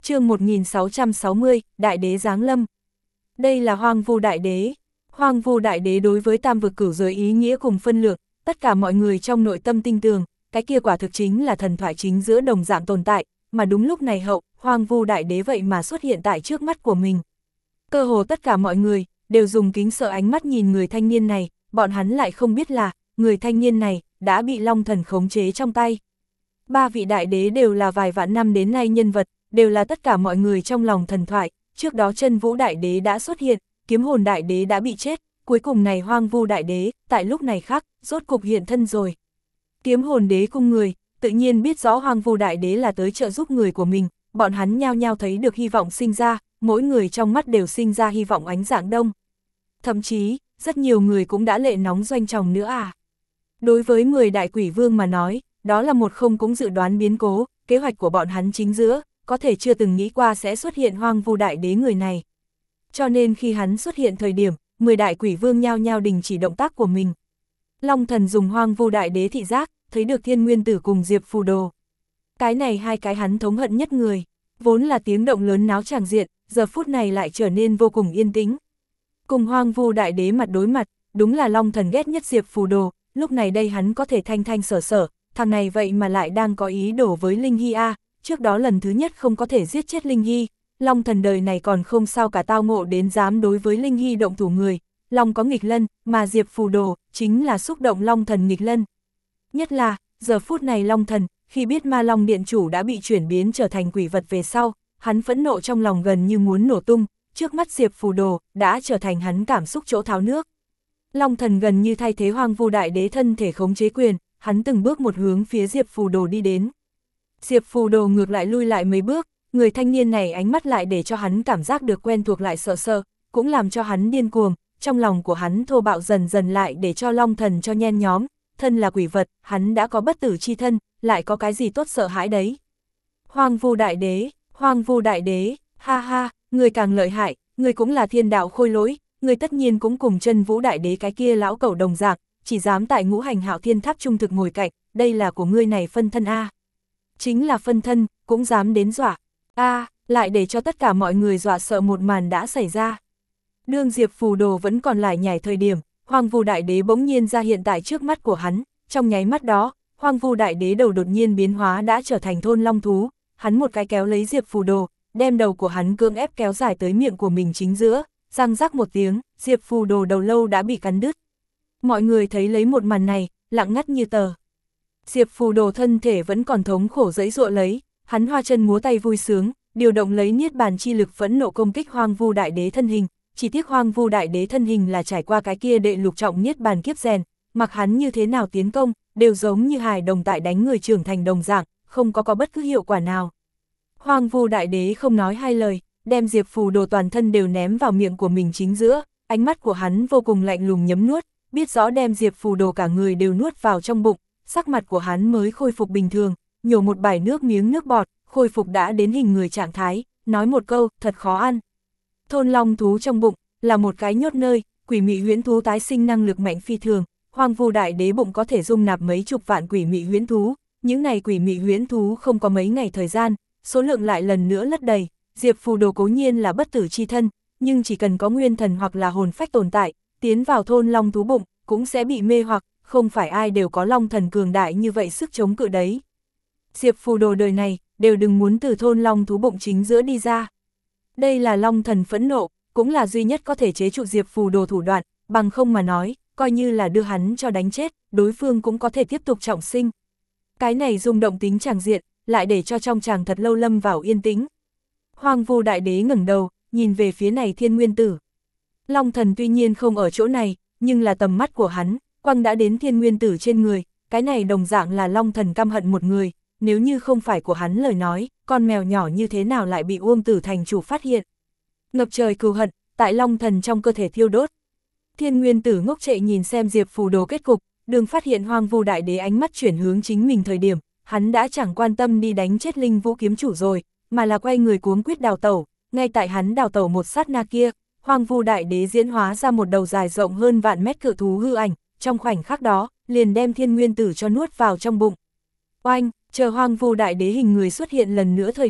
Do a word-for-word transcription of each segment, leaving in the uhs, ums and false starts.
Chương một nghìn sáu trăm sáu mươi, Đại đế giáng lâm. Đây là Hoang Vu Đại đế. Hoang Vu Đại đế đối với tam vực cửu giới ý nghĩa cùng phân lược, tất cả mọi người trong nội tâm tin tường, cái kia quả thực chính là thần thoại chính giữa đồng dạng tồn tại, mà đúng lúc này hậu, Hoang Vu Đại đế vậy mà xuất hiện tại trước mắt của mình. Cơ hồ tất cả mọi người đều dùng kính sợ ánh mắt nhìn người thanh niên này, bọn hắn lại không biết là, người thanh niên này đã bị Long Thần khống chế trong tay. Ba vị đại đế đều là vài vạn năm đến nay nhân vật, đều là tất cả mọi người trong lòng thần thoại, trước đó Chân Vũ Đại đế đã xuất hiện, Kiếm Hồn Đại đế đã bị chết, cuối cùng này Hoang Vu Đại đế, tại lúc này khác, rốt cục hiện thân rồi. Kiếm Hồn đế cung người, tự nhiên biết rõ Hoang Vu Đại đế là tới trợ giúp người của mình, bọn hắn nhao nhao thấy được hy vọng sinh ra, mỗi người trong mắt đều sinh ra hy vọng ánh dạng đông. Thậm chí, rất nhiều người cũng đã lệ nóng doanh tròng nữa à. Đối với mười đại quỷ vương mà nói, đó là một không cũng dự đoán biến cố, kế hoạch của bọn hắn chính giữa, có thể chưa từng nghĩ qua sẽ xuất hiện Hoang Vu Đại đế người này. Cho nên khi hắn xuất hiện thời điểm, mười đại quỷ vương nhao nhao đình chỉ động tác của mình. Long Thần dùng Hoang Vu Đại đế thị giác, thấy được Thiên Nguyên Tử cùng Diệp Phù Đồ. Cái này hai cái hắn thống hận nhất người, vốn là tiếng động lớn náo tràng diện, giờ phút này lại trở nên vô cùng yên tĩnh. Cùng Hoang Vu Đại đế mặt đối mặt, đúng là Long Thần ghét nhất Diệp Phù Đồ, lúc này đây hắn có thể thanh thanh sở sở, thằng này vậy mà lại đang có ý đồ với Linh Hy A, trước đó lần thứ nhất không có thể giết chết Linh Hy, Long Thần đời này còn không sao cả tao ngộ đến dám đối với Linh Hy động thủ người, Long có nghịch lân, mà Diệp Phù Đồ chính là xúc động Long Thần nghịch lân. Nhất là, giờ phút này Long Thần, khi biết Ma Long Điện Chủ đã bị chuyển biến trở thành quỷ vật về sau, hắn phẫn nộ trong lòng gần như muốn nổ tung, trước mắt Diệp Phù Đồ đã trở thành hắn cảm xúc chỗ tháo nước. Long Thần gần như thay thế Hoang Vu Đại đế thân thể khống chế quyền, hắn từng bước một hướng phía Diệp Phù Đồ đi đến. Diệp Phù Đồ ngược lại lui lại mấy bước, người thanh niên này ánh mắt lại để cho hắn cảm giác được quen thuộc lại sợ sợ, cũng làm cho hắn điên cuồng, trong lòng của hắn thô bạo dần dần lại để cho Long Thần cho nhen nhóm, thân là quỷ vật, hắn đã có bất tử chi thân, lại có cái gì tốt sợ hãi đấy. Hoang Vu Đại đế, Hoang Vu Đại đế, ha ha, người càng lợi hại, người cũng là thiên đạo khôi lỗi, người tất nhiên cũng cùng Chân Vũ Đại đế cái kia lão cẩu đồng dạng, chỉ dám tại Ngũ Hành Hạo Thiên Tháp trung thực ngồi cạnh, đây là của ngươi này phân thân a. Chính là phân thân, cũng dám đến dọa. A, lại để cho tất cả mọi người dọa sợ một màn đã xảy ra. Đương Diệp Phù Đồ vẫn còn lại nhảy thời điểm, Hoang Vu Đại đế bỗng nhiên ra hiện tại trước mắt của hắn, trong nháy mắt đó, Hoang Vu Đại đế đầu đột nhiên biến hóa đã trở thành thôn long thú, hắn một cái kéo lấy Diệp Phù Đồ, đem đầu của hắn cưỡng ép kéo dài tới miệng của mình chính giữa, răng rắc một tiếng, Diệp Phù Đồ đầu lâu đã bị cắn đứt. Mọi người thấy lấy một màn này, lặng ngắt như tờ. Diệp Phù Đồ thân thể vẫn còn thống khổ giãy giụa lấy, hắn hoa chân múa tay vui sướng, điều động lấy niết bàn chi lực phẫn nộ công kích Hoang Vu Đại đế thân hình, chỉ tiếc Hoang Vu Đại đế thân hình là trải qua cái kia đệ lục trọng niết bàn kiếp rèn, mặc hắn như thế nào tiến công, đều giống như hài đồng tại đánh người trưởng thành đồng dạng, không có có bất cứ hiệu quả nào. Hoang Vu Đại đế không nói hai lời, đem Diệp Phù Đồ toàn thân đều ném vào miệng của mình chính giữa, ánh mắt của hắn vô cùng lạnh lùng nhấm nuốt, biết rõ đem Diệp Phù Đồ cả người đều nuốt vào trong bụng, sắc mặt của hắn mới khôi phục bình thường, nhổ một bãi nước miếng nước bọt, khôi phục đã đến hình người trạng thái, nói một câu, thật khó ăn. Thôn long thú trong bụng, là một cái nhốt nơi, quỷ mị huyễn thú tái sinh năng lực mạnh phi thường, Hoang Vu Đại đế bụng có thể dung nạp mấy chục vạn quỷ mị huyễn thú, những này quỷ mị huyễn thú không có mấy ngày thời gian, số lượng lại lần nữa lất đầy, Diệp Phù Đồ cố nhiên là bất tử chi thân, nhưng chỉ cần có nguyên thần hoặc là hồn phách tồn tại, tiến vào thôn long thú bụng, cũng sẽ bị mê hoặc, không phải ai đều có long thần cường đại như vậy sức chống cự đấy. Diệp Phù Đồ đời này, đều đừng muốn từ thôn long thú bụng chính giữa đi ra. Đây là Long Thần phẫn nộ, cũng là duy nhất có thể chế trụ Diệp Phù Đồ thủ đoạn, bằng không mà nói, coi như là đưa hắn cho đánh chết, đối phương cũng có thể tiếp tục trọng sinh. Cái này rung động tính tràng diện, lại để cho trong tràng thật lâu lâm vào yên tĩnh. Hoang Vu Đại đế ngẩng đầu, nhìn về phía này Thiên Nguyên Tử. Long Thần tuy nhiên không ở chỗ này, nhưng là tầm mắt của hắn, quăng đã đến Thiên Nguyên Tử trên người, cái này đồng dạng là Long Thần căm hận một người, nếu như không phải của hắn lời nói, con mèo nhỏ như thế nào lại bị Uông Tử thành chủ phát hiện. Ngập trời cừu hận, tại Long Thần trong cơ thể thiêu đốt. Thiên Nguyên Tử ngốc trệ nhìn xem Diệp Phù Đồ kết cục, đừng phát hiện Hoang Vu Đại đế ánh mắt chuyển hướng chính mình thời điểm, hắn đã chẳng quan tâm đi đánh chết Linh Vũ kiếm chủ rồi, mà là quay người cuống quýt đào tẩu, ngay tại hắn đào tẩu một sát na kia, Hoang Vu Đại đế diễn hóa ra một đầu dài rộng hơn vạn mét cự thú hư ảnh, trong khoảnh khắc đó, liền đem Thiên Nguyên Tử cho nuốt vào trong bụng. Oanh, chờ Hoang Vu Đại đế hình người xuất hiện lần nữa thời điểm,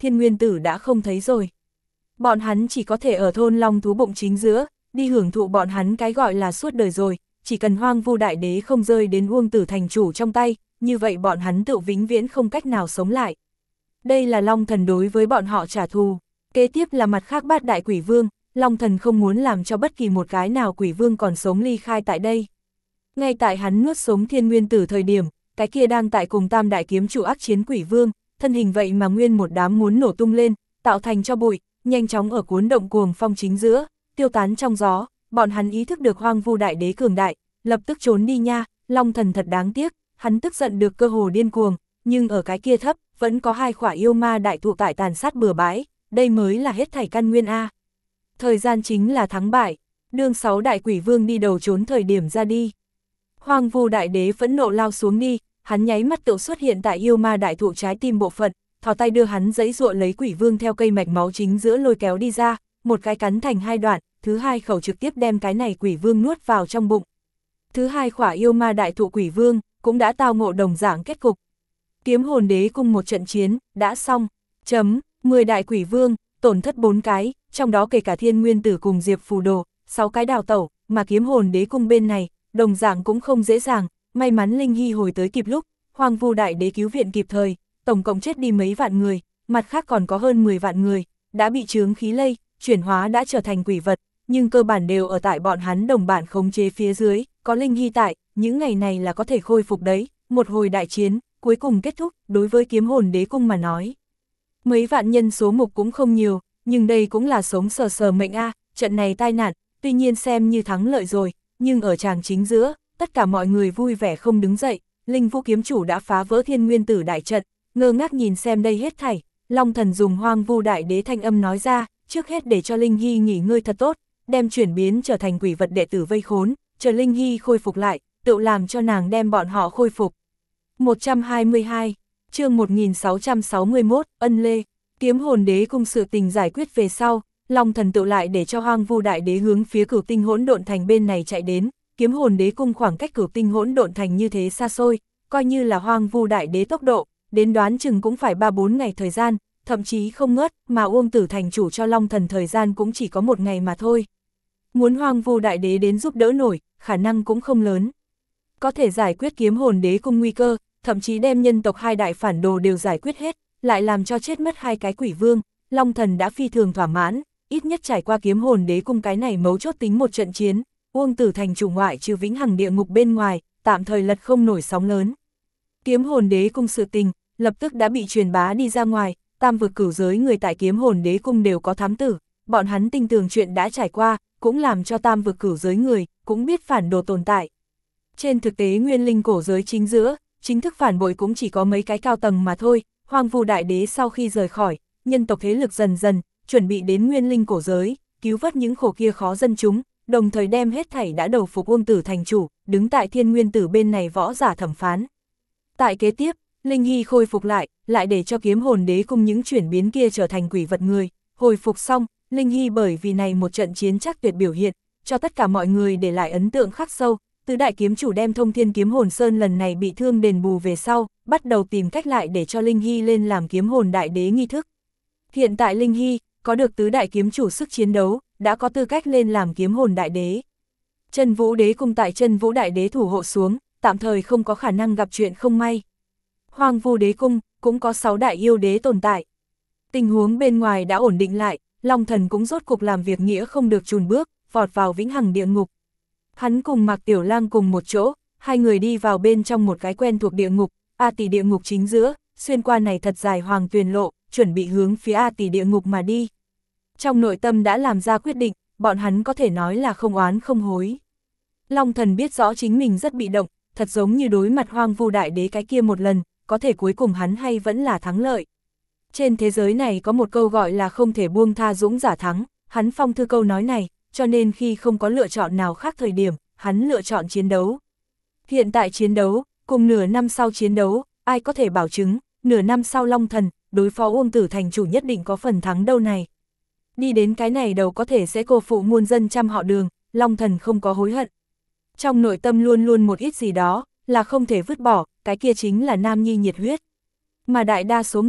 Thiên Nguyên Tử đã không thấy rồi. Bọn hắn chỉ có thể ở thôn Long Thú Bụng chính giữa, đi hưởng thụ bọn hắn cái gọi là suốt đời rồi, chỉ cần Hoang Vu Đại Đế không rơi đến Uông Tử thành chủ trong tay, như vậy bọn hắn tự vĩnh viễn không cách nào sống lại. Đây là Long Thần đối với bọn họ trả thù. Kế tiếp là mặt khác Bát Đại Quỷ Vương, Long Thần không muốn làm cho bất kỳ một cái nào Quỷ Vương còn sống ly khai tại đây. Ngay tại hắn nuốt sống Thiên Nguyên Tử thời điểm, cái kia đang tại cùng Tam Đại Kiếm Chủ ác chiến Quỷ Vương, thân hình vậy mà nguyên một đám muốn nổ tung lên, tạo thành cho bụi, nhanh chóng ở cuốn động cuồng phong chính giữa, tiêu tán trong gió. Bọn hắn ý thức được Hoang Vu Đại Đế cường đại, lập tức trốn đi nha. Long Thần thật đáng tiếc, hắn tức giận được cơ hồ điên cuồng, nhưng ở cái kia thấp, vẫn có hai khỏa yêu ma đại thụ tại tàn sát bừa bãi, đây mới là hết thảy căn nguyên A. Thời gian chính là thắng bại, đương sáu đại quỷ vương đi đầu trốn thời điểm ra đi. Hoang Vu Đại Đế phẫn nộ lao xuống đi, hắn nháy mắt tự xuất hiện tại yêu ma đại thụ trái tim bộ phận, thò tay đưa hắn giãy giụa lấy quỷ vương theo cây mạch máu chính giữa lôi kéo đi ra, một cái cắn thành hai đoạn, thứ hai khẩu trực tiếp đem cái này quỷ vương nuốt vào trong bụng. Thứ hai khỏa yêu ma đại thụ quỷ vương, cũng đã tao ngộ đồng dạng kết cục. Kiếm Hồn Đế Cung một trận chiến, đã xong, chấm, mười đại quỷ vương, tổn thất bốn cái, trong đó kể cả Thiên Nguyên Tử cùng Diệp Phù Đồ, sáu cái đào tẩu, mà Kiếm Hồn Đế Cung bên này, đồng dạng cũng không dễ dàng, may mắn Linh Hy hồi tới kịp lúc, Hoang Vu Đại Đế cứu viện kịp thời, tổng cộng chết đi mấy vạn người, mặt khác còn có hơn mười vạn người, đã bị chướng khí lây, chuyển hóa đã trở thành quỷ vật, nhưng cơ bản đều ở tại bọn hắn đồng bản khống chế phía dưới, có Linh Hy tại, những ngày này là có thể khôi phục đấy, một hồi đại chiến, cuối cùng kết thúc, đối với Kiếm Hồn Đế Cung mà nói. Mấy vạn nhân số mục cũng không nhiều, nhưng đây cũng là sống sờ sờ mệnh a. Trận này tai nạn, tuy nhiên xem như thắng lợi rồi, nhưng ở tràng chính giữa, tất cả mọi người vui vẻ không đứng dậy, Linh Vũ Kiếm Chủ đã phá vỡ Thiên Nguyên Tử đại trận, ngơ ngác nhìn xem đây hết thảy, Long Thần dùng Hoang Vu Đại Đế thanh âm nói ra, trước hết để cho Linh Hy nghỉ ngơi thật tốt, đem chuyển biến trở thành quỷ vật đệ tử vây khốn, chờ Linh Hy khôi phục lại, tự làm cho nàng đem bọn họ khôi phục. một trăm hai mươi hai, chương một nghìn sáu trăm sáu mươi mốt, Ân Lê, Kiếm Hồn Đế Cung sự tình giải quyết về sau, Long Thần tự lại để cho Hoang Vu Đại Đế hướng phía Cửu Tinh Hỗn Độn Thành bên này chạy đến. Kiếm Hồn Đế Cung khoảng cách Cửu Tinh Hỗn Độn Thành như thế xa xôi, coi như là Hoang Vu Đại Đế tốc độ, đến đoán chừng cũng phải ba bốn ngày thời gian, thậm chí không ngớt, mà Uông Tử thành chủ cho Long Thần thời gian cũng chỉ có một ngày mà thôi. Muốn Hoang Vu Đại Đế đến giúp đỡ nổi, khả năng cũng không lớn. Có thể giải quyết Kiếm Hồn Đế Cung nguy cơ, thậm chí đem nhân tộc hai đại phản đồ đều giải quyết hết, lại làm cho chết mất hai cái quỷ vương, Long Thần đã phi thường thỏa mãn, ít nhất trải qua Kiếm Hồn Đế Cung cái này mấu chốt tính một trận chiến, Uông Tử thành chủ ngoại trừ vĩnh hằng địa ngục bên ngoài, tạm thời lật không nổi sóng lớn. Kiếm Hồn Đế Cung sự tình, lập tức đã bị truyền bá đi ra ngoài, tam vực cửu giới người tại Kiếm Hồn Đế Cung đều có thám tử, bọn hắn tinh tường chuyện đã trải qua, cũng làm cho tam vực cửu giới người, cũng biết phản đồ tồn tại. Trên thực tế nguyên linh cổ giới chính giữa, chính thức phản bội cũng chỉ có mấy cái cao tầng mà thôi, Hoang Vu Đại Đế sau khi rời khỏi, nhân tộc thế lực dần dần, chuẩn bị đến nguyên linh cổ giới, cứu vớt những khổ kia khó dân chúng, đồng thời đem hết thảy đã đầu phục Uông Tử thành chủ, đứng tại Thiên Nguyên Tử bên này võ giả thẩm phán. Tại kế tiếp, Linh Hy khôi phục lại, lại để cho Kiếm Hồn Đế Cung những chuyển biến kia trở thành quỷ vật người, hồi phục xong, Linh Hy bởi vì này một trận chiến chắc tuyệt biểu hiện, cho tất cả mọi người để lại ấn tượng khắc sâu. Tứ đại kiếm chủ đem Thông Thiên Kiếm Hồn Sơn lần này bị thương đền bù về sau, bắt đầu tìm cách lại để cho Linh Hy lên làm Kiếm Hồn Đại Đế nghi thức. Hiện tại Linh Hy, có được tứ đại kiếm chủ sức chiến đấu, đã có tư cách lên làm Kiếm Hồn Đại Đế. Chân Vũ Đế Cung tại Chân Vũ Đại Đế thủ hộ xuống, tạm thời không có khả năng gặp chuyện không may. Hoang Vu Đế Cung, cũng có sáu đại yêu đế tồn tại. Tình huống bên ngoài đã ổn định lại, Long Thần cũng rốt cục làm việc nghĩa không được chùn bước, vọt vào vĩnh hằng địa ngục. Hắn cùng Mạc Tiểu Lang cùng một chỗ, hai người đi vào bên trong một cái quen thuộc địa ngục, A Tỷ địa ngục chính giữa, xuyên qua này thật dài hoàng tuyền lộ, chuẩn bị hướng phía A Tỷ địa ngục mà đi. Trong nội tâm đã làm ra quyết định, bọn hắn có thể nói là không oán không hối. Long Thần biết rõ chính mình rất bị động, thật giống như đối mặt Hoang Vu Đại Đế cái kia một lần, có thể cuối cùng hắn hay vẫn là thắng lợi. Trên thế giới này có một câu gọi là không thể buông tha dũng giả thắng, hắn phong thư câu nói này, cho nên khi không có lựa chọn nào khác thời điểm, hắn lựa chọn chiến đấu. Hiện tại chiến đấu, cùng nửa năm sau chiến đấu, ai có thể bảo chứng, nửa năm sau Long Thần, đối phó Uông Tử thành chủ nhất định có phần thắng đâu này. Đi đến cái này đầu có thể sẽ cô phụ muôn dân trăm họ Đường, Long Thần không có hối hận. Trong nội tâm luôn luôn một ít gì đó, là không thể vứt bỏ, cái kia chính là nam nhi nhiệt huyết. Mà đại đa số người,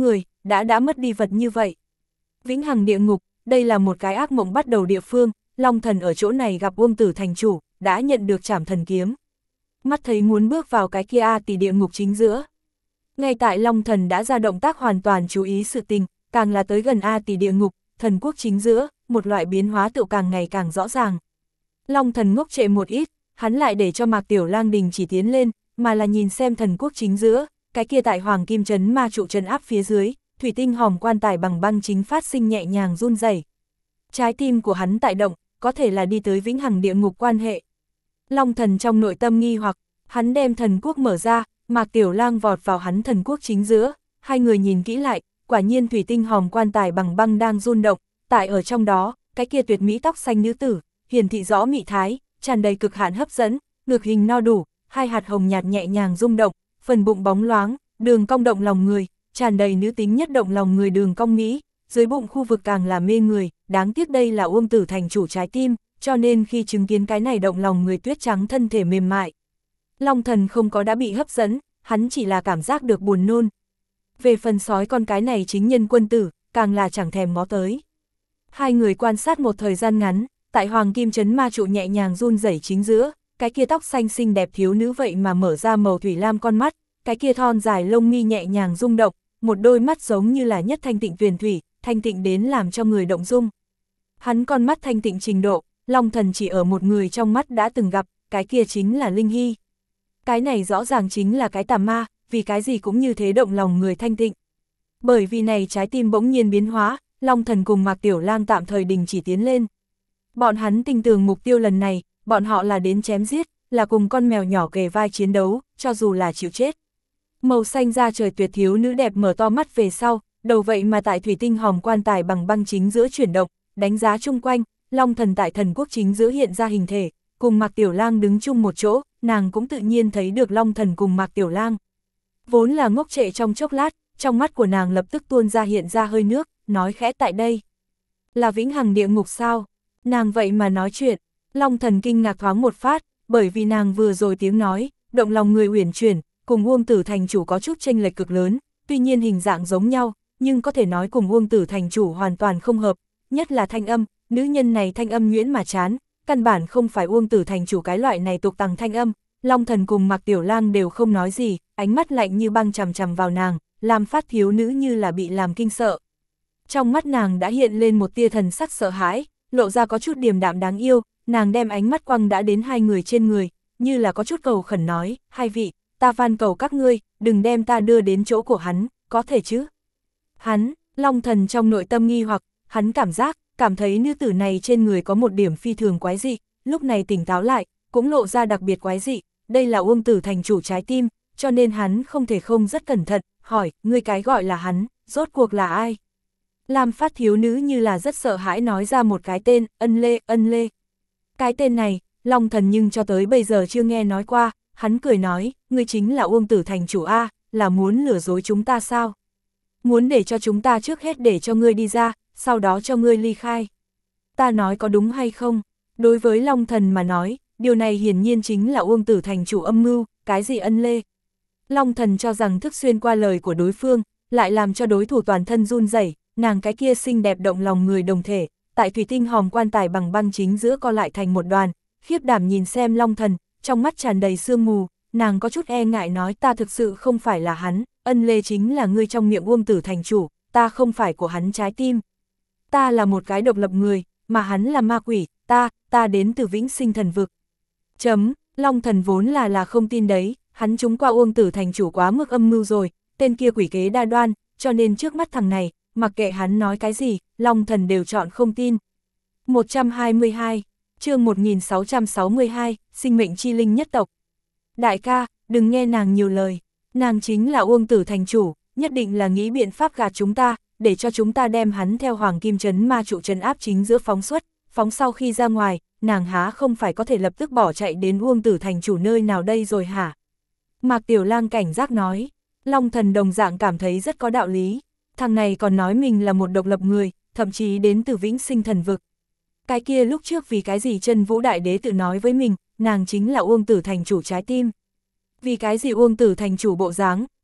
đã đã mất đi vật như vậy. Vĩnh hằng địa ngục, đây là một cái ác mộng bắt đầu địa phương, Long Thần ở chỗ này gặp Uông Tử thành chủ, đã nhận được trảm thần kiếm. Mắt thấy muốn bước vào cái kia A tỷ địa ngục chính giữa. Ngay tại Long Thần đã ra động tác hoàn toàn chú ý sự tình, càng là tới gần A tỷ địa ngục, thần quốc chính giữa, một loại biến hóa tự càng ngày càng rõ ràng. Long Thần ngốc trệ một ít, hắn lại để cho Mạc Tiểu Lang đình chỉ tiến lên, mà là nhìn xem thần quốc chính giữa, cái kia tại Hoàng Kim Trấn ma trụ trấn áp phía dưới, thủy tinh hòm quan tài bằng băng chính phát sinh nhẹ nhàng run rẩy. Trái tim của hắn tại động, có thể là đi tới vĩnh hằng địa ngục quan hệ. Long Thần trong nội tâm nghi hoặc, hắn đem thần quốc mở ra, Mạc Tiểu Lang vọt vào hắn thần quốc chính giữa, hai người nhìn kỹ lại, quả nhiên thủy tinh hòm quan tài bằng băng đang run động, tại ở trong đó, cái kia tuyệt mỹ tóc xanh nữ tử, hiển thị rõ mị thái, tràn đầy cực hạn hấp dẫn, ngực hình no đủ, hai hạt hồng nhạt nhẹ nhàng rung động, phần bụng bóng loáng, đường cong động lòng người, tràn đầy nữ tính nhất động lòng người đường cong mỹ, dưới bụng khu vực càng là mê người, đáng tiếc đây là Uông Tử thành chủ trái tim, cho nên khi chứng kiến cái này động lòng người tuyết trắng thân thể mềm mại. Long Thần không có đã bị hấp dẫn, hắn chỉ là cảm giác được buồn nôn. Về phần sói con cái này chính nhân quân tử, càng là chẳng thèm ngó tới. Hai người quan sát một thời gian ngắn, tại Hoàng Kim Trấn ma trụ nhẹ nhàng run rẩy chính giữa, cái kia tóc xanh xinh đẹp thiếu nữ vậy mà mở ra màu thủy lam con mắt, cái kia thon dài lông mi nhẹ nhàng rung động, một đôi mắt giống như là nhất thanh tịnh tuyền thủy, thanh tịnh đến làm cho người động dung. Hắn con mắt thanh tịnh trình độ, Long Thần chỉ ở một người trong mắt đã từng gặp, cái kia chính là Linh Hy. Cái này rõ ràng chính là cái tà ma, vì cái gì cũng như thế động lòng người thanh tịnh. Bởi vì này trái tim bỗng nhiên biến hóa, Long Thần cùng Mạc Tiểu Lang tạm thời đình chỉ tiến lên. Bọn hắn tin tưởng mục tiêu lần này, bọn họ là đến chém giết, là cùng con mèo nhỏ kề vai chiến đấu, cho dù là chịu chết. Màu xanh da trời tuyệt thiếu nữ đẹp mở to mắt về sau, đầu vậy mà tại thủy tinh hòm quan tài bằng băng chính giữa chuyển động, đánh giá chung quanh, Long Thần tại thần quốc chính giữa hiện ra hình thể, cùng Mạc Tiểu Lang đứng chung một chỗ, nàng cũng tự nhiên thấy được Long Thần cùng Mạc Tiểu Lang. Vốn là ngốc trệ trong chốc lát, trong mắt của nàng lập tức tuôn ra hiện ra hơi nước, nói khẽ tại đây. Là vĩnh hằng địa ngục sao? Nàng vậy mà nói chuyện, Long Thần kinh ngạc thoáng một phát, bởi vì nàng vừa rồi tiếng nói, động lòng người uyển chuyển, cùng Uông Tử thành chủ có chút chênh lệch cực lớn, tuy nhiên hình dạng giống nhau, nhưng có thể nói cùng Uông Tử thành chủ hoàn toàn không hợp, nhất là thanh âm, nữ nhân này thanh âm nhuyễn mà chán, căn bản không phải Uông Tử thành chủ cái loại này tục tằng thanh âm. Long Thần cùng Mạc Tiểu Lang đều không nói gì, ánh mắt lạnh như băng chằm chằm vào nàng, làm phát thiếu nữ như là bị làm kinh sợ. Trong mắt nàng đã hiện lên một tia thần sắc sợ hãi, lộ ra có chút điềm đạm đáng yêu, nàng đem ánh mắt quăng đã đến hai người trên người, như là có chút cầu khẩn nói, hai vị, ta van cầu các ngươi, đừng đem ta đưa đến chỗ của hắn, có thể chứ? Hắn, Long Thần trong nội tâm nghi hoặc, hắn cảm giác, cảm thấy nữ tử này trên người có một điểm phi thường quái dị, lúc này tỉnh táo lại, cũng lộ ra đặc biệt quái dị, đây là Uông Tử thành chủ trái tim, cho nên hắn không thể không rất cẩn thận, hỏi, ngươi cái gọi là hắn, rốt cuộc là ai? Lam phát thiếu nữ như là rất sợ hãi nói ra một cái tên, Ân Lê, Ân Lê. Cái tên này, Long Thần nhưng cho tới bây giờ chưa nghe nói qua, hắn cười nói, ngươi chính là Uông Tử thành chủ A, là muốn lừa dối chúng ta sao? Muốn để cho chúng ta trước hết để cho ngươi đi ra, sau đó cho ngươi ly khai. Ta nói có đúng hay không? Đối với Long Thần mà nói, điều này hiển nhiên chính là Uông Tử thành chủ âm mưu, cái gì Ân Lê? Long Thần cho rằng thức xuyên qua lời của đối phương, lại làm cho đối thủ toàn thân run rẩy, nàng cái kia xinh đẹp động lòng người đồng thể, tại thủy tinh hòm quan tài bằng băng chính giữa co lại thành một đoàn, khiếp đảm nhìn xem Long Thần, trong mắt tràn đầy sương mù, nàng có chút e ngại nói ta thực sự không phải là hắn, Ân Lê chính là ngươi trong miệng Uông Tử thành chủ, ta không phải của hắn trái tim. Ta là một cái độc lập người, mà hắn là ma quỷ, ta, ta đến từ vĩnh sinh thần vực. Chấm, Long Thần vốn là là không tin đấy, hắn trúng qua Uông Tử thành chủ quá mức âm mưu rồi, tên kia quỷ kế đa đoan, cho nên trước mắt thằng này, mặc kệ hắn nói cái gì, Long Thần đều chọn không tin. một trăm hai mươi hai, chương một nghìn sáu trăm sáu mươi hai, sinh mệnh chi linh nhất tộc. Đại ca, đừng nghe nàng nhiều lời, nàng chính là Uông Tử thành chủ, nhất định là nghĩ biện pháp gạt chúng ta, để cho chúng ta đem hắn theo Hoàng Kim Trấn ma trụ trấn áp chính giữa phóng xuất, phóng sau khi ra ngoài, nàng há không phải có thể lập tức bỏ chạy đến Uông Tử thành chủ nơi nào đây rồi hả? Mạc Tiểu Lang cảnh giác nói, Long Thần đồng dạng cảm thấy rất có đạo lý, thằng này còn nói mình là một độc lập người, thậm chí đến từ vĩnh sinh thần vực. Cái kia lúc trước vì cái gì Chân Vũ Đại Đế tự nói với mình, nàng chính là Uông Tử thành chủ trái tim. Vì cái gì Uông Tử thành chủ bộ dáng,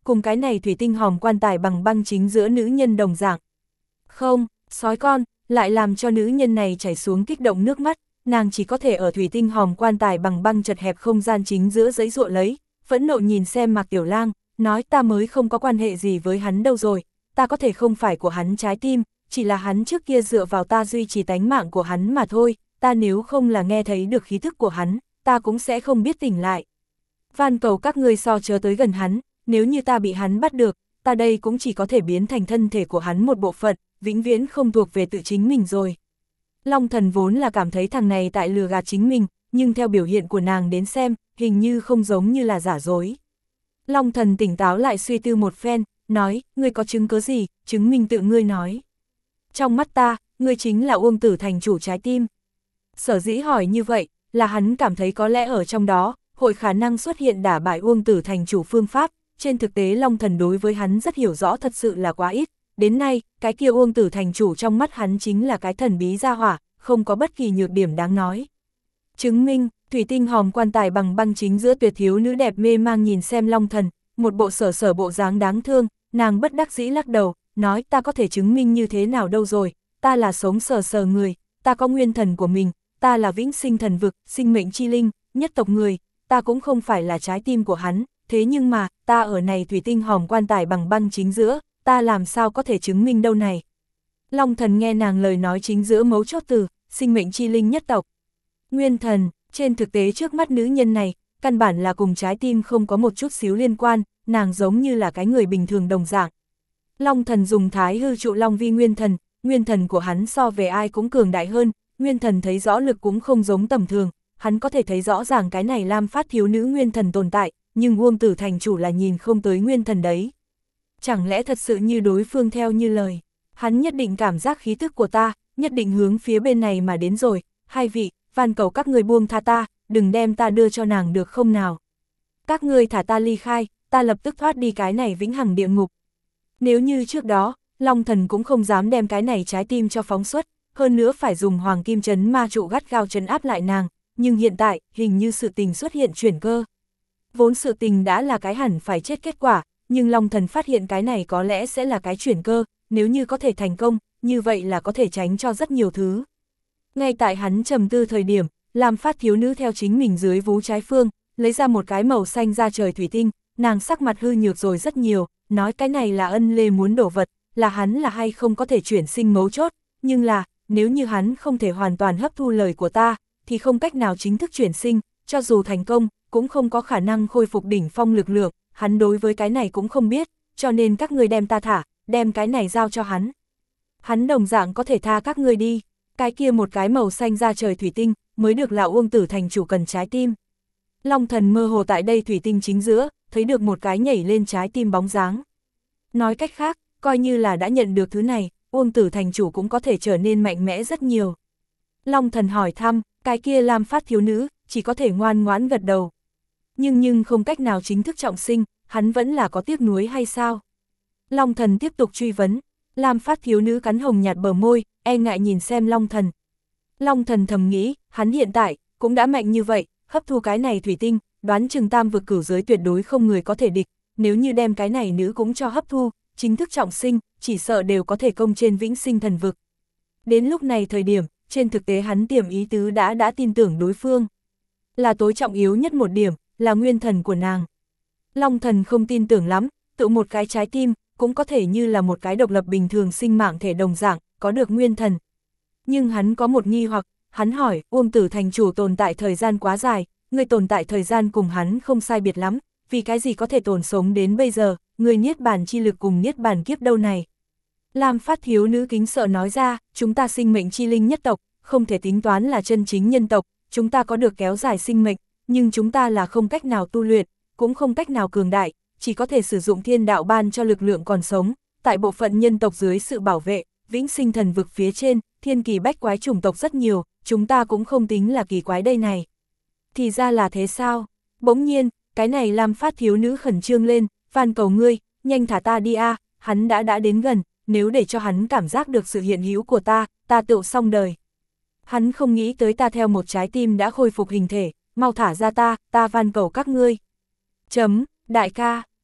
cùng cái này thủy tinh hòm quan tài bằng băng chính giữa nữ nhân đồng dạng. Không, sói con, lại làm cho nữ nhân này chảy xuống kích động nước mắt, nàng chỉ có thể ở thủy tinh hòm quan tài bằng băng chật hẹp không gian chính giữa giấy ruộng lấy, phẫn nộ nhìn xem Mạc Tiểu Lang, nói ta mới không có quan hệ gì với hắn đâu rồi, ta có thể không phải của hắn trái tim, chỉ là hắn trước kia dựa vào ta duy trì tánh mạng của hắn mà thôi, ta nếu không là nghe thấy được khí thức của hắn, ta cũng sẽ không biết tỉnh lại. Van cầu các ngươi so chớ tới gần hắn, nếu như ta bị hắn bắt được, ta đây cũng chỉ có thể biến thành thân thể của hắn một bộ phận, vĩnh viễn không thuộc về tự chính mình rồi. Long Thần vốn là cảm thấy thằng này tại lừa gạt chính mình, nhưng theo biểu hiện của nàng đến xem, hình như không giống như là giả dối. Long Thần tỉnh táo lại suy tư một phen, nói, ngươi có chứng cứ gì, chứng minh tự ngươi nói. Trong mắt ta, ngươi chính là Uông Tử Thành chủ trái tim. Sở dĩ hỏi như vậy, là hắn cảm thấy có lẽ ở trong đó, hội khả năng xuất hiện đả bại Uông Tử Thành chủ phương pháp, trên thực tế Long Thần đối với hắn rất hiểu rõ thật sự là quá ít. Đến nay, cái kia Uông Tử Thành chủ trong mắt hắn chính là cái thần bí gia hỏa, không có bất kỳ nhược điểm đáng nói. Chứng minh, thủy tinh hòm quan tài bằng băng chính giữa tuyệt thiếu nữ đẹp mê mang nhìn xem Long Thần, một bộ sở sở bộ dáng đáng thương, nàng bất đắc dĩ lắc đầu, nói ta có thể chứng minh như thế nào đâu rồi, ta là sống sờ sờ người, ta có nguyên thần của mình, ta là vĩnh sinh thần vực, sinh mệnh chi linh, nhất tộc người, ta cũng không phải là trái tim của hắn, thế nhưng mà, ta ở này thủy tinh hòm quan tài bằng băng chính giữa, ta làm sao có thể chứng minh đâu này. Long Thần nghe nàng lời nói chính giữa mấu chốt từ, sinh mệnh chi linh nhất tộc. Nguyên thần, trên thực tế trước mắt nữ nhân này, căn bản là cùng trái tim không có một chút xíu liên quan, nàng giống như là cái người bình thường đồng dạng. Long Thần dùng thái hư trụ long vi nguyên thần, nguyên thần của hắn so về ai cũng cường đại hơn, nguyên thần thấy rõ lực cũng không giống tầm thường, hắn có thể thấy rõ ràng cái này Lam Phát thiếu nữ nguyên thần tồn tại, nhưng Uông Tử Thành chủ là nhìn không tới nguyên thần đấy. Chẳng lẽ thật sự như đối phương theo như lời, hắn nhất định cảm giác khí tức của ta, nhất định hướng phía bên này mà đến rồi, hai vị, van cầu các người buông tha ta, đừng đem ta đưa cho nàng được không nào. Các ngươi thả ta ly khai, ta lập tức thoát đi cái này vĩnh hằng địa ngục. Nếu như trước đó, Long Thần cũng không dám đem cái này trái tim cho phóng xuất, hơn nữa phải dùng hoàng kim trấn ma trụ gắt gao trấn áp lại nàng, nhưng hiện tại, hình như sự tình xuất hiện chuyển cơ. Vốn sự tình đã là cái hẳn phải chết kết quả, nhưng Long Thần phát hiện cái này có lẽ sẽ là cái chuyển cơ, nếu như có thể thành công, như vậy là có thể tránh cho rất nhiều thứ. Ngay tại hắn trầm tư thời điểm, Lam Phát thiếu nữ theo chính mình dưới vú trái phương, lấy ra một cái màu xanh ra trời thủy tinh, nàng sắc mặt hư nhược rồi rất nhiều, nói cái này là Ân Lê muốn đổ vật, là hắn là hay không có thể chuyển sinh mấu chốt, nhưng là, nếu như hắn không thể hoàn toàn hấp thu lời của ta, thì không cách nào chính thức chuyển sinh, cho dù thành công, cũng không có khả năng khôi phục đỉnh phong lực lượng, hắn đối với cái này cũng không biết, cho nên các ngươi đem ta thả, đem cái này giao cho hắn. Hắn đồng dạng có thể tha các ngươi đi, cái kia một cái màu xanh ra trời thủy tinh, mới được là Uông Tử Thành chủ cần trái tim. Long Thần mơ hồ tại đây thủy tinh chính giữa, thấy được một cái nhảy lên trái tim bóng dáng. Nói cách khác, coi như là đã nhận được thứ này, Uông Tử Thành chủ cũng có thể trở nên mạnh mẽ rất nhiều. Long Thần hỏi thăm, cái kia Lam Phát thiếu nữ, chỉ có thể ngoan ngoãn gật đầu. Nhưng nhưng không cách nào chính thức trọng sinh, hắn vẫn là có tiếc nuối hay sao? Long Thần tiếp tục truy vấn, Lam Phát thiếu nữ cắn hồng nhạt bờ môi, e ngại nhìn xem Long Thần. Long Thần thầm nghĩ, hắn hiện tại, cũng đã mạnh như vậy, hấp thu cái này thủy tinh, đoán chừng tam vực cửu giới tuyệt đối không người có thể địch, nếu như đem cái này nữ cũng cho hấp thu, chính thức trọng sinh, chỉ sợ đều có thể công trên vĩnh sinh thần vực. Đến lúc này thời điểm, trên thực tế hắn tiềm ý tứ đã đã tin tưởng đối phương. Là tối trọng yếu nhất một điểm, là nguyên thần của nàng. Long Thần không tin tưởng lắm, tự một cái trái tim, cũng có thể như là một cái độc lập bình thường sinh mạng thể đồng dạng, có được nguyên thần. Nhưng hắn có một nghi hoặc, hắn hỏi, Uông Tử Thành chủ tồn tại thời gian quá dài, người tồn tại thời gian cùng hắn không sai biệt lắm, vì cái gì có thể tồn sống đến bây giờ, người niết bàn chi lực cùng niết bàn kiếp đâu này. Lam Phát thiếu nữ kính sợ nói ra, chúng ta sinh mệnh chi linh nhất tộc, không thể tính toán là chân chính nhân tộc, chúng ta có được kéo dài sinh mệnh, nhưng chúng ta là không cách nào tu luyện, cũng không cách nào cường đại, chỉ có thể sử dụng thiên đạo ban cho lực lượng còn sống, tại bộ phận nhân tộc dưới sự bảo vệ, vĩnh sinh thần vực phía trên, thiên kỳ bách quái chủng tộc rất nhiều, chúng ta cũng không tính là kỳ quái đây này. Thì ra là thế sao? Bỗng nhiên, cái này Lam Phát thiếu nữ khẩn trương lên, van cầu ngươi, nhanh thả ta đi a, hắn đã đã đến gần, nếu để cho hắn cảm giác được sự hiện hữu của ta, ta tựu xong đời. Hắn không nghĩ tới ta theo một trái tim đã khôi phục hình thể, mau thả ra ta, ta van cầu các ngươi. Chấm, đại ca,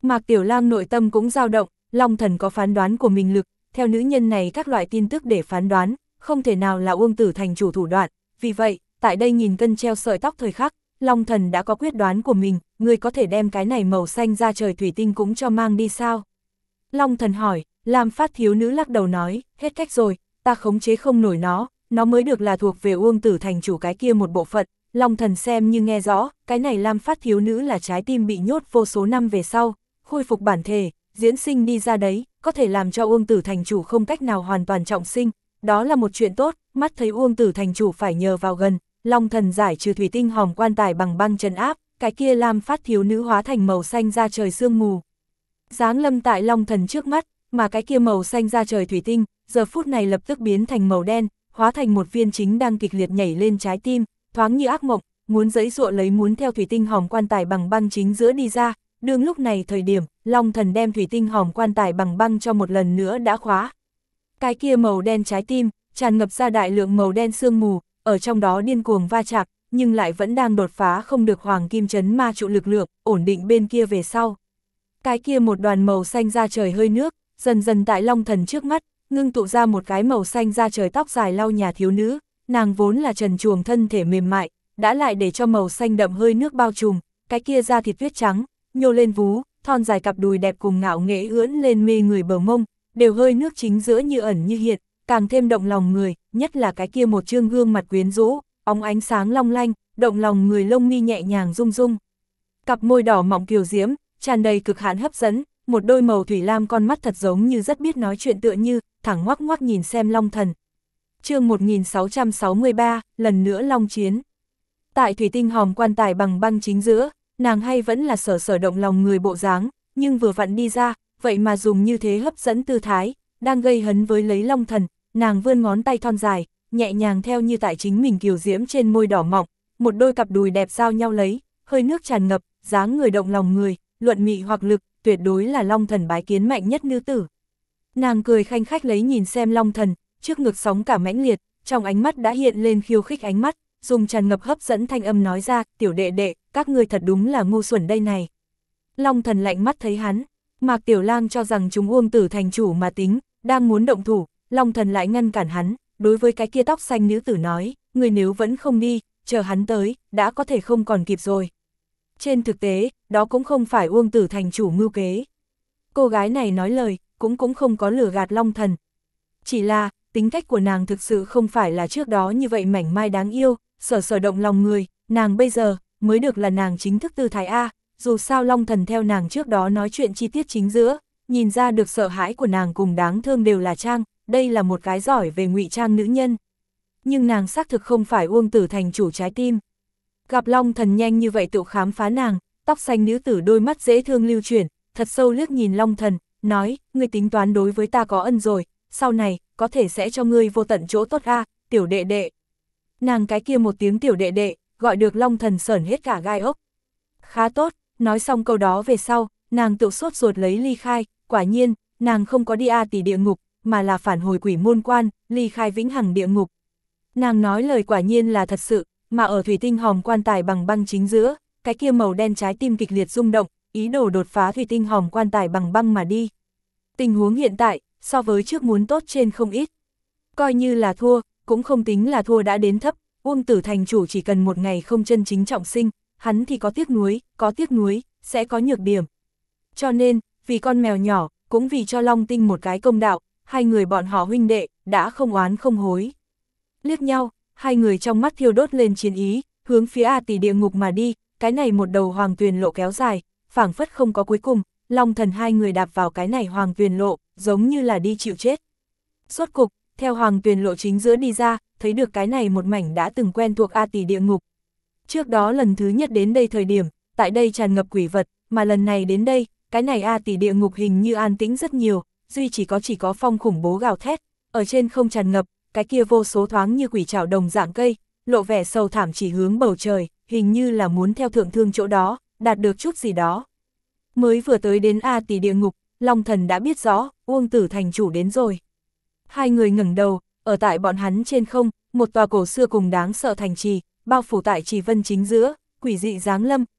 Mạc Tiểu Lang nội tâm cũng dao động, Long Thần có phán đoán của mình lực, theo nữ nhân này các loại tin tức để phán đoán, không thể nào là Uông Tử Thành chủ thủ đoạn, vì vậy, tại đây nghìn cân treo sợi tóc thời khắc, Long Thần đã có quyết đoán của mình, người có thể đem cái này màu xanh ra trời thủy tinh cũng cho mang đi sao? Long Thần hỏi, Lam Phát thiếu nữ lắc đầu nói, hết cách rồi, ta khống chế không nổi nó, nó mới được là thuộc về Uông Tử Thành chủ cái kia một bộ phận. Long Thần xem như nghe rõ, cái này Lam Phát thiếu nữ là trái tim bị nhốt vô số năm về sau, khôi phục bản thể, diễn sinh đi ra đấy, có thể làm cho Uông Tử Thành chủ không cách nào hoàn toàn trọng sinh, đó là một chuyện tốt, mắt thấy Uông Tử Thành chủ phải nhờ vào gần, Long Thần giải trừ thủy tinh hòm quan tài bằng băng trấn áp, cái kia Lam Phát thiếu nữ hóa thành màu xanh ra trời sương mù. Giáng lâm tại Long Thần trước mắt, mà cái kia màu xanh ra trời thủy tinh, giờ phút này lập tức biến thành màu đen, hóa thành một viên chính đang kịch liệt nhảy lên trái tim, thoáng như ác mộng, muốn giãy giụa lấy muốn theo thủy tinh hòm quan tài bằng băng chính giữa đi ra. Đương lúc này thời điểm, Long Thần đem thủy tinh hòm quan tài bằng băng cho một lần nữa đã khóa. Cái kia màu đen trái tim, tràn ngập ra đại lượng màu đen sương mù, ở trong đó điên cuồng va chạm, nhưng lại vẫn đang đột phá không được hoàng kim chấn ma trụ lực lượng, ổn định bên kia về sau. Cái kia một đoàn màu xanh ra trời hơi nước, dần dần tại Long Thần trước mắt, ngưng tụ ra một cái màu xanh ra trời tóc dài lau nhà thiếu nữ, nàng vốn là trần truồng thân thể mềm mại, đã lại để cho màu xanh đậm hơi nước bao trùm, cái kia da thịt tuyết trắng, nhô lên vú, thon dài cặp đùi đẹp cùng ngạo nghễ ưỡn lên mê người bờ mông, đều hơi nước chính giữa như ẩn như hiện, càng thêm động lòng người, nhất là cái kia một trương gương mặt quyến rũ, óng ánh sáng long lanh, động lòng người lông mi nhẹ nhàng rung rung. Cặp môi đỏ mọng kiều diễm, tràn đầy cực hạn hấp dẫn, một đôi màu thủy lam con mắt thật giống như rất biết nói chuyện tựa như, thẳng ngoắc ngoắc nhìn xem Long Thần. Chương một nghìn sáu trăm sáu mươi ba, lần nữa long chiến. Tại thủy tinh hòm quan tài bằng băng chính giữa, nàng hay vẫn là sở sở động lòng người bộ dáng, nhưng vừa vặn đi ra, vậy mà dùng như thế hấp dẫn tư thái, đang gây hấn với lấy Long Thần, nàng vươn ngón tay thon dài, nhẹ nhàng theo như tại chính mình kiều diễm trên môi đỏ mọng, một đôi cặp đùi đẹp giao nhau lấy, hơi nước tràn ngập, dáng người động lòng người, luận mị hoặc lực, tuyệt đối là Long Thần bái kiến mạnh nhất nữ tử. Nàng cười khanh khách lấy nhìn xem Long Thần, trước ngực sóng cả mãnh liệt, trong ánh mắt đã hiện lên khiêu khích ánh mắt, dùng tràn ngập hấp dẫn thanh âm nói ra, tiểu đệ đệ, các ngươi thật đúng là ngu xuẩn đây này. Long Thần lạnh mắt thấy hắn, Mạc Tiểu Lang cho rằng chúng Uông Tử Thành chủ mà tính, đang muốn động thủ, Long Thần lại ngăn cản hắn, đối với cái kia tóc xanh nữ tử nói, người nếu vẫn không đi, chờ hắn tới, đã có thể không còn kịp rồi. Trên thực tế, đó cũng không phải Uông Tử Thành chủ mưu kế. Cô gái này nói lời, cũng cũng không có lừa gạt Long Thần. Chỉ là, tính cách của nàng thực sự không phải là trước đó như vậy mảnh mai đáng yêu, sở sở động lòng người, nàng bây giờ, mới được là nàng chính thức tư thái A, dù sao Long Thần theo nàng trước đó nói chuyện chi tiết chính giữa, nhìn ra được sợ hãi của nàng cùng đáng thương đều là trang, đây là một cái giỏi về ngụy trang nữ nhân. Nhưng nàng xác thực không phải Uông Tử Thành chủ trái tim. Gặp Long Thần nhanh như vậy tự khám phá nàng, tóc xanh nữ tử đôi mắt dễ thương lưu chuyển, thật sâu liếc nhìn Long Thần, nói, ngươi tính toán đối với ta có ân rồi, sau này, có thể sẽ cho ngươi vô tận chỗ tốt a, tiểu đệ đệ. Nàng cái kia một tiếng tiểu đệ đệ, gọi được Long Thần sởn hết cả gai ốc. Khá tốt, nói xong câu đó về sau, nàng tự sốt ruột lấy ly khai, quả nhiên, nàng không có đi A tỷ địa ngục, mà là phản hồi quỷ môn quan, ly khai vĩnh hằng địa ngục. Nàng nói lời quả nhiên là thật sự, mà ở thủy tinh hòm quan tài bằng băng chính giữa, cái kia màu đen trái tim kịch liệt rung động, ý đồ đột phá thủy tinh hòm quan tài bằng băng mà đi. Tình huống hiện tại, so với trước muốn tốt trên không ít. Coi như là thua, cũng không tính là thua đã đến thấp, Uông Tử Thành chủ chỉ cần một ngày không chân chính trọng sinh, hắn thì có tiếc nuối, có tiếc nuối, sẽ có nhược điểm. Cho nên, vì con mèo nhỏ, cũng vì cho Long Tinh một cái công đạo, hai người bọn họ huynh đệ, đã không oán không hối. Liếc nhau, hai người trong mắt thiêu đốt lên chiến ý, hướng phía A tỷ địa ngục mà đi, cái này một đầu hoàng tuyền lộ kéo dài, phảng phất không có cuối cùng, Long Thần hai người đạp vào cái này hoàng tuyền lộ, giống như là đi chịu chết. Suốt cục, theo hoàng tuyền lộ chính giữa đi ra, thấy được cái này một mảnh đã từng quen thuộc A tỷ địa ngục. Trước đó lần thứ nhất đến đây thời điểm, tại đây tràn ngập quỷ vật, mà lần này đến đây, cái này A tỷ địa ngục hình như an tĩnh rất nhiều, duy chỉ có chỉ có phong khủng bố gào thét, ở trên không tràn ngập, cái kia vô số thoáng như quỷ trảo đồng dạng cây, lộ vẻ sầu thảm chỉ hướng bầu trời, hình như là muốn theo thượng thương chỗ đó, đạt được chút gì đó. Mới vừa tới đến A tỷ địa ngục, Long Thần đã biết rõ, Uông Tử Thành chủ đến rồi. Hai người ngẩng đầu, ở tại bọn hắn trên không, một tòa cổ xưa cùng đáng sợ thành trì, bao phủ tại trì vân chính giữa, quỷ dị giáng lâm,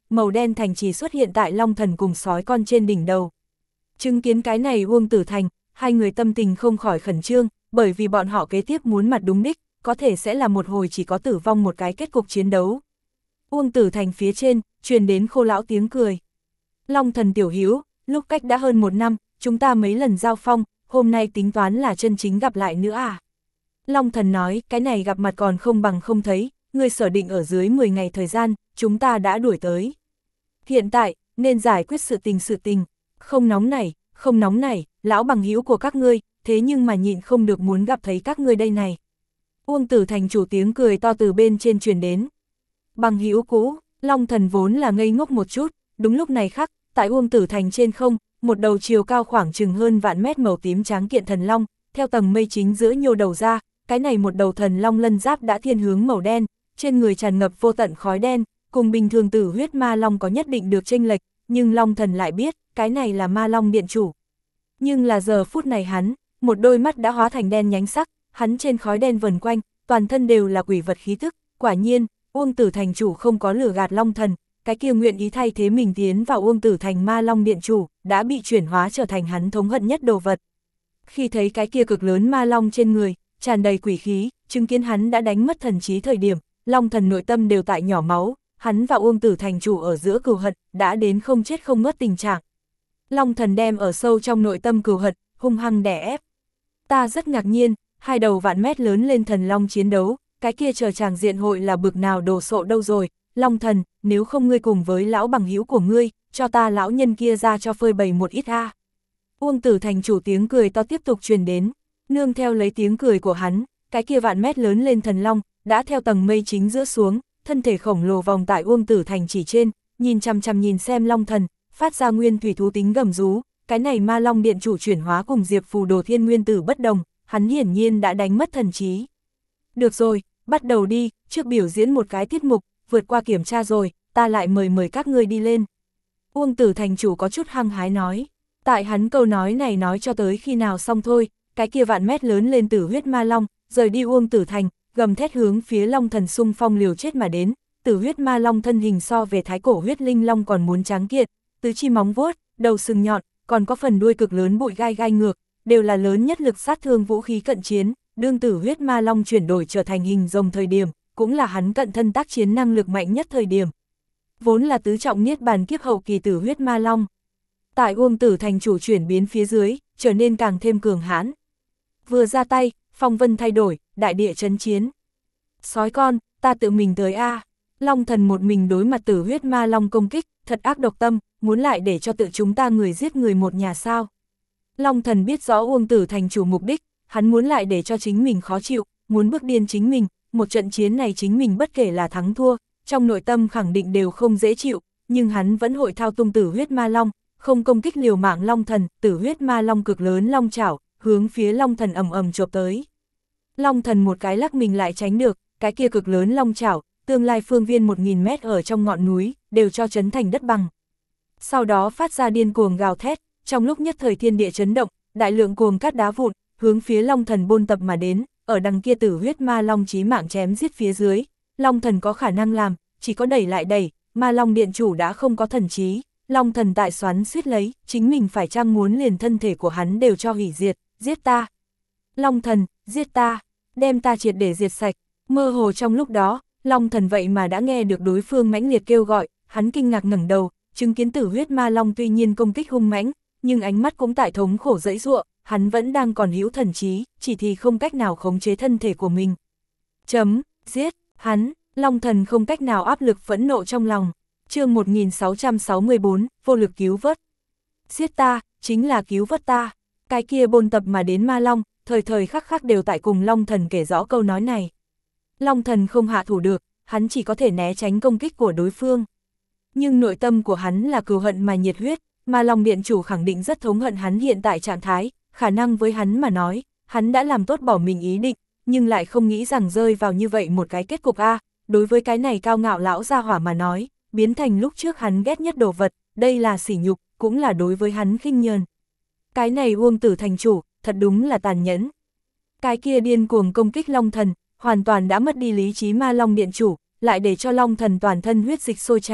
màu đen thành trì xuất hiện tại Long Thần cùng sói con trên đỉnh đầu. Chứng kiến cái này Uông Tử Thành, hai người tâm tình không khỏi khẩn trương, bởi vì bọn họ kế tiếp muốn mặt đúng đích, có thể sẽ là một hồi chỉ có tử vong một cái kết cục chiến đấu. Uông Tử Thành phía trên, truyền đến Khô lão tiếng cười. Long Thần tiểu hữu, lúc cách đã hơn một năm, chúng ta mấy lần giao phong, hôm nay tính toán là chân chính gặp lại nữa à? Long Thần nói, cái này gặp mặt còn không bằng không thấy, ngươi sở định ở dưới mười ngày thời gian, chúng ta đã đuổi tới. Hiện tại, nên giải quyết sự tình sự tình, không nóng nảy, không nóng nảy, lão bằng hữu của các ngươi, thế nhưng mà nhịn không được muốn gặp thấy các ngươi đây này. Uông Tử Thành chủ tiếng cười to từ bên trên truyền đến. Bằng hữu cũ, Long Thần vốn là ngây ngốc một chút, đúng lúc này khắc, tại Uông Tử Thành trên không, một đầu chiều cao khoảng chừng hơn vạn mét màu tím trắng kiện thần long, theo tầng mây chính giữa nhô đầu ra, cái này một đầu thần long lân giáp đã thiên hướng màu đen, trên người tràn ngập vô tận khói đen, cùng bình thường tử huyết ma long có nhất định được chênh lệch, nhưng Long Thần lại biết, cái này là ma long điện chủ. Nhưng là giờ phút này hắn, một đôi mắt đã hóa thành đen nhánh sắc, hắn trên khói đen vần quanh, toàn thân đều là quỷ vật khí tức, quả nhiên, Uông Tử Thành chủ không có lừa gạt Long Thần, cái kia nguyện ý thay thế mình tiến vào Uông Tử Thành ma long điện chủ, đã bị chuyển hóa trở thành hắn thống hận nhất đồ vật. Khi thấy cái kia cực lớn ma long trên người, tràn đầy quỷ khí, chứng kiến hắn đã đánh mất thần trí thời điểm, Long Thần nội tâm đều tại nhỏ máu, hắn và Uông Tử Thành chủ ở giữa cừu hận, đã đến không chết không ngớt tình trạng. Long Thần đem ở sâu trong nội tâm cừu hận, hung hăng đè ép. Ta rất ngạc nhiên, hai đầu vạn mét lớn lên thần long chiến đấu, cái kia chờ chàng diện hội là bực nào đồ sộ đâu rồi, Long Thần, nếu không ngươi cùng với lão bằng hữu của ngươi, cho ta lão nhân kia ra cho phơi bày một ít a. Uông Tử Thành chủ tiếng cười to tiếp tục truyền đến, nương theo lấy tiếng cười của hắn, cái kia vạn mét lớn lên thần long, đã theo tầng mây chính giữa xuống, thân thể khổng lồ vòng tại Uông Tử Thành chỉ trên, nhìn chằm chằm nhìn xem Long Thần, phát ra nguyên thủy thú tính gầm rú, cái này ma long điện chủ chuyển hóa cùng Diệp Phù Đồ Thiên nguyên tử bất đồng, hắn hiển nhiên đã đánh mất thần trí. Được rồi, bắt đầu đi, trước biểu diễn một cái tiết mục, vượt qua kiểm tra rồi, ta lại mời mời các ngươi đi lên. Uông Tử Thành chủ có chút hăng hái nói, tại hắn câu nói này nói cho tới khi nào xong thôi, cái kia vạn mét lớn lên tử huyết ma long, rời đi Uông Tử Thành, gầm thét hướng phía Long Thần xung phong liều chết mà đến, tử huyết ma long thân hình so về thái cổ huyết linh long còn muốn tráng kiện, tứ chi móng vuốt, đầu sừng nhọn, còn có phần đuôi cực lớn bụi gai gai ngược, đều là lớn nhất lực sát thương vũ khí cận chiến, đương tử huyết ma long chuyển đổi trở thành hình rồng thời điểm, cũng là hắn cận thân tác chiến năng lực mạnh nhất thời điểm. Vốn là tứ trọng niết bàn kiếp hậu kỳ tử huyết ma long. Tại Uông Tử Thành chủ chuyển biến phía dưới, trở nên càng thêm cường hãn. Vừa ra tay, phong vân thay đổi, đại địa chấn chiến. Sói con, ta tự mình tới a. Long Thần một mình đối mặt tử huyết ma long công kích, thật ác độc tâm, muốn lại để cho tự chúng ta người giết người một nhà sao. Long Thần biết rõ Uông Tử Thành chủ mục đích, hắn muốn lại để cho chính mình khó chịu, muốn bức điên chính mình, một trận chiến này chính mình bất kể là thắng thua, trong nội tâm khẳng định đều không dễ chịu, nhưng hắn vẫn hội thao tung tử huyết ma long, không công kích liều mạng Long Thần, tử huyết ma long cực lớn long chảo, hướng phía Long Thần ầm ầm chộp tới. Long Thần một cái lắc mình lại tránh được, cái kia cực lớn long chảo, tương lai phương viên một nghìn mét ở trong ngọn núi, đều cho chấn thành đất bằng. Sau đó phát ra điên cuồng gào thét, trong lúc nhất thời thiên địa chấn động, đại lượng cuồng cát đá vụn, hướng phía Long Thần bôn tập mà đến, ở đằng kia tử huyết ma long chí mạng chém giết phía dưới, Long Thần có khả năng làm, chỉ có đẩy lại đẩy, ma long điện chủ đã không có thần trí, Long Thần tại xoắn suýt lấy, chính mình phải chăng muốn liền thân thể của hắn đều cho hủy diệt, giết ta. Long Thần, giết ta, đem ta triệt để diệt sạch, mơ hồ trong lúc đó, Long Thần vậy mà đã nghe được đối phương mãnh liệt kêu gọi, hắn kinh ngạc ngẩng đầu, chứng kiến tử huyết ma long tuy nhiên công kích hung mãnh, nhưng ánh mắt cũng tại thống khổ dẫy giụa, hắn vẫn đang còn hữu thần trí, chỉ thì không cách nào khống chế thân thể của mình. Chấm, giết, hắn, Long Thần không cách nào áp lực phẫn nộ trong lòng. Chương một nghìn sáu trăm sáu mươi bốn, vô lực cứu vớt. Giết ta, chính là cứu vớt ta. Cái kia bôn tập mà đến ma long, thời thời khắc khắc đều tại cùng Long Thần kể rõ câu nói này. Long Thần không hạ thủ được, hắn chỉ có thể né tránh công kích của đối phương. Nhưng nội tâm của hắn là cừu hận mà nhiệt huyết, mà Long Điện chủ khẳng định rất thống hận hắn hiện tại trạng thái, khả năng với hắn mà nói, hắn đã làm tốt bỏ mình ý định, nhưng lại không nghĩ rằng rơi vào như vậy một cái kết cục a. Đối với cái này cao ngạo lão gia hỏa mà nói, biến thành lúc trước hắn ghét nhất đồ vật, đây là sỉ nhục, cũng là đối với hắn khinh nhờn. Cái này Uông Tử Thành chủ, thật đúng là tàn nhẫn. Cái kia điên cuồng công kích Long Thần, hoàn toàn đã mất đi lý trí ma Long Điện chủ, lại để cho Long Thần toàn thân huyết dịch sôi trào,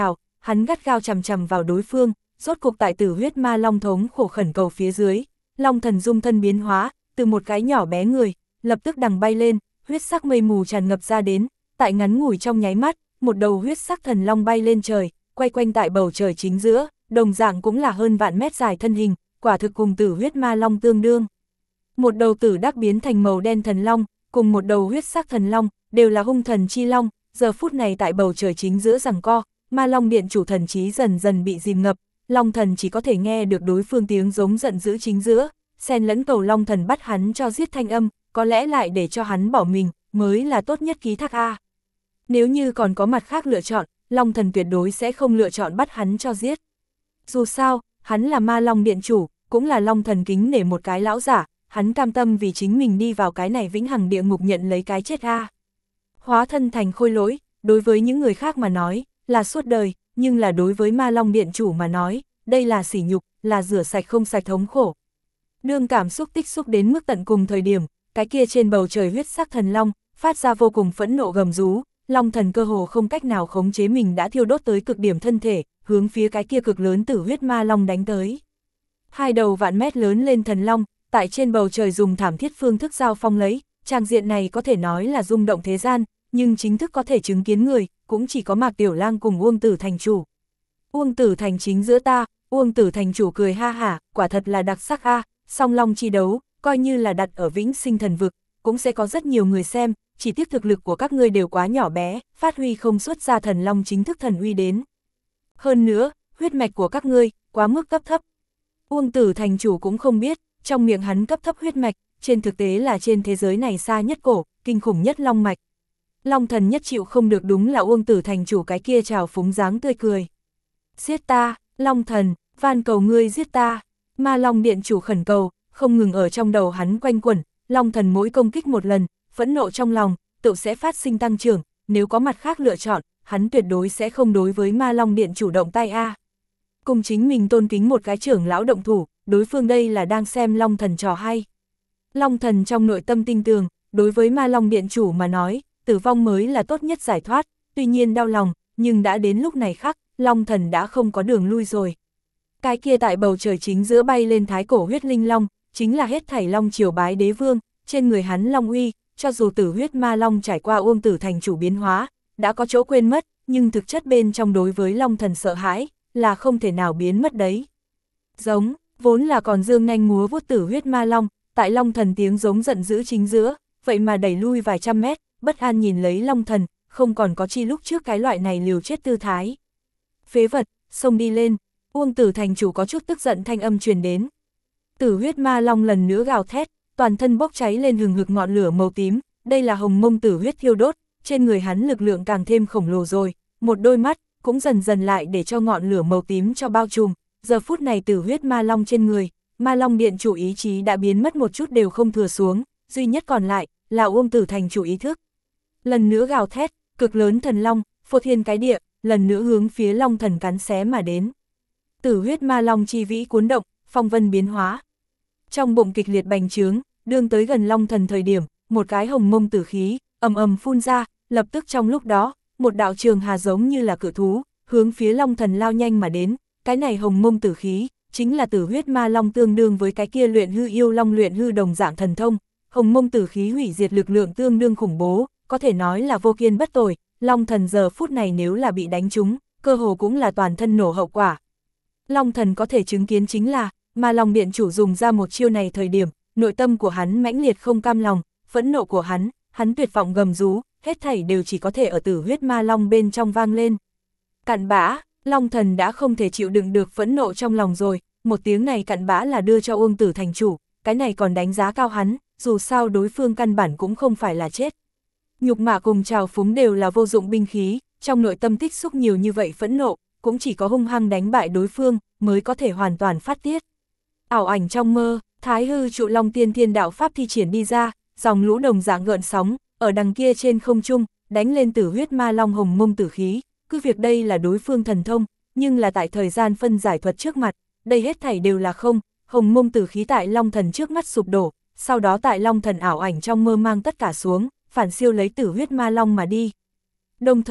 hắn gắt gao chằm chằm vào đối phương, rốt cục tại Tử huyết ma long thống khổ khẩn cầu phía dưới, long thần dung thân biến hóa, từ một cái nhỏ bé người, lập tức đằng bay lên, huyết sắc mây mù tràn ngập ra đến, tại ngắn ngủi trong nháy mắt, một đầu huyết sắc thần long bay lên trời, quay quanh tại bầu trời chính giữa, đồng dạng cũng là hơn vạn mét dài thân hình, quả thực cùng Tử huyết ma long tương đương. Một đầu tử đắc biến thành màu đen thần long, cùng một đầu huyết sắc thần long, đều là hung thần chi long, giờ phút này tại bầu trời chính giữa giằng co, ma long điện chủ thần trí dần dần bị dìm ngập, long thần chỉ có thể nghe được đối phương tiếng giống giận dữ chính giữa, xen lẫn cầu long thần bắt hắn cho giết thanh âm, có lẽ lại để cho hắn bỏ mình, mới là tốt nhất ký thác A. Nếu như còn có mặt khác lựa chọn, long thần tuyệt đối sẽ không lựa chọn bắt hắn cho giết. Dù sao, hắn là ma long điện chủ, cũng là long thần kính nể một cái lão giả, hắn cam tâm vì chính mình đi vào cái này vĩnh hằng địa ngục nhận lấy cái chết A. Hóa thân thành khôi lỗi, đối với những người khác mà nói, là suốt đời, nhưng là đối với ma long điện chủ mà nói, đây là sỉ nhục, là rửa sạch không sạch thống khổ. Đương cảm xúc tích xúc đến mức tận cùng thời điểm, cái kia trên bầu trời huyết sắc thần long, phát ra vô cùng phẫn nộ gầm rú, long thần cơ hồ không cách nào khống chế mình đã thiêu đốt tới cực điểm thân thể, hướng phía cái kia cực lớn Tử huyết ma long đánh tới. Hai đầu vạn mét lớn lên thần long, tại trên bầu trời dùng thảm thiết phương thức giao phong lấy, trang diện này có thể nói là rung động thế gian, nhưng chính thức có thể chứng kiến người, cũng chỉ có Mạc Tiểu Lang cùng Uông Tử thành chủ. Uông Tử thành chính giữa ta, Uông Tử thành chủ cười ha hả, quả thật là đặc sắc a, song long chi đấu, coi như là đặt ở vĩnh sinh thần vực, cũng sẽ có rất nhiều người xem, chỉ tiếc thực lực của các ngươi đều quá nhỏ bé, phát huy không xuất ra thần long chính thức thần uy đến. Hơn nữa, huyết mạch của các ngươi, quá mức cấp thấp. Uông Tử thành chủ cũng không biết, trong miệng hắn cấp thấp huyết mạch, trên thực tế là trên thế giới này xa nhất cổ, kinh khủng nhất long mạch. Long thần nhất chịu không được đúng là Uông Tử thành chủ cái kia trào phúng dáng tươi cười. Giết ta, long thần, van cầu ngươi giết ta. Ma long điện chủ khẩn cầu, không ngừng ở trong đầu hắn quanh quẩn, long thần mỗi công kích một lần, phẫn nộ trong lòng, tự sẽ phát sinh tăng trưởng, nếu có mặt khác lựa chọn, hắn tuyệt đối sẽ không đối với ma long điện chủ động tay a. Cùng chính mình tôn kính một cái trưởng lão động thủ, đối phương đây là đang xem long thần trò hay. Long thần trong nội tâm tinh tường, đối với ma long điện chủ mà nói, tử vong mới là tốt nhất giải thoát, tuy nhiên đau lòng, nhưng đã đến lúc này khắc, long thần đã không có đường lui rồi. Cái kia tại bầu trời chính giữa bay lên thái cổ huyết linh long, chính là hết thảy long triều bái đế vương, trên người hắn long uy, cho dù Tử huyết ma long trải qua Uông Tử thành chủ biến hóa, đã có chỗ quên mất, nhưng thực chất bên trong đối với long thần sợ hãi, là không thể nào biến mất đấy. Giống, vốn là còn dương nanh múa vuốt Tử huyết ma long, tại long thần tiếng giống giận dữ chính giữa, vậy mà đẩy lui vài trăm mét, bất an nhìn lấy long thần, không còn có chi lúc trước cái loại này liều chết tư thái. Phế vật, xông đi lên, Uông Tử thành chủ có chút tức giận thanh âm truyền đến. Tử huyết ma long lần nữa gào thét, toàn thân bốc cháy lên hừng hực ngọn lửa màu tím, đây là hồng mông tử huyết thiêu đốt, trên người hắn lực lượng càng thêm khổng lồ rồi, một đôi mắt cũng dần dần lại để cho ngọn lửa màu tím cho bao trùm, giờ phút này Tử huyết ma long trên người, ma long điện chủ ý chí đã biến mất một chút đều không thừa xuống, duy nhất còn lại là Uông Tử thành chủ ý thức. Lần nữa gào thét, cực lớn thần long, phô thiên cái địa, lần nữa hướng phía long thần cắn xé mà đến. Tử huyết ma long chi vĩ cuốn động, phong vân biến hóa. Trong bụng kịch liệt bành trướng, đương tới gần long thần thời điểm, một cái hồng mông tử khí, ầm ầm phun ra, lập tức trong lúc đó, một đạo trường hà giống như là cự thú, hướng phía long thần lao nhanh mà đến, cái này hồng mông tử khí, chính là Tử huyết ma long tương đương với cái kia luyện hư yêu long luyện hư đồng dạng thần thông, hồng mông tử khí hủy diệt lực lượng tương đương khủng bố, có thể nói là vô kiên bất tồi, long thần giờ phút này nếu là bị đánh trúng, cơ hồ cũng là toàn thân nổ hậu quả. Long thần có thể chứng kiến chính là, ma long điện chủ dùng ra một chiêu này thời điểm, nội tâm của hắn mãnh liệt không cam lòng, phẫn nộ của hắn, hắn tuyệt vọng gầm rú, hết thảy đều chỉ có thể ở Tử huyết ma long bên trong vang lên. Cặn bã, long thần đã không thể chịu đựng được phẫn nộ trong lòng rồi, một tiếng này cặn bã là đưa cho Uông Tử thành chủ, cái này còn đánh giá cao hắn, dù sao đối phương căn bản cũng không phải là chết. Nhục mạ cùng trào phúng đều là vô dụng binh khí, trong nội tâm tích xúc nhiều như vậy phẫn nộ, cũng chỉ có hung hăng đánh bại đối phương, mới có thể hoàn toàn phát tiết. Ảo ảnh trong mơ, Thái hư trụ long tiên thiên đạo pháp thi triển đi ra, dòng lũ đồng dạng gợn sóng, ở đằng kia trên không trung, đánh lên Tử huyết ma long hồng mông tử khí, cứ việc đây là đối phương thần thông, nhưng là tại thời gian phân giải thuật trước mặt, đây hết thảy đều là không, hồng mông tử khí tại long thần trước mắt sụp đổ, sau đó tại long thần ảo ảnh trong mơ mang tất cả xuống, phản siêu lấy Tử huyết ma long mà đi. Đồng thời,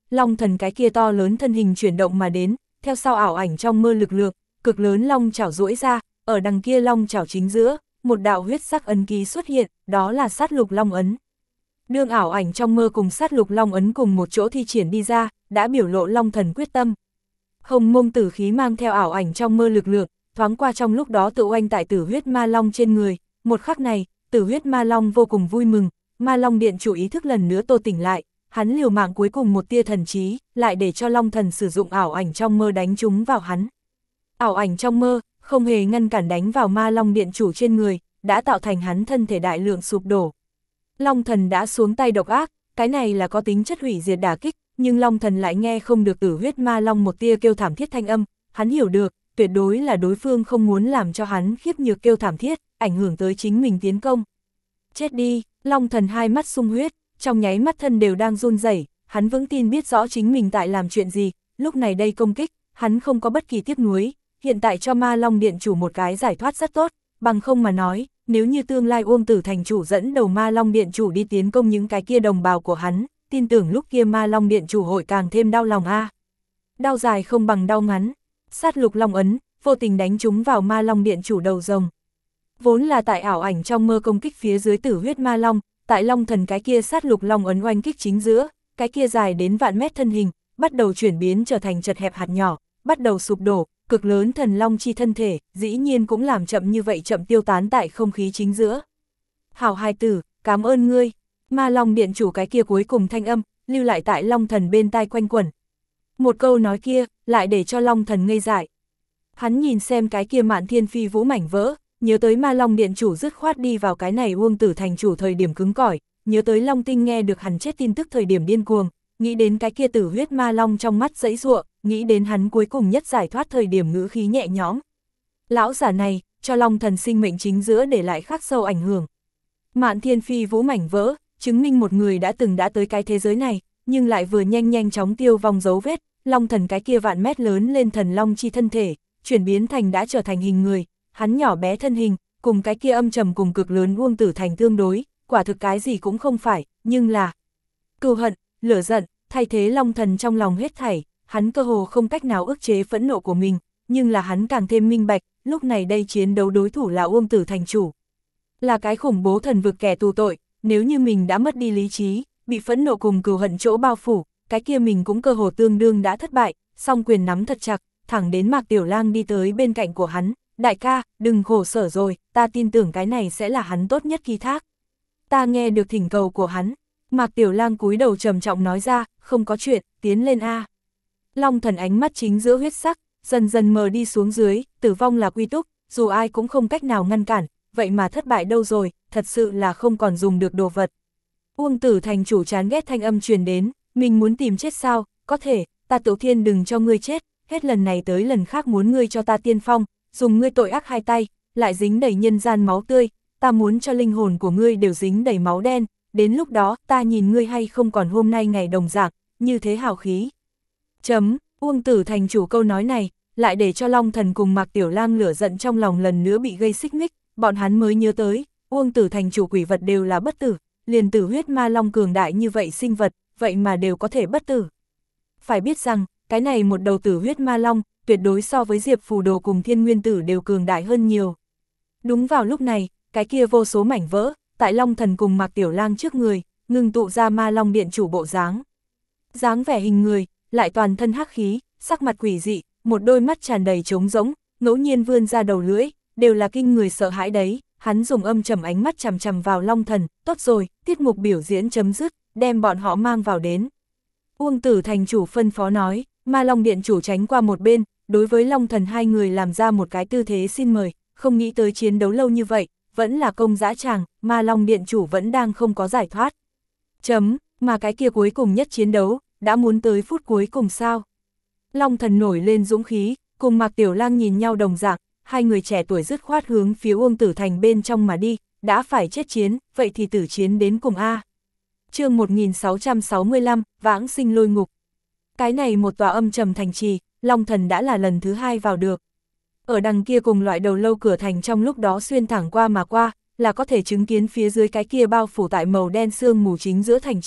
Long thần cái kia to lớn thân hình chuyển động mà đến, theo sau ảo ảnh trong mơ lực lượng, cực lớn long chảo duỗi ra, ở đằng kia long chảo chính giữa, một đạo huyết sắc ấn ký xuất hiện, đó là sát lục long ấn. Đương ảo ảnh trong mơ cùng sát lục long ấn cùng một chỗ thi triển đi ra, đã biểu lộ long thần quyết tâm. Hồng mông tử khí mang theo ảo ảnh trong mơ lực lượng, thoáng qua trong lúc đó tự oanh tại tử huyết ma long trên người, một khắc này, tử huyết ma long vô cùng vui mừng, ma long điện chủ ý thức lần nữa tô tỉnh lại, hắn liều mạng cuối cùng một tia thần trí, lại để cho long thần sử dụng ảo ảnh trong mơ đánh trúng vào hắn. Ảo ảnh trong mơ, không hề ngăn cản đánh vào ma long điện chủ trên người, đã tạo thành hắn thân thể đại lượng sụp đổ. Long thần đã xuống tay độc ác, cái này là có tính chất hủy diệt đả kích, nhưng long thần lại nghe không được tử huyết ma long một tia kêu thảm thiết thanh âm, hắn hiểu được, tuyệt đối là đối phương không muốn làm cho hắn khiếp nhược kêu thảm thiết, ảnh hưởng tới chính mình tiến công. Chết đi, long thần hai mắt sung huyết, trong nháy mắt thân đều đang run rẩy, hắn vững tin biết rõ chính mình tại làm chuyện gì, lúc này đây công kích, hắn không có bất kỳ tiếc nuối, hiện tại cho ma long điện chủ một cái giải thoát rất tốt, bằng không mà nói, nếu như tương lai Uông Tử thành chủ dẫn đầu ma long điện chủ đi tiến công những cái kia đồng bào của hắn, tin tưởng lúc kia ma long điện chủ hội càng thêm đau lòng a. À. Đau dài không bằng đau ngắn, sát lục long ấn, vô tình đánh trúng vào ma long điện chủ đầu rồng. Vốn là tại ảo ảnh trong mơ công kích phía dưới tử huyết ma long, tại long thần cái kia sát lục long ấn oanh kích chính giữa, cái kia dài đến vạn mét thân hình, bắt đầu chuyển biến trở thành chật hẹp hạt nhỏ, bắt đầu sụp đổ, cực lớn thần long chi thân thể, dĩ nhiên cũng làm chậm như vậy chậm tiêu tán tại không khí chính giữa. Hảo hài tử, cảm ơn ngươi, ma long điện chủ cái kia cuối cùng thanh âm, lưu lại tại long thần bên tai quanh quẩn. Một câu nói kia, lại để cho long thần ngây dại. Hắn nhìn xem cái kia mạn thiên phi vũ mảnh vỡ, nhớ tới ma long điện chủ dứt khoát đi vào cái này Uông Tử thành chủ thời điểm cứng cỏi, nhớ tới long tinh nghe được hắn chết tin tức thời điểm điên cuồng, nghĩ đến cái kia tử huyết ma long trong mắt giãy giụa, nghĩ đến hắn cuối cùng nhất giải thoát thời điểm ngữ khí nhẹ nhõm. Lão giả này, cho long thần sinh mệnh chính giữa để lại khắc sâu ảnh hưởng. Mạn thiên phi vũ mảnh vỡ, chứng minh một người đã từng đã tới cái thế giới này, nhưng lại vừa nhanh nhanh chóng tiêu vong dấu vết, long thần cái kia vạn mét lớn lên thần long chi thân thể, chuyển biến thành đã trở thành hình người, hắn nhỏ bé thân hình, cùng cái kia âm trầm cùng cực lớn Uông Tử thành tương đối, quả thực cái gì cũng không phải, nhưng là cừu hận, lửa giận, thay thế long thần trong lòng hết thảy, hắn cơ hồ không cách nào ức chế phẫn nộ của mình, nhưng là hắn càng thêm minh bạch, lúc này đây chiến đấu đối thủ là Uông Tử thành chủ. Là cái khủng bố thần vực kẻ tù tội, nếu như mình đã mất đi lý trí, bị phẫn nộ cùng cừu hận chỗ bao phủ, cái kia mình cũng cơ hồ tương đương đã thất bại, song quyền nắm thật chặt, thẳng đến Mạc Tiểu Lang đi tới bên cạnh của hắn, đại ca, đừng khổ sở rồi, ta tin tưởng cái này sẽ là hắn tốt nhất ký thác. Ta nghe được thỉnh cầu của hắn, Mạc Tiểu Lang cúi đầu trầm trọng nói ra, không có chuyện, tiến lên a. Long thần ánh mắt chính giữa huyết sắc, dần dần mờ đi xuống dưới, tử vong là quy túc, dù ai cũng không cách nào ngăn cản, vậy mà thất bại đâu rồi, thật sự là không còn dùng được đồ vật. Uông Tử thành chủ chán ghét thanh âm truyền đến, mình muốn tìm chết sao, có thể, ta Tiểu Thiên đừng cho ngươi chết, hết lần này tới lần khác muốn ngươi cho ta tiên phong, dùng ngươi tội ác hai tay, lại dính đầy nhân gian máu tươi, ta muốn cho linh hồn của ngươi đều dính đầy máu đen, đến lúc đó ta nhìn ngươi hay không còn hôm nay ngày đồng dạng, như thế hào khí. Chấm, Uông Tử thành chủ câu nói này, lại để cho Long thần cùng Mạc Tiểu Lang lửa giận trong lòng lần nữa bị gây xích mích, bọn hắn mới nhớ tới, Uông Tử thành chủ quỷ vật đều là bất tử, liền tử huyết ma long cường đại như vậy sinh vật, vậy mà đều có thể bất tử. Phải biết rằng, cái này một đầu tử huyết ma long, tuyệt đối so với Diệp Phù Đồ cùng Thiên Nguyên Tử đều cường đại hơn nhiều. Đúng vào lúc này, cái kia vô số mảnh vỡ, tại Long thần cùng Mạc Tiểu Lang trước người, ngừng tụ ra ma long điện chủ bộ dáng. Dáng vẻ hình người, lại toàn thân hắc khí, sắc mặt quỷ dị, một đôi mắt tràn đầy trống rỗng, ngẫu nhiên vươn ra đầu lưỡi, đều là kinh người sợ hãi đấy. Hắn dùng âm trầm ánh mắt chằm chằm vào Long thần, tốt rồi, tiết mục biểu diễn chấm dứt, đem bọn họ mang vào đến. Uông Tử thành chủ phân phó nói, ma long điện chủ tránh qua một bên, đối với Long thần hai người làm ra một cái tư thế xin mời, không nghĩ tới chiến đấu lâu như vậy, vẫn là công dã tràng, ma long điện chủ vẫn đang không có giải thoát. Chấm, mà cái kia cuối cùng nhất chiến đấu, đã muốn tới phút cuối cùng sao. Long thần nổi lên dũng khí, cùng Mạc Tiểu Lang nhìn nhau đồng dạng, hai người trẻ tuổi dứt khoát hướng phía Uông Tử thành bên trong mà đi, đã phải chết chiến, vậy thì tử chiến đến cùng a. Chương một nghìn sáu trăm sáu mươi lăm, vãng sinh lôi ngục. Cái này một tòa âm trầm thành trì, Long thần đã là lần thứ hai vào được. Ở đằng kia cùng loại đầu lâu cửa thành trong lúc đó xuyên thẳng qua mà qua, là có thể chứng kiến phía dưới cái kia bao phủ tại màu đen sương mù chính giữa thành trì,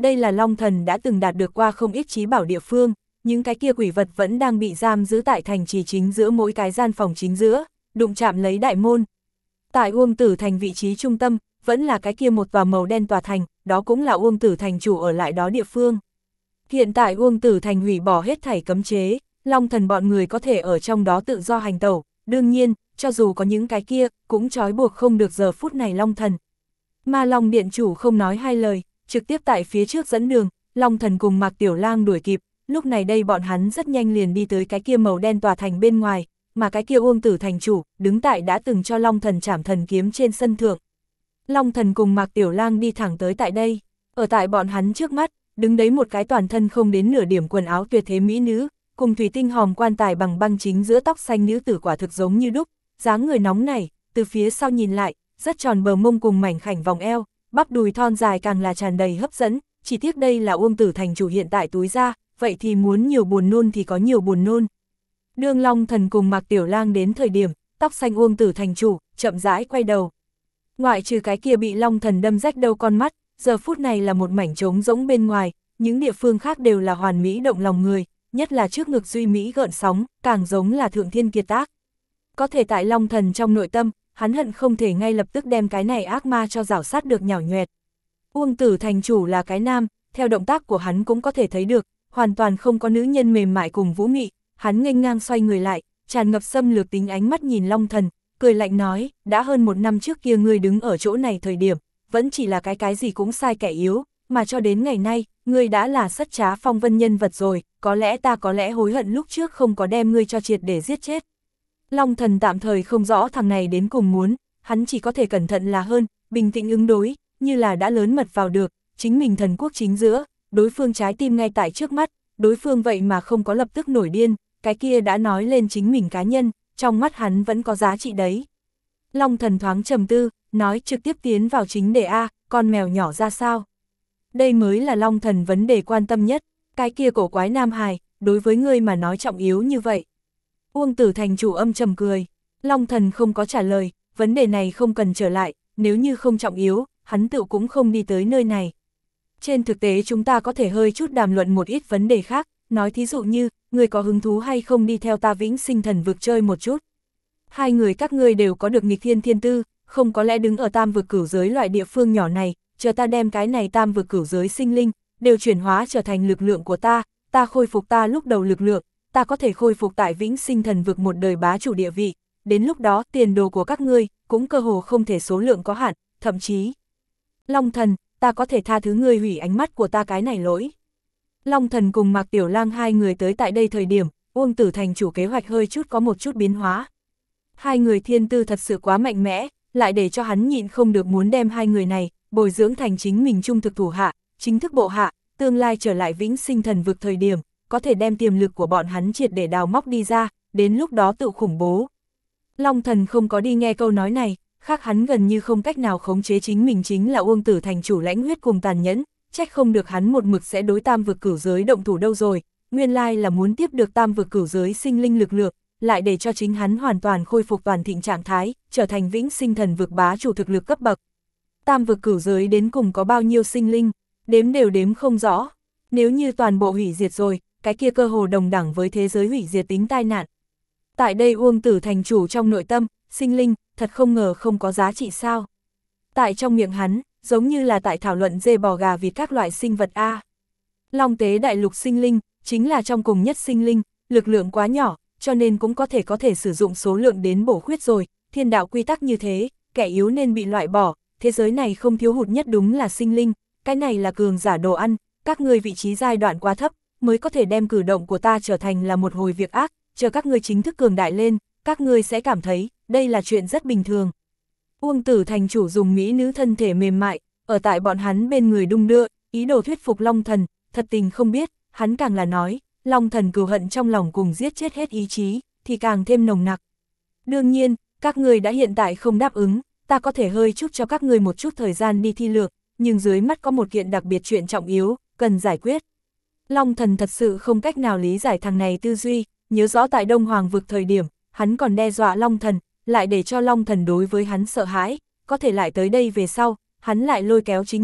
đây là Long Thần đã từng đạt được qua không ít trí bảo địa phương, những cái kia quỷ vật vẫn đang bị giam giữ tại thành trì chính giữa mỗi cái gian phòng chính giữa, đụng chạm lấy đại môn. Tại Uông Tử Thành vị trí trung tâm, vẫn là cái kia một tòa màu đen tòa thành, đó cũng là Uông Tử Thành chủ ở lại đó địa phương. Hiện tại Uông Tử Thành hủy bỏ hết thảy cấm chế, Long Thần bọn người có thể ở trong đó tự do hành tẩu, đương nhiên, cho dù có những cái kia, cũng trói buộc không được giờ phút này Long Thần. Ma Long Điện chủ không nói hai lời, trực tiếp tại phía trước dẫn đường, Long Thần cùng Mạc Tiểu Lang đuổi kịp, lúc này đây bọn hắn rất nhanh liền đi tới cái kia màu đen tòa thành bên ngoài, mà cái kia Uông Tử Thành chủ, đứng tại đã từng cho Long Thần trảm thần kiếm trên sân thượng. Long Thần cùng Mạc Tiểu Lang đi thẳng tới tại đây, ở tại bọn hắn trước mắt, đứng đấy một cái toàn thân không đến nửa điểm quần áo tuyệt thế mỹ nữ, cùng thủy tinh hòm quan tài bằng băng chính giữa tóc xanh nữ tử quả thực giống như đúc, dáng người nóng nảy, từ phía sau nhìn lại, rất tròn bờ mông cùng mảnh khảnh vòng eo, bắp đùi thon dài càng là tràn đầy hấp dẫn, chỉ tiếc đây là Uông Tử Thành chủ hiện tại túi ra, vậy thì muốn nhiều buồn nôn thì có nhiều buồn nôn. Đương Long Thần cùng Mạc Tiểu Lang đến thời điểm, tóc xanh Uông Tử Thành chủ, chậm rãi quay đầu. Ngoại trừ cái kia bị Long Thần đâm rách đâu con mắt, giờ phút này là một mảnh trống rỗng bên ngoài, những địa phương khác đều là hoàn mỹ động lòng người, nhất là trước ngực duy mỹ gợn sóng, càng giống là thượng thiên kiệt tác. Có thể tại Long Thần trong nội tâm, hắn hận không thể ngay lập tức đem cái này ác ma cho rảo sát được nhảo nhoẹt. Uông Tử Thành chủ là cái nam, theo động tác của hắn cũng có thể thấy được, hoàn toàn không có nữ nhân mềm mại cùng vũ mị, hắn nghênh ngang xoay người lại, tràn ngập xâm lược tính ánh mắt nhìn Long Thần, cười lạnh nói, đã hơn một năm trước kia ngươi đứng ở chỗ này thời điểm, vẫn chỉ là cái cái gì cũng sai kẻ yếu, mà cho đến ngày nay, ngươi đã là sất trá phong vân nhân vật rồi, có lẽ ta có lẽ hối hận lúc trước không có đem ngươi cho triệt để giết chết. Long Thần tạm thời không rõ thằng này đến cùng muốn, hắn chỉ có thể cẩn thận là hơn, bình tĩnh ứng đối, như là đã lớn mật vào được, chính mình thần quốc chính giữa, đối phương trái tim ngay tại trước mắt, đối phương vậy mà không có lập tức nổi điên, cái kia đã nói lên chính mình cá nhân, trong mắt hắn vẫn có giá trị đấy. Long Thần thoáng trầm tư, nói trực tiếp tiến vào chính đề A, con mèo nhỏ ra sao? Đây mới là Long Thần vấn đề quan tâm nhất, cái kia cổ quái nam hài, đối với ngươi mà nói trọng yếu như vậy. Uông Tử Thành chủ âm trầm cười, Long Thần không có trả lời, vấn đề này không cần trở lại, nếu như không trọng yếu, hắn tự cũng không đi tới nơi này. Trên thực tế chúng ta có thể hơi chút đàm luận một ít vấn đề khác, nói thí dụ như, người có hứng thú hay không đi theo ta Vĩnh Sinh Thần Vực chơi một chút. Hai người các ngươi đều có được nghịch thiên thiên tư, không có lẽ đứng ở tam vực cửu giới loại địa phương nhỏ này, chờ ta đem cái này tam vực cửu giới sinh linh, đều chuyển hóa trở thành lực lượng của ta, ta khôi phục ta lúc đầu lực lượng, ta có thể khôi phục tại Vĩnh Sinh Thần Vực một đời bá chủ địa vị, đến lúc đó tiền đồ của các ngươi, cũng cơ hồ không thể số lượng có hạn, thậm chí. Long Thần, ta có thể tha thứ ngươi hủy ánh mắt của ta cái này lỗi. Long Thần cùng Mạc Tiểu Lang hai người tới tại đây thời điểm, Uông Tử Thành chủ kế hoạch hơi chút có một chút biến hóa. Hai người thiên tư thật sự quá mạnh mẽ, lại để cho hắn nhịn không được muốn đem hai người này, bồi dưỡng thành chính mình trung thực thủ hạ, chính thức bộ hạ, tương lai trở lại Vĩnh Sinh Thần Vực thời điểm, có thể đem tiềm lực của bọn hắn triệt để đào móc đi ra, đến lúc đó tự khủng bố. Long Thần không có đi nghe câu nói này, khác hắn gần như không cách nào khống chế chính mình chính là Uông Tử Thành chủ lãnh huyết cùng tàn nhẫn, trách không được hắn một mực sẽ đối tam vực cửu giới động thủ đâu rồi, nguyên lai là muốn tiếp được tam vực cửu giới sinh linh lực lượng, lại để cho chính hắn hoàn toàn khôi phục toàn thịnh trạng thái, trở thành Vĩnh Sinh Thần Vực bá chủ thực lực cấp bậc. Tam vực cửu giới đến cùng có bao nhiêu sinh linh, đếm đều đếm không rõ, nếu như toàn bộ hủy diệt rồi, cái kia cơ hồ đồng đẳng với thế giới hủy diệt tính tai nạn. Tại đây Uông Tử Thành chủ trong nội tâm, sinh linh, thật không ngờ không có giá trị sao. Tại trong miệng hắn, giống như là tại thảo luận dê bò gà vịt các loại sinh vật A. Long tế đại lục sinh linh, chính là trong cùng nhất sinh linh, lực lượng quá nhỏ, cho nên cũng có thể có thể sử dụng số lượng đến bổ khuyết rồi, thiên đạo quy tắc như thế, kẻ yếu nên bị loại bỏ, thế giới này không thiếu hụt nhất đúng là sinh linh, cái này là cường giả đồ ăn, các ngươi vị trí giai đoạn quá thấp, mới có thể đem cử động của ta trở thành là một hồi việc ác, chờ các ngươi chính thức cường đại lên, các ngươi sẽ cảm thấy, đây là chuyện rất bình thường. Uông Tử Thành chủ dùng mỹ nữ thân thể mềm mại, ở tại bọn hắn bên người đung đưa, ý đồ thuyết phục Long Thần, thật tình không biết, hắn càng là nói, Long Thần cừu hận trong lòng cùng giết chết hết ý chí, thì càng thêm nồng nặc. Đương nhiên, các ngươi đã hiện tại không đáp ứng, ta có thể hơi chút cho các ngươi một chút thời gian đi thi lược, nhưng dưới mắt có một kiện đặc biệt chuyện trọng yếu, cần giải quyết. Long Thần thật sự không cách nào lý giải thằng này tư duy, nhớ rõ tại Đông Hoàng vực thời điểm, hắn còn đe dọa Long Thần, lại để cho Long Thần đối với hắn sợ hãi, có thể lại tới đây về sau, hắn lại lôi kéo chính mình,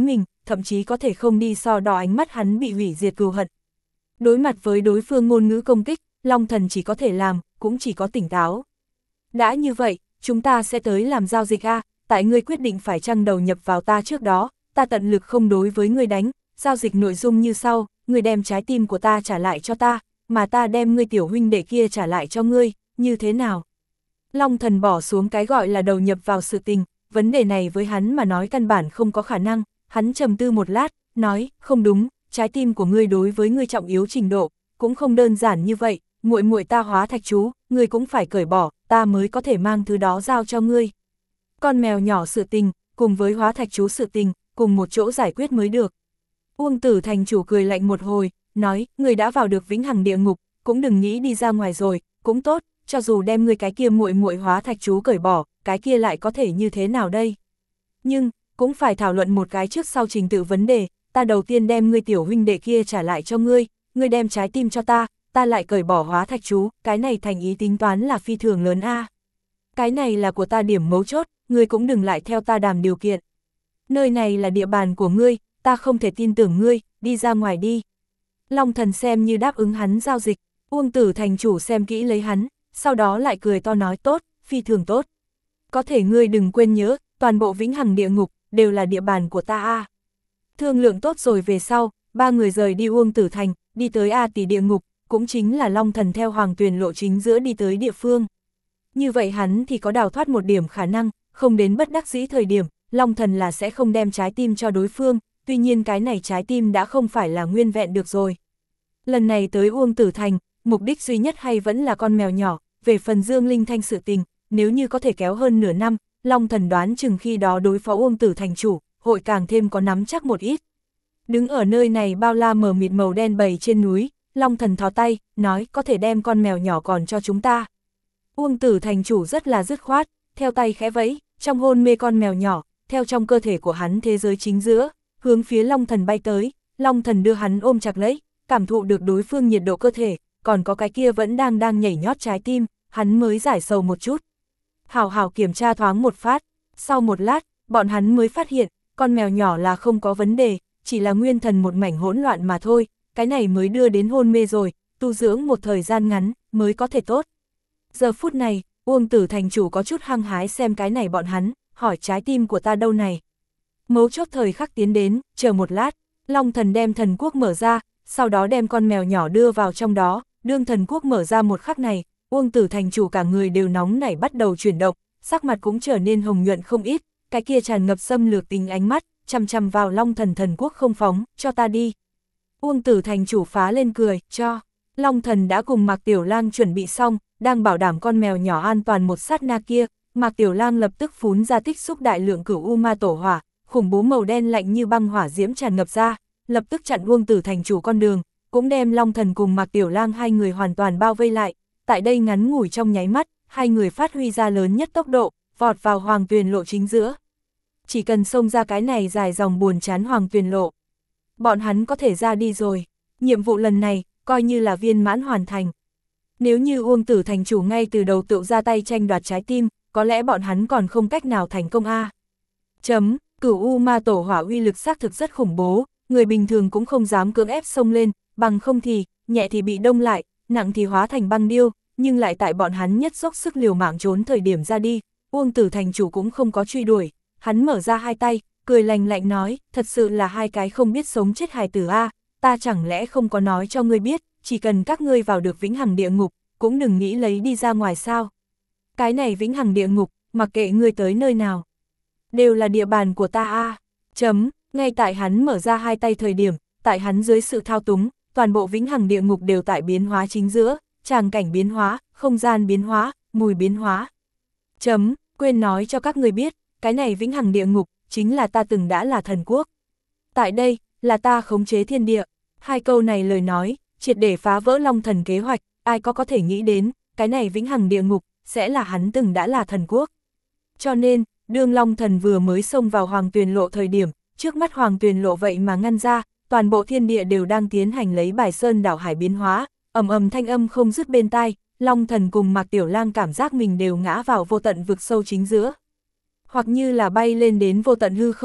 thậm chí có thể không đi so đo ánh mắt hắn bị hủy diệt cừu hận. Đối mặt với đối phương ngôn ngữ công kích, Long Thần chỉ có thể làm, cũng chỉ có tỉnh táo. Đã như vậy, chúng ta sẽ tới làm giao dịch a, tại ngươi quyết định phải chăng đầu nhập vào ta trước đó, ta tận lực không đối với ngươi đánh, giao dịch nội dung như sau, ngươi đem trái tim của ta trả lại cho ta, mà ta đem ngươi tiểu huynh đệ kia trả lại cho ngươi, như thế nào? Long Thần bỏ xuống cái gọi là đầu nhập vào sự tình, vấn đề này với hắn mà nói căn bản không có khả năng, hắn trầm tư một lát, nói, không đúng, trái tim của ngươi đối với ngươi trọng yếu trình độ, cũng không đơn giản như vậy, muội muội ta hóa thạch chú, ngươi cũng phải cởi bỏ, ta mới có thể mang thứ đó giao cho ngươi. Con mèo nhỏ sự tình, cùng với hóa thạch chú sự tình, cùng một chỗ giải quyết mới được. Uông Tử thành chủ cười lạnh một hồi, nói, ngươi đã vào được vĩnh hằng địa ngục, cũng đừng nghĩ đi ra ngoài rồi, cũng tốt, cho dù đem ngươi cái kia muội muội hóa thạch chú cởi bỏ, cái kia lại có thể như thế nào đây? Nhưng, cũng phải thảo luận một cái trước sau trình tự vấn đề, ta đầu tiên đem ngươi tiểu huynh đệ kia trả lại cho ngươi, ngươi đem trái tim cho ta, ta lại cởi bỏ hóa thạch chú, cái này thành ý tính toán là phi thường lớn a. Cái này là của ta điểm mấu chốt, ngươi cũng đừng lại theo ta đàm điều kiện. Nơi này là địa bàn của ngươi, ta không thể tin tưởng ngươi, đi ra ngoài đi. Long Thần xem như đáp ứng hắn giao dịch, Uông Tử thành chủ xem kỹ lấy hắn, sau đó lại cười to nói tốt, phi thường tốt. Có thể ngươi đừng quên nhớ, toàn bộ vĩnh hằng địa ngục, đều là địa bàn của ta a. Thương lượng tốt rồi về sau, ba người rời đi Uông Tử thành, đi tới A Tỷ địa ngục, cũng chính là Long Thần theo Hoàng Tuyền lộ chính giữa đi tới địa phương. Như vậy hắn thì có đào thoát một điểm khả năng, không đến bất đắc dĩ thời điểm, Long Thần là sẽ không đem trái tim cho đối phương, tuy nhiên cái này trái tim đã không phải là nguyên vẹn được rồi. Lần này tới Uông Tử thành, mục đích duy nhất hay vẫn là con mèo nhỏ, về phần Dương Linh Thanh sự tình, nếu như có thể kéo hơn nửa năm, Long Thần đoán chừng khi đó đối phó Uông Tử thành chủ, hội càng thêm có nắm chắc một ít. Đứng ở nơi này bao la mờ mịt màu đen bầy trên núi, Long Thần thò tay, nói có thể đem con mèo nhỏ còn cho chúng ta. Uông Tử thành chủ rất là dứt khoát, theo tay khẽ vẫy, trong hôn mê con mèo nhỏ, theo trong cơ thể của hắn thế giới chính giữa, hướng phía Long Thần bay tới, Long Thần đưa hắn ôm chặt lấy, cảm thụ được đối phương nhiệt độ cơ thể, còn có cái kia vẫn đang đang nhảy nhót trái tim, hắn mới giải sầu một chút. Hảo hảo kiểm tra thoáng một phát, sau một lát, bọn hắn mới phát hiện, con mèo nhỏ là không có vấn đề, chỉ là nguyên thần một mảnh hỗn loạn mà thôi, cái này mới đưa đến hôn mê rồi, tu dưỡng một thời gian ngắn, mới có thể tốt. Giờ phút này, Uông Tử thành chủ có chút hăng hái xem cái này bọn hắn, hỏi trái tim của ta đâu này. Mấu chốt thời khắc tiến đến, chờ một lát, Long Thần đem thần quốc mở ra, sau đó đem con mèo nhỏ đưa vào trong đó, đương thần quốc mở ra một khắc này, Uông Tử thành chủ cả người đều nóng nảy bắt đầu chuyển động, sắc mặt cũng trở nên hồng nhuận không ít, cái kia tràn ngập xâm lược tình ánh mắt, chằm chằm vào Long Thần thần quốc không phóng, cho ta đi. Uông Tử thành chủ phá lên cười, cho. Long Thần đã cùng Mạc Tiểu Lang chuẩn bị xong, đang bảo đảm con mèo nhỏ an toàn một sát na kia, Mạc Tiểu Lang lập tức phún ra tích xúc đại lượng cửu u ma tổ hỏa, khủng bố màu đen lạnh như băng hỏa diễm tràn ngập ra, lập tức chặn Uông Tử thành chủ con đường, cũng đem Long Thần cùng Mạc Tiểu Lang hai người hoàn toàn bao vây lại. Tại đây ngắn ngủi trong nháy mắt, hai người phát huy ra lớn nhất tốc độ, vọt vào Hoàng Tuyền lộ chính giữa. Chỉ cần xông ra cái này dài dòng buồn chán Hoàng Tuyền lộ, bọn hắn có thể ra đi rồi. Nhiệm vụ lần này, coi như là viên mãn hoàn thành. Nếu như Uông Tử thành chủ ngay từ đầu tự ra tay tranh đoạt trái tim, có lẽ bọn hắn còn không cách nào thành công a. Chấm, cửu u ma tổ hỏa uy lực xác thực rất khủng bố, người bình thường cũng không dám cưỡng ép xông lên, bằng không thì, nhẹ thì bị đông lại, nặng thì hóa thành băng điêu, nhưng lại tại bọn hắn nhất dốc sức liều mạng trốn thời điểm ra đi, Uông Tử thành chủ cũng không có truy đuổi, hắn mở ra hai tay, cười lành lạnh nói, thật sự là hai cái không biết sống chết hài tử a, ta chẳng lẽ không có nói cho ngươi biết, chỉ cần các ngươi vào được vĩnh hằng địa ngục, cũng đừng nghĩ lấy đi ra ngoài sao. Cái này vĩnh hằng địa ngục, mặc kệ ngươi tới nơi nào, đều là địa bàn của ta a. Chấm, ngay tại hắn mở ra hai tay thời điểm, tại hắn dưới sự thao túng, toàn bộ vĩnh hằng địa ngục đều tại biến hóa chính giữa, tràng cảnh biến hóa, không gian biến hóa, mùi biến hóa. Chấm, quên nói cho các ngươi biết, cái này vĩnh hằng địa ngục, chính là ta từng đã là thần quốc. Tại đây, là ta khống chế thiên địa. Hai câu này lời nói, triệt để phá vỡ Long Thần kế hoạch, ai có có thể nghĩ đến, cái này vĩnh hằng địa ngục, sẽ là hắn từng đã là thần quốc. Cho nên, đương Long Thần vừa mới xông vào Hoàng Tuyền lộ thời điểm, trước mắt Hoàng Tuyền lộ vậy mà ngăn ra, toàn bộ thiên địa đều đang tiến hành lấy bài sơn đảo hải biến hóa, ầm ầm thanh âm không dứt bên tai, Long Thần cùng Mạc Tiểu Lang cảm giác mình đều ngã vào vô tận vực sâu chính giữa. Hoặc như là bay lên đến vô tận hư không,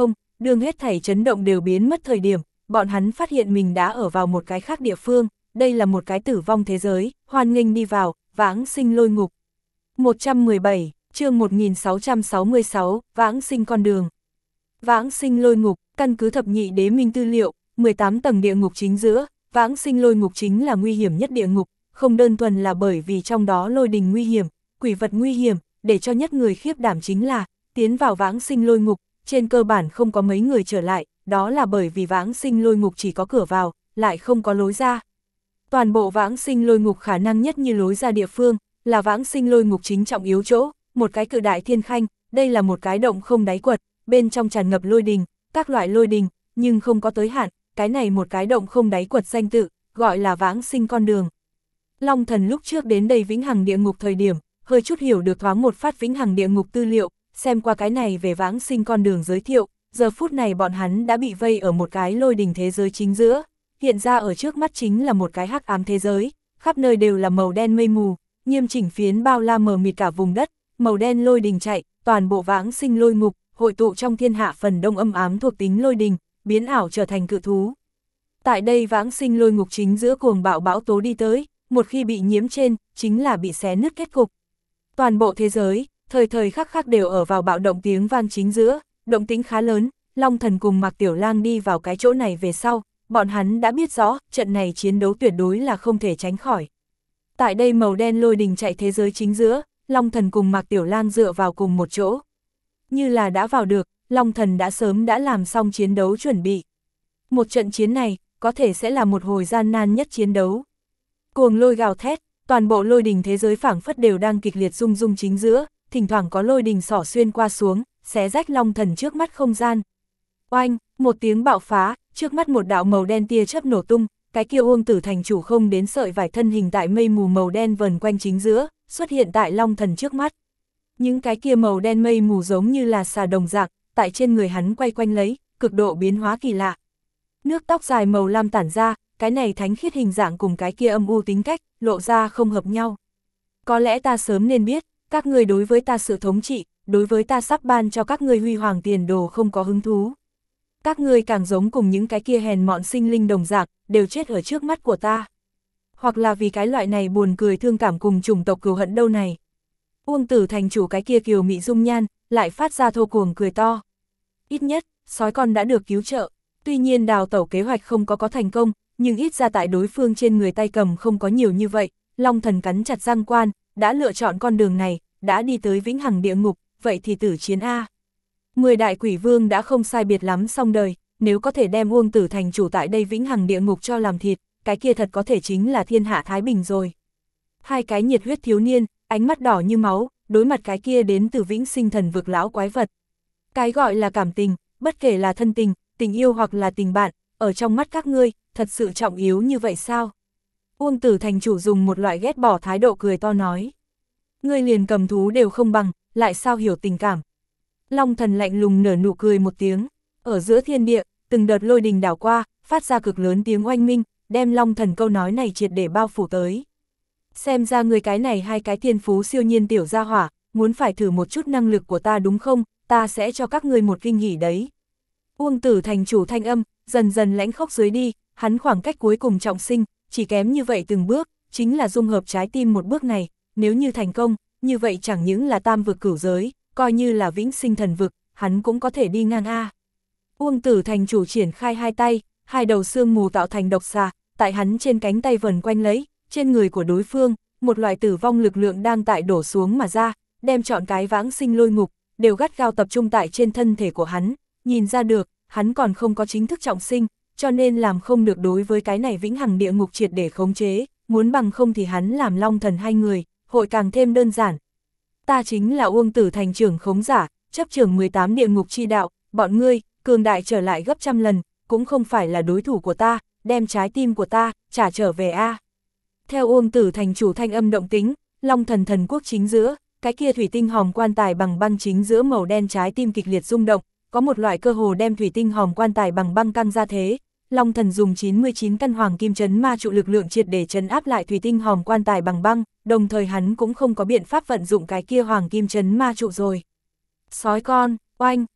đương hết thảy chấn động đều biến mất thời điểm, bọn hắn phát hiện mình đã ở vào một cái khác địa phương, đây là một cái tử vong thế giới, hoan nghênh đi vào, vãng sinh lôi ngục. một trăm mười bảy, chương một nghìn sáu trăm sáu mươi sáu, vãng sinh con đường. Vãng sinh lôi ngục, căn cứ thập nhị đế minh tư liệu, mười tám tầng địa ngục chính giữa, vãng sinh lôi ngục chính là nguy hiểm nhất địa ngục, không đơn thuần là bởi vì trong đó lôi đình nguy hiểm, quỷ vật nguy hiểm, để cho nhất người khiếp đảm chính là, tiến vào vãng sinh lôi ngục, trên cơ bản không có mấy người trở lại, đó là bởi vì vãng sinh lôi ngục chỉ có cửa vào, lại không có lối ra. Toàn bộ vãng sinh lôi ngục khả năng nhất như lối ra địa phương, là vãng sinh lôi ngục chính trọng yếu chỗ, một cái cự đại thiên khanh, đây là một cái động không đáy quật, bên trong tràn ngập lôi đình, các loại lôi đình, nhưng không có tới hạn, cái này một cái động không đáy quật danh tự, gọi là vãng sinh con đường. Long Thần lúc trước đến đây vĩnh hằng địa ngục thời điểm, hơi chút hiểu được thoáng một phát vĩnh hằng địa ngục tư liệu, xem qua cái này về vãng sinh con đường giới thiệu, giờ phút này bọn hắn đã bị vây ở một cái lôi đình thế giới chính giữa, hiện ra ở trước mắt chính là một cái hắc ám thế giới, khắp nơi đều là màu đen mây mù, nghiêm chỉnh phiến bao la mờ mịt cả vùng đất, màu đen lôi đình chạy, toàn bộ vãng sinh lôi ngục, hội tụ trong thiên hạ phần đông âm ám thuộc tính lôi đình, biến ảo trở thành cự thú. Tại đây vãng sinh lôi ngục chính giữa cuồng bạo bão tố đi tới, một khi bị nhiễm trên, chính là bị xé nứt kết cục. Toàn bộ thế giới, thời thời khắc khắc đều ở vào bạo động tiếng vang chính giữa, động tĩnh khá lớn, Long Thần cùng Mạc Tiểu Lang đi vào cái chỗ này về sau, bọn hắn đã biết rõ, trận này chiến đấu tuyệt đối là không thể tránh khỏi. Tại đây màu đen lôi đình chạy thế giới chính giữa, Long Thần cùng Mạc Tiểu Lang dựa vào cùng một chỗ. Như là đã vào được, Long Thần đã sớm đã làm xong chiến đấu chuẩn bị. Một trận chiến này, có thể sẽ là một hồi gian nan nhất chiến đấu. Cuồng lôi gào thét, toàn bộ lôi đình thế giới phảng phất đều đang kịch liệt rung rung chính giữa, thỉnh thoảng có lôi đình xỏ xuyên qua xuống, xé rách Long Thần trước mắt không gian. Oanh, một tiếng bạo phá, trước mắt một đạo màu đen tia chớp nổ tung, cái kia Uông Tử Thành chủ không đến sợi vải thân hình tại mây mù màu đen vần quanh chính giữa, xuất hiện tại Long Thần trước mắt. Những cái kia màu đen mây mù giống như là xà đồng dạng, tại trên người hắn quay quanh lấy, cực độ biến hóa kỳ lạ. Nước tóc dài màu lam tản ra, cái này thánh khiết hình dạng cùng cái kia âm u tính cách, lộ ra không hợp nhau. Có lẽ ta sớm nên biết, các người đối với ta sự thống trị, đối với ta sắp ban cho các người huy hoàng tiền đồ không có hứng thú. Các người càng giống cùng những cái kia hèn mọn sinh linh đồng dạng, đều chết ở trước mắt của ta. Hoặc là vì cái loại này buồn cười thương cảm cùng chủng tộc cừu hận đâu này. Uông Tử Thành chủ cái kia kiều mị dung nhan, lại phát ra thô cuồng cười to. Ít nhất, sói con đã được cứu trợ. Tuy nhiên đào tẩu kế hoạch không có có thành công, nhưng ít ra tại đối phương trên người tay cầm không có nhiều như vậy. Long Thần cắn chặt răng quan, đã lựa chọn con đường này, đã đi tới vĩnh hằng địa ngục, vậy thì tử chiến A. Mười đại quỷ vương đã không sai biệt lắm xong đời, nếu có thể đem Uông Tử Thành chủ tại đây vĩnh hằng địa ngục cho làm thịt, cái kia thật có thể chính là thiên hạ thái bình rồi. Hai cái nhiệt huyết thiếu niên, ánh mắt đỏ như máu, đối mặt cái kia đến từ vĩnh sinh thần vực lão quái vật. Cái gọi là cảm tình, bất kể là thân tình, tình yêu hoặc là tình bạn, ở trong mắt các ngươi, thật sự trọng yếu như vậy sao? Uông Tử Thành chủ dùng một loại ghét bỏ thái độ cười to nói. Ngươi liền cầm thú đều không bằng, lại sao hiểu tình cảm? Long Thần lạnh lùng nở nụ cười một tiếng, ở giữa thiên địa, từng đợt lôi đình đảo qua, phát ra cực lớn tiếng oanh minh, đem Long Thần câu nói này triệt để bao phủ tới. Xem ra người cái này hai cái thiên phú siêu nhiên tiểu gia hỏa, muốn phải thử một chút năng lực của ta đúng không, ta sẽ cho các ngươi một kinh hỉ đấy. Uông Tử Thành chủ thanh âm, dần dần lãnh khốc dưới đi, hắn khoảng cách cuối cùng trọng sinh, chỉ kém như vậy từng bước, chính là dung hợp trái tim một bước này, nếu như thành công, như vậy chẳng những là tam vực cửu giới, coi như là vĩnh sinh thần vực, hắn cũng có thể đi ngang A. Uông Tử Thành chủ triển khai hai tay, hai đầu xương mù tạo thành độc xà, tại hắn trên cánh tay vần quanh lấy, trên người của đối phương, một loại tử vong lực lượng đang tại đổ xuống mà ra, đem trọn cái vãng sinh lôi ngục, đều gắt gao tập trung tại trên thân thể của hắn, nhìn ra được, hắn còn không có chính thức trọng sinh, cho nên làm không được đối với cái này vĩnh hằng địa ngục triệt để khống chế, muốn bằng không thì hắn làm Long Thần hai người, hội càng thêm đơn giản. Ta chính là Uông Tử Thành trưởng khống giả, chấp trưởng mười tám địa ngục chi đạo, bọn ngươi, cường đại trở lại gấp trăm lần, cũng không phải là đối thủ của ta, đem trái tim của ta, trả trở về A. Theo Uông Tử Thành chủ thanh âm động tính, Long Thần thần quốc chính giữa, cái kia thủy tinh hòm quan tài bằng băng chính giữa màu đen trái tim kịch liệt rung động, có một loại cơ hồ đem thủy tinh hòm quan tài bằng băng căng ra thế. Long Thần dùng chín mươi chín căn hoàng kim chấn ma trụ lực lượng triệt để chấn áp lại thủy tinh hòm quan tài bằng băng, đồng thời hắn cũng không có biện pháp vận dụng cái kia hoàng kim chấn ma trụ rồi. Sói con, oanh,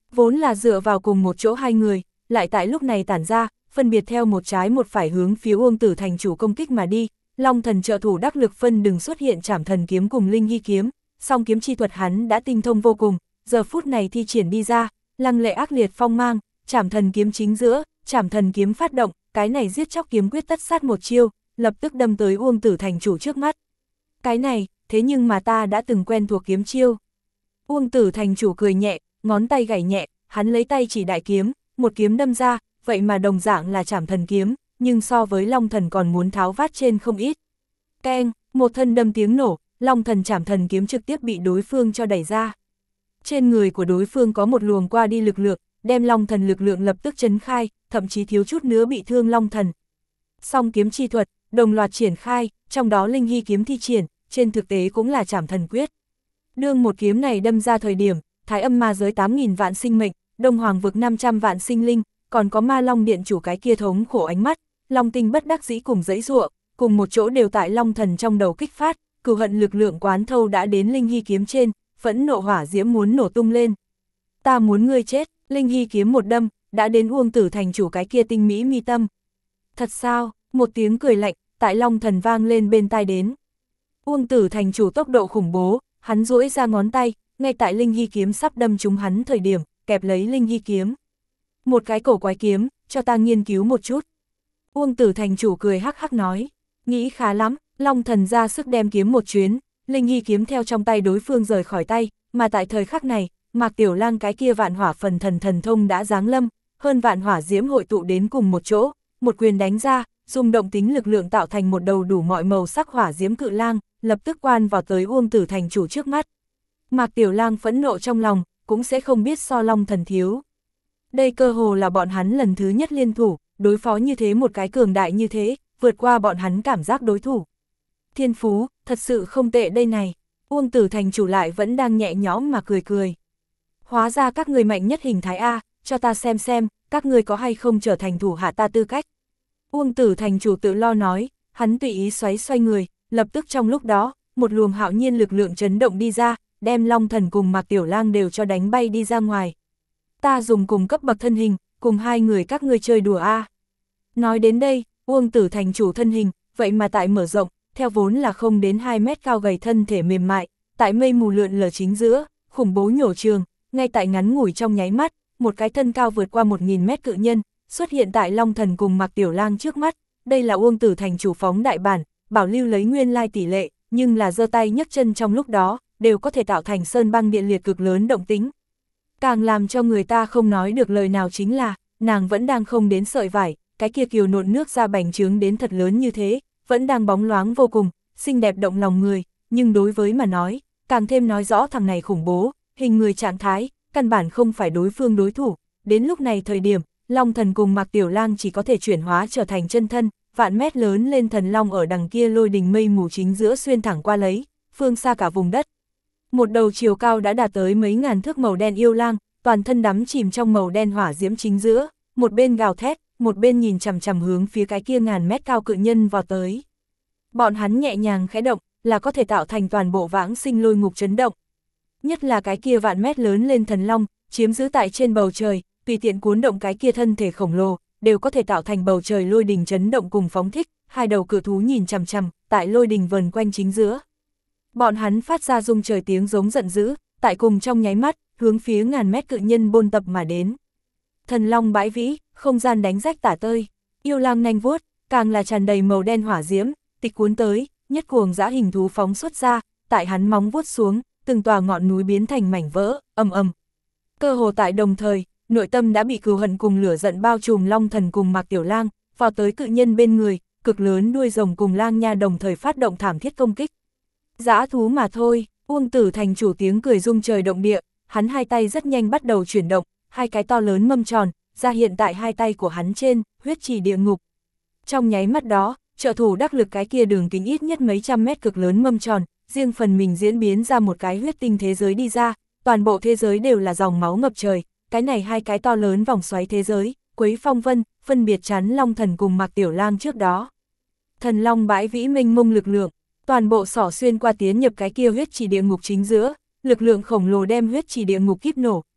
Vốn là dựa vào cùng một chỗ hai người, lại tại lúc này tản ra, phân biệt theo một trái một phải hướng phía Uông Tử thành chủ công kích mà đi. Long thần trợ thủ đắc lực phân đừng xuất hiện Trảm Thần kiếm cùng Linh Hy kiếm, song kiếm chi thuật hắn đã tinh thông vô cùng, giờ phút này thi triển đi ra, lăng lệ ác liệt phong mang, Trảm Thần kiếm chính giữa, Trảm Thần kiếm phát động, cái này giết chóc kiếm quyết tất sát một chiêu, lập tức đâm tới Uông Tử thành chủ trước mắt. Cái này, thế nhưng mà ta đã từng quen thuộc kiếm chiêu. Uông Tử thành chủ cười nhẹ, ngón tay gảy nhẹ, hắn lấy tay chỉ đại kiếm, một kiếm đâm ra, vậy mà đồng dạng là Trảm Thần kiếm, nhưng so với Long thần còn muốn tháo vát trên không ít. Keng, một thân đâm tiếng nổ, Long thần Trảm Thần kiếm trực tiếp bị đối phương cho đẩy ra. Trên người của đối phương có một luồng qua đi lực lượng, đem Long thần lực lượng lập tức chấn khai, thậm chí thiếu chút nữa bị thương Long thần. Song kiếm chi thuật, đồng loạt triển khai, trong đó Linh Hy kiếm thi triển, trên thực tế cũng là Trảm Thần quyết. Đương một kiếm này đâm ra thời điểm, Thái Âm ma giới tám nghìn vạn sinh mệnh, Đông Hoàng vực năm trăm vạn sinh linh, còn có Ma Long điện chủ cái kia thống khổ ánh mắt, Long tinh bất đắc dĩ cùng dãy giụa, cùng một chỗ đều tại Long thần trong đầu kích phát, cừu hận lực lượng quán thâu đã đến Linh Hy kiếm trên, phẫn nộ hỏa diễm muốn nổ tung lên. Ta muốn ngươi chết, Linh Hy kiếm một đâm, đã đến Uông Tử thành chủ cái kia tinh mỹ mi tâm. Thật sao, một tiếng cười lạnh, tại Long thần vang lên bên tai đến. Uông Tử thành chủ tốc độ khủng bố, hắn duỗi ra ngón tay, ngay tại Linh Hy kiếm sắp đâm trúng hắn thời điểm, kẹp lấy Linh Hy kiếm. Một cái cổ quái kiếm, cho ta nghiên cứu một chút. Uông Tử thành chủ cười hắc hắc nói, nghĩ khá lắm, Long thần ra sức đem kiếm một chuyến, Linh Hy kiếm theo trong tay đối phương rời khỏi tay, mà tại thời khắc này, Mạc Tiểu Lang cái kia vạn hỏa phần thần thần thông đã giáng lâm, hơn vạn hỏa diễm hội tụ đến cùng một chỗ, một quyền đánh ra, dùng động tính lực lượng tạo thành một đầu đủ mọi màu sắc hỏa diễm cự lang, lập tức quan vào tới Uông Tử thành chủ trước mắt. Mạc Tiểu Lang phẫn nộ trong lòng, cũng sẽ không biết so Long thần thiếu. Đây cơ hồ là bọn hắn lần thứ nhất liên thủ, đối phó như thế một cái cường đại như thế, vượt qua bọn hắn cảm giác đối thủ. Thiên phú, thật sự không tệ đây này. Uông Tử thành chủ lại vẫn đang nhẹ nhõm mà cười cười. Hóa ra các người mạnh nhất hình thái A, cho ta xem xem, các người có hay không trở thành thủ hạ ta tư cách. Uông Tử thành chủ tự lo nói, hắn tùy ý xoáy xoay người, lập tức trong lúc đó, một luồng hạo nhiên lực lượng chấn động đi ra, đem Long thần cùng Mạc Tiểu Lang đều cho đánh bay đi ra ngoài. Ta dùng cùng cấp bậc thân hình, cùng hai người các ngươi chơi đùa A. Nói đến đây, Uông Tử thành chủ thân hình, vậy mà tại mở rộng, theo vốn là không đến hai mét cao gầy thân thể mềm mại, tại mây mù lượn lờ chính giữa, khủng bố nhổ trường, ngay tại ngắn ngủi trong nháy mắt, một cái thân cao vượt qua một nghìn mét cự nhân, xuất hiện tại Long thần cùng Mạc Tiểu Lang trước mắt. Đây là Uông Tử thành chủ phóng đại bản, bảo lưu lấy nguyên lai tỷ lệ, nhưng là giơ tay nhấc chân trong lúc đó, đều có thể tạo thành sơn băng điện liệt cực lớn động tính. Càng làm cho người ta không nói được lời nào chính là, nàng vẫn đang không đến sợi vải, cái kia kiều nộn nước ra bành trướng đến thật lớn như thế, vẫn đang bóng loáng vô cùng, xinh đẹp động lòng người, nhưng đối với mà nói, càng thêm nói rõ thằng này khủng bố, hình người trạng thái, căn bản không phải đối phương đối thủ. Đến lúc này thời điểm, Long thần cùng Mạc Tiểu Lang chỉ có thể chuyển hóa trở thành chân thân, vạn mét lớn lên thần long ở đằng kia lôi đình mây mù chính giữa xuyên thẳng qua lấy, phương xa cả vùng đất. Một đầu chiều cao đã đạt tới mấy ngàn thước màu đen yêu lang, toàn thân đắm chìm trong màu đen hỏa diễm chính giữa, một bên gào thét, một bên nhìn chằm chằm hướng phía cái kia ngàn mét cao cự nhân vào tới. Bọn hắn nhẹ nhàng khẽ động, là có thể tạo thành toàn bộ vãng sinh lôi ngục chấn động. Nhất là cái kia vạn mét lớn lên thần long, chiếm giữ tại trên bầu trời, tùy tiện cuốn động cái kia thân thể khổng lồ, đều có thể tạo thành bầu trời lôi đình chấn động cùng phóng thích, hai đầu cự thú nhìn chằm chằm, tại lôi đình vần quanh chính giữa. Bọn hắn phát ra rung trời tiếng giống giận dữ, tại cùng trong nháy mắt, hướng phía ngàn mét cự nhân bôn tập mà đến. Thần long bãi vĩ, không gian đánh rách tả tơi, yêu lang nanh vuốt, càng là tràn đầy màu đen hỏa diễm, tịch cuốn tới, nhất cuồng dã hình thú phóng xuất ra, tại hắn móng vuốt xuống, từng tòa ngọn núi biến thành mảnh vỡ, ầm ầm. Cơ hồ tại đồng thời, nội tâm đã bị cừu hận cùng lửa giận bao trùm Long thần cùng Mạc Tiểu Lang, vào tới cự nhân bên người, cực lớn đuôi rồng cùng lang nha đồng thời phát động thảm thiết công kích. Dã thú mà thôi, Uông Tử thành chủ tiếng cười rung trời động địa, hắn hai tay rất nhanh bắt đầu chuyển động, hai cái to lớn mâm tròn, ra hiện tại hai tay của hắn trên, huyết trì địa ngục. Trong nháy mắt đó, trợ thủ đắc lực cái kia đường kính ít nhất mấy trăm mét cực lớn mâm tròn, riêng phần mình diễn biến ra một cái huyết tinh thế giới đi ra, toàn bộ thế giới đều là dòng máu ngập trời, cái này hai cái to lớn vòng xoáy thế giới, Quấy Phong Vân, phân biệt chắn Long thần cùng Mạc Tiểu Lang trước đó. Thần long bãi vĩ mênh mông lực lượng, toàn bộ xỏ xuyên qua tiến nhập cái kia huyết trì địa ngục chính giữa, lực lượng khổng lồ đem huyết trì địa ngục kíp nổ,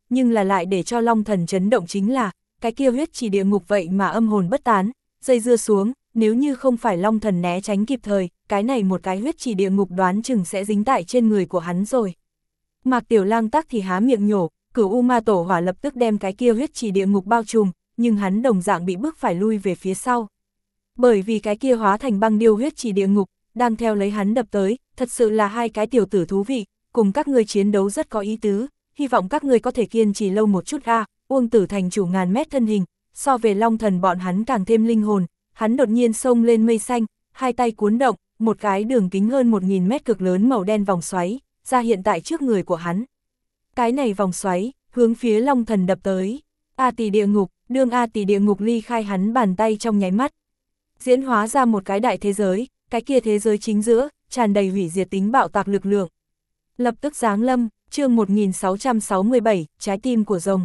nhưng là lại để cho Long Thần chấn động chính là, cái kia huyết chỉ địa ngục vậy mà âm hồn bất tán, dây dưa xuống, nếu như không phải Long Thần né tránh kịp thời, cái này một cái huyết chỉ địa ngục đoán chừng sẽ dính tại trên người của hắn rồi. Mạc Tiểu Lang tắc thì há miệng nhổ, Cửu U Ma Tổ Hỏa lập tức đem cái kia huyết chỉ địa ngục bao trùm, nhưng hắn đồng dạng bị bức phải lui về phía sau. Bởi vì cái kia hóa thành băng điêu huyết chỉ địa ngục, đang theo lấy hắn đập tới, thật sự là hai cái tiểu tử thú vị, cùng các ngươi chiến đấu rất có ý tứ, hy vọng các ngươi có thể kiên trì lâu một chút a. Uông Tử Thành chủ ngàn mét thân hình, so về Long Thần bọn hắn càng thêm linh hồn, hắn đột nhiên xông lên mây xanh, hai tay cuốn động, một cái đường kính hơn một nghìn mét cực lớn màu đen vòng xoáy, ra hiện tại trước người của hắn. Cái này vòng xoáy, hướng phía Long Thần đập tới. A Tỷ địa ngục, đương A Tỷ địa ngục ly khai hắn bàn tay trong nháy mắt. Diễn hóa ra một cái đại thế giới, cái kia thế giới chính giữa, tràn đầy hủy diệt tính bạo tạc lực lượng. Lập tức giáng lâm, chương một nghìn sáu trăm sáu mươi bảy, trái tim của rồng.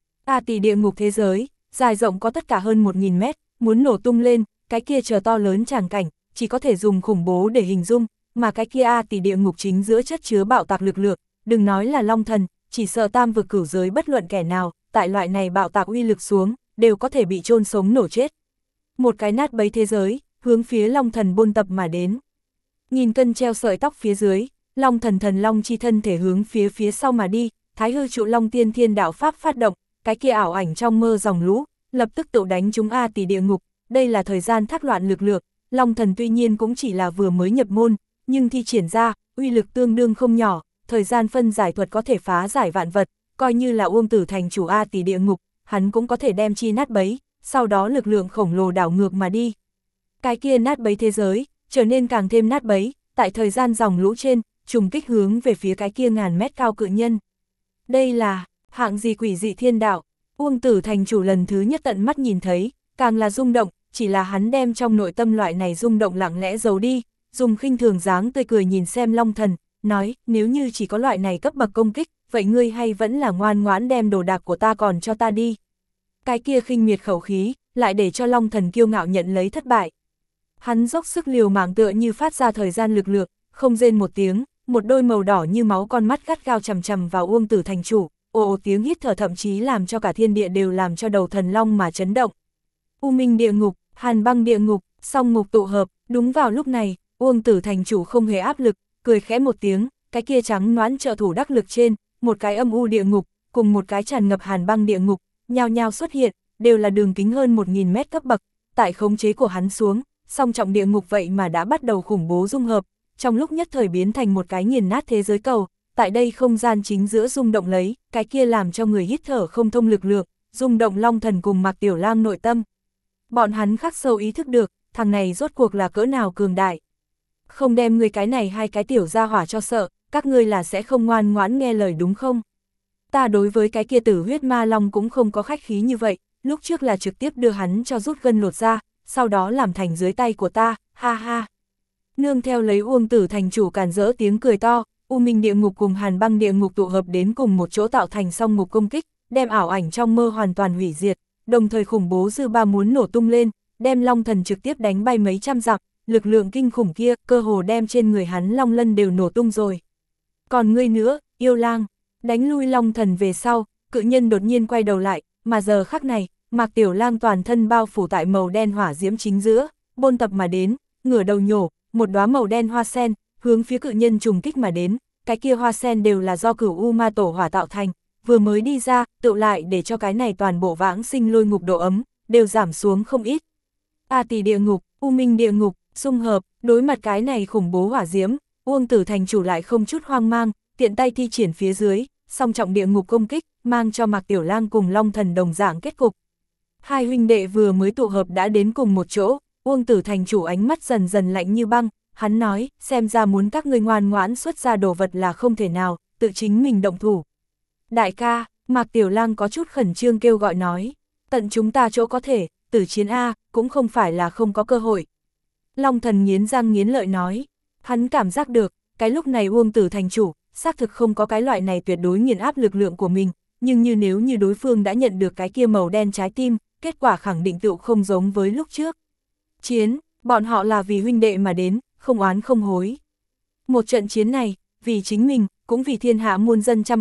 A Tỷ địa ngục thế giới, dài rộng có tất cả hơn một nghìn mét, muốn nổ tung lên, cái kia chờ to lớn tràng cảnh, chỉ có thể dùng khủng bố để hình dung, mà cái kia A Tỷ địa ngục chính giữa chất chứa bạo tạc lực lượng, đừng nói là Long Thần, chỉ sợ tam vực cửu giới bất luận kẻ nào, tại loại này bạo tạc uy lực xuống, đều có thể bị chôn sống nổ chết. Một cái nát bấy thế giới, hướng phía Long Thần buôn tập mà đến. Nghìn cân treo sợi tóc phía dưới, Long Thần thần long chi thân thể hướng phía phía sau mà đi, Thái Hư Trụ Long Tiên Thiên Đạo Pháp phát động, cái kia ảo ảnh trong mơ dòng lũ, lập tức tự đánh trúng A Tỷ địa ngục, đây là thời gian thác loạn lực lượng, Long Thần tuy nhiên cũng chỉ là vừa mới nhập môn, nhưng thi triển ra, uy lực tương đương không nhỏ, thời gian phân giải thuật có thể phá giải vạn vật, coi như là Uông Tử Thành chủ A Tỷ địa ngục, hắn cũng có thể đem chi nát bấy, sau đó lực lượng khổng lồ đảo ngược mà đi. Cái kia nát bấy thế giới, trở nên càng thêm nát bấy, tại thời gian dòng lũ trên, trùng kích hướng về phía cái kia ngàn mét cao cự nhân. Đây là, hạng gì quỷ dị thiên đạo, Uông Tử Thành chủ lần thứ nhất tận mắt nhìn thấy, càng là rung động, chỉ là hắn đem trong nội tâm loại này rung động lặng lẽ giấu đi, dùng khinh thường dáng tươi cười nhìn xem Long Thần, nói, nếu như chỉ có loại này cấp bậc công kích, vậy ngươi hay vẫn là ngoan ngoãn đem đồ đạc của ta còn cho ta đi. Cái kia khinh miệt khẩu khí, lại để cho Long Thần kiêu ngạo nhận lấy thất bại. Hắn dốc sức liều mạng tựa như phát ra thời gian lực lượng, không rên một tiếng, một đôi màu đỏ như máu con mắt gắt gao chằm chằm vào Uông Tử Thành chủ, ồ ồ tiếng hít thở thậm chí làm cho cả thiên địa đều làm cho đầu thần long mà chấn động. U Minh địa ngục, Hàn Băng địa ngục, song ngục tụ hợp, đúng vào lúc này, Uông Tử Thành chủ không hề áp lực, cười khẽ một tiếng, cái kia trắng nõn trợ thủ đắc lực trên, một cái âm u địa ngục, cùng một cái tràn ngập hàn băng địa ngục, nhao nhao xuất hiện, đều là đường kính hơn một nghìn mét cấp bậc, tại khống chế của hắn xuống, song trọng địa ngục vậy mà đã bắt đầu khủng bố dung hợp, trong lúc nhất thời biến thành một cái nghiền nát thế giới cầu, tại đây không gian chính giữa rung động lấy, cái kia làm cho người hít thở không thông lực lượng, rung động Long Thần cùng Mạc Tiểu Lang nội tâm. Bọn hắn khắc sâu ý thức được, thằng này rốt cuộc là cỡ nào cường đại. Không đem người cái này hai cái tiểu gia hỏa cho sợ, các ngươi là sẽ không ngoan ngoãn nghe lời đúng không? Ta đối với cái kia tử huyết ma long cũng không có khách khí như vậy, lúc trước là trực tiếp đưa hắn cho rút gân lột ra, sau đó làm thành dưới tay của ta, ha ha. Nương theo lấy Uông Tử Thành chủ càn rỡ tiếng cười to, U Minh địa ngục cùng Hàn Băng địa ngục tụ hợp đến cùng một chỗ tạo thành song ngục công kích, đem ảo ảnh trong mơ hoàn toàn hủy diệt, đồng thời khủng bố dư ba muốn nổ tung lên, đem Long Thần trực tiếp đánh bay mấy trăm dặm, lực lượng kinh khủng kia cơ hồ đem trên người hắn long lân đều nổ tung rồi. Còn ngươi nữa, yêu lang, đánh lui Long Thần về sau, cự nhân đột nhiên quay đầu lại, mà giờ khắc này, Mạc Tiểu Lang toàn thân bao phủ tại màu đen hỏa diễm chính giữa, bôn tập mà đến, ngửa đầu nhổ, một đóa màu đen hoa sen, hướng phía cự nhân trùng kích mà đến, cái kia hoa sen đều là do Cửu U Ma Tổ Hỏa tạo thành, vừa mới đi ra, tựu lại để cho cái này toàn bộ vãng sinh lôi ngục độ ấm, đều giảm xuống không ít. A Tỷ địa ngục, U Minh địa ngục, xung hợp, đối mặt cái này khủng bố hỏa diễm, Uông Tử Thành chủ lại không chút hoang mang, tiện tay thi triển phía dưới, song trọng địa ngục công kích, mang cho Mạc Tiểu Lang cùng Long Thần đồng dạng kết cục. Hai huynh đệ vừa mới tụ hợp đã đến cùng một chỗ, Uông Tử Thành chủ ánh mắt dần dần lạnh như băng, hắn nói, xem ra muốn các ngươi ngoan ngoãn xuất ra đồ vật là không thể nào, tự chính mình động thủ. Đại ca, Mạc Tiểu Lang có chút khẩn trương kêu gọi nói, tận chúng ta chỗ có thể, tử chiến A, cũng không phải là không có cơ hội. Long Thần nghiến răng nghiến lợi nói, hắn cảm giác được, cái lúc này Uông Tử Thành chủ, xác thực không có cái loại này tuyệt đối nghiền áp lực lượng của mình, nhưng như nếu như đối phương đã nhận được cái kia màu đen trái tim, kết quả khẳng định tựu không giống với lúc trước. Chiến, bọn họ là vì huynh đệ mà đến, không oán không hối. Một trận chiến này, vì chính mình, cũng vì thiên hạ muôn dân trăm họ,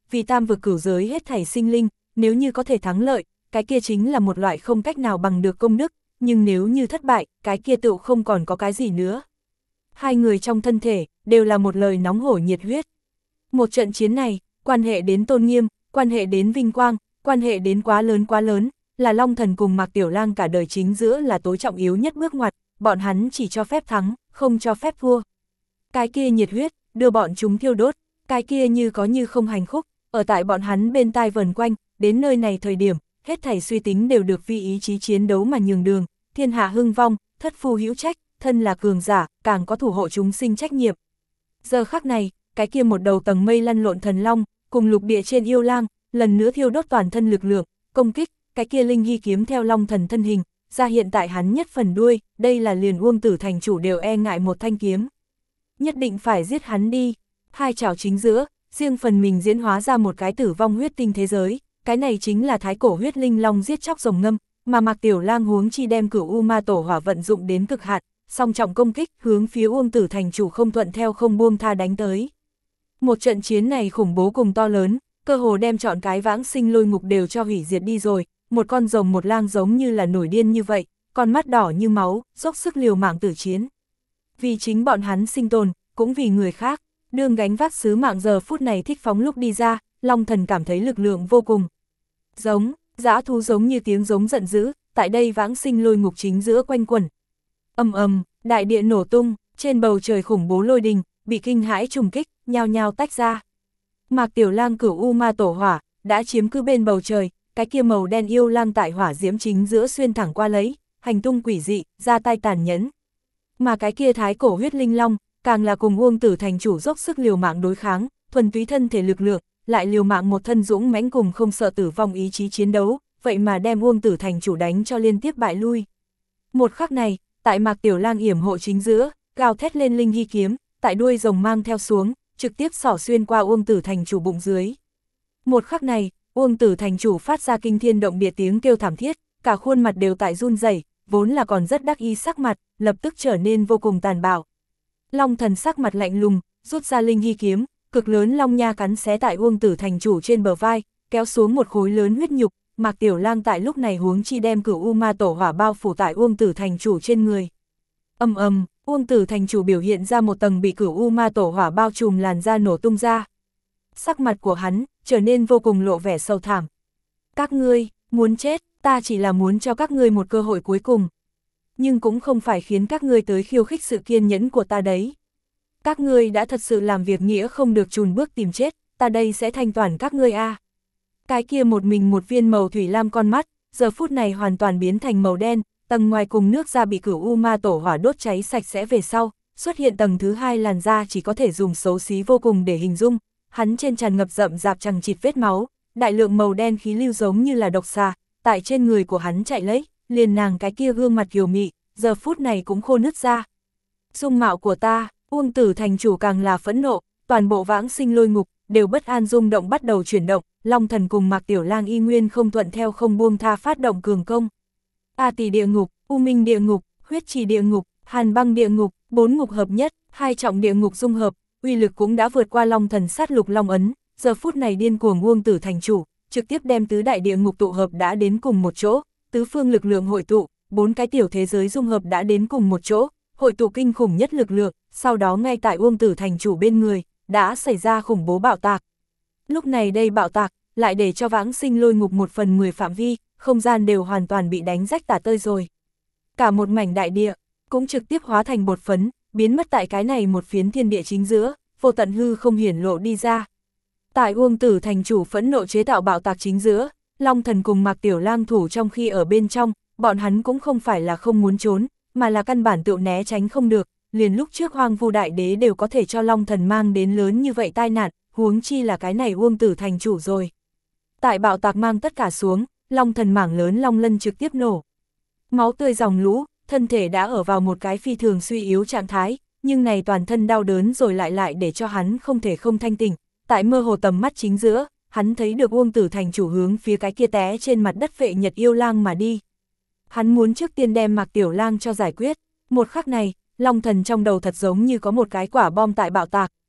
vì tam vực cửu giới hết thảy sinh linh, nếu như có thể thắng lợi, cái kia chính là một loại không cách nào bằng được công đức, nhưng nếu như thất bại, cái kia tựu không còn có cái gì nữa. Hai người trong thân thể, đều là một lời nóng hổi nhiệt huyết. Một trận chiến này, quan hệ đến tôn nghiêm, quan hệ đến vinh quang, quan hệ đến quá lớn quá lớn, là Long Thần cùng Mạc Tiểu Lang cả đời chính giữa là tối trọng yếu nhất bước ngoặt, bọn hắn chỉ cho phép thắng, không cho phép thua. Cái kia nhiệt huyết, đưa bọn chúng thiêu đốt, cái kia như có như không hành khúc, ở tại bọn hắn bên tai vần quanh, đến nơi này thời điểm, hết thảy suy tính đều được vì ý chí chiến đấu mà nhường đường, thiên hạ hưng vong, thất phu hữu trách, thân là cường giả, càng có thủ hộ chúng sinh trách nhiệm. Giờ khắc này, cái kia một đầu tầng mây lăn lộn thần long, cùng lục địa trên yêu lang, lần nữa thiêu đốt toàn thân lực lượng, công kích, cái kia linh hy kiếm theo long thần thân hình, ra hiện tại hắn nhất phần đuôi, đây là liền Uông Tử thành chủ đều e ngại một thanh kiếm. Nhất định phải giết hắn đi, hai chảo chính giữa, riêng phần mình diễn hóa ra một cái tử vong huyết tinh thế giới, cái này chính là thái cổ huyết linh long giết chóc rồng ngâm, mà Mạc Tiểu Lang huống chi đem Cửu U Ma Tổ Hỏa vận dụng đến cực hạn, song trọng công kích hướng phía Uông Tử thành chủ không thuận theo không buông tha đánh tới. Một trận chiến này khủng bố cùng to lớn, cơ hồ đem chọn cái vãng sinh lôi ngục đều cho hủy diệt đi rồi, một con rồng một lang giống như là nổi điên như vậy, con mắt đỏ như máu, dốc sức liều mạng tử chiến. Vì chính bọn hắn sinh tồn, cũng vì người khác, đương gánh vác sứ mạng giờ phút này thích phóng lúc đi ra, Long Thần cảm thấy lực lượng vô cùng. Giống, dã thú giống như tiếng giống giận dữ, tại đây vãng sinh lôi ngục chính giữa quanh quẩn. Ầm ầm, đại địa nổ tung, trên bầu trời khủng bố lôi đình, bị kinh hãi trùng kích, nhao nhao tách ra. Mạc Tiểu Lang Cửu U Ma Tổ Hỏa đã chiếm cứ bên bầu trời, cái kia màu đen yêu lang tại hỏa diễm chính giữa xuyên thẳng qua lấy, hành tung quỷ dị, ra tay tàn nhẫn. Mà cái kia thái cổ huyết linh long, càng là cùng Uông Tử thành chủ dốc sức liều mạng đối kháng, thuần túy thân thể lực lượng, lại liều mạng một thân dũng mãnh cùng không sợ tử vong ý chí chiến đấu, vậy mà đem Uông Tử thành chủ đánh cho liên tiếp bại lui. Một khắc này, tại Mạc Tiểu Lang yểm hộ chính giữa, gào thét lên linh hy kiếm, tại đuôi rồng mang theo xuống, trực tiếp xỏ xuyên qua Uông Tử thành chủ bụng dưới. Một khắc này, Uông Tử thành chủ phát ra kinh thiên động địa tiếng kêu thảm thiết, cả khuôn mặt đều tại run rẩy, vốn là còn rất đắc ý sắc mặt, lập tức trở nên vô cùng tàn bạo. Long Thần sắc mặt lạnh lùng, rút ra linh hy kiếm, cực lớn long nha cắn xé tại Uông Tử thành chủ trên bờ vai, kéo xuống một khối lớn huyết nhục. Mạc Tiểu Lang tại lúc này huống chi đem Cửu U Ma Tổ Hỏa bao phủ tại Uông Tử thành chủ trên người. Ầm ầm, Uông Tử thành chủ biểu hiện ra một tầng bị Cửu U Ma Tổ Hỏa bao trùm làn da nổ tung ra. Sắc mặt của hắn trở nên vô cùng lộ vẻ sâu thảm. Các ngươi muốn chết, ta chỉ là muốn cho các ngươi một cơ hội cuối cùng. Nhưng cũng không phải khiến các ngươi tới khiêu khích sự kiên nhẫn của ta đấy. Các ngươi đã thật sự làm việc nghĩa không được chùn bước tìm chết, ta đây sẽ thanh toán các ngươi a. À. Cái kia một mình một viên màu thủy lam con mắt, giờ phút này hoàn toàn biến thành màu đen, tầng ngoài cùng nước da bị Cửu U Ma Tổ Hỏa đốt cháy sạch sẽ về sau, xuất hiện tầng thứ hai làn da chỉ có thể dùng xấu xí vô cùng để hình dung, hắn trên tràn ngập rậm rạp chằng chịt vết máu, đại lượng màu đen khí lưu giống như là độc xà, tại trên người của hắn chạy lấy, liền nàng cái kia gương mặt kiều mị, giờ phút này cũng khô nứt ra. Dung mạo của ta, Uông Tử thành chủ càng là phẫn nộ, toàn bộ vãng sinh lôi ngục đều bất an rung động bắt đầu chuyển động, Long Thần cùng Mạc Tiểu Lang y nguyên không thuận theo không buông tha phát động cường công. A Tỷ địa ngục, U Minh địa ngục, Huyết Trì địa ngục, Hàn Băng địa ngục, bốn ngục hợp nhất, hai trọng địa ngục dung hợp, uy lực cũng đã vượt qua Long Thần sát lục long ấn, giờ phút này điên cuồng Uông Tử thành chủ, trực tiếp đem tứ đại địa ngục tụ hợp đã đến cùng một chỗ, tứ phương lực lượng hội tụ, bốn cái tiểu thế giới dung hợp đã đến cùng một chỗ, hội tụ kinh khủng nhất lực lượng, sau đó ngay tại Uông Tử thành chủ bên người, đã xảy ra khủng bố bạo tạc. Lúc này đây bạo tạc, lại để cho vãng sinh lôi ngục một phần mười phạm vi, không gian đều hoàn toàn bị đánh rách tả tơi rồi. Cả một mảnh đại địa, cũng trực tiếp hóa thành bột phấn, biến mất tại cái này một phiến thiên địa chính giữa, vô tận hư không hiển lộ đi ra. Tại Uông Tử thành chủ phẫn nộ chế tạo bạo tạc chính giữa, Long Thần cùng Mạc Tiểu Lang thủ trong khi ở bên trong, bọn hắn cũng không phải là không muốn trốn, mà là căn bản tựu né tránh không được, liền lúc trước Hoang Vu Đại Đế đều có thể cho Long Thần mang đến lớn như vậy tai nạn, huống chi là cái này Uông Tử thành chủ rồi. Tại bạo tạc mang tất cả xuống, Long Thần mảng lớn long lân trực tiếp nổ. Máu tươi dòng lũ, thân thể đã ở vào một cái phi thường suy yếu trạng thái, nhưng này toàn thân đau đớn rồi lại lại để cho hắn không thể không thanh tỉnh. Tại mơ hồ tầm mắt chính giữa, hắn thấy được Uông Tử thành chủ hướng phía cái kia té trên mặt đất Vệ Nhật yêu lang mà đi. Hắn muốn trước tiên đem Mạc Tiểu Lang cho giải quyết, một khắc này, Long Thần trong đầu thật giống như có một cái quả bom tại bạo tạc.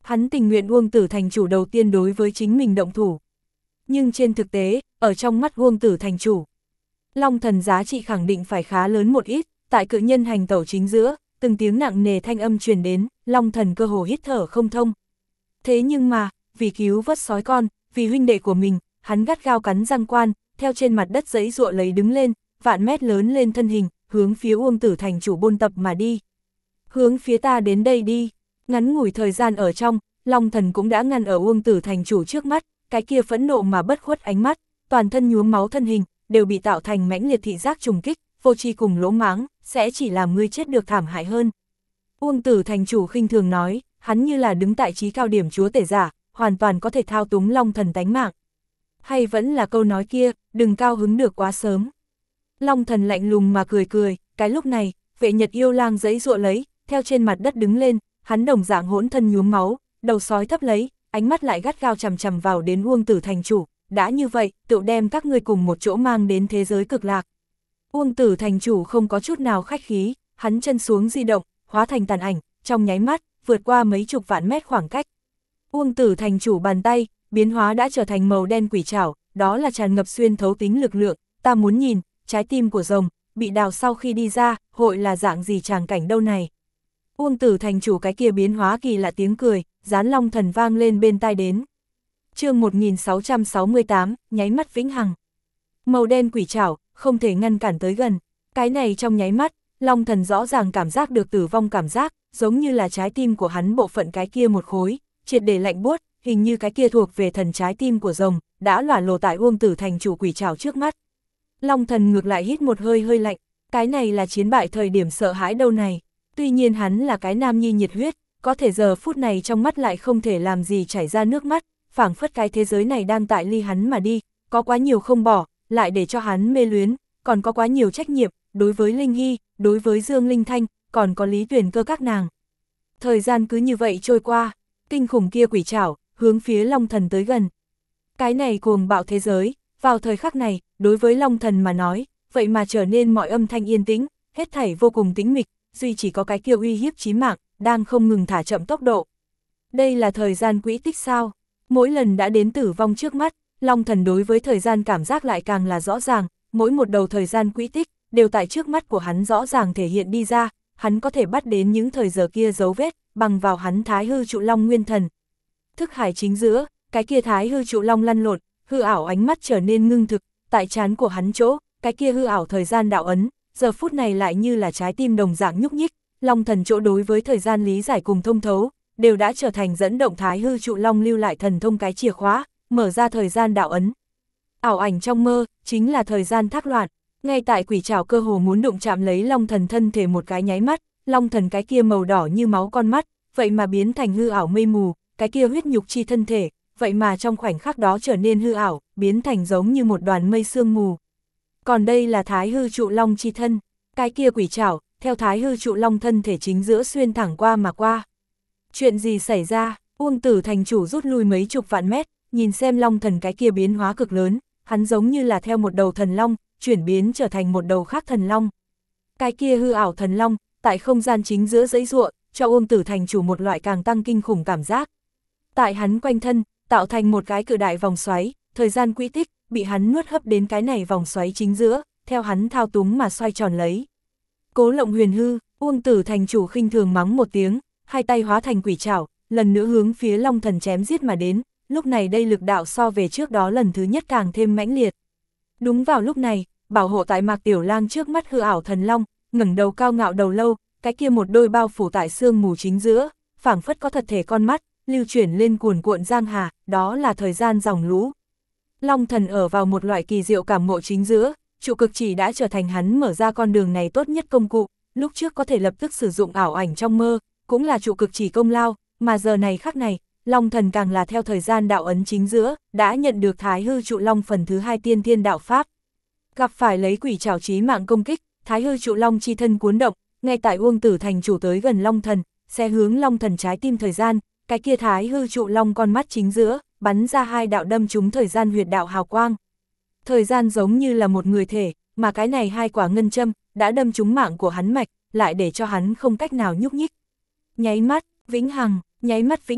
Hắn tình nguyện Uông Tử Thành chủ đầu tiên đối với chính mình động thủ. Nhưng trên thực tế, ở trong mắt Uông Tử Thành chủ, Long thần giá trị khẳng định phải khá lớn một ít, tại cự nhân hành tẩu chính giữa, từng tiếng nặng nề thanh âm truyền đến, Long thần cơ hồ hít thở không thông. Thế nhưng mà, vì cứu vớt sói con, vì huynh đệ của mình, hắn gắt gao cắn răng quan, theo trên mặt đất giãy giụa lấy đứng lên, vạn mét lớn lên thân hình, hướng phía Uông Tử Thành chủ bôn tập mà đi. Hướng phía ta đến đây đi. Ngắn ngủi thời gian ở trong, Long thần cũng đã ngăn ở Uông Tử Thành chủ trước mắt, cái kia phẫn nộ mà bất khuất ánh mắt, toàn thân nhuốm máu thân hình, đều bị tạo thành mãnh liệt thị giác trùng kích, vô tri cùng lỗ mãng, sẽ chỉ làm ngươi chết được thảm hại hơn. Uông Tử Thành chủ khinh thường nói, hắn như là đứng tại trí cao điểm chúa tể giả, hoàn toàn có thể thao túng Long thần tánh mạng. Hay vẫn là câu nói kia, đừng cao hứng được quá sớm. Long thần lạnh lùng mà cười cười, cái lúc này, vệ nhật yêu lang giãy giụa lấy, theo trên mặt đất đứng lên, hắn đồng dạng hỗn thân nhuốm máu, đầu sói thấp lấy, ánh mắt lại gắt gao chằm chằm vào đến Uông Tử Thành chủ, đã như vậy, tự đem các ngươi cùng một chỗ mang đến thế giới cực lạc. Uông Tử Thành chủ không có chút nào khách khí, hắn chân xuống di động, hóa thành tàn ảnh, trong nháy mắt, vượt qua mấy chục vạn mét khoảng cách. Uông Tử Thành chủ bàn tay, biến hóa đã trở thành màu đen quỷ trảo, đó là tràn ngập xuyên thấu tính lực lượng, ta muốn nhìn, trái tim của rồng, bị đào sau khi đi ra, hội là dạng gì tràng cảnh đâu này. Uông Tử Thành chủ cái kia biến hóa kỳ lạ tiếng cười, gián long thần vang lên bên tai đến. Chương một nghìn sáu trăm sáu mươi tám, nháy mắt vĩnh hằng. Màu đen quỷ trảo, không thể ngăn cản tới gần. Cái này trong nháy mắt, long thần rõ ràng cảm giác được tử vong cảm giác, giống như là trái tim của hắn bộ phận cái kia một khối, triệt để lạnh buốt, hình như cái kia thuộc về thần trái tim của rồng, đã lỏa lồ tại Uông Tử Thành chủ quỷ trảo trước mắt. Long thần ngược lại hít một hơi hơi lạnh, cái này là chiến bại thời điểm sợ hãi đâu này. Tuy nhiên hắn là cái nam nhi nhiệt huyết, có thể giờ phút này trong mắt lại không thể làm gì chảy ra nước mắt, phảng phất cái thế giới này đang tại ly hắn mà đi, có quá nhiều không bỏ, lại để cho hắn mê luyến, còn có quá nhiều trách nhiệm, đối với Linh Hy, đối với Dương Linh Thanh, còn có Lý Tuyền Cơ các nàng. Thời gian cứ như vậy trôi qua, kinh khủng kia quỷ trảo, hướng phía Long thần tới gần. Cái này cuồng bạo thế giới, vào thời khắc này, đối với Long thần mà nói, vậy mà trở nên mọi âm thanh yên tĩnh, hết thảy vô cùng tĩnh mịch, duy chỉ có cái kia uy hiếp chí mạng, đang không ngừng thả chậm tốc độ. Đây là thời gian quỹ tích sao? Mỗi lần đã đến tử vong trước mắt, Long thần đối với thời gian cảm giác lại càng là rõ ràng, mỗi một đầu thời gian quỹ tích, đều tại trước mắt của hắn rõ ràng thể hiện đi ra, hắn có thể bắt đến những thời giờ kia dấu vết, bằng vào hắn thái hư trụ long nguyên thần. Thức hải chính giữa, cái kia thái hư trụ long lăn lộn, hư ảo ánh mắt trở nên ngưng thực, tại trán của hắn chỗ, cái kia hư ảo thời gian đạo ấn, giờ phút này lại như là trái tim đồng dạng nhúc nhích, Long thần chỗ đối với thời gian lý giải cùng thông thấu, đều đã trở thành dẫn động thái hư trụ long lưu lại thần thông cái chìa khóa, mở ra thời gian đạo ấn. Ảo ảnh trong mơ, chính là thời gian thác loạn, ngay tại quỷ trảo cơ hồ muốn đụng chạm lấy Long thần thân thể một cái nháy mắt, Long thần cái kia màu đỏ như máu con mắt, vậy mà biến thành hư ảo mây mù, cái kia huyết nhục chi thân thể, vậy mà trong khoảnh khắc đó trở nên hư ảo, biến thành giống như một đoàn mây sương mù. Còn đây là thái hư trụ long chi thân, cái kia quỷ trảo, theo thái hư trụ long thân thể chính giữa xuyên thẳng qua mà qua. Chuyện gì xảy ra? Uông Tử Thành chủ rút lui mấy chục vạn mét, nhìn xem long thần cái kia biến hóa cực lớn, hắn giống như là theo một đầu thần long, chuyển biến trở thành một đầu khác thần long. Cái kia hư ảo thần long, tại không gian chính giữa giãy giụa, cho Uông Tử Thành chủ một loại càng tăng kinh khủng cảm giác. Tại hắn quanh thân, tạo thành một cái cự đại vòng xoáy, thời gian quỹ tích, bị hắn nuốt hấp đến cái này vòng xoáy chính giữa, theo hắn thao túng mà xoay tròn lấy. Cố Lộng Huyền hư, Uông Tử Thành chủ khinh thường mắng một tiếng, hai tay hóa thành quỷ trảo, lần nữa hướng phía long thần chém giết mà đến, lúc này đây lực đạo so về trước đó lần thứ nhất càng thêm mãnh liệt. Đúng vào lúc này, bảo hộ tại Mạc Tiểu Lang trước mắt hư ảo thần long, ngẩng đầu cao ngạo đầu lâu, cái kia một đôi bao phủ tại xương mù chính giữa, phảng phất có thật thể con mắt, lưu chuyển lên cuồn cuộn giang hà, đó là thời gian dòng lũ. Long thần ở vào một loại kỳ diệu cảm ngộ chính giữa, trụ cực chỉ đã trở thành hắn mở ra con đường này tốt nhất công cụ, lúc trước có thể lập tức sử dụng ảo ảnh trong mơ, cũng là trụ cực chỉ công lao, mà giờ này khắc này, Long thần càng là theo thời gian đạo ấn chính giữa, đã nhận được thái hư trụ long phần thứ hai tiên thiên đạo pháp. Gặp phải lấy quỷ trảo chí mạng công kích, thái hư trụ long chi thân cuốn động, ngay tại Uông Tử Thành chủ tới gần long thần, sẽ hướng long thần trái tim thời gian, cái kia thái hư trụ long con mắt chính giữa, bắn ra hai đạo đâm trúng thời gian huyệt đạo hào quang. Thời gian giống như là một người thể, mà cái này hai quả ngân châm, đã đâm trúng mạng của hắn mạch, lại để cho hắn không cách nào nhúc nhích. Nháy mắt, vĩnh hằng, nháy mắt vĩnh hằng,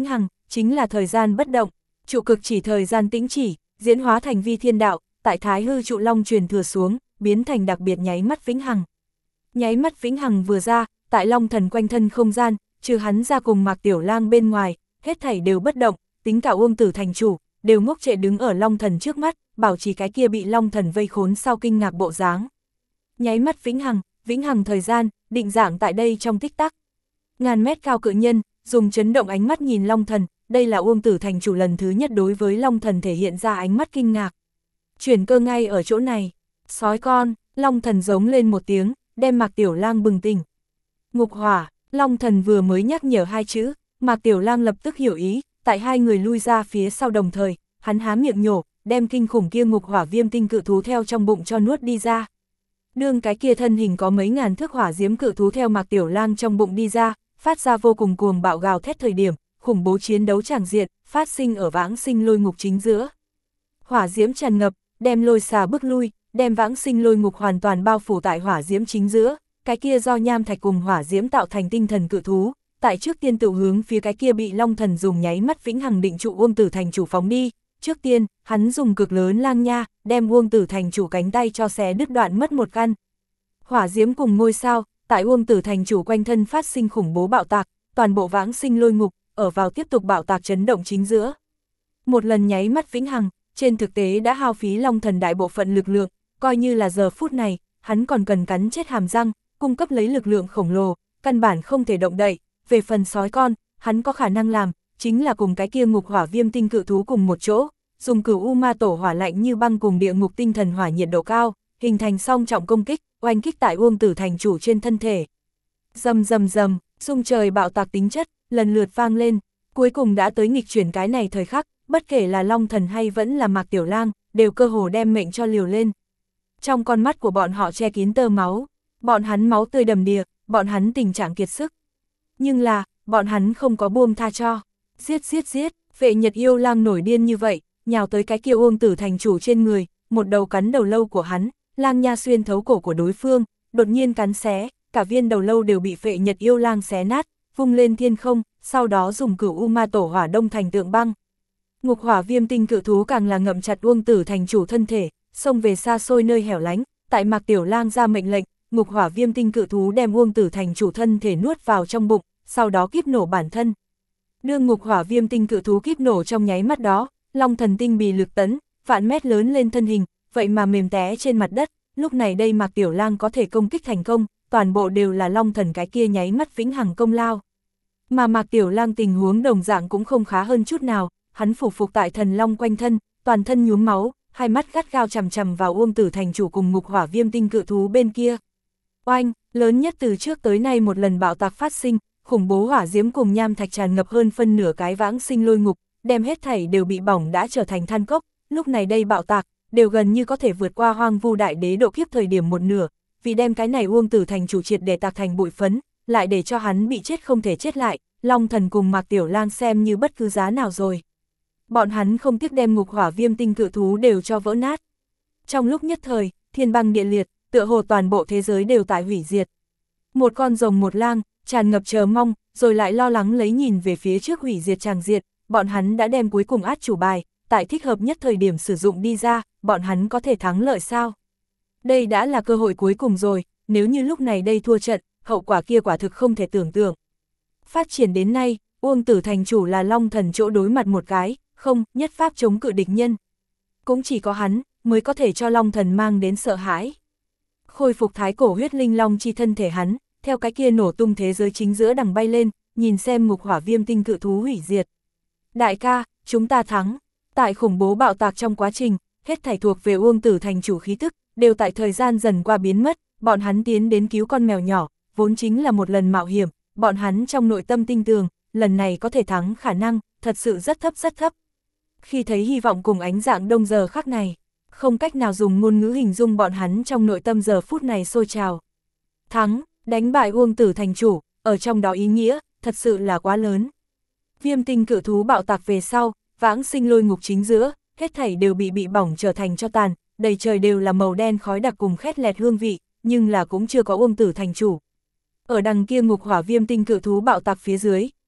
chính là thời gian bất động, trụ cực chỉ thời gian tĩnh chỉ, diễn hóa thành vi thiên đạo, tại Thái hư trụ long truyền thừa xuống, biến thành đặc biệt nháy mắt vĩnh hằng. Nháy mắt vĩnh hằng vừa ra, tại Long Thần quanh thân không gian, trừ hắn ra cùng Mạc Tiểu Lang bên ngoài, hết thảy đều bất động, tính cả Uông Tử thành chủ, đều ngốc trệ đứng ở Long Thần trước mắt, bảo trì cái kia bị Long Thần vây khốn sau kinh ngạc bộ dáng. Nháy mắt vĩnh hằng, vĩnh hằng thời gian, định dạng tại đây trong tích tắc. Ngàn mét cao cự nhân, dùng chấn động ánh mắt nhìn Long Thần, đây là Uông Tử thành chủ lần thứ nhất đối với Long Thần thể hiện ra ánh mắt kinh ngạc. Chuyển cơ ngay ở chỗ này, sói con, Long Thần giống lên một tiếng, đem Mạc Tiểu Lang bừng tỉnh. Ngục hỏa, Long Thần vừa mới nhắc nhở hai chữ, Mạc Tiểu Lang lập tức hiểu ý, tại hai người lui ra phía sau đồng thời, hắn há miệng nhổ, đem kinh khủng kia ngục hỏa viêm tinh cự thú theo trong bụng cho nuốt đi ra. Đương cái kia thân hình có mấy ngàn thước hỏa diễm cự thú theo Mạc Tiểu Lang trong bụng đi ra, phát ra vô cùng cuồng bạo gào thét thời điểm, khủng bố chiến đấu tràng diện, phát sinh ở vãng sinh lôi ngục chính giữa. Hỏa diễm tràn ngập, đem lôi xà bước lui, đem vãng sinh lôi ngục hoàn toàn bao phủ tại hỏa diễm chính giữa, cái kia do nham thạch cùng hỏa diễm tạo thành tinh thần cự thú, tại trước tiên tự hướng phía cái kia bị Long Thần dùng nháy mắt vĩnh hằng định trụ Uông Tử thành chủ phóng đi. Trước tiên, hắn dùng cực lớn lang nha, đem Uông Tử thành chủ cánh tay cho xé đứt đoạn mất một căn. Hỏa diễm cùng ngôi sao, tại Uông Tử thành chủ quanh thân phát sinh khủng bố bạo tạc, toàn bộ vãng sinh lôi ngục, ở vào tiếp tục bạo tạc chấn động chính giữa. Một lần nháy mắt vĩnh hằng, trên thực tế đã hao phí Long Thần đại bộ phận lực lượng, coi như là giờ phút này, hắn còn cần cắn chết hàm răng, cung cấp lấy lực lượng khổng lồ, căn bản không thể động đậy. Về phần sói con, hắn có khả năng làm, chính là cùng cái kia ngục hỏa viêm tinh cự thú cùng một chỗ, dùng cửu u ma tổ hỏa lạnh như băng cùng địa ngục tinh thần hỏa nhiệt độ cao, hình thành song trọng công kích, oanh kích tại Uông Tử thành chủ trên thân thể. Rầm rầm rầm, rung trời bạo tạc tính chất, lần lượt vang lên, cuối cùng đã tới nghịch chuyển cái này thời khắc, bất kể là Long Thần hay vẫn là Mạc Tiểu Lang, đều cơ hồ đem mệnh cho liều lên. Trong con mắt của bọn họ che kín tơ máu, bọn hắn máu tươi đầm đìa, bọn hắn tình trạng kiệt sức. Nhưng là, bọn hắn không có buông tha cho. Giết giết giết, Vệ Nhật Yêu Lang nổi điên như vậy, nhào tới cái kia Uông Tử thành chủ trên người, một đầu cắn đầu lâu của hắn, lang nha xuyên thấu cổ của đối phương, đột nhiên cắn xé, cả viên đầu lâu đều bị Vệ Nhật Yêu Lang xé nát, vung lên thiên không, sau đó dùng cửu u ma tổ hỏa đông thành tượng băng. Ngục hỏa viêm tinh cự thú càng là ngậm chặt Uông Tử thành chủ thân thể, xông về xa xôi nơi hẻo lánh, tại Mạc Tiểu Lang ra mệnh lệnh, ngục hỏa viêm tinh cự thú đem Uông Tử thành chủ thân thể nuốt vào trong bụng, sau đó kíp nổ bản thân. Đương ngục hỏa viêm tinh cự thú kíp nổ trong nháy mắt đó, Long Thần tinh bì lực tấn, vạn mét lớn lên thân hình, vậy mà mềm té trên mặt đất, lúc này đây Mạc Tiểu Lang có thể công kích thành công, toàn bộ đều là Long Thần cái kia nháy mắt vĩnh hằng công lao. Mà Mạc Tiểu Lang tình huống đồng dạng cũng không khá hơn chút nào, hắn phục phục tại thần long quanh thân, toàn thân nhuốm máu, hai mắt gắt gao chằm chằm vào Uông Tử thành chủ cùng ngục hỏa viêm tinh cự thú bên kia. Oanh, lớn nhất từ trước tới nay một lần bạo tạc phát sinh, khủng bố hỏa diễm cùng nham thạch tràn ngập hơn phân nửa cái vãng sinh lôi ngục, đem hết thảy đều bị bỏng đã trở thành than cốc, lúc này đây bạo tạc, đều gần như có thể vượt qua Hoang Vu Đại Đế độ kiếp thời điểm một nửa, vì đem cái này Uông Tử thành chủ triệt để tạc thành bụi phấn, lại để cho hắn bị chết không thể chết lại, Long Thần cùng Mạc Tiểu Lang xem như bất cứ giá nào rồi. Bọn hắn không tiếc đem ngục hỏa viêm tinh cự thú đều cho vỡ nát. Trong lúc nhất thời, thiên băng địa liệt, tựa hồ toàn bộ thế giới đều tại hủy diệt. Một con rồng một lang, tràn ngập chờ mong, rồi lại lo lắng lấy nhìn về phía trước hủy diệt tràng diệt, bọn hắn đã đem cuối cùng át chủ bài, tại thích hợp nhất thời điểm sử dụng đi ra, bọn hắn có thể thắng lợi sao? Đây đã là cơ hội cuối cùng rồi, nếu như lúc này đây thua trận, hậu quả kia quả thực không thể tưởng tượng. Phát triển đến nay, Uông Tử thành chủ là Long Thần chỗ đối mặt một cái, không, nhất pháp chống cự địch nhân. Cũng chỉ có hắn, mới có thể cho Long Thần mang đến sợ hãi. Khôi phục thái cổ huyết linh long chi thân thể hắn, theo cái kia nổ tung thế giới chính giữa đằng bay lên, nhìn xem ngục hỏa viêm tinh cự thú hủy diệt. Đại ca, chúng ta thắng. Tại khủng bố bạo tạc trong quá trình, hết thảy thuộc về Uông Tử thành chủ khí tức, đều tại thời gian dần qua biến mất, bọn hắn tiến đến cứu con mèo nhỏ, vốn chính là một lần mạo hiểm, bọn hắn trong nội tâm tin tưởng, lần này có thể thắng khả năng, thật sự rất thấp rất thấp. Khi thấy hy vọng cùng ánh dạng đông giờ khắc này, không cách nào dùng ngôn ngữ hình dung bọn hắn trong nội tâm giờ phút này sôi trào. Thắng, đánh bại Uông Tử thành chủ, ở trong đó ý nghĩa, thật sự là quá lớn. Viêm tinh cự thú bạo tạc về sau, vãng sinh lôi ngục chính giữa, hết thảy đều bị bị bỏng trở thành cho tàn, đầy trời đều là màu đen khói đặc cùng khét lẹt hương vị, nhưng là cũng chưa có Uông Tử thành chủ. Ở đằng kia ngục hỏa viêm tinh cự thú bạo tạc phía dưới,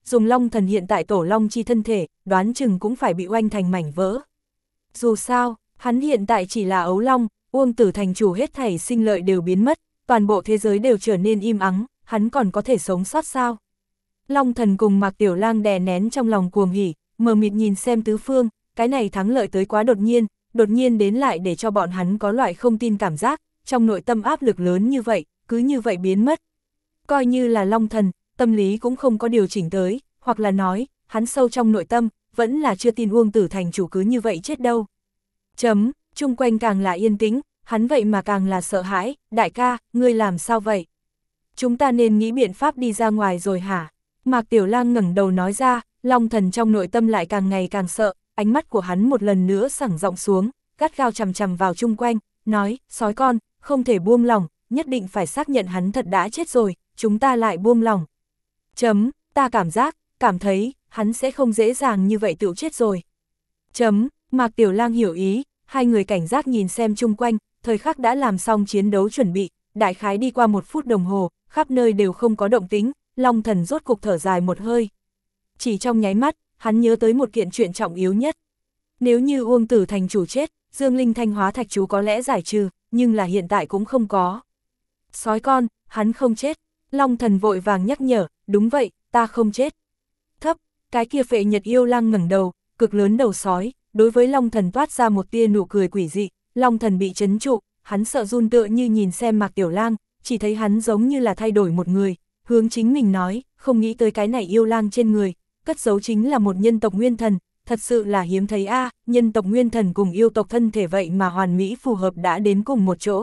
dùng long thần hiện tại tổ long chi thân thể, đoán chừng cũng phải bị oanh thành mảnh vỡ. Dù sao, hắn hiện tại chỉ là ấu long, Uông Tử thành chủ hết thảy sinh lợi đều biến mất, toàn bộ thế giới đều trở nên im ắng, hắn còn có thể sống sót sao? Long thần cùng Mạc Tiểu Lang đè nén trong lòng cuồng hỉ, mờ mịt nhìn xem tứ phương, cái này thắng lợi tới quá đột nhiên, đột nhiên đến lại để cho bọn hắn có loại không tin cảm giác, trong nội tâm áp lực lớn như vậy, cứ như vậy biến mất. Coi như là Long thần, tâm lý cũng không có điều chỉnh tới, hoặc là nói, hắn sâu trong nội tâm, vẫn là chưa tin Uông Tử thành chủ cứ như vậy chết đâu. Chấm, chung quanh càng là yên tĩnh, hắn vậy mà càng là sợ hãi, đại ca, ngươi làm sao vậy? Chúng ta nên nghĩ biện pháp đi ra ngoài rồi hả? Mạc Tiểu Lang ngẩng đầu nói ra, Long thần trong nội tâm lại càng ngày càng sợ, ánh mắt của hắn một lần nữa sẳng giọng xuống, gắt gao chằm chằm vào chung quanh, nói, sói con, không thể buông lỏng, nhất định phải xác nhận hắn thật đã chết rồi, chúng ta lại buông lỏng. Chấm, ta cảm giác, cảm thấy, hắn sẽ không dễ dàng như vậy tự chết rồi. Chấm, Mạc Tiểu Lang hiểu ý, hai người cảnh giác nhìn xem chung quanh, thời khắc đã làm xong chiến đấu chuẩn bị, đại khái đi qua một phút đồng hồ, khắp nơi đều không có động tĩnh, Long thần rốt cục thở dài một hơi. Chỉ trong nháy mắt, hắn nhớ tới một kiện chuyện trọng yếu nhất. Nếu như Uông Tử thành chủ chết, Dương Linh Thanh hóa thạch chú có lẽ giải trừ, nhưng là hiện tại cũng không có. Sói con, hắn không chết. Long thần vội vàng nhắc nhở, đúng vậy, ta không chết. Thấp, cái kia Phệ Nhật yêu lang ngẩng đầu, cực lớn đầu sói, đối với Long thần toát ra một tia nụ cười quỷ dị, Long thần bị trấn trụ, hắn sợ run tựa như nhìn xem Mạc Tiểu Lang, chỉ thấy hắn giống như là thay đổi một người, hướng chính mình nói, không nghĩ tới cái này yêu lang trên người, cất giấu chính là một nhân tộc nguyên thần, thật sự là hiếm thấy a, à, nhân tộc nguyên thần cùng yêu tộc thân thể vậy mà hoàn mỹ phù hợp đã đến cùng một chỗ.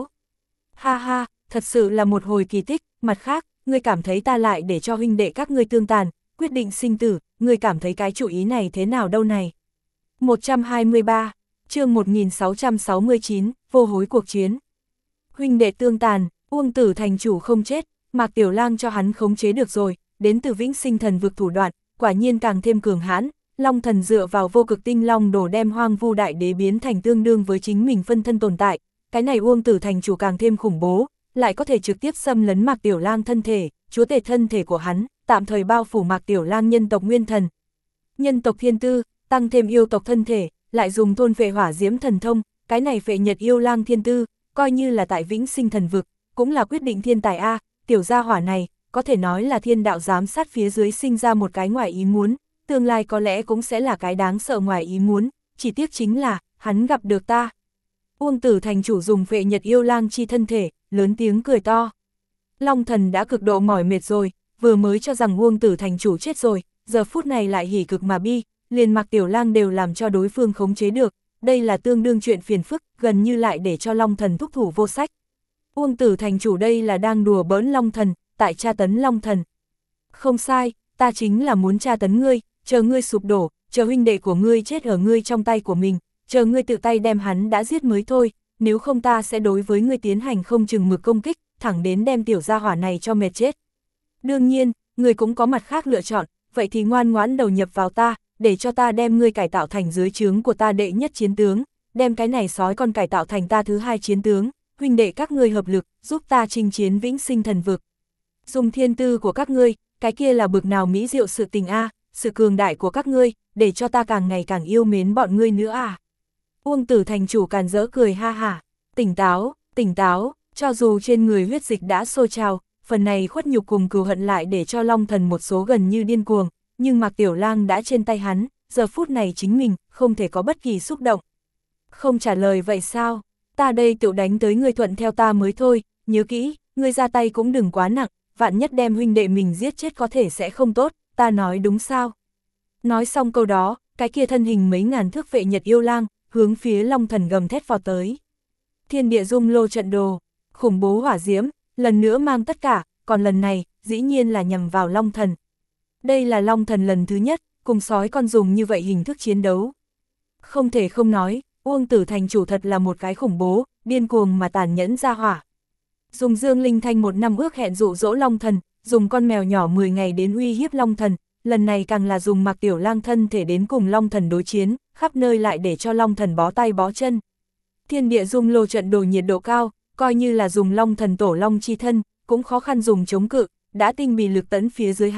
Ha ha, thật sự là một hồi kỳ tích, mặt khác, ngươi cảm thấy ta lại để cho huynh đệ các ngươi tương tàn, quyết định sinh tử, ngươi cảm thấy cái chủ ý này thế nào đâu này. một trăm hai mươi ba, chương một nghìn sáu trăm sáu mươi chín, vô hối cuộc chiến. Huynh đệ tương tàn, Uông Tử thành chủ không chết, Mạc Tiểu Lang cho hắn khống chế được rồi, đến từ Vĩnh Sinh thần vực thủ đoạn, quả nhiên càng thêm cường hãn. Long thần dựa vào vô cực tinh long đồ đem Hoang Vu đại đế biến thành tương đương với chính mình phân thân tồn tại, cái này Uông Tử thành chủ càng thêm khủng bố, lại có thể trực tiếp xâm lấn Mạc Tiểu Lang thân thể, chúa tể thân thể của hắn, tạm thời bao phủ Mạc Tiểu Lang nhân tộc nguyên thần. Nhân tộc thiên tư, tăng thêm yêu tộc thân thể, lại dùng thôn phệ hỏa diễm thần thông, cái này Phệ Nhật yêu lang thiên tư, coi như là tại Vĩnh Sinh thần vực, cũng là quyết định thiên tài a, tiểu gia hỏa này, có thể nói là thiên đạo giám sát phía dưới sinh ra một cái ngoài ý muốn, tương lai có lẽ cũng sẽ là cái đáng sợ ngoài ý muốn, chỉ tiếc chính là, hắn gặp được ta. Uông Tử thành chủ dùng Phệ Nhật yêu lang chi thân thể, lớn tiếng cười to. Long thần đã cực độ mỏi mệt rồi, vừa mới cho rằng Uông Tử thành chủ chết rồi, giờ phút này lại hỉ cực mà bi, liền Mạc Tiểu Lang đều làm cho đối phương khống chế được, đây là tương đương chuyện phiền phức, gần như lại để cho Long thần thúc thủ vô sách. Uông Tử thành chủ đây là đang đùa bỡn Long thần, tại tra tấn Long thần. Không sai, ta chính là muốn tra tấn ngươi, chờ ngươi sụp đổ, chờ huynh đệ của ngươi chết ở ngươi trong tay của mình, chờ ngươi tự tay đem hắn đã giết mới thôi, nếu không ta sẽ đối với ngươi tiến hành không chừng mực công kích, thẳng đến đem tiểu gia hỏa này cho mệt chết. Đương nhiên, ngươi cũng có mặt khác lựa chọn, vậy thì ngoan ngoãn đầu nhập vào ta, để cho ta đem ngươi cải tạo thành dưới trướng của ta đệ nhất chiến tướng, đem cái này sói con cải tạo thành ta thứ hai chiến tướng, huynh đệ các ngươi hợp lực, giúp ta chinh chiến Vĩnh Sinh thần vực. Dùng thiên tư của các ngươi, cái kia là bực nào mỹ diệu sự tình a, à, sự cường đại của các ngươi, để cho ta càng ngày càng yêu mến bọn ngươi nữa à. Uông Tử thành chủ càn rỡ cười ha hả, tỉnh táo, tỉnh táo, cho dù trên người huyết dịch đã sôi trào, phần này khuất nhục cùng cừu hận lại để cho Long thần một số gần như điên cuồng, nhưng Mạc Tiểu Lang đã trên tay hắn, giờ phút này chính mình, không thể có bất kỳ xúc động. Không trả lời vậy sao, ta đây tự đánh tới ngươi thuận theo ta mới thôi, nhớ kỹ, ngươi ra tay cũng đừng quá nặng, vạn nhất đem huynh đệ mình giết chết có thể sẽ không tốt, ta nói đúng sao. Nói xong câu đó, cái kia thân hình mấy ngàn thước Phệ Nhật yêu lang, hướng phía Long thần gầm thét vào tới. Thiên địa dung lô trận đồ, khủng bố hỏa diễm, lần nữa mang tất cả, còn lần này, dĩ nhiên là nhằm vào Long thần. Đây là Long thần lần thứ nhất, cùng sói con dùng như vậy hình thức chiến đấu. Không thể không nói, Uông Tử thành chủ thật là một cái khủng bố, điên cuồng mà tàn nhẫn ra hỏa. Dùng Dương Linh Thanh một năm ước hẹn dụ dỗ Long thần, dùng con mèo nhỏ mười ngày đến uy hiếp Long thần, lần này càng là dùng Mạc Tiểu Lang thân thể đến cùng Long thần đối chiến, khắp nơi lại để cho Long thần bó tay bó chân. Thiên địa dung lô trận đồ nhiệt độ cao, coi như là dùng Long thần tổ Long chi thân, cũng khó khăn dùng chống cự, đã tinh bì lực tấn phía dưới hắn,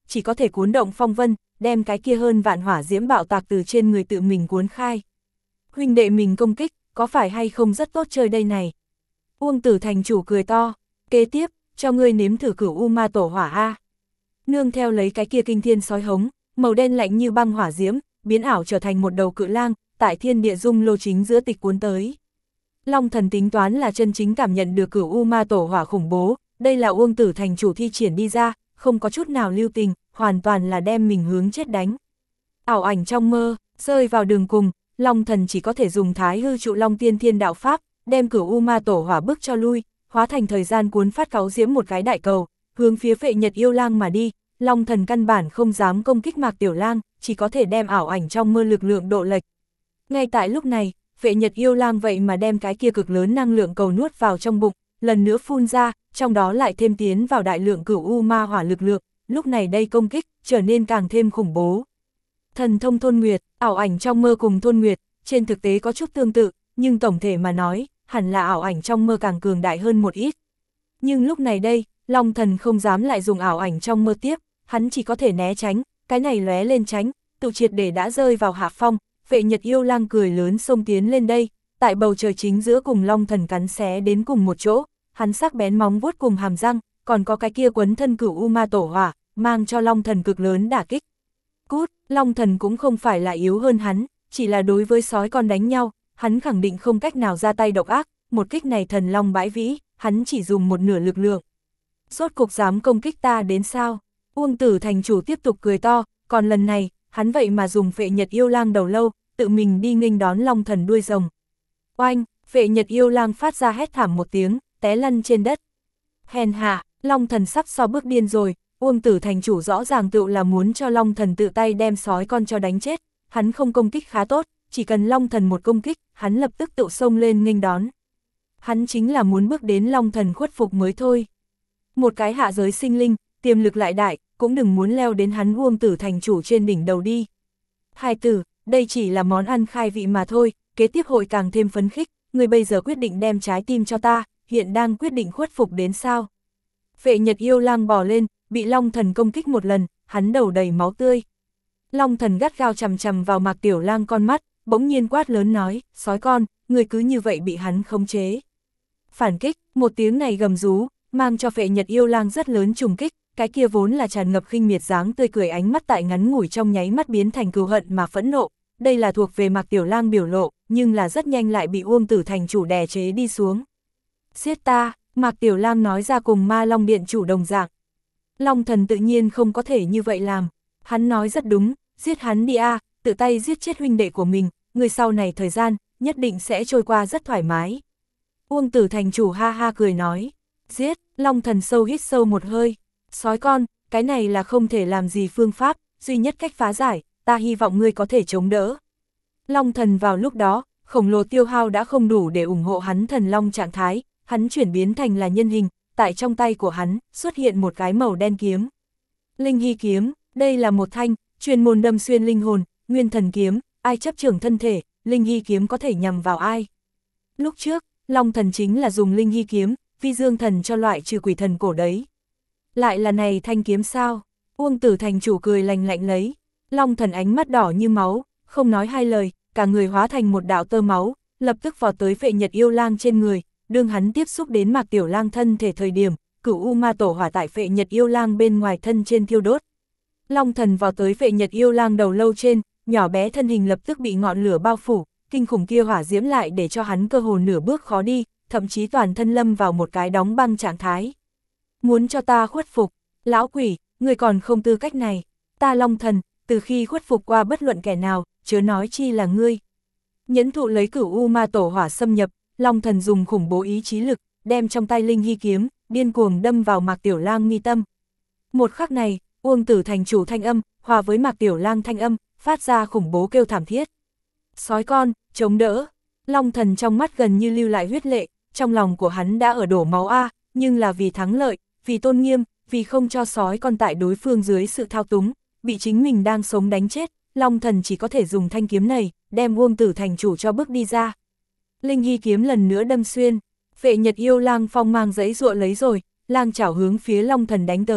chỉ có thể cuốn động phong vân, đem cái kia hơn vạn hỏa diễm bạo tạc từ trên người tự mình cuốn khai. Huynh đệ mình công kích, có phải hay không rất tốt chơi đây này? Uông Tử thành chủ cười to, kế tiếp, cho ngươi nếm thử cửu u ma tổ hỏa a. Nương theo lấy cái kia kinh thiên sói hống, màu đen lạnh như băng hỏa diễm, biến ảo trở thành một đầu cự lang, tại thiên địa dung lô chính giữa tịch cuốn tới. Long thần tính toán là chân chính cảm nhận được cửu u ma tổ hỏa khủng bố, đây là Uông Tử thành chủ thi triển đi ra, không có chút nào lưu tình, hoàn toàn là đem mình hướng chết đánh. Ảo ảnh trong mơ, rơi vào đường cùng, Long thần chỉ có thể dùng thái hư trụ long tiên thiên đạo pháp, đem cửu u ma tổ hỏa bức cho lui, hóa thành thời gian cuốn phát cáu diễm một cái đại cầu, hướng phía Phệ Nhật yêu lang mà đi. Long thần căn bản không dám công kích Mạc Tiểu Lang, chỉ có thể đem ảo ảnh trong mơ lực lượng độ lệch. Ngay tại lúc này, Phệ Nhật yêu lang vậy mà đem cái kia cực lớn năng lượng cầu nuốt vào trong bụng, lần nữa phun ra, trong đó lại thêm tiến vào đại lượng cửu u ma hỏa lực lượng, lúc này đây công kích trở nên càng thêm khủng bố. Thần thông Thôn Nguyệt, ảo ảnh trong mơ cùng Thôn Nguyệt, trên thực tế có chút tương tự, nhưng tổng thể mà nói, hẳn là ảo ảnh trong mơ càng cường đại hơn một ít. Nhưng lúc này đây, Long thần không dám lại dùng ảo ảnh trong mơ tiếp, hắn chỉ có thể né tránh, cái này lóe lên tránh, tự triệt để đã rơi vào hạ phong. Phệ Nhật yêu lang cười lớn xông tiến lên đây, tại bầu trời chính giữa cùng Long thần cắn xé đến cùng một chỗ, hắn sắc bén móng vuốt cùng hàm răng, còn có cái kia quấn thân cửu u ma tổ hỏa, mang cho Long thần cực lớn đả kích. Cút, Long thần cũng không phải là yếu hơn hắn, chỉ là đối với sói con đánh nhau, hắn khẳng định không cách nào ra tay độc ác, một kích này thần long bãi vĩ, hắn chỉ dùng một nửa lực lượng. Rốt cục dám công kích ta đến sao? Uông Tử thành chủ tiếp tục cười to, còn lần này, hắn vậy mà dùng Phệ Nhật yêu lang đầu lâu, tự mình đi nghênh đón Long thần đuôi rồng. Oanh, Phệ Nhật yêu lang phát ra hét thảm một tiếng, té lăn trên đất. Hèn hạ, Long thần sắp so bước điên rồi, Uông Tử thành chủ rõ ràng tự là muốn cho Long thần tự tay đem sói con cho đánh chết, hắn không công kích khá tốt, chỉ cần Long thần một công kích, hắn lập tức tự xông lên nghênh đón. Hắn chính là muốn bước đến Long thần khuất phục mới thôi. Một cái hạ giới sinh linh, tiềm lực lại đại, cũng đừng muốn leo đến hắn Uông Tử thành chủ trên đỉnh đầu đi. Hai tử, đây chỉ là món ăn khai vị mà thôi, kế tiếp hội càng thêm phấn khích, người bây giờ quyết định đem trái tim cho ta, hiện đang quyết định khuất phục đến sao. Phệ Nhật yêu lang bò lên, bị Long thần công kích một lần, hắn đầu đầy máu tươi. Long thần gắt gao chằm chằm vào Mạc Tiểu Lang con mắt, bỗng nhiên quát lớn nói, sói con, người cứ như vậy bị hắn khống chế. Phản kích, một tiếng này gầm rú, mang cho Phệ Nhật yêu lang rất lớn trùng kích, cái kia vốn là tràn ngập khinh miệt dáng tươi cười ánh mắt tại ngắn ngủi trong nháy mắt biến thành cừu hận mà phẫn nộ. Đây là thuộc về Mạc Tiểu Lang biểu lộ, nhưng là rất nhanh lại bị Uông Tử thành chủ đè chế đi xuống. Giết ta, Mạc Tiểu Lang nói ra cùng Ma Long điện chủ đồng dạng. Long thần tự nhiên không có thể như vậy làm, hắn nói rất đúng, giết hắn đi a, à, tự tay giết chết huynh đệ của mình, người sau này thời gian, nhất định sẽ trôi qua rất thoải mái. Uông Tử thành chủ ha ha cười nói, giết, Long thần sâu hít sâu một hơi, sói con, cái này là không thể làm gì phương pháp, duy nhất cách phá giải, ta hy vọng ngươi có thể chống đỡ. Long thần vào lúc đó, khổng lồ tiêu hao đã không đủ để ủng hộ hắn thần long trạng thái, hắn chuyển biến thành là nhân hình, tại trong tay của hắn, xuất hiện một cái màu đen kiếm. Linh Hy kiếm, đây là một thanh, chuyên môn đâm xuyên linh hồn, nguyên thần kiếm, ai chấp trưởng thân thể, Linh Hy kiếm có thể nhằm vào ai. Lúc trước, Long thần chính là dùng Linh Hy kiếm, vi dương thần cho loại trừ quỷ thần cổ đấy. Lại là này thanh kiếm sao? Uông Tử thành chủ cười lành lạnh lấy. Long thần ánh mắt đỏ như máu, không nói hai lời, cả người hóa thành một đạo tơ máu, lập tức vào tới Phệ Nhật yêu lang trên người, đương hắn tiếp xúc đến Mạc Tiểu Lang thân thể thời điểm, cửu u ma tổ hỏa tại Phệ Nhật yêu lang bên ngoài thân trên thiêu đốt. Long thần vào tới Phệ Nhật yêu lang đầu lâu trên, nhỏ bé thân hình lập tức bị ngọn lửa bao phủ, kinh khủng kia hỏa diễm lại để cho hắn cơ hồ nửa bước khó đi, thậm chí toàn thân lâm vào một cái đóng băng trạng thái. Muốn cho ta khuất phục, lão quỷ, người còn không tư cách này, ta Long thần, từ khi khuất phục qua bất luận kẻ nào, chớ nói chi là ngươi. Nhẫn thụ lấy cửu u ma tổ hỏa xâm nhập, Long thần dùng khủng bố ý chí lực, đem trong tay Linh Hy kiếm, điên cuồng đâm vào Mạc Tiểu Lang mi tâm. Một khắc này, Uông Tử thành chủ thanh âm, hòa với Mạc Tiểu Lang thanh âm, phát ra khủng bố kêu thảm thiết. Sói con, chống đỡ. Long thần trong mắt gần như lưu lại huyết lệ, trong lòng của hắn đã ở đổ máu a, nhưng là vì thắng lợi, vì tôn nghiêm, vì không cho sói con tại đối phương dưới sự thao túng, bị chính mình đang sống đánh chết, Long thần chỉ có thể dùng thanh kiếm này, đem Uông Tử thành chủ cho bước đi ra. Linh Hy kiếm lần nữa đâm xuyên, Phệ Nhật yêu lang phong mang giãy giụa lấy rồi, lang chảo hướng phía Long thần đánh tới,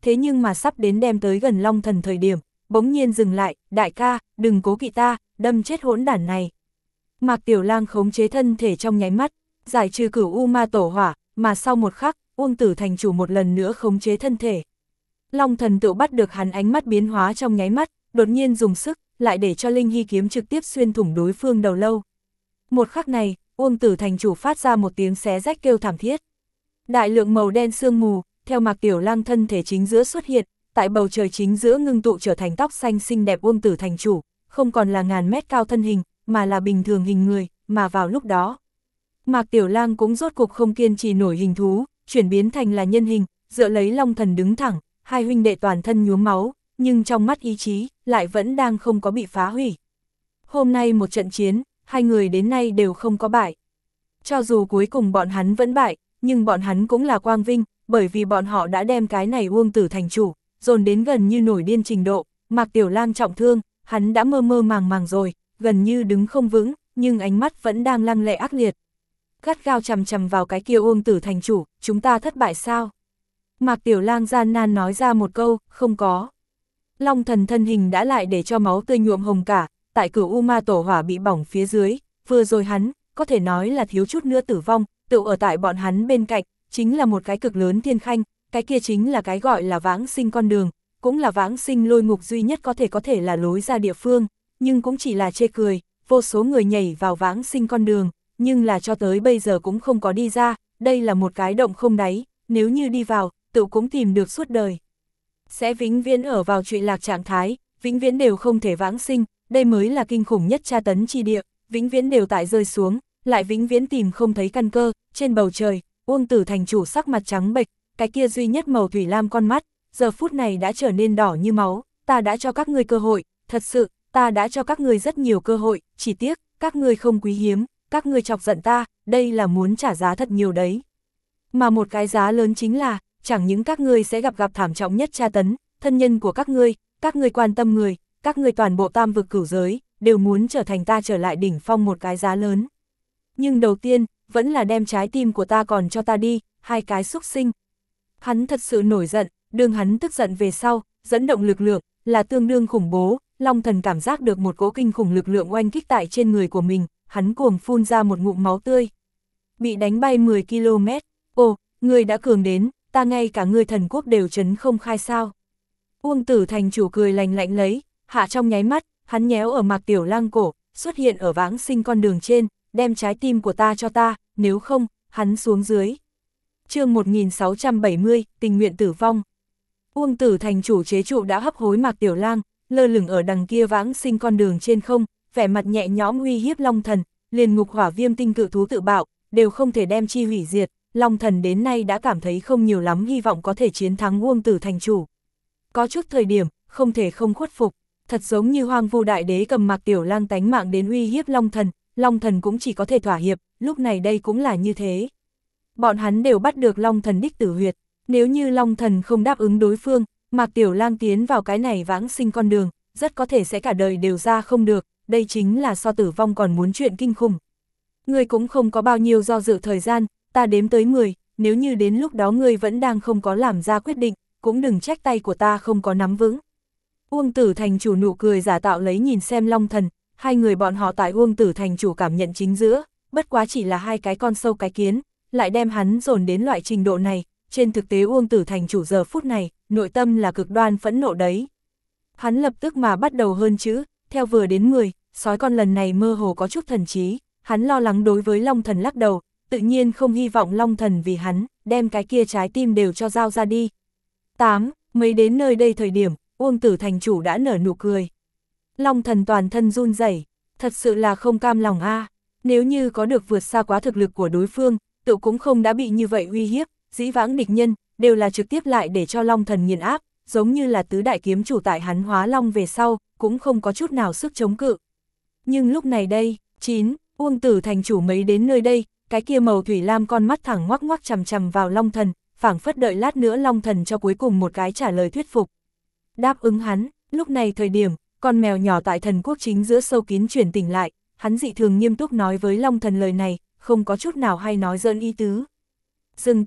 thế nhưng mà sắp đến đem tới gần Long Thần thời điểm, bỗng nhiên dừng lại, đại ca, đừng cố kỵ ta, đâm chết hỗn đản này. Mạc Tiểu Lang khống chế thân thể trong nháy mắt, giải trừ cửu u ma tổ hỏa, mà sau một khắc, Uông Tử thành chủ một lần nữa khống chế thân thể. Long Thần tự bắt được hắn ánh mắt biến hóa trong nháy mắt, đột nhiên dùng sức, lại để cho Linh Hy kiếm trực tiếp xuyên thủng đối phương đầu lâu. Một khắc này, Uông Tử thành chủ phát ra một tiếng xé rách kêu thảm thiết. Đại lượng màu đen sương mù, theo Mạc Tiểu Lang thân thể chính giữa xuất hiện, tại bầu trời chính giữa ngưng tụ trở thành tóc xanh xinh đẹp Uông Tử thành chủ, không còn là ngàn mét cao thân hình, mà là bình thường hình người, mà vào lúc đó. Mạc Tiểu Lang cũng rốt cục không kiên trì nổi hình thú, chuyển biến thành là nhân hình, dựa lấy Long Thần đứng thẳng, hai huynh đệ toàn thân nhuốm máu, nhưng trong mắt ý chí, lại vẫn đang không có bị phá hủy. Hôm nay một trận chiến, hai người đến nay đều không có bại. Cho dù cuối cùng bọn hắn vẫn bại, nhưng bọn hắn cũng là quang vinh, bởi vì bọn họ đã đem cái này Uông Tử thành chủ, dồn đến gần như nổi điên trình độ. Mạc Tiểu Lang trọng thương, hắn đã mơ mơ màng màng rồi, gần như đứng không vững, nhưng ánh mắt vẫn đang lăng lệ ác liệt. Gắt gao chằm chằm vào cái kia Uông Tử thành chủ, chúng ta thất bại sao? Mạc Tiểu Lang gian nan nói ra một câu, không có. Long Thần thân hình đã lại để cho máu tươi nhuộm hồng cả, tại cửu u ma tổ hỏa bị bỏng phía dưới, vừa rồi hắn, có thể nói là thiếu chút nữa tử vong, tự ở tại bọn hắn bên cạnh, chính là một cái cực lớn thiên khanh, cái kia chính là cái gọi là vãng sinh con đường, cũng là vãng sinh lôi ngục duy nhất có thể có thể là lối ra địa phương, nhưng cũng chỉ là chê cười, vô số người nhảy vào vãng sinh con đường, nhưng là cho tới bây giờ cũng không có đi ra, đây là một cái động không đáy, nếu như đi vào, tự cũng tìm được suốt đời. Sẽ vĩnh viễn ở vào trụy lạc trạng thái, vĩnh viễn đều không thể vãng sinh, đây mới là kinh khủng nhất tra tấn chi địa, vĩnh viễn đều tại rơi xuống, lại vĩnh viễn tìm không thấy căn cơ, trên bầu trời, Uông Tử thành chủ sắc mặt trắng bệch, cái kia duy nhất màu thủy lam con mắt, giờ phút này đã trở nên đỏ như máu, ta đã cho các ngươi cơ hội, thật sự, ta đã cho các ngươi rất nhiều cơ hội, chỉ tiếc, các ngươi không quý hiếm, các ngươi chọc giận ta, đây là muốn trả giá thật nhiều đấy. Mà một cái giá lớn chính là, chẳng những các ngươi sẽ gặp gặp thảm trọng nhất tra tấn, thân nhân của các ngươi, các ngươi quan tâm người, các ngươi toàn bộ tam vực cửu giới, đều muốn trở thành ta trở lại đỉnh phong một cái giá lớn. Nhưng đầu tiên, vẫn là đem trái tim của ta còn cho ta đi, hai cái xúc sinh. Hắn thật sự nổi giận, đương hắn tức giận về sau, dẫn động lực lượng, là tương đương khủng bố, Long Thần cảm giác được một cỗ kinh khủng lực lượng oanh kích tại trên người của mình, hắn cuồng phun ra một ngụm máu tươi. Bị đánh bay mười ki lô mét, ồ, người đã cường đến, ta ngay cả người thần quốc đều chấn không khai sao. Uông Tử thành chủ cười lành lạnh lấy, hạ trong nháy mắt, hắn nhéo ở Mạc Tiểu Lang cổ, xuất hiện ở vãng sinh con đường trên, đem trái tim của ta cho ta, nếu không, hắn xuống dưới. Chương một nghìn sáu trăm bảy mươi, tình nguyện tử vong. Uông Tử thành chủ chế trụ đã hấp hối Mạc Tiểu Lang, lơ lửng ở đằng kia vãng sinh con đường trên không, vẻ mặt nhẹ nhõm uy hiếp Long Thần, liền ngục hỏa viêm tinh cự thú tự bạo, đều không thể đem chi hủy diệt. Long Thần đến nay đã cảm thấy không nhiều lắm hy vọng có thể chiến thắng Uông Tử thành chủ. Có chút thời điểm, không thể không khuất phục, thật giống như Hoang Vu Đại Đế cầm Mạc Tiểu Lang tánh mạng đến uy hiếp Long Thần, Long Thần cũng chỉ có thể thỏa hiệp, lúc này đây cũng là như thế. Bọn hắn đều bắt được Long Thần đích tử huyệt, nếu như Long Thần không đáp ứng đối phương, Mạc Tiểu Lang tiến vào cái này vãng sinh con đường, rất có thể sẽ cả đời đều ra không được, đây chính là so tử vong còn muốn chuyện kinh khủng. Ngươi cũng không có bao nhiêu do dự thời gian, ta đếm tới mười, nếu như đến lúc đó ngươi vẫn đang không có làm ra quyết định, cũng đừng trách tay của ta không có nắm vững. Uông Tử thành chủ nụ cười giả tạo lấy nhìn xem Long Thần, hai người bọn họ tại Uông Tử thành chủ cảm nhận chính giữa, bất quá chỉ là hai cái con sâu cái kiến, lại đem hắn dồn đến loại trình độ này, trên thực tế Uông Tử thành chủ giờ phút này, nội tâm là cực đoan phẫn nộ đấy. Hắn lập tức mà bắt đầu hơn chữ, theo vừa đến mười, sói con lần này mơ hồ có chút thần trí, hắn lo lắng đối với Long Thần lắc đầu, tự nhiên không hy vọng Long Thần vì hắn, đem cái kia trái tim đều cho giao ra đi. tám. Mới đến nơi đây thời điểm, Uông Tử thành chủ đã nở nụ cười. Long Thần toàn thân run rẩy, thật sự là không cam lòng a. À. Nếu như có được vượt xa quá thực lực của đối phương, tự cũng không đã bị như vậy uy hiếp, dĩ vãng địch nhân, đều là trực tiếp lại để cho Long Thần nghiền áp, giống như là tứ đại kiếm chủ tại hắn hóa long về sau, cũng không có chút nào sức chống cự. Nhưng lúc này đây, chín. Uông Tử thành chủ mấy đến nơi đây, cái kia màu thủy lam con mắt thẳng ngoắc ngoắc chằm chằm vào Long Thần, phảng phất đợi lát nữa Long Thần cho cuối cùng một cái trả lời thuyết phục. Đáp ứng hắn, lúc này thời điểm, con mèo nhỏ tại thần quốc chính giữa sâu kín chuyển tỉnh lại, hắn dị thường nghiêm túc nói với Long Thần lời này, không có chút nào hay nói giỡn ý tứ. Dừng tay,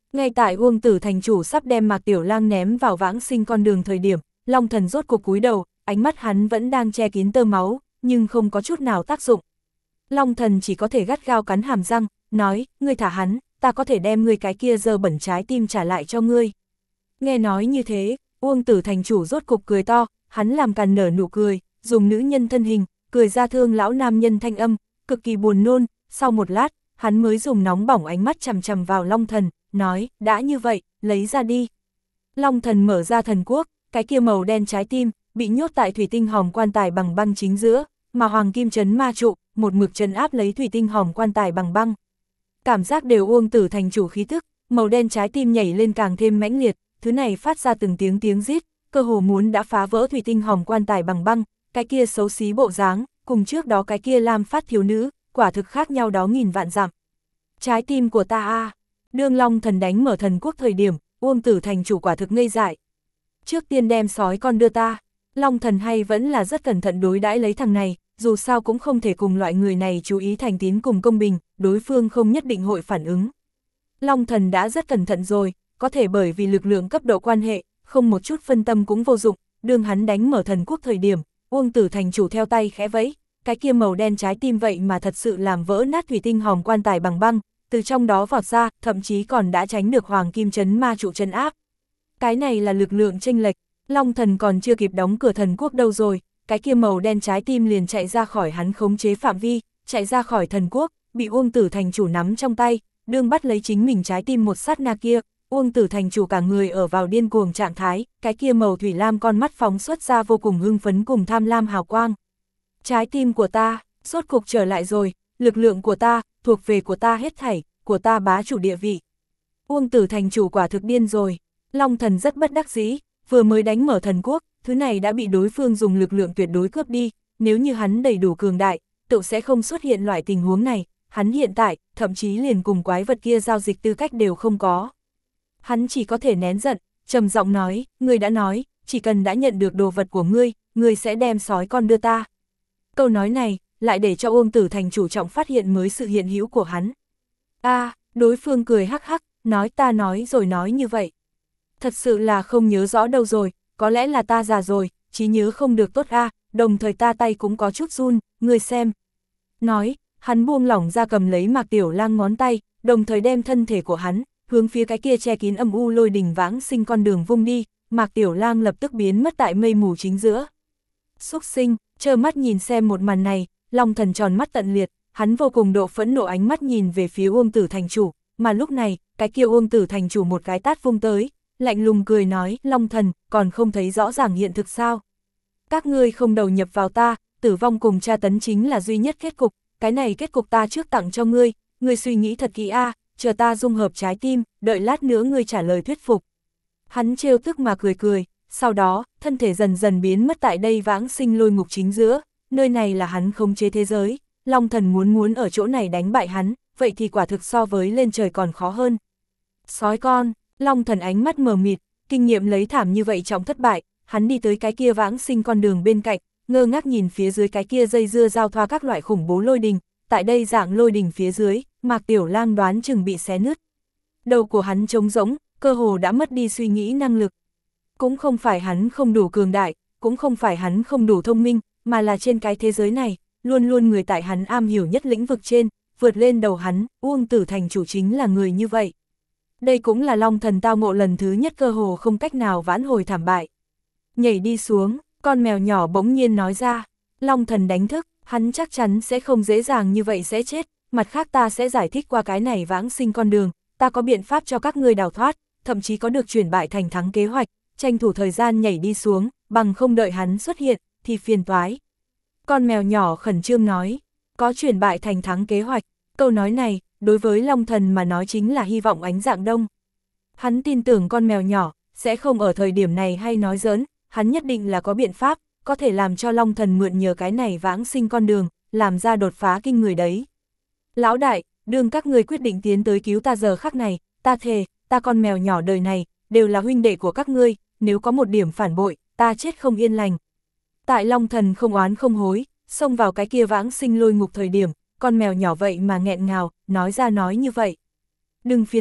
Ngay tại Uông Tử thành chủ sắp đem Mạc Tiểu Lang ném vào vãng sinh con đường thời điểm, Long Thần rốt cuộc cúi đầu, ánh mắt hắn vẫn đang che kín tơ máu, nhưng không có chút nào tác dụng. Long Thần chỉ có thể gắt gao cắn hàm răng, nói, ngươi thả hắn, ta có thể đem ngươi cái kia dơ bẩn trái tim trả lại cho ngươi. Nghe nói như thế, Uông Tử thành chủ rốt cục cười to, hắn làm càn nở nụ cười, dùng nữ nhân thân hình, cười ra thương lão nam nhân thanh âm, cực kỳ buồn nôn, sau một lát, hắn mới dùng nóng bỏng ánh mắt chằm chằm vào Long Thần, nói, đã như vậy, lấy ra đi. Long Thần mở ra thần quốc, cái kia màu đen trái tim, bị nhốt tại thủy tinh hòm quan tài bằng băng chính giữa, mà hoàng kim trấn ma trụ, một mực trấn áp lấy thủy tinh hòm quan tài bằng băng. Cảm giác đều Uông Tử thành chủ khí thức, màu đen trái tim nhảy lên càng thêm mãnh liệt, thứ này phát ra từng tiếng tiếng rít, cơ hồ muốn đã phá vỡ thủy tinh hòm quan tài bằng băng, cái kia xấu xí bộ dáng, cùng trước đó cái kia lam phát thiếu nữ, quả thực khác nhau đó nghìn vạn dặm. Trái tim của ta a. À. Đương Long Thần đánh mở thần quốc thời điểm, Uông Tử thành chủ quả thực ngây dại. Trước tiên đem sói con đưa ta, Long Thần hay vẫn là rất cẩn thận đối đãi lấy thằng này, dù sao cũng không thể cùng loại người này chú ý thành tín cùng công bình, đối phương không nhất định hội phản ứng. Long Thần đã rất cẩn thận rồi, có thể bởi vì lực lượng cấp độ quan hệ, không một chút phân tâm cũng vô dụng, đương hắn đánh mở thần quốc thời điểm, Uông Tử thành chủ theo tay khẽ vẫy, cái kia màu đen trái tim vậy mà thật sự làm vỡ nát thủy tinh hòm quan tài bằng băng, từ trong đó vọt ra, thậm chí còn đã tránh được hoàng kim trấn ma trụ trấn áp. Cái này là lực lượng chênh lệch, Long Thần còn chưa kịp đóng cửa thần quốc đâu rồi, cái kia màu đen trái tim liền chạy ra khỏi hắn khống chế phạm vi, chạy ra khỏi thần quốc, bị Uông Tử thành chủ nắm trong tay, đương bắt lấy chính mình trái tim một sát na kia, Uông Tử thành chủ cả người ở vào điên cuồng trạng thái, cái kia màu thủy lam con mắt phóng xuất ra vô cùng hưng phấn cùng tham lam hào quang. Trái tim của ta, rốt cục trở lại rồi, lực lượng của ta, thuộc về của ta hết thảy, của ta bá chủ địa vị. Uông Tử thành chủ quả thực điên rồi, Long Thần rất bất đắc dĩ, vừa mới đánh mở thần quốc, thứ này đã bị đối phương dùng lực lượng tuyệt đối cướp đi, nếu như hắn đầy đủ cường đại, tự sẽ không xuất hiện loại tình huống này, hắn hiện tại, thậm chí liền cùng quái vật kia giao dịch tư cách đều không có. Hắn chỉ có thể nén giận, trầm giọng nói, ngươi đã nói, chỉ cần đã nhận được đồ vật của ngươi, ngươi sẽ đem sói con đưa ta. Câu nói này, lại để cho Uông Tử thành chủ trọng phát hiện mới sự hiện hữu của hắn. A, à, đối phương cười hắc hắc, nói ta nói rồi nói như vậy. Thật sự là không nhớ rõ đâu rồi, có lẽ là ta già rồi, trí nhớ không được tốt a, à, đồng thời ta tay cũng có chút run, ngươi xem. Nói, hắn buông lỏng ra cầm lấy Mạc Tiểu Lang ngón tay, đồng thời đem thân thể của hắn, hướng phía cái kia che kín âm u lôi đỉnh vãng sinh con đường vung đi, Mạc Tiểu Lang lập tức biến mất tại mây mù chính giữa. Xúc sinh, trơ mắt nhìn xem một màn này, Long Thần tròn mắt tận liệt, hắn vô cùng độ phẫn nộ ánh mắt nhìn về phía Uông Tử thành chủ, mà lúc này, cái kia Uông Tử thành chủ một cái tát vung tới, lạnh lùng cười nói, Long Thần, còn không thấy rõ ràng hiện thực sao? Các ngươi không đầu nhập vào ta, tử vong cùng tra tấn chính là duy nhất kết cục, cái này kết cục ta trước tặng cho ngươi, ngươi suy nghĩ thật kỹ a, à, chờ ta dung hợp trái tim, đợi lát nữa ngươi trả lời thuyết phục. Hắn trêu tức mà cười cười, sau đó, thân thể dần dần biến mất tại đây vãng sinh lôi ngục chính giữa, nơi này là hắn khống chế thế giới, Long Thần muốn muốn ở chỗ này đánh bại hắn, vậy thì quả thực so với lên trời còn khó hơn. Sói con, Long Thần ánh mắt mờ mịt, kinh nghiệm lấy thảm như vậy trong thất bại, hắn đi tới cái kia vãng sinh con đường bên cạnh, ngơ ngác nhìn phía dưới cái kia dây dưa giao thoa các loại khủng bố lôi đình, tại đây dạng lôi đình phía dưới, Mạc Tiểu Lang đoán chừng bị xé nứt. Đầu của hắn trống rỗng, cơ hồ đã mất đi suy nghĩ năng lực. Cũng không phải hắn không đủ cường đại, cũng không phải hắn không đủ thông minh, mà là trên cái thế giới này, luôn luôn người tại hắn am hiểu nhất lĩnh vực trên, vượt lên đầu hắn, Uông Tử thành chủ chính là người như vậy. Đây cũng là Long Thần tao ngộ lần thứ nhất cơ hồ không cách nào vãn hồi thảm bại. Nhảy đi xuống, con mèo nhỏ bỗng nhiên nói ra, Long Thần đánh thức, hắn chắc chắn sẽ không dễ dàng như vậy sẽ chết, mặt khác ta sẽ giải thích qua cái này vãng sinh con đường, ta có biện pháp cho các ngươi đào thoát, thậm chí có được chuyển bại thành thắng kế hoạch, tranh thủ thời gian nhảy đi xuống, bằng không đợi hắn xuất hiện, thì phiền toái. Con mèo nhỏ khẩn trương nói, có chuyển bại thành thắng kế hoạch, câu nói này, đối với Long Thần mà nói chính là hy vọng ánh dạng đông. Hắn tin tưởng con mèo nhỏ, sẽ không ở thời điểm này hay nói giỡn, hắn nhất định là có biện pháp, có thể làm cho Long Thần mượn nhờ cái này vãng sinh con đường, làm ra đột phá kinh người đấy. Lão đại, đương các ngươi quyết định tiến tới cứu ta giờ khắc này, ta thề, ta con mèo nhỏ đời này, đều là huynh đệ của các ngươi, nếu có một điểm phản bội, ta chết không yên lành. Tại Long Thần không oán không hối, xông vào cái kia vãng sinh lôi ngục thời điểm, con mèo nhỏ vậy mà nghẹn ngào, nói ra nói như vậy. Đừng phiến tình,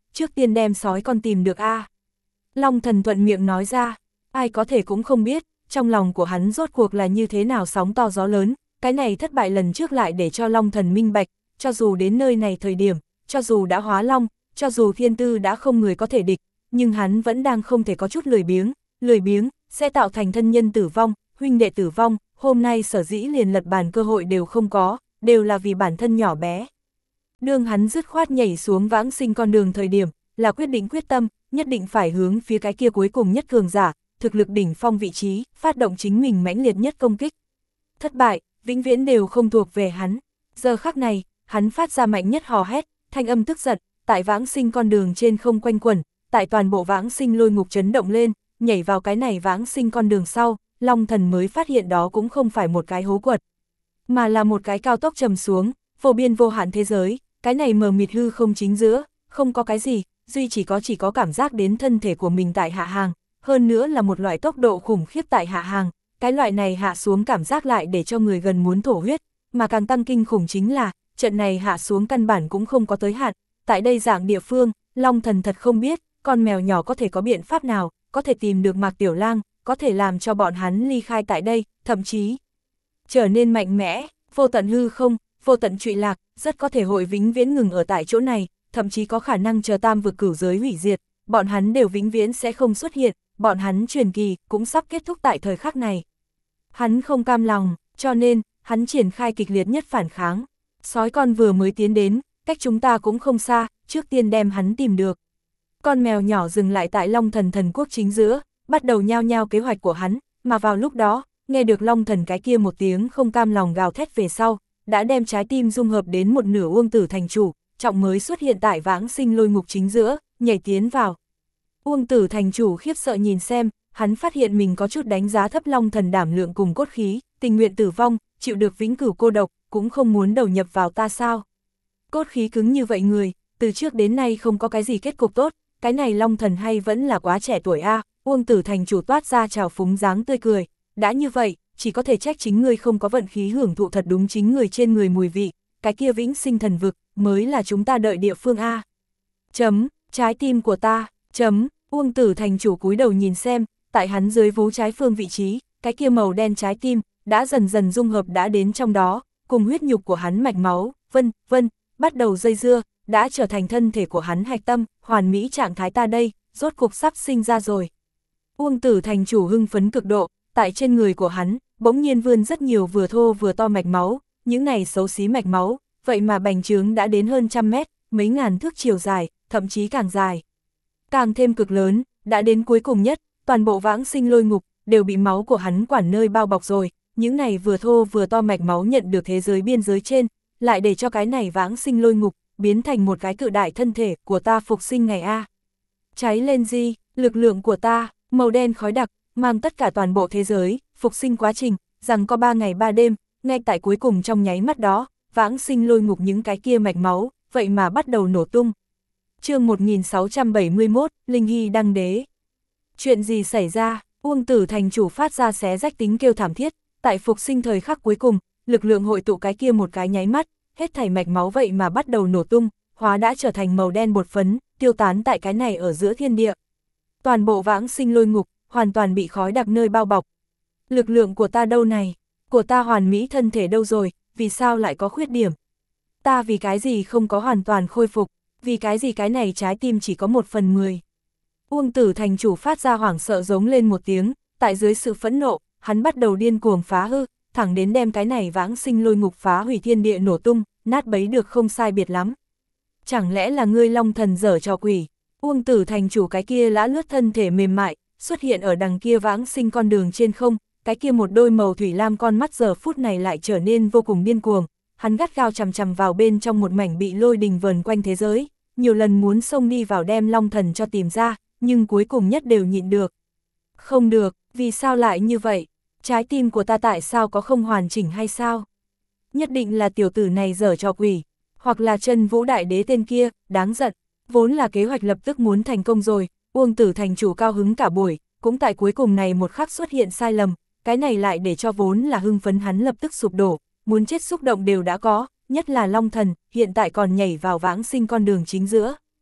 trước tiên đem sói con tìm được a. Long thần thuận miệng nói ra, ai có thể cũng không biết, trong lòng của hắn rốt cuộc là như thế nào sóng to gió lớn, cái này thất bại lần trước lại để cho Long thần minh bạch, cho dù đến nơi này thời điểm, cho dù đã hóa long, cho dù thiên tư đã không người có thể địch, nhưng hắn vẫn đang không thể có chút lười biếng, lười biếng, sẽ tạo thành thân nhân tử vong, huynh đệ tử vong, hôm nay sở dĩ liền lật bàn cơ hội đều không có, đều là vì bản thân nhỏ bé. Đương hắn dứt khoát nhảy xuống vãng sinh con đường thời điểm, là quyết định quyết tâm, nhất định phải hướng phía cái kia cuối cùng nhất cường giả, thực lực đỉnh phong vị trí, phát động chính mình mãnh liệt nhất công kích. Thất bại, vĩnh viễn đều không thuộc về hắn. Giờ khắc này, hắn phát ra mạnh nhất hò hét, thanh âm tức giận, tại vãng sinh con đường trên không quanh quẩn, tại toàn bộ vãng sinh lôi ngục chấn động lên, nhảy vào cái này vãng sinh con đường sau, Long thần mới phát hiện đó cũng không phải một cái hố quật, mà là một cái cao tốc trầm xuống, vô biên vô hạn thế giới, cái này mờ mịt hư không chính giữa, không có cái gì, duy chỉ có chỉ có cảm giác đến thân thể của mình tại hạ hàng, hơn nữa là một loại tốc độ khủng khiếp tại hạ hàng, cái loại này hạ xuống cảm giác lại để cho người gần muốn thổ huyết, mà càng tăng kinh khủng chính là, trận này hạ xuống căn bản cũng không có tới hạn, tại đây dạng địa phương, Long thần thật không biết, con mèo nhỏ có thể có biện pháp nào, có thể tìm được Mạc Tiểu Lang, có thể làm cho bọn hắn ly khai tại đây, thậm chí trở nên mạnh mẽ, vô tận hư không, vô tận trụy lạc, rất có thể hội vĩnh viễn ngừng ở tại chỗ này, thậm chí có khả năng chờ tam vực cửu giới hủy diệt, bọn hắn đều vĩnh viễn sẽ không xuất hiện, bọn hắn truyền kỳ cũng sắp kết thúc tại thời khắc này. Hắn không cam lòng, cho nên, hắn triển khai kịch liệt nhất phản kháng. Sói con vừa mới tiến đến, cách chúng ta cũng không xa, trước tiên đem hắn tìm được. Con mèo nhỏ dừng lại tại Long thần thần quốc chính giữa, bắt đầu nhao nhao kế hoạch của hắn, mà vào lúc đó, nghe được Long thần cái kia một tiếng không cam lòng gào thét về sau, đã đem trái tim dung hợp đến một nửa Uông Tử thành chủ, trọng mới xuất hiện tại vãng sinh lôi ngục chính giữa, nhảy tiến vào. Uông Tử thành chủ khiếp sợ nhìn xem, hắn phát hiện mình có chút đánh giá thấp Long thần đảm lượng cùng cốt khí, tình nguyện tử vong, chịu được vĩnh cửu cô độc, cũng không muốn đầu nhập vào ta sao. Cốt khí cứng như vậy người, từ trước đến nay không có cái gì kết cục tốt, cái này Long thần hay vẫn là quá trẻ tuổi a. Uông Tử thành chủ toát ra trào phúng dáng tươi cười, đã như vậy, chỉ có thể trách chính ngươi không có vận khí hưởng thụ thật đúng chính người trên người mùi vị, cái kia vĩnh sinh thần vực, mới là chúng ta đợi địa phương a. Chấm, trái tim của ta, chấm, Uông Tử thành chủ cúi đầu nhìn xem, tại hắn dưới vú trái phương vị trí, cái kia màu đen trái tim, đã dần dần dung hợp đã đến trong đó, cùng huyết nhục của hắn mạch máu, vân, vân, bắt đầu dây dưa, đã trở thành thân thể của hắn hạch tâm, hoàn mỹ trạng thái ta đây, rốt cục sắp sinh ra rồi. Uông Tử thành chủ hưng phấn cực độ, tại trên người của hắn, bỗng nhiên vươn rất nhiều vừa thô vừa to mạch máu, những này xấu xí mạch máu, vậy mà bành trướng đã đến hơn trăm mét, mấy ngàn thước chiều dài, thậm chí càng dài. Càng thêm cực lớn, đã đến cuối cùng nhất, toàn bộ vãng sinh lôi ngục, đều bị máu của hắn quản nơi bao bọc rồi, những này vừa thô vừa to mạch máu nhận được thế giới biên giới trên, lại để cho cái này vãng sinh lôi ngục, biến thành một cái cự đại thân thể của ta phục sinh ngày A. Cháy lên di, lực lượng của ta, màu đen khói đặc, mang tất cả toàn bộ thế giới, phục sinh quá trình, rằng có ba ngày ba đêm, ngay tại cuối cùng trong nháy mắt đó, vãng sinh lôi ngục những cái kia mạch máu, vậy mà bắt đầu nổ tung. Chương một nghìn sáu trăm bảy mươi mốt, Linh Hy đăng đế. Chuyện gì xảy ra? Uông Tử thành chủ phát ra xé rách tính kêu thảm thiết, tại phục sinh thời khắc cuối cùng, lực lượng hội tụ cái kia một cái nháy mắt, hết thảy mạch máu vậy mà bắt đầu nổ tung, hóa đã trở thành màu đen bột phấn, tiêu tán tại cái này ở giữa thiên địa. Toàn bộ vãng sinh lôi ngục, hoàn toàn bị khói đặc nơi bao bọc. Lực lượng của ta đâu này? Của ta hoàn mỹ thân thể đâu rồi? Vì sao lại có khuyết điểm? Ta vì cái gì không có hoàn toàn khôi phục? Vì cái gì cái này trái tim chỉ có một phần mười? Uông Tử thành chủ phát ra hoảng sợ giống lên một tiếng, tại dưới sự phẫn nộ, hắn bắt đầu điên cuồng phá hư, thẳng đến đem cái này vãng sinh lôi ngục phá hủy thiên địa nổ tung, nát bấy được không sai biệt lắm. Chẳng lẽ là ngươi Long thần dở trò quỷ? Uông Tử thành chủ cái kia lã lướt thân thể mềm mại, xuất hiện ở đằng kia vãng sinh con đường trên không, cái kia một đôi màu thủy lam con mắt giờ phút này lại trở nên vô cùng điên cuồng, hắn gắt gao chằm chằm vào bên trong một mảnh bị lôi đình vờn quanh thế giới, nhiều lần muốn xông đi vào đem Long thần cho tìm ra, nhưng cuối cùng nhất đều nhịn được. Không được, vì sao lại như vậy? Trái tim của ta tại sao có không hoàn chỉnh hay sao? Nhất định là tiểu tử này dở trò quỷ, hoặc là Chân Vũ Đại Đế tên kia, đáng giận, vốn là kế hoạch lập tức muốn thành công rồi, Uông Tử thành chủ cao hứng cả buổi, cũng tại cuối cùng này một khắc xuất hiện sai lầm, cái này lại để cho vốn là hưng phấn hắn lập tức sụp đổ, muốn chết xúc động đều đã có, nhất là Long thần, hiện tại còn nhảy vào vãng sinh con đường chính giữa.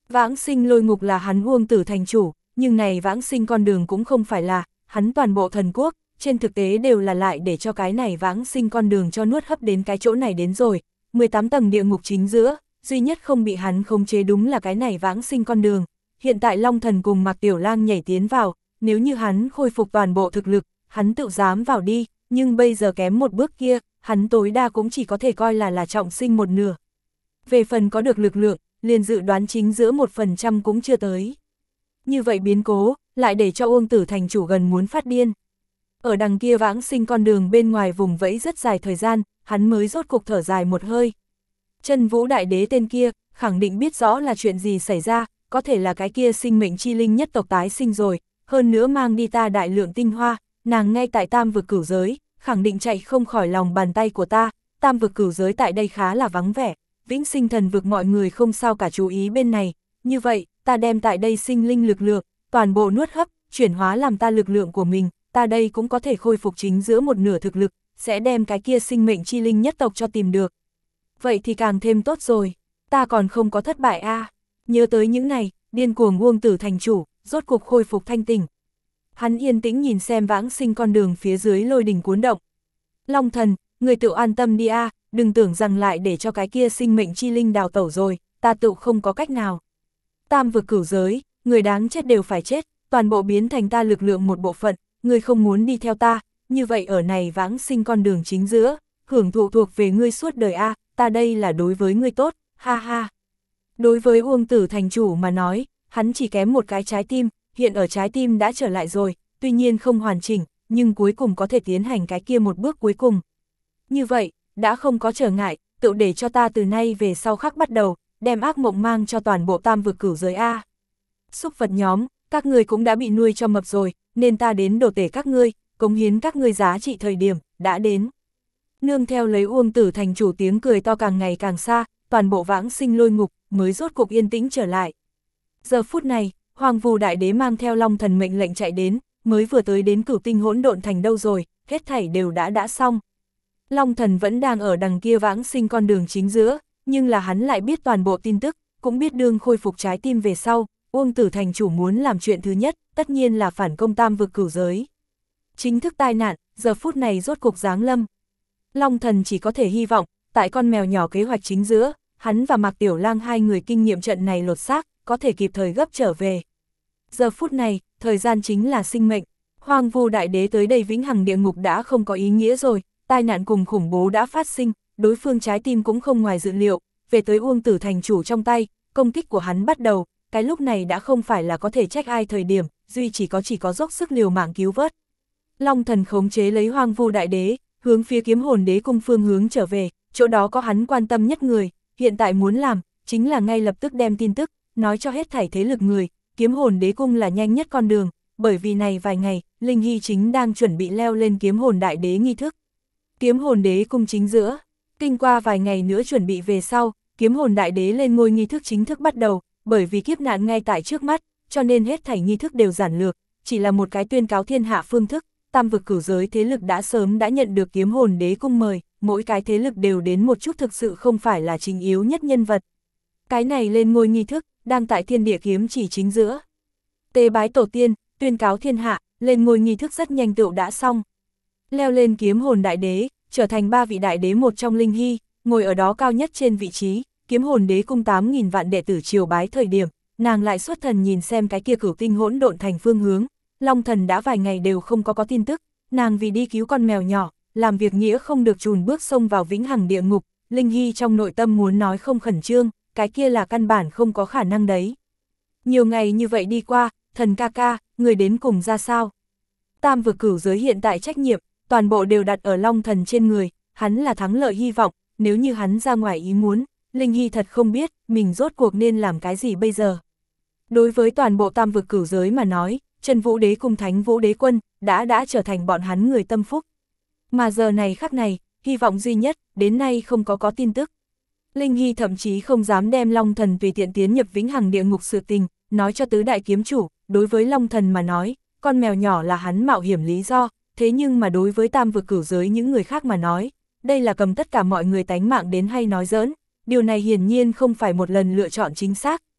Vãng sinh lôi ngục là hắn Uông Tử thành chủ, nhưng này vãng sinh con đường cũng không phải là, hắn toàn bộ thần quốc, trên thực tế đều là lại để cho cái này vãng sinh con đường cho nuốt hấp đến cái chỗ này đến rồi, mười tám tầng địa ngục chính giữa, duy nhất không bị hắn khống chế đúng là cái này vãng sinh con đường. Hiện tại Long Thần cùng Mạc Tiểu Lang nhảy tiến vào, nếu như hắn khôi phục toàn bộ thực lực, hắn tự dám vào đi, nhưng bây giờ kém một bước kia, hắn tối đa cũng chỉ có thể coi là là trọng sinh một nửa. Về phần có được lực lượng, liền dự đoán chính giữa một phần trăm cũng chưa tới. Như vậy biến cố, lại để cho Uông Tử thành chủ gần muốn phát điên. Ở đằng kia vãng sinh con đường bên ngoài vùng vẫy rất dài thời gian, hắn mới rốt cục thở dài một hơi. Chân Vũ Đại Đế tên kia, khẳng định biết rõ là chuyện gì xảy ra, có thể là cái kia sinh mệnh chi linh nhất tộc tái sinh rồi, hơn nữa mang đi ta đại lượng tinh hoa, nàng ngay tại tam vực cửu giới, khẳng định chạy không khỏi lòng bàn tay của ta, tam vực cửu giới tại đây khá là vắng vẻ, vĩnh sinh thần vực mọi người không sao cả chú ý bên này, như vậy, ta đem tại đây sinh linh lực lượng, toàn bộ nuốt hấp, chuyển hóa làm ta lực lượng của mình, ta đây cũng có thể khôi phục chính giữa một nửa thực lực, sẽ đem cái kia sinh mệnh chi linh nhất tộc cho tìm được. Vậy thì càng thêm tốt rồi, ta còn không có thất bại a. À. Nhớ tới những này, điên cuồng Uông Tử thành chủ, rốt cục khôi phục thanh tỉnh. Hắn yên tĩnh nhìn xem vãng sinh con đường phía dưới lôi đình cuốn động. Long Thần, người tự an tâm đi a, à, đừng tưởng rằng lại để cho cái kia sinh mệnh chi linh đào tẩu rồi, ta tự không có cách nào. Tam vực cửu giới, người đáng chết đều phải chết, toàn bộ biến thành ta lực lượng một bộ phận, người không muốn đi theo ta, như vậy ở này vãng sinh con đường chính giữa, hưởng thụ thuộc về ngươi suốt đời a, à, ta đây là đối với ngươi tốt, ha ha. Đối với Uông Tử thành chủ mà nói, hắn chỉ kém một cái trái tim, hiện ở trái tim đã trở lại rồi, tuy nhiên không hoàn chỉnh, nhưng cuối cùng có thể tiến hành cái kia một bước cuối cùng. Như vậy, đã không có trở ngại, tự để cho ta từ nay về sau khắc bắt đầu, đem ác mộng mang cho toàn bộ tam vực cửu giới A. Súc vật nhóm, các ngươi cũng đã bị nuôi cho mập rồi, nên ta đến đổ tể các ngươi, cống hiến các ngươi giá trị thời điểm, đã đến. Nương theo lấy Uông Tử thành chủ tiếng cười to càng ngày càng xa, toàn bộ vãng sinh lôi ngục mới rốt cục yên tĩnh trở lại. Giờ phút này, Hoàng Vù Đại Đế mang theo Long Thần mệnh lệnh chạy đến, mới vừa tới đến Cửu Tinh Hỗn Độn Thành đâu rồi, hết thảy đều đã đã xong. Long Thần vẫn đang ở đằng kia vãng sinh con đường chính giữa, nhưng là hắn lại biết toàn bộ tin tức, cũng biết đương khôi phục trái tim về sau, Uông Tử thành chủ muốn làm chuyện thứ nhất, tất nhiên là phản công tam vực cửu giới. Chính thức tai nạn, giờ phút này rốt cục giáng lâm. Long Thần chỉ có thể hy vọng, tại con mèo nhỏ kế hoạch chính giữa, hắn và Mạc Tiểu Lang hai người kinh nghiệm trận này lột xác, có thể kịp thời gấp trở về. Giờ phút này, thời gian chính là sinh mệnh, Hoang Vu Đại Đế tới đây vĩnh hằng địa ngục đã không có ý nghĩa rồi, tai nạn cùng khủng bố đã phát sinh, đối phương trái tim cũng không ngoài dự liệu, về tới Uông Tử thành chủ trong tay, công kích của hắn bắt đầu, cái lúc này đã không phải là có thể trách ai thời điểm, duy chỉ có chỉ có dốc sức liều mạng cứu vớt. Long Thần khống chế lấy Hoang Vu Đại Đế, hướng phía Kiếm Hồn Đế cung phương hướng trở về, chỗ đó có hắn quan tâm nhất người, hiện tại muốn làm, chính là ngay lập tức đem tin tức, nói cho hết thảy thế lực người, Kiếm Hồn Đế cung là nhanh nhất con đường, bởi vì này vài ngày, Linh Hy chính đang chuẩn bị leo lên Kiếm Hồn Đại Đế nghi thức. Kiếm Hồn Đế cung chính giữa, kinh qua vài ngày nữa chuẩn bị về sau, Kiếm Hồn Đại Đế lên ngôi nghi thức chính thức bắt đầu, bởi vì kiếp nạn ngay tại trước mắt, cho nên hết thảy nghi thức đều giản lược, chỉ là một cái tuyên cáo thiên hạ phương thức, tam vực cửu giới thế lực đã sớm đã nhận được Kiếm Hồn Đế cung mời, mỗi cái thế lực đều đến một chút thực sự không phải là chính yếu nhất nhân vật. Cái này lên ngôi nghi thức, đang tại thiên địa kiếm chỉ chính giữa. Tế bái tổ tiên, tuyên cáo thiên hạ, lên ngôi nghi thức rất nhanh tựu đã xong. Leo lên Kiếm Hồn Đại Đế, trở thành ba vị đại đế một trong Linh Hy, ngồi ở đó cao nhất trên vị trí, Kiếm Hồn Đế cung tám nghìn vạn đệ tử triều bái thời điểm, nàng lại xuất thần nhìn xem cái kia Cửu Tinh Hỗn Độn Thành phương hướng, Long Thần đã vài ngày đều không có có tin tức, nàng vì đi cứu con mèo nhỏ, làm việc nghĩa không được chùn bước xông vào vĩnh hằng địa ngục, Linh Hy trong nội tâm muốn nói không khẩn trương, cái kia là căn bản không có khả năng đấy. Nhiều ngày như vậy đi qua, thần ca ca, người đến cùng ra sao? Tam vực cửu giới hiện tại trách nhiệm, toàn bộ đều đặt ở Long Thần trên người, hắn là thắng lợi hy vọng, nếu như hắn ra ngoài ý muốn, Linh Hy thật không biết, mình rốt cuộc nên làm cái gì bây giờ. Đối với toàn bộ tam vực cửu giới mà nói, Chân Vũ Đế cùng Thánh Vũ Đế quân, đã đã trở thành bọn hắn người tâm phúc. Mà giờ này khắc này, hy vọng duy nhất, đến nay không có có tin tức. Linh Hy thậm chí không dám đem Long Thần tùy tiện tiến nhập vĩnh hằng địa ngục sự tình, nói cho tứ đại kiếm chủ, đối với Long Thần mà nói, con mèo nhỏ là hắn mạo hiểm lý do, thế nhưng mà đối với tam vực cửu giới những người khác mà nói, đây là cầm tất cả mọi người tánh mạng đến hay nói giỡn, điều này hiển nhiên không phải một lần lựa chọn chính xác,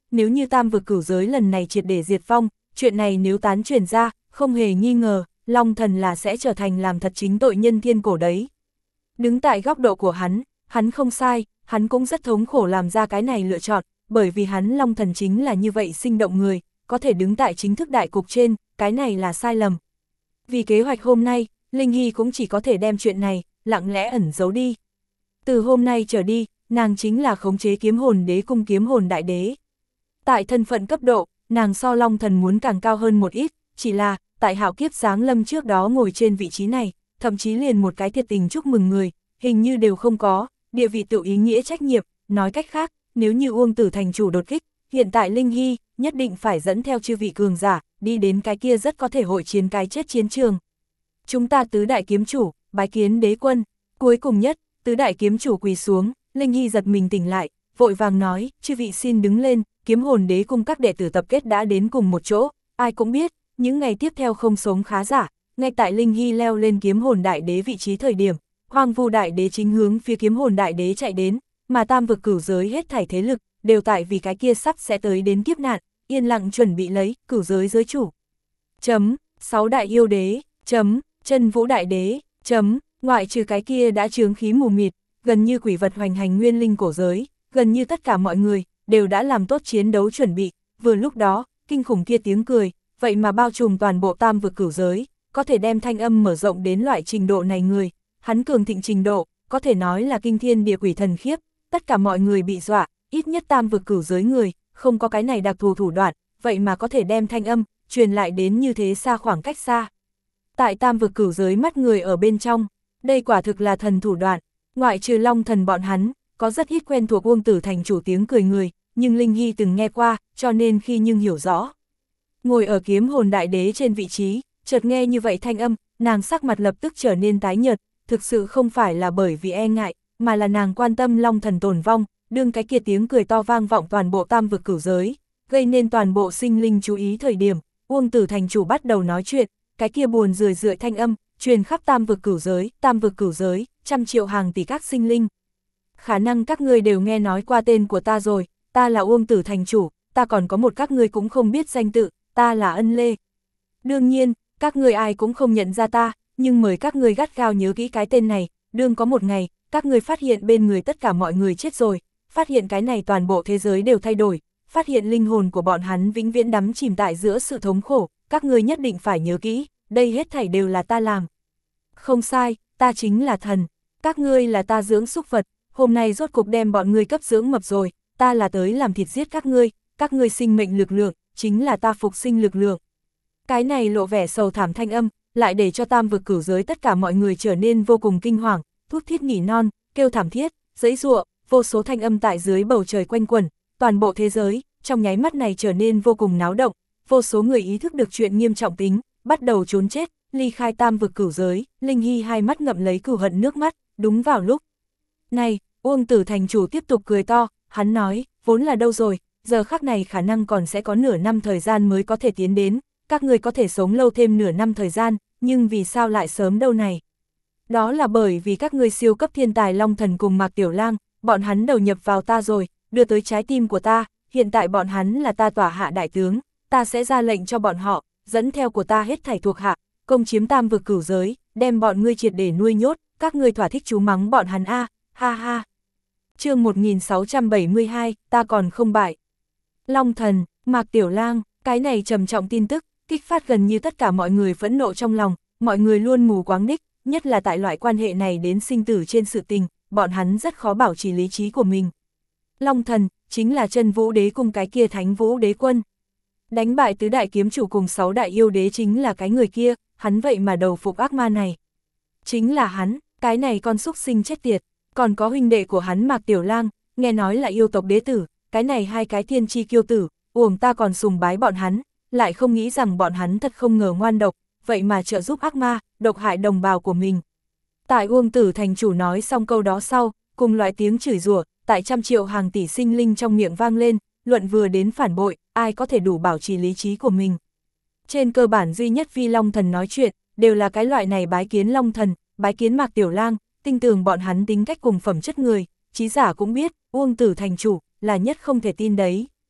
nếu như tam vực cửu giới lần này triệt để diệt vong, chuyện này nếu tán truyền ra, không hề nghi ngờ, Long Thần là sẽ trở thành làm thật chính tội nhân thiên cổ đấy. Đứng tại góc độ của hắn, hắn không sai, hắn cũng rất thống khổ làm ra cái này lựa chọn, bởi vì hắn Long Thần chính là như vậy sinh động người, có thể đứng tại chính thức đại cục trên, cái này là sai lầm. Vì kế hoạch hôm nay, Linh Hy cũng chỉ có thể đem chuyện này, lặng lẽ ẩn giấu đi. Từ hôm nay trở đi, nàng chính là khống chế kiếm hồn đế cung kiếm hồn đại đế. Tại thân phận cấp độ, nàng so Long Thần muốn càng cao hơn một ít, chỉ là, tại hạo kiếp giáng lâm trước đó ngồi trên vị trí này, thậm chí liền một cái thiệt tình chúc mừng người, hình như đều không có, địa vị tự ý nghĩa trách nhiệm, nói cách khác, nếu như Uông Tử thành chủ đột kích, hiện tại Linh Hy nhất định phải dẫn theo chư vị cường giả, đi đến cái kia rất có thể hội chiến cái chết chiến trường. Chúng ta tứ đại kiếm chủ, bái kiến đế quân, cuối cùng nhất, tứ đại kiếm chủ quỳ xuống, Linh Hy giật mình tỉnh lại, vội vàng nói, chư vị xin đứng lên, kiếm hồn đế cung các đệ tử tập kết đã đến cùng một chỗ, ai cũng biết, những ngày tiếp theo không sống khá giả, ngay tại Linh Hy leo lên kiếm hồn đại đế vị trí thời điểm, Hoang Vu đại đế chính hướng phía kiếm hồn đại đế chạy đến, mà tam vực cửu giới hết thảy thế lực, đều tại vì cái kia sắp sẽ tới đến kiếp nạn, yên lặng chuẩn bị lấy, cửu giới giới chủ. Chấm, sáu đại yêu đế, chấm, chân vũ đại đế, chấm, ngoại trừ cái kia đã chướng khí mù mịt, gần như quỷ vật hoành hành nguyên linh cổ giới, gần như tất cả mọi người, đều đã làm tốt chiến đấu chuẩn bị, vừa lúc đó, kinh khủng kia tiếng cười, vậy mà bao trùm toàn bộ tam vực cửu giới, có thể đem thanh âm mở rộng đến loại trình độ này người, hắn cường thịnh trình độ, có thể nói là kinh thiên địa quỷ thần khiếp, tất cả mọi người bị dọa, ít nhất tam vực cửu giới người, không có cái này đặc thù thủ đoạn, vậy mà có thể đem thanh âm, truyền lại đến như thế xa khoảng cách xa. Tại tam vực cửu giới mắt người ở bên trong, đây quả thực là thần thủ đoạn, ngoại trừ Long Thần bọn hắn, có rất ít quen thuộc Uông Tử thành chủ tiếng cười người, nhưng Linh Hy từng nghe qua, cho nên khi nhưng hiểu rõ. Ngồi ở kiếm hồn đại đế trên vị trí, chợt nghe như vậy thanh âm, nàng sắc mặt lập tức trở nên tái nhợt, thực sự không phải là bởi vì e ngại, mà là nàng quan tâm Long Thần tồn vong, đương cái kia tiếng cười to vang vọng toàn bộ tam vực cửu giới, gây nên toàn bộ sinh linh chú ý thời điểm, Uông Tử thành chủ bắt đầu nói chuyện, cái kia buồn rười rượi thanh âm, truyền khắp tam vực cửu giới, tam vực cửu giới, trăm triệu hàng tỷ các sinh linh. Khả năng các ngươi đều nghe nói qua tên của ta rồi, ta là Uông Tử thành chủ, ta còn có một các ngươi cũng không biết danh tự, ta là Ân Lê. Đương nhiên, các ngươi ai cũng không nhận ra ta, nhưng mời các ngươi gắt gao nhớ kỹ cái tên này, đương có một ngày, các ngươi phát hiện bên người tất cả mọi người chết rồi, phát hiện cái này toàn bộ thế giới đều thay đổi, phát hiện linh hồn của bọn hắn vĩnh viễn đắm chìm tại giữa sự thống khổ, các ngươi nhất định phải nhớ kỹ, đây hết thảy đều là ta làm. Không sai, ta chính là thần, các ngươi là ta dưỡng súc vật, hôm nay rốt cục đem bọn ngươi cấp dưỡng mập rồi, ta là tới làm thịt giết các ngươi, các ngươi sinh mệnh lực lượng, chính là ta phục sinh lực lượng. Cái này lộ vẻ sầu thảm thanh âm, lại để cho tam vực cửu giới tất cả mọi người trở nên vô cùng kinh hoàng, thút thít nỉ non, kêu thảm thiết, giãy giụa, vô số thanh âm tại dưới bầu trời quanh quẩn, toàn bộ thế giới, trong nháy mắt này trở nên vô cùng náo động, vô số người ý thức được chuyện nghiêm trọng tính, bắt đầu trốn chết, ly khai tam vực cửu giới, Linh Hy hai mắt ngậm lấy cừu hận nước mắt, đúng vào lúc này, Uông Tử thành chủ tiếp tục cười to, hắn nói, vốn là đâu rồi, giờ khắc này khả năng còn sẽ có nửa năm thời gian mới có thể tiến đến, các người có thể sống lâu thêm nửa năm thời gian, nhưng vì sao lại sớm đâu này? Đó là bởi vì các ngươi siêu cấp thiên tài Long Thần cùng Mạc Tiểu Lang, bọn hắn đầu nhập vào ta rồi, đưa tới trái tim của ta, hiện tại bọn hắn là ta tỏa hạ đại tướng, ta sẽ ra lệnh cho bọn họ, dẫn theo của ta hết thảy thuộc hạ, công chiếm tam vực cửu giới, đem bọn ngươi triệt để nuôi nhốt, các ngươi thỏa thích chú mắng bọn hắn a, ha ha. Chương một nghìn sáu trăm bảy mươi hai, ta còn không bại. Long Thần, Mạc Tiểu Lang, cái này trầm trọng tin tức, kích phát gần như tất cả mọi người phẫn nộ trong lòng, mọi người luôn mù quáng đích, nhất là tại loại quan hệ này đến sinh tử trên sự tình, bọn hắn rất khó bảo trì lý trí của mình. Long Thần, chính là chân vũ đế cùng cái kia thánh vũ đế quân. Đánh bại tứ đại kiếm chủ cùng sáu đại yêu đế chính là cái người kia, hắn vậy mà đầu phục ác ma này. Chính là hắn, cái này con súc sinh chết tiệt, còn có huynh đệ của hắn Mạc Tiểu Lang, nghe nói là yêu tộc đế tử, cái này hai cái thiên chi kiêu tử, uổng ta còn sùng bái bọn hắn, lại không nghĩ rằng bọn hắn thật không ngờ ngoan độc, vậy mà trợ giúp ác ma, độc hại đồng bào của mình. Tại Uông Tử thành chủ nói xong câu đó sau, cùng loại tiếng chửi rủa, tại trăm triệu hàng tỷ sinh linh trong miệng vang lên, luận vừa đến phản bội, ai có thể đủ bảo trì lý trí của mình. Trên cơ bản duy nhất Vi Long Thần nói chuyện, đều là cái loại này bái kiến Long Thần, bái kiến Mạc Tiểu Lang, tinh tường bọn hắn tính cách cùng phẩm chất người, trí giả cũng biết, Uông Tử thành chủ, là nhất không thể tin đấy.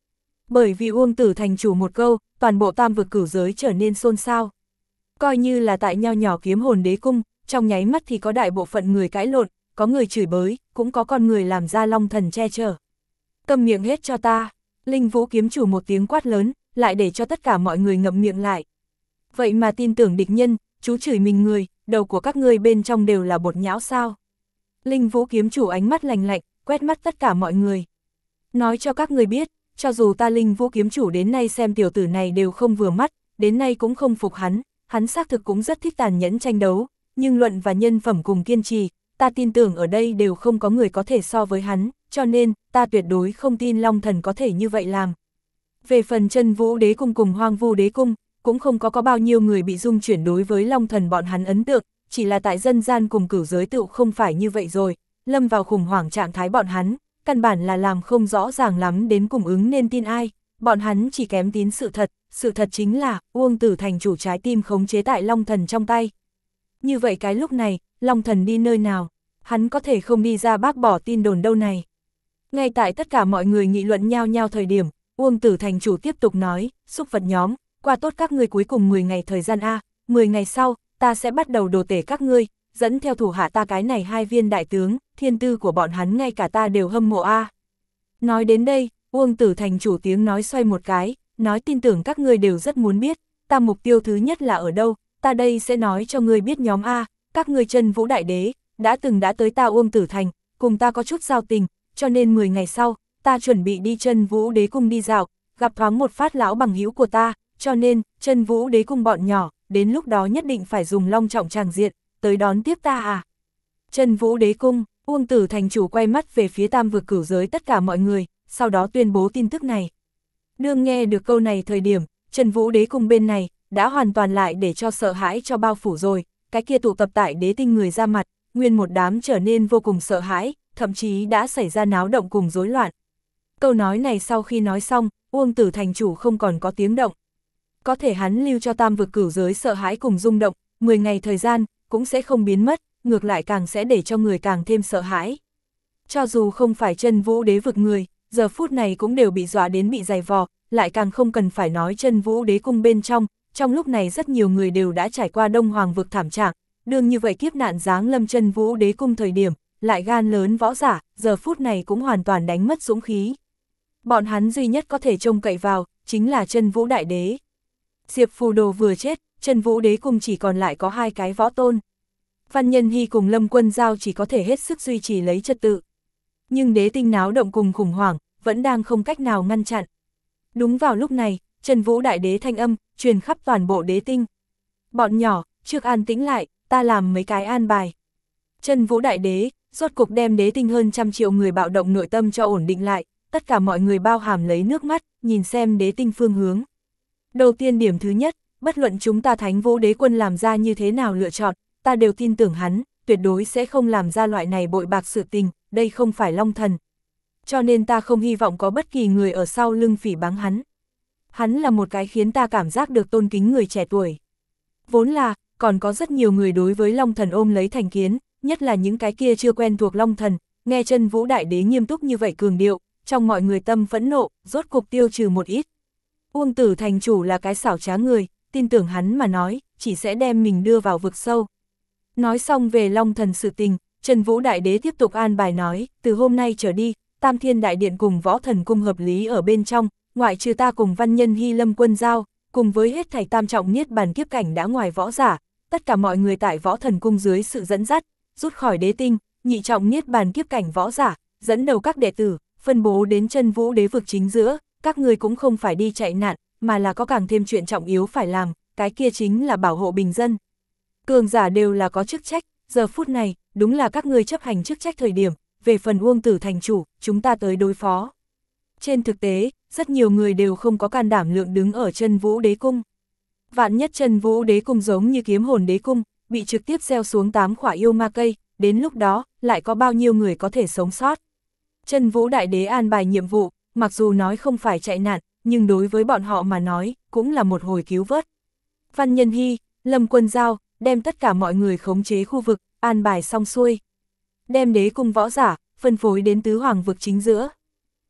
Bởi vì Uông Tử thành chủ một câu, toàn bộ tam vực cửu giới trở nên xôn xao. Coi như là tại nho nhỏ kiếm hồn đế cung, trong nháy mắt thì có đại bộ phận người cãi lộn, có người chửi bới, cũng có con người làm ra long thần che chở. Câm miệng hết cho ta, Linh Vũ kiếm chủ một tiếng quát lớn, lại để cho tất cả mọi người ngậm miệng lại. Vậy mà tin tưởng địch nhân, chú chửi mình người, đầu của các ngươi bên trong đều là bột nhão sao? Linh Vũ kiếm chủ ánh mắt lạnh lạnh, quét mắt tất cả mọi người. Nói cho các ngươi biết, cho dù ta Linh Vũ kiếm chủ đến nay xem tiểu tử này đều không vừa mắt, đến nay cũng không phục hắn, hắn xác thực cũng rất thích tàn nhẫn tranh đấu, nhưng luận và nhân phẩm cùng kiên trì, ta tin tưởng ở đây đều không có người có thể so với hắn, cho nên, ta tuyệt đối không tin Long Thần có thể như vậy làm. Về phần Chân Vũ đế cung cùng Hoang Vu đế cung, cũng không có có bao nhiêu người bị dung chuyển đối với Long Thần bọn hắn ấn tượng, chỉ là tại dân gian cùng cửu giới tựu không phải như vậy rồi, lâm vào khủng hoảng trạng thái bọn hắn, căn bản là làm không rõ ràng lắm đến cùng ứng nên tin ai, bọn hắn chỉ kém tín sự thật, sự thật chính là Uông Tử thành chủ trái tim khống chế tại Long Thần trong tay. Như vậy cái lúc này, Long Thần đi nơi nào, hắn có thể không đi ra bác bỏ tin đồn đâu này. Ngay tại tất cả mọi người nghị luận nhau nhau thời điểm, Uông Tử thành chủ tiếp tục nói, xúc vật nhóm, qua tốt các ngươi cuối cùng mười ngày thời gian A, mười ngày sau, ta sẽ bắt đầu đồ tể các ngươi, dẫn theo thủ hạ ta cái này hai viên đại tướng, thiên tư của bọn hắn ngay cả ta đều hâm mộ A. Nói đến đây, Uông Tử thành chủ tiếng nói xoay một cái, nói tin tưởng các ngươi đều rất muốn biết, ta mục tiêu thứ nhất là ở đâu, ta đây sẽ nói cho ngươi biết nhóm A, các ngươi Chân Vũ đại đế, đã từng đã tới ta Uông Tử thành, cùng ta có chút giao tình, cho nên mười ngày sau, ta chuẩn bị đi Chân Vũ đế cung đi dạo, gặp thoáng một phát lão bằng hữu của ta, cho nên, Chân Vũ đế cung bọn nhỏ, đến lúc đó nhất định phải dùng long trọng tràng diện, tới đón tiếp ta à. Chân Vũ đế cung, Uông Tử thành chủ quay mắt về phía tam vực cửu giới tất cả mọi người, sau đó tuyên bố tin tức này. Đương nghe được câu này thời điểm, Chân Vũ đế cung bên này, đã hoàn toàn lại để cho sợ hãi cho bao phủ rồi, cái kia tụ tập tại đế tinh người ra mặt, nguyên một đám trở nên vô cùng sợ hãi, thậm chí đã xảy ra náo động cùng rối loạn. Câu nói này sau khi nói xong, Uông Tử thành chủ không còn có tiếng động. Có thể hắn lưu cho tam vực cửu giới sợ hãi cùng rung động, mười ngày thời gian, cũng sẽ không biến mất, ngược lại càng sẽ để cho người càng thêm sợ hãi. Cho dù không phải Chân Vũ đế vực người, giờ phút này cũng đều bị dọa đến bị dày vò, lại càng không cần phải nói Chân Vũ đế cung bên trong, trong lúc này rất nhiều người đều đã trải qua Đông Hoàng vực thảm trạng, đương như vậy kiếp nạn giáng lâm Chân Vũ đế cung thời điểm, lại gan lớn võ giả, giờ phút này cũng hoàn toàn đánh mất dũng khí. Bọn hắn duy nhất có thể trông cậy vào, chính là Chân Vũ đại đế. Diệp Phù Đồ vừa chết, Chân Vũ đế cung chỉ còn lại có hai cái võ tôn. Văn Nhân Hy cùng Lâm Quân Giao chỉ có thể hết sức duy trì lấy trật tự. Nhưng đế tinh náo động cùng khủng hoảng, vẫn đang không cách nào ngăn chặn. Đúng vào lúc này, Chân Vũ đại đế thanh âm, truyền khắp toàn bộ đế tinh. Bọn nhỏ, trước an tĩnh lại, ta làm mấy cái an bài. Chân Vũ đại đế, rốt cục đem đế tinh hơn trăm triệu người bạo động nội tâm cho ổn định lại, tất cả mọi người bao hàm lấy nước mắt, nhìn xem đế tinh phương hướng. Đầu tiên điểm thứ nhất, bất luận chúng ta Thánh Vũ đế quân làm ra như thế nào lựa chọn, ta đều tin tưởng hắn, tuyệt đối sẽ không làm ra loại này bội bạc sự tình, đây không phải Long Thần. Cho nên ta không hy vọng có bất kỳ người ở sau lưng phỉ báng hắn. Hắn là một cái khiến ta cảm giác được tôn kính người trẻ tuổi. Vốn là, còn có rất nhiều người đối với Long Thần ôm lấy thành kiến, nhất là những cái kia chưa quen thuộc Long Thần, nghe Chân Vũ đại đế nghiêm túc như vậy cường điệu, trong mọi người tâm phẫn nộ, rốt cục tiêu trừ một ít. Uông Tử thành chủ là cái xảo trá người, tin tưởng hắn mà nói, chỉ sẽ đem mình đưa vào vực sâu. Nói xong về Long Thần sự tình, Chân Vũ đại đế tiếp tục an bài nói, từ hôm nay trở đi, Tam Thiên đại điện cùng Võ Thần cung hợp lý ở bên trong, ngoại trừ ta cùng Văn Nhân Hy Lâm Quân Giao, cùng với hết thảy tam trọng niết bàn kiếp cảnh đã ngoài võ giả, tất cả mọi người tại Võ Thần cung dưới sự dẫn dắt, rút khỏi đế tinh, nhị trọng niết bàn kiếp cảnh võ giả, dẫn đầu các đệ tử, phân bố đến Chân Vũ đế vực chính giữa, các người cũng không phải đi chạy nạn, mà là có càng thêm chuyện trọng yếu phải làm, cái kia chính là bảo hộ bình dân. Cường giả đều là có chức trách, giờ phút này, đúng là các ngươi chấp hành chức trách thời điểm, về phần Uông Tử thành chủ, chúng ta tới đối phó. Trên thực tế, rất nhiều người đều không có can đảm lượng đứng ở Chân Vũ đế cung. Vạn nhất Chân Vũ đế cung giống như Kiếm Hồn đế cung, bị trực tiếp gieo xuống tám khỏa yêu ma cây, đến lúc đó, lại có bao nhiêu người có thể sống sót. Chân Vũ đại đế an bài nhiệm vụ, mặc dù nói không phải chạy nạn, nhưng đối với bọn họ mà nói, cũng là một hồi cứu vớt. Văn Nhân Hy, Lâm Quân Giao, đem tất cả mọi người khống chế khu vực, an bài xong xuôi. Đem đế cung võ giả, phân phối đến tứ hoàng vực chính giữa.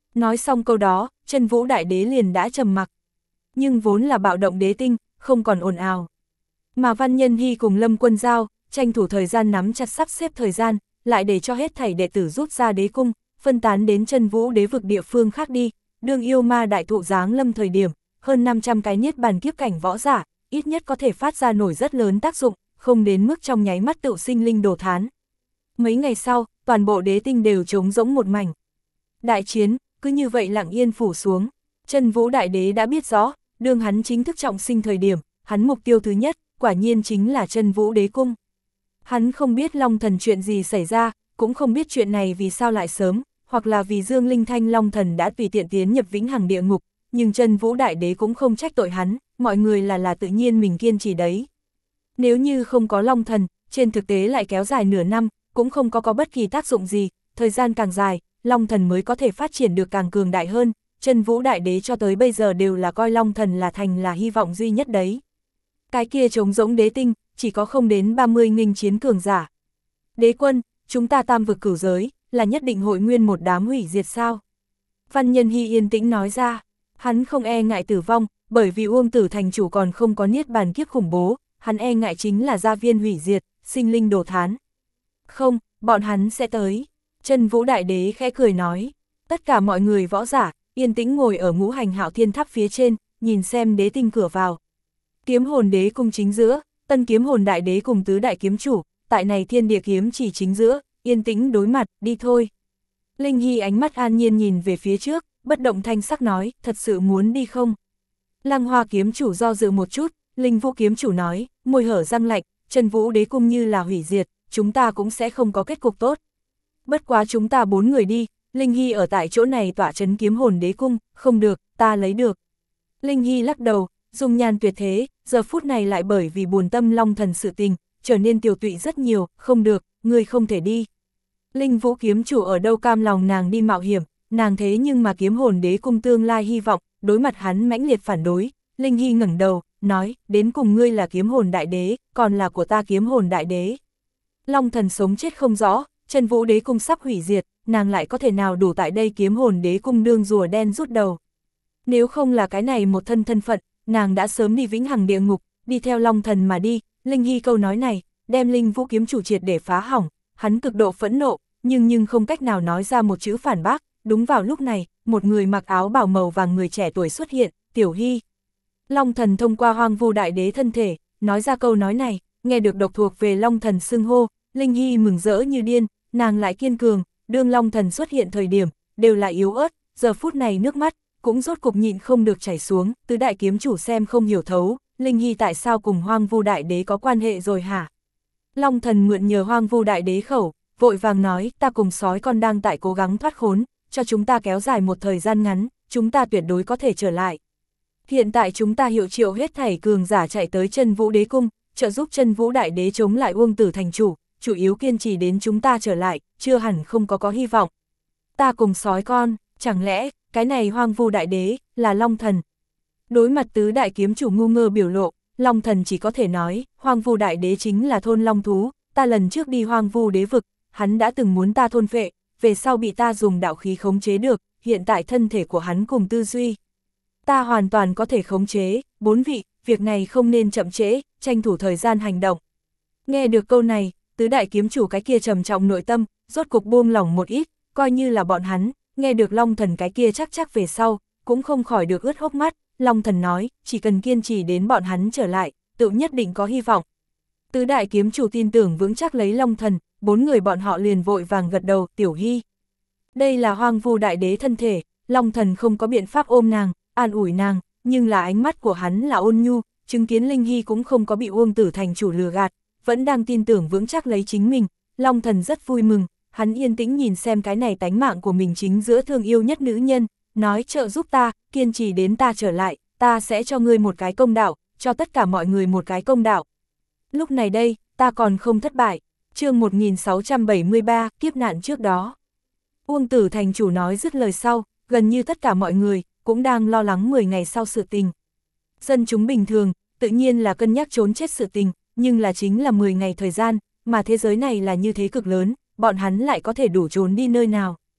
Nói xong câu đó, Chân Vũ Đại Đế liền đã trầm mặc. Nhưng vốn là bạo động đế tinh, không còn ồn ào. Mà Văn Nhân Hy cùng Lâm Quân Giao, tranh thủ thời gian nắm chặt sắp xếp thời gian, lại để cho hết thảy đệ tử rút ra đế cung, phân tán đến Chân Vũ đế vực địa phương khác đi, đương yêu ma đại thụ giáng lâm thời điểm, hơn năm trăm cái niết bàn kiếp cảnh võ giả, ít nhất có thể phát ra nổi rất lớn tác dụng, không đến mức trong nháy mắt tự sinh linh đồ thán. Mấy ngày sau, toàn bộ đế tinh đều trống rỗng một mảnh. Đại chiến, cứ như vậy lặng yên phủ xuống. Chân Vũ Đại Đế đã biết rõ, đương hắn chính thức trọng sinh thời điểm, hắn mục tiêu thứ nhất, quả nhiên chính là Chân Vũ Đế Cung. Hắn không biết Long Thần chuyện gì xảy ra, cũng không biết chuyện này vì sao lại sớm, hoặc là vì Dương Linh Thanh Long Thần đã tùy tiện tiến nhập vĩnh hằng địa ngục, nhưng Chân Vũ Đại Đế cũng không trách tội hắn, mọi người là là tự nhiên mình kiên trì đấy. Nếu như không có Long Thần, trên thực tế lại kéo dài nửa năm, cũng không có có bất kỳ tác dụng gì, thời gian càng dài, Long Thần mới có thể phát triển được càng cường đại hơn, Chân Vũ Đại Đế cho tới bây giờ đều là coi Long Thần là thành là hy vọng duy nhất đấy. Cái kia trống rỗng đế tinh, chỉ có không đến ba mươi nghinh chiến cường giả. Đế quân, chúng ta tam vực cửu giới, là nhất định hội nguyên một đám hủy diệt sao? Văn Nhân Hy yên tĩnh nói ra, hắn không e ngại tử vong, bởi vì Uông Tử thành chủ còn không có niết bàn kiếp khủng bố, hắn e ngại chính là gia viên hủy diệt, sinh linh đồ thán. Không, bọn hắn sẽ tới. Chân Vũ Đại Đế khẽ cười nói, tất cả mọi người võ giả, yên tĩnh ngồi ở ngũ hành hạo thiên tháp phía trên, nhìn xem đế tinh cửa vào. Kiếm hồn đế cung chính giữa, tân kiếm hồn đại đế cùng tứ đại kiếm chủ, tại này thiên địa kiếm chỉ chính giữa, yên tĩnh đối mặt, đi thôi. Linh Hy ánh mắt an nhiên nhìn về phía trước, bất động thanh sắc nói, thật sự muốn đi không? Lăng Hoa kiếm chủ do dự một chút, Linh Vũ kiếm chủ nói, môi hở răng lạnh, Chân Vũ Đế Cung như là hủy diệt, chúng ta cũng sẽ không có kết cục tốt. Bất quá chúng ta bốn người đi, Linh Hy ở tại chỗ này tỏa chấn kiếm hồn đế cung, không được, ta lấy được. Linh Hy lắc đầu, dung nhan tuyệt thế, giờ phút này lại bởi vì buồn tâm Long Thần sự tình, trở nên tiều tụy rất nhiều, không được, người không thể đi. Linh Vũ kiếm chủ ở đâu cam lòng nàng đi mạo hiểm, nàng thế nhưng mà kiếm hồn đế cung tương lai hy vọng, đối mặt hắn mãnh liệt phản đối. Linh Hy ngẩng đầu, nói, đến cùng ngươi là kiếm hồn đại đế, còn là của ta kiếm hồn đại đế. Long Thần sống chết không rõ, Chân Vũ Đế Cung sắp hủy diệt, nàng lại có thể nào đủ tại đây kiếm hồn đế cung đương rùa đen rút đầu. Nếu không là cái này một thân thân phận, nàng đã sớm đi vĩnh hằng địa ngục, đi theo Long Thần mà đi. Linh Hy câu nói này, đem Linh Vũ kiếm chủ triệt để phá hỏng, hắn cực độ phẫn nộ, nhưng nhưng không cách nào nói ra một chữ phản bác. Đúng vào lúc này, một người mặc áo bào màu vàng người trẻ tuổi xuất hiện, Tiểu Hy. Long Thần thông qua Hoang Vu Đại Đế thân thể, nói ra câu nói này, nghe được độc thuộc về Long Thần xưng hô, Linh Hy mừng rỡ như điên, nàng lại kiên cường, đương Long Thần xuất hiện thời điểm, đều là yếu ớt, giờ phút này nước mắt, cũng rốt cục nhịn không được chảy xuống, tứ đại kiếm chủ xem không hiểu thấu, Linh Hy tại sao cùng Hoang Vu Đại Đế có quan hệ rồi hả? Long Thần mượn nhờ Hoang Vu Đại Đế khẩu, vội vàng nói, ta cùng sói con đang tại cố gắng thoát khốn, cho chúng ta kéo dài một thời gian ngắn, chúng ta tuyệt đối có thể trở lại. Hiện tại chúng ta hiệu triệu hết thảy cường giả chạy tới Chân Vũ Đế Cung, trợ giúp Chân Vũ Đại Đế chống lại Uông Tử thành chủ, chủ yếu kiên trì đến chúng ta trở lại, chưa hẳn không có có hy vọng. Ta cùng sói con, chẳng lẽ, cái này Hoang Vu Đại Đế, là Long Thần? Đối mặt tứ đại kiếm chủ ngu ngơ biểu lộ, Long Thần chỉ có thể nói, Hoang Vu Đại Đế chính là thôn long thú, ta lần trước đi Hoang Vu Đế vực, hắn đã từng muốn ta thôn phệ, về sau bị ta dùng đạo khí khống chế được, hiện tại thân thể của hắn cùng tư duy. Ta hoàn toàn có thể khống chế, bốn vị, việc này không nên chậm trễ, tranh thủ thời gian hành động. Nghe được câu này, tứ đại kiếm chủ cái kia trầm trọng nội tâm, rốt cục buông lỏng một ít, coi như là bọn hắn, nghe được Long Thần cái kia chắc chắc về sau, cũng không khỏi được ướt hốc mắt. Long Thần nói, chỉ cần kiên trì đến bọn hắn trở lại, tự nhất định có hy vọng. Tứ đại kiếm chủ tin tưởng vững chắc lấy Long Thần, bốn người bọn họ liền vội vàng gật đầu, Tiểu Hy. Đây là Hoang Vu Đại Đế thân thể, Long Thần không có biện pháp ôm nàng, an ủi nàng, nhưng là ánh mắt của hắn là ôn nhu, chứng kiến Linh Hy cũng không có bị Uông Tử thành chủ lừa gạt, vẫn đang tin tưởng vững chắc lấy chính mình. Long Thần rất vui mừng, hắn yên tĩnh nhìn xem cái này tánh mạng của mình chính giữa thương yêu nhất nữ nhân, nói trợ giúp ta, kiên trì đến ta trở lại, ta sẽ cho ngươi một cái công đạo, cho tất cả mọi người một cái công đạo. Lúc này đây, ta còn không thất bại. Chương một nghìn sáu trăm bảy mươi ba, kiếp nạn trước đó. Uông Tử thành chủ nói dứt lời sau, gần như tất cả mọi người cũng đang lo lắng mười ngày sau sự tình. Dân chúng bình thường, tự nhiên là cân nhắc trốn chết sự tình, nhưng là chính là mười ngày thời gian, mà thế giới này là như thế cực lớn, bọn hắn lại có thể đủ trốn đi nơi nào.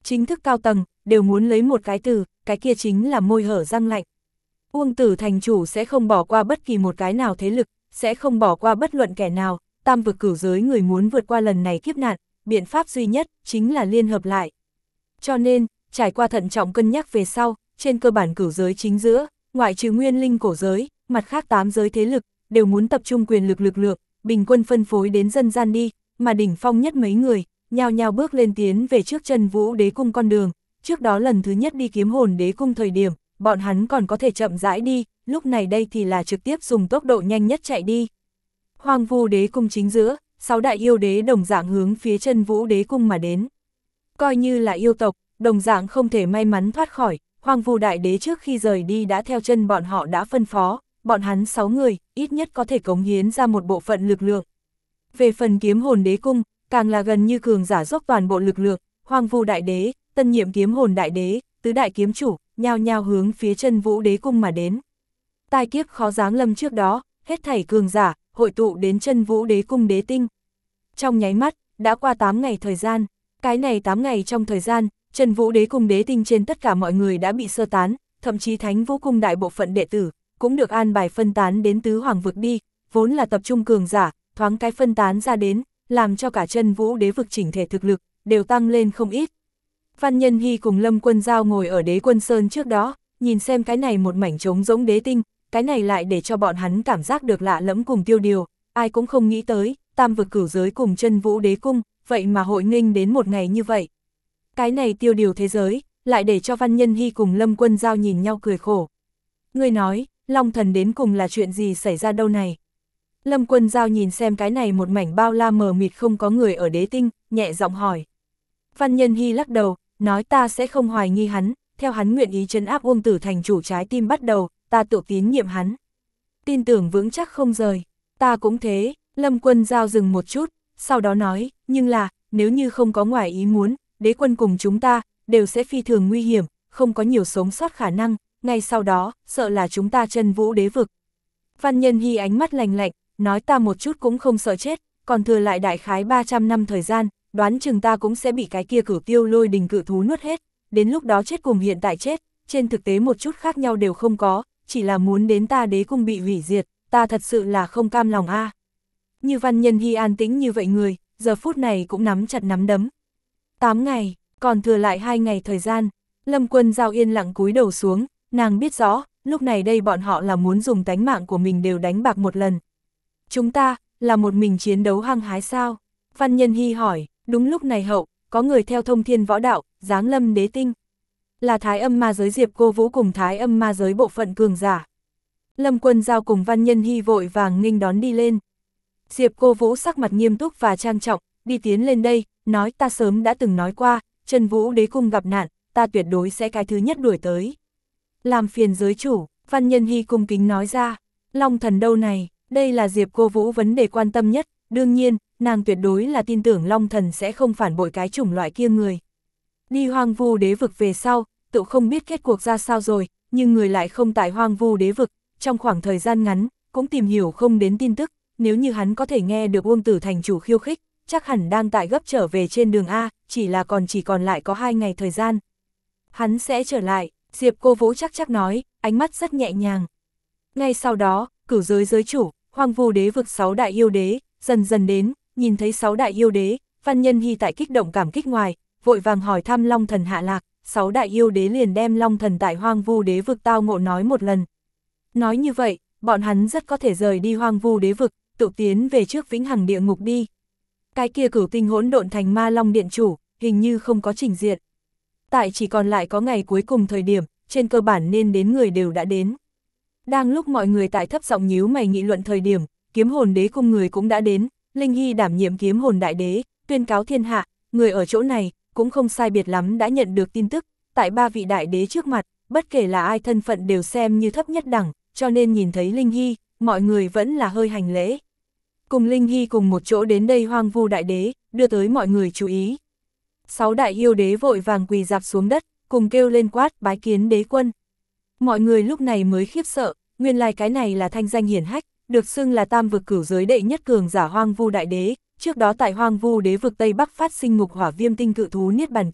chính thức cao tầng, đều muốn lấy một cái từ, cái kia chính là môi hở răng lạnh. Uông Tử thành chủ sẽ không bỏ qua bất kỳ một cái nào thế lực, sẽ không bỏ qua bất luận kẻ nào, tam vực cửu giới người muốn vượt qua lần này kiếp nạn, biện pháp duy nhất chính là liên hợp lại. Cho nên, trải qua thận trọng cân nhắc về sau, trên cơ bản cửu giới chính giữa, ngoại trừ nguyên linh cổ giới, mặt khác tám giới thế lực, đều muốn tập trung quyền lực lực lượng, bình quân phân phối đến dân gian đi, mà đỉnh phong nhất mấy người, nhao nhao bước lên tiến về trước chân Vũ Đế Cung con đường, trước đó lần thứ nhất đi Kiếm Hồn Đế Cung thời điểm, bọn hắn còn có thể chậm rãi đi, lúc này đây thì là trực tiếp dùng tốc độ nhanh nhất chạy đi. Hoang Vu Đế Cung chính giữa, sáu đại yêu đế đồng dạng hướng phía chân Vũ Đế Cung mà đến. Coi như là yêu tộc, đồng dạng không thể may mắn thoát khỏi, Hoang Vu Đại Đế trước khi rời đi đã theo chân bọn họ đã phân phó, bọn hắn sáu người, ít nhất có thể cống hiến ra một bộ phận lực lượng. Về phần Kiếm Hồn Đế Cung, càng là gần như cường giả dốc toàn bộ lực lượng, Hoang Vu Đại Đế, tân nhiệm Kiếm Hồn Đại Đế, tứ đại kiếm chủ, nhao nhao hướng phía chân Vũ Đế Cung mà đến. Tai kiếp khó giáng lâm trước đó, hết thảy cường giả, hội tụ đến chân Vũ Đế Cung đế tinh. Trong nháy mắt, đã qua tám ngày thời gian, cái này tám ngày trong thời gian, chân Vũ Đế Cung đế tinh trên tất cả mọi người đã bị sơ tán, thậm chí Thánh Vũ Cung đại bộ phận đệ tử, cũng được an bài phân tán đến tứ hoàng vực đi, vốn là tập trung cường giả, thoáng cái phân tán ra đến, làm cho cả chân Vũ Đế vực chỉnh thể thực lực, đều tăng lên không ít. Văn Nhân Hy cùng Lâm Quân Giao ngồi ở Đế Quân Sơn trước đó, nhìn xem cái này một mảnh trống rỗng đế tinh, cái này lại để cho bọn hắn cảm giác được lạ lẫm cùng tiêu điều, ai cũng không nghĩ tới, tam vực cửu giới cùng chân Vũ Đế Cung, vậy mà hội nghênh đến một ngày như vậy. Cái này tiêu điều thế giới, lại để cho Văn Nhân Hy cùng Lâm Quân Giao nhìn nhau cười khổ. Ngươi nói, Long Thần đến cùng là chuyện gì xảy ra đâu này? Lâm Quân Giao nhìn xem cái này một mảnh bao la mờ mịt không có người ở đế tinh, nhẹ giọng hỏi. Văn Nhân Hy lắc đầu, nói ta sẽ không hoài nghi hắn, theo hắn nguyện ý trấn áp Uông Tử thành chủ trái tim bắt đầu, ta tự tín nhiệm hắn. Tin tưởng vững chắc không rời, ta cũng thế. Lâm Quân Giao dừng một chút, sau đó nói, nhưng là, nếu như không có ngoài ý muốn, đế quân cùng chúng ta, đều sẽ phi thường nguy hiểm, không có nhiều sống sót khả năng, ngay sau đó, sợ là chúng ta chân Vũ Đế vực. Văn Nhân Hy ánh mắt lành lạnh, nói ta một chút cũng không sợ chết, còn thừa lại đại khái ba trăm năm thời gian, đoán chừng ta cũng sẽ bị cái kia Cửu Tiêu Lôi Đình cự thú nuốt hết, đến lúc đó chết cùng hiện tại chết, trên thực tế một chút khác nhau đều không có, chỉ là muốn đến ta đế cung bị hủy diệt, ta thật sự là không cam lòng a. À. Như Văn Nhân Hy an tĩnh như vậy người, giờ phút này cũng nắm chặt nắm đấm. tám ngày, còn thừa lại hai ngày thời gian, Lâm Quân Giao yên lặng cúi đầu xuống, nàng biết rõ, lúc này đây bọn họ là muốn dùng tánh mạng của mình đều đánh bạc một lần. Chúng ta, là một mình chiến đấu hăng hái sao? Văn Nhân Hy hỏi, đúng lúc này hậu, có người theo thông thiên võ đạo, giáng lâm đế tinh. Là Thái Âm Ma giới Diệp Cô Vũ cùng Thái Âm Ma giới bộ phận cường giả. Lâm Quân Giao cùng Văn Nhân Hy vội vàng nghênh đón đi lên. Diệp Cô Vũ sắc mặt nghiêm túc và trang trọng, đi tiến lên đây, nói ta sớm đã từng nói qua, chân Vũ Đế Cung gặp nạn, ta tuyệt đối sẽ cái thứ nhất đuổi tới. Làm phiền giới chủ, Văn Nhân Hy cung kính nói ra, Long Thần đâu này, đây là Diệp Cô Vũ vấn đề quan tâm nhất, đương nhiên, nàng tuyệt đối là tin tưởng Long Thần sẽ không phản bội cái chủng loại kia người. Đi Hoang Vu Đế vực về sau, tự không biết kết cuộc ra sao rồi, nhưng người lại không tại Hoang Vu Đế vực, trong khoảng thời gian ngắn, cũng tìm hiểu không đến tin tức, nếu như hắn có thể nghe được Uông Tử thành chủ khiêu khích, chắc hẳn đang tại gấp trở về trên đường A, chỉ là còn chỉ còn lại có hai ngày thời gian. Hắn sẽ trở lại, Diệp Cô Vũ chắc chắc nói, ánh mắt rất nhẹ nhàng. Ngay sau đó, cửu giới giới chủ, Hoang Vu Đế vực sáu đại yêu đế, dần dần đến, nhìn thấy sáu đại yêu đế, Văn Nhân Hy tại kích động cảm kích ngoài, vội vàng hỏi thăm Long Thần hạ lạc, sáu đại yêu đế liền đem Long Thần tại Hoang Vu Đế vực tao ngộ nói một lần. Nói như vậy, bọn hắn rất có thể rời đi Hoang Vu Đế vực, tự tiến về trước vĩnh hằng địa ngục đi. Cái kia Cửu Tinh hỗn độn thành Ma Long điện chủ, hình như không có trình diện. Tại chỉ còn lại có ngày cuối cùng thời điểm, trên cơ bản nên đến người đều đã đến. Đang lúc mọi người tại thấp giọng nhíu mày nghị luận thời điểm, Kiếm Hồn Đế cung người cũng đã đến, Linh Hy đảm nhiệm Kiếm Hồn Đại Đế, tuyên cáo thiên hạ, người ở chỗ này, cũng không sai biệt lắm đã nhận được tin tức, tại ba vị đại đế trước mặt, bất kể là ai thân phận đều xem như thấp nhất đẳng, cho nên nhìn thấy Linh Hy, mọi người vẫn là hơi hành lễ. Cùng Linh Hy cùng một chỗ đến đây Hoang Vu Đại Đế, đưa tới mọi người chú ý. Sáu đại yêu đế vội vàng quỳ dạp xuống đất, cùng kêu lên quát bái kiến đế quân. Mọi người lúc này mới khiếp sợ, nguyên lai cái này là thanh danh hiển hách, được xưng là tam vực cửu giới đệ nhất cường giả Hoang Vu Đại Đế, trước đó tại Hoang Vu Đế vực Tây Bắc phát sinh ngục hỏa viêm tinh cự thú niết bàn kiếp,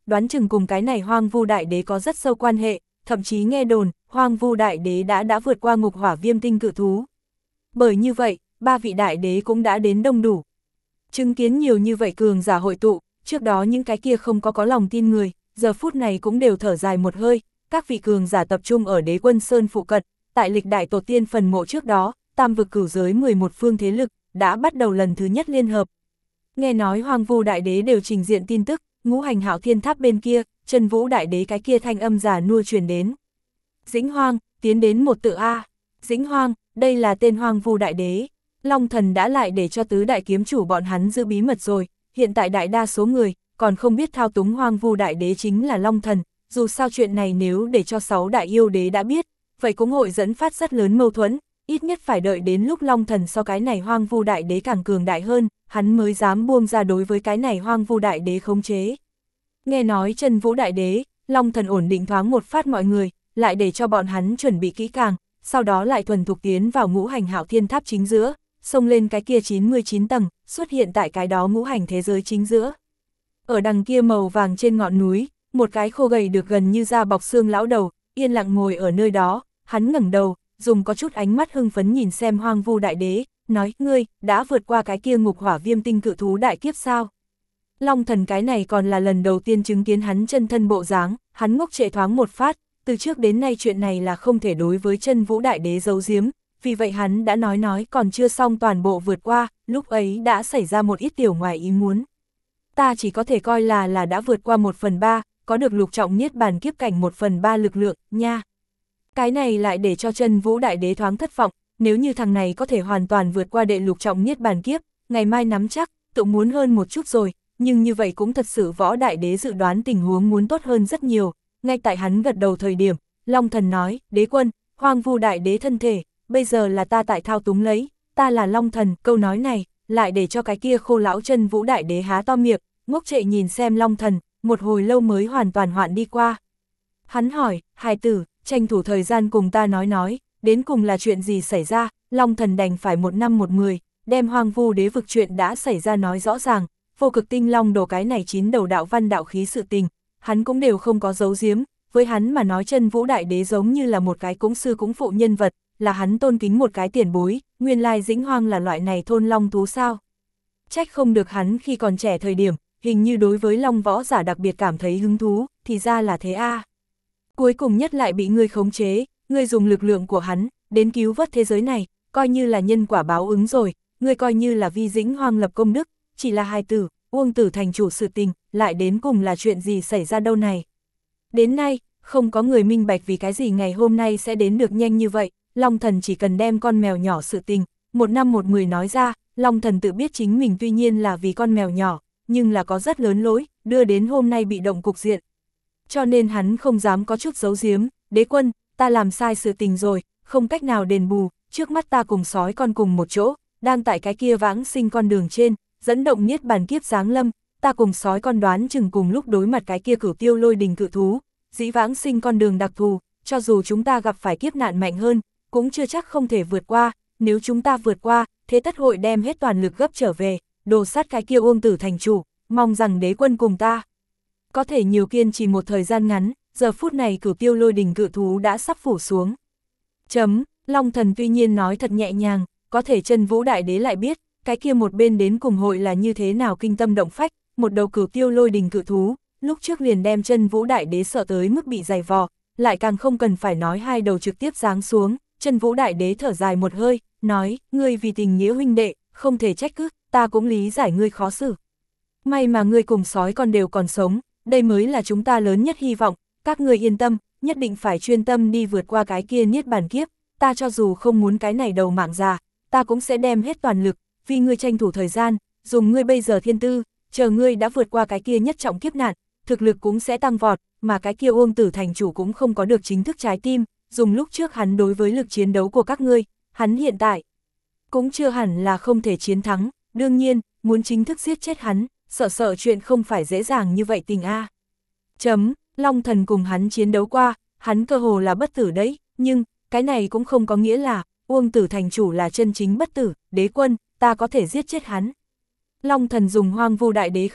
đoán chừng cùng cái này Hoang Vu Đại Đế có rất sâu quan hệ, thậm chí nghe đồn, Hoang Vu Đại Đế đã đã vượt qua ngục hỏa viêm tinh cự thú. Bởi như vậy, ba vị đại đế cũng đã đến đông đủ. Chứng kiến nhiều như vậy cường giả hội tụ, trước đó những cái kia không có có lòng tin người, giờ phút này cũng đều thở dài một hơi, các vị cường giả tập trung ở Đế Quân Sơn phụ cận, tại lịch đại tổ tiên phần mộ trước đó, tam vực cửu giới mười một phương thế lực, đã bắt đầu lần thứ nhất liên hợp. Nghe nói Hoang Vu Đại Đế đều trình diện tin tức, Ngũ Hành Hạo Thiên Tháp bên kia, Chân Vũ Đại Đế cái kia thanh âm già nua truyền đến. Dĩnh Hoang, tiến đến một tự A. Dĩnh Hoang, đây là tên Hoang Vu Đại Đế. Long Thần đã lại để cho tứ đại kiếm chủ bọn hắn giữ bí mật rồi, hiện tại đại đa số người, còn không biết thao túng Hoang Vu Đại Đế chính là Long Thần, dù sao chuyện này nếu để cho sáu đại yêu đế đã biết, vậy cũng hội dẫn phát rất lớn mâu thuẫn, ít nhất phải đợi đến lúc Long Thần so cái này Hoang Vu Đại Đế càng cường đại hơn, hắn mới dám buông ra đối với cái này Hoang Vu Đại Đế khống chế. Nghe nói Chân Vũ Đại Đế, Long Thần ổn định thoáng một phát mọi người, lại để cho bọn hắn chuẩn bị kỹ càng, sau đó lại thuần thục tiến vào Ngũ Hành Hạo Thiên Tháp chính giữa, xông lên cái kia chín mươi chín tầng, xuất hiện tại cái đó ngũ hành thế giới chính giữa. Ở đằng kia màu vàng trên ngọn núi, một cái khô gầy được gần như da bọc xương lão đầu, yên lặng ngồi ở nơi đó, hắn ngẩng đầu, dùng có chút ánh mắt hưng phấn nhìn xem Hoang Vu Đại Đế, nói, ngươi, đã vượt qua cái kia ngục hỏa viêm tinh cự thú đại kiếp sao? Long Thần cái này còn là lần đầu tiên chứng kiến hắn chân thân bộ dáng, hắn ngốc trệ thoáng một phát, từ trước đến nay chuyện này là không thể đối với Chân Vũ Đại Đế giấu giếm, vì vậy hắn đã nói nói còn chưa xong toàn bộ vượt qua, lúc ấy đã xảy ra một ít tiểu ngoài ý muốn. Ta chỉ có thể coi là là đã vượt qua một phần ba, có được lục trọng niết bàn kiếp cảnh một phần ba lực lượng, nha. Cái này lại để cho Chân Vũ Đại Đế thoáng thất vọng, nếu như thằng này có thể hoàn toàn vượt qua đệ lục trọng niết bàn kiếp, ngày mai nắm chắc, tự muốn hơn một chút rồi, nhưng như vậy cũng thật sự Võ Đại Đế dự đoán tình huống muốn tốt hơn rất nhiều. Ngay tại hắn gật đầu thời điểm, Long Thần nói, Đế Quân, Hoang Vu Đại Đế thân thể, bây giờ là ta tại thao túng lấy, ta là Long Thần, câu nói này, lại để cho cái kia khô lão Chân Vũ Đại Đế há to miệng, ngốc trệ nhìn xem Long Thần, một hồi lâu mới hoàn toàn hoạn đi qua. Hắn hỏi, hài tử, tranh thủ thời gian cùng ta nói nói, đến cùng là chuyện gì xảy ra, Long Thần đành phải một năm một mười, đem Hoang Vu Đế vực chuyện đã xảy ra nói rõ ràng, vô cực tinh long đồ cái này chín đầu đạo văn đạo khí sự tình, hắn cũng đều không có giấu giếm, với hắn mà nói Chân Vũ Đại Đế giống như là một cái cúng sư cúng phụ nhân vật, là hắn tôn kính một cái tiền bối, nguyên lai Dĩnh Hoang là loại này thôn long thú sao. Trách không được hắn khi còn trẻ thời điểm, hình như đối với long võ giả đặc biệt cảm thấy hứng thú, thì ra là thế a. À. Cuối cùng nhất lại bị ngươi khống chế, ngươi dùng lực lượng của hắn, đến cứu vớt thế giới này, coi như là nhân quả báo ứng rồi, ngươi coi như là vì Dĩnh Hoang lập công đức, chỉ là hài tử, Uông Tử thành chủ sự tình, lại đến cùng là chuyện gì xảy ra đâu này. Đến nay, không có người minh bạch vì cái gì ngày hôm nay sẽ đến được nhanh như vậy, Long Thần chỉ cần đem con mèo nhỏ sự tình, một năm một mười nói ra, Long Thần tự biết chính mình tuy nhiên là vì con mèo nhỏ, nhưng là có rất lớn lỗi, đưa đến hôm nay bị động cục diện. Cho nên hắn không dám có chút giấu giếm, Đế Quân, ta làm sai sự tình rồi, không cách nào đền bù, trước mắt ta cùng sói con cùng một chỗ, đang tại cái kia vãng sinh con đường trên, dẫn động niết bàn kiếp giáng lâm, ta cùng sói con đoán chừng cùng lúc đối mặt cái kia Cửu Tiêu Lôi Đình cự thú, dĩ vãng sinh con đường đặc thù, cho dù chúng ta gặp phải kiếp nạn mạnh hơn, cũng chưa chắc không thể vượt qua, nếu chúng ta vượt qua, thế tất hội đem hết toàn lực gấp trở về, đồ sát cái kia Uông Tử thành chủ, mong rằng Đế Quân cùng ta. Có thể nhiều kiên trì một thời gian ngắn, giờ phút này Cửu Tiêu Lôi Đình cự thú đã sắp phủ xuống. Chấm, Long Thần tuy nhiên nói thật nhẹ nhàng, có thể Chân Vũ Đại Đế lại biết, cái kia một bên đến cùng hội là như thế nào kinh tâm động phách, một đầu Cửu Tiêu Lôi Đình cự thú, lúc trước liền đem Chân Vũ Đại Đế sợ tới mức bị dày vò, lại càng không cần phải nói hai đầu trực tiếp giáng xuống. Chân Vũ Đại Đế thở dài một hơi, nói, ngươi vì tình nghĩa huynh đệ, không thể trách cứ, ta cũng lý giải ngươi khó xử. May mà ngươi cùng sói con đều còn sống, đây mới là chúng ta lớn nhất hy vọng, các ngươi yên tâm, nhất định phải chuyên tâm đi vượt qua cái kia niết bàn kiếp, ta cho dù không muốn cái này đầu mạng già, ta cũng sẽ đem hết toàn lực, vì ngươi tranh thủ thời gian, dùng ngươi bây giờ thiên tư, chờ ngươi đã vượt qua cái kia nhất trọng kiếp nạn, thực lực cũng sẽ tăng vọt, mà cái kia Uông Tử thành chủ cũng không có được chính thức trái tim, dùng lúc trước hắn đối với lực chiến đấu của các ngươi, hắn hiện tại cũng chưa hẳn là không thể chiến thắng, đương nhiên, muốn chính thức giết chết hắn, sợ sợ chuyện không phải dễ dàng như vậy tình a. Chấm, Long Thần cùng hắn chiến đấu qua, hắn cơ hồ là bất tử đấy, nhưng, cái này cũng không có nghĩa là, Uông Tử thành chủ là chân chính bất tử, Đế Quân, ta có thể giết chết hắn. Long Thần dùng Hoang Vu Đại Đế khẩu,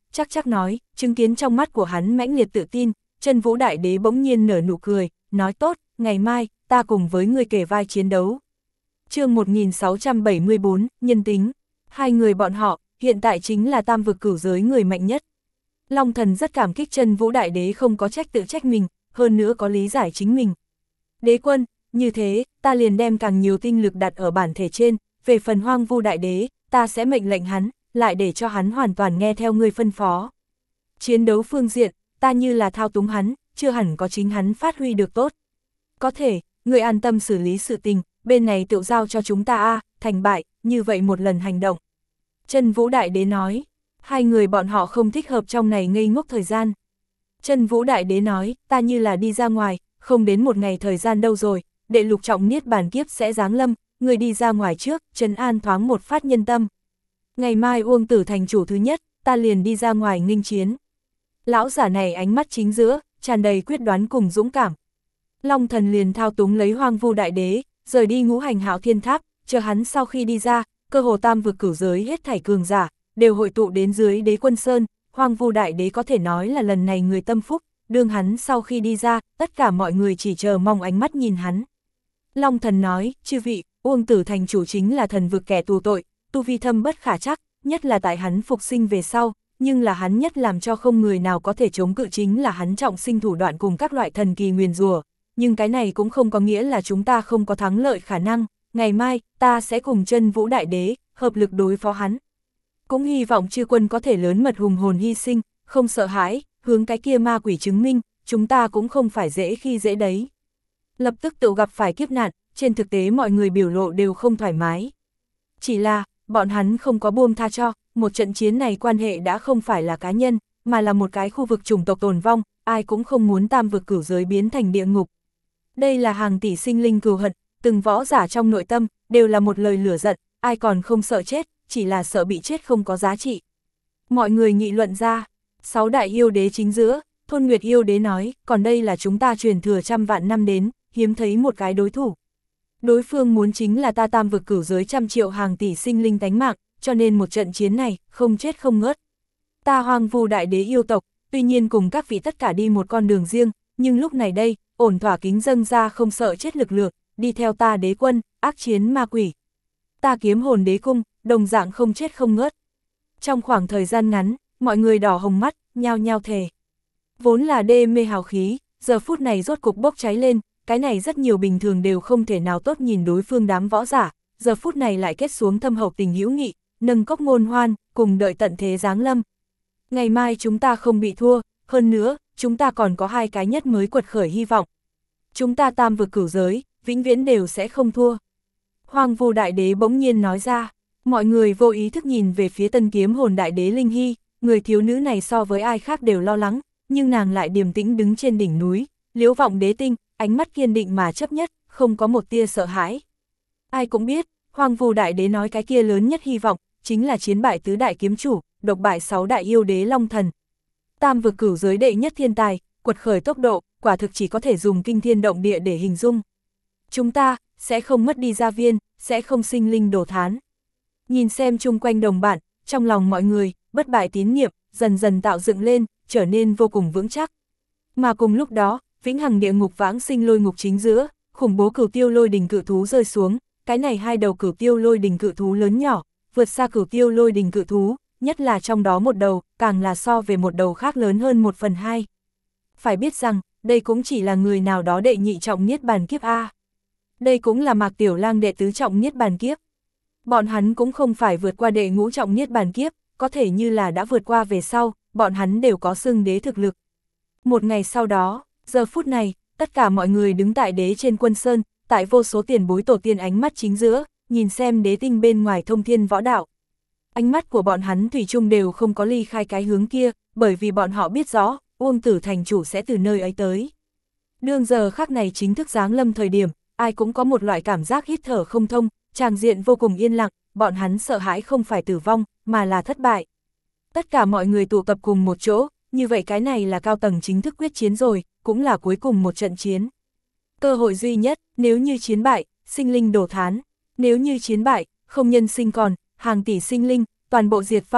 chắc chắc nói, chứng kiến trong mắt của hắn mãnh liệt tự tin, Chân Vũ Đại Đế bỗng nhiên nở nụ cười, nói tốt, ngày mai, ta cùng với ngươi kể vai chiến đấu. chương một nghìn sáu trăm bảy mươi bốn, nhân tính, hai người bọn họ, hiện tại chính là tam vực cửu giới người mạnh nhất. Long Thần rất cảm kích Chân Vũ Đại Đế không có trách tự trách mình, hơn nữa có lý giải chính mình. Đế quân, như thế, ta liền đem càng nhiều tinh lực đặt ở bản thể trên, về phần Hoang Vu Đại Đế, ta sẽ mệnh lệnh hắn, lại để cho hắn hoàn toàn nghe theo ngươi phân phó. Chiến đấu phương diện, ta như là thao túng hắn, chưa hẳn có chính hắn phát huy được tốt. Có thể, ngươi an tâm xử lý sự tình, bên này tự giao cho chúng ta a, thành bại, như vậy một lần hành động. Chân Vũ Đại Đế nói, hai người bọn họ không thích hợp trong này ngây ngốc thời gian. Chân Vũ Đại Đế nói, ta như là đi ra ngoài, không đến một ngày thời gian đâu rồi, đệ lục trọng niết bàn kiếp sẽ giáng lâm, người đi ra ngoài trước, trấn an thoáng một phát nhân tâm. Ngày mai Uông Tử thành chủ thứ nhất, ta liền đi ra ngoài nghênh chiến. Lão giả này ánh mắt chính giữa, tràn đầy quyết đoán cùng dũng cảm. Long Thần liền thao túng lấy Hoang Vu Đại Đế, rời đi Ngũ Hành Hạo Thiên Tháp, chờ hắn sau khi đi ra, cơ hồ tam vực cửu giới hết thảy cường giả, đều hội tụ đến dưới Đế Quân Sơn. Hoang Vu Đại Đế có thể nói là lần này người tâm phúc, đương hắn sau khi đi ra, tất cả mọi người chỉ chờ mong ánh mắt nhìn hắn. Long Thần nói, chư vị, Uông Tử thành chủ chính là thần vực kẻ tù tội, tu vi thâm bất khả trắc, nhất là tại hắn phục sinh về sau, nhưng là hắn nhất làm cho không người nào có thể chống cự chính là hắn trọng sinh thủ đoạn cùng các loại thần kỳ nguyền rủa. Nhưng cái này cũng không có nghĩa là chúng ta không có thắng lợi khả năng, ngày mai, ta sẽ cùng Chân Vũ Đại Đế, hợp lực đối phó hắn. Cũng hy vọng chư quân có thể lớn mật hùng hồn hy sinh, không sợ hãi, hướng cái kia ma quỷ chứng minh, chúng ta cũng không phải dễ khi dễ đấy. Lập tức tự gặp phải kiếp nạn, trên thực tế mọi người biểu lộ đều không thoải mái. Chỉ là, bọn hắn không có buông tha cho, một trận chiến này quan hệ đã không phải là cá nhân, mà là một cái khu vực chủng tộc tồn vong, ai cũng không muốn tam vực cửu giới biến thành địa ngục. Đây là hàng tỷ sinh linh cừu hận, từng võ giả trong nội tâm, đều là một lời lửa giận, ai còn không sợ chết, chỉ là sợ bị chết không có giá trị. Mọi người nghị luận ra, sáu đại yêu đế chính giữa, Thôn Nguyệt yêu đế nói, còn đây là chúng ta truyền thừa trăm vạn năm đến, hiếm thấy một cái đối thủ. Đối phương muốn chính là ta tam vực cửu giới trăm triệu hàng tỷ sinh linh tánh mạng, cho nên một trận chiến này, không chết không ngớt. Ta Hoang Vu Đại Đế yêu tộc, tuy nhiên cùng các vị tất cả đi một con đường riêng, nhưng lúc này đây, ổn thỏa kính dâng ra không sợ chết lực lượng, đi theo ta đế quân, ác chiến ma quỷ. Ta Kiếm Hồn Đế cung, đồng dạng không chết không ngớt. Trong khoảng thời gian ngắn, mọi người đỏ hồng mắt, nhao nhao thề. Vốn là đê mê hào khí, giờ phút này rốt cục bốc cháy lên, cái này rất nhiều bình thường đều không thể nào tốt nhìn đối phương đám võ giả, giờ phút này lại kết xuống thâm hậu tình hữu nghị, nâng cốc ngôn hoan, cùng đợi tận thế giáng lâm. Ngày mai chúng ta không bị thua, hơn nữa, chúng ta còn có hai cái nhất mới quật khởi hy vọng. Chúng ta tam vực cửu giới, vĩnh viễn đều sẽ không thua. Hoang Vu Đại Đế bỗng nhiên nói ra, mọi người vô ý thức nhìn về phía Tân Kiếm Hồn Đại Đế Linh Hy, người thiếu nữ này so với ai khác đều lo lắng, nhưng nàng lại điềm tĩnh đứng trên đỉnh núi, liễu vọng đế tinh, ánh mắt kiên định mà chấp nhất, không có một tia sợ hãi. Ai cũng biết, Hoang Vu Đại Đế nói cái kia lớn nhất hy vọng, chính là chiến bại tứ đại kiếm chủ, độc bại sáu đại yêu đế Long Thần. Tam vực cửu giới đệ nhất thiên tài, quật khởi tốc độ, quả thực chỉ có thể dùng kinh thiên động địa để hình dung. Chúng ta, sẽ không mất đi gia viên, sẽ không sinh linh đổ thán. Nhìn xem chung quanh đồng bạn, trong lòng mọi người, bất bại tín niệm, dần dần tạo dựng lên, trở nên vô cùng vững chắc. Mà cùng lúc đó, vĩnh hằng địa ngục vãng sinh lôi ngục chính giữa, khủng bố cửu tiêu lôi đình cự thú rơi xuống, cái này hai đầu cửu tiêu lôi đình cự thú lớn nhỏ, vượt xa cửu tiêu lôi đình cự thú, nhất là trong đó một đầu, càng là so về một đầu khác lớn hơn một phần hai. Phải biết rằng, đây cũng chỉ là người nào đó đệ nhị trọng niết bàn kiếp A. Đây cũng là Mạc Tiểu Lang đệ tứ trọng niết bàn kiếp. Bọn hắn cũng không phải vượt qua đệ ngũ trọng niết bàn kiếp, có thể như là đã vượt qua về sau, bọn hắn đều có xưng đế thực lực. Một ngày sau đó, giờ phút này, tất cả mọi người đứng tại đế trên quân sơn, tại vô số tiền bối tổ tiên ánh mắt chính giữa, nhìn xem đế tinh bên ngoài thông thiên võ đạo. Ánh mắt của bọn hắn thủy chung đều không có ly khai cái hướng kia, bởi vì bọn họ biết rõ, Uông Tử thành chủ sẽ từ nơi ấy tới. Đương giờ khắc này chính thức giáng lâm thời điểm, ai cũng có một loại cảm giác hít thở không thông, tràng diện vô cùng yên lặng, bọn hắn sợ hãi không phải tử vong, mà là thất bại. Tất cả mọi người tụ tập cùng một chỗ, như vậy cái này là cao tầng chính thức quyết chiến rồi, cũng là cuối cùng một trận chiến. Cơ hội duy nhất, nếu như chiến bại, sinh linh đổ thán, nếu như chiến bại, không nhân sinh còn, hàng tỷ sinh linh, toàn bộ diệt vong,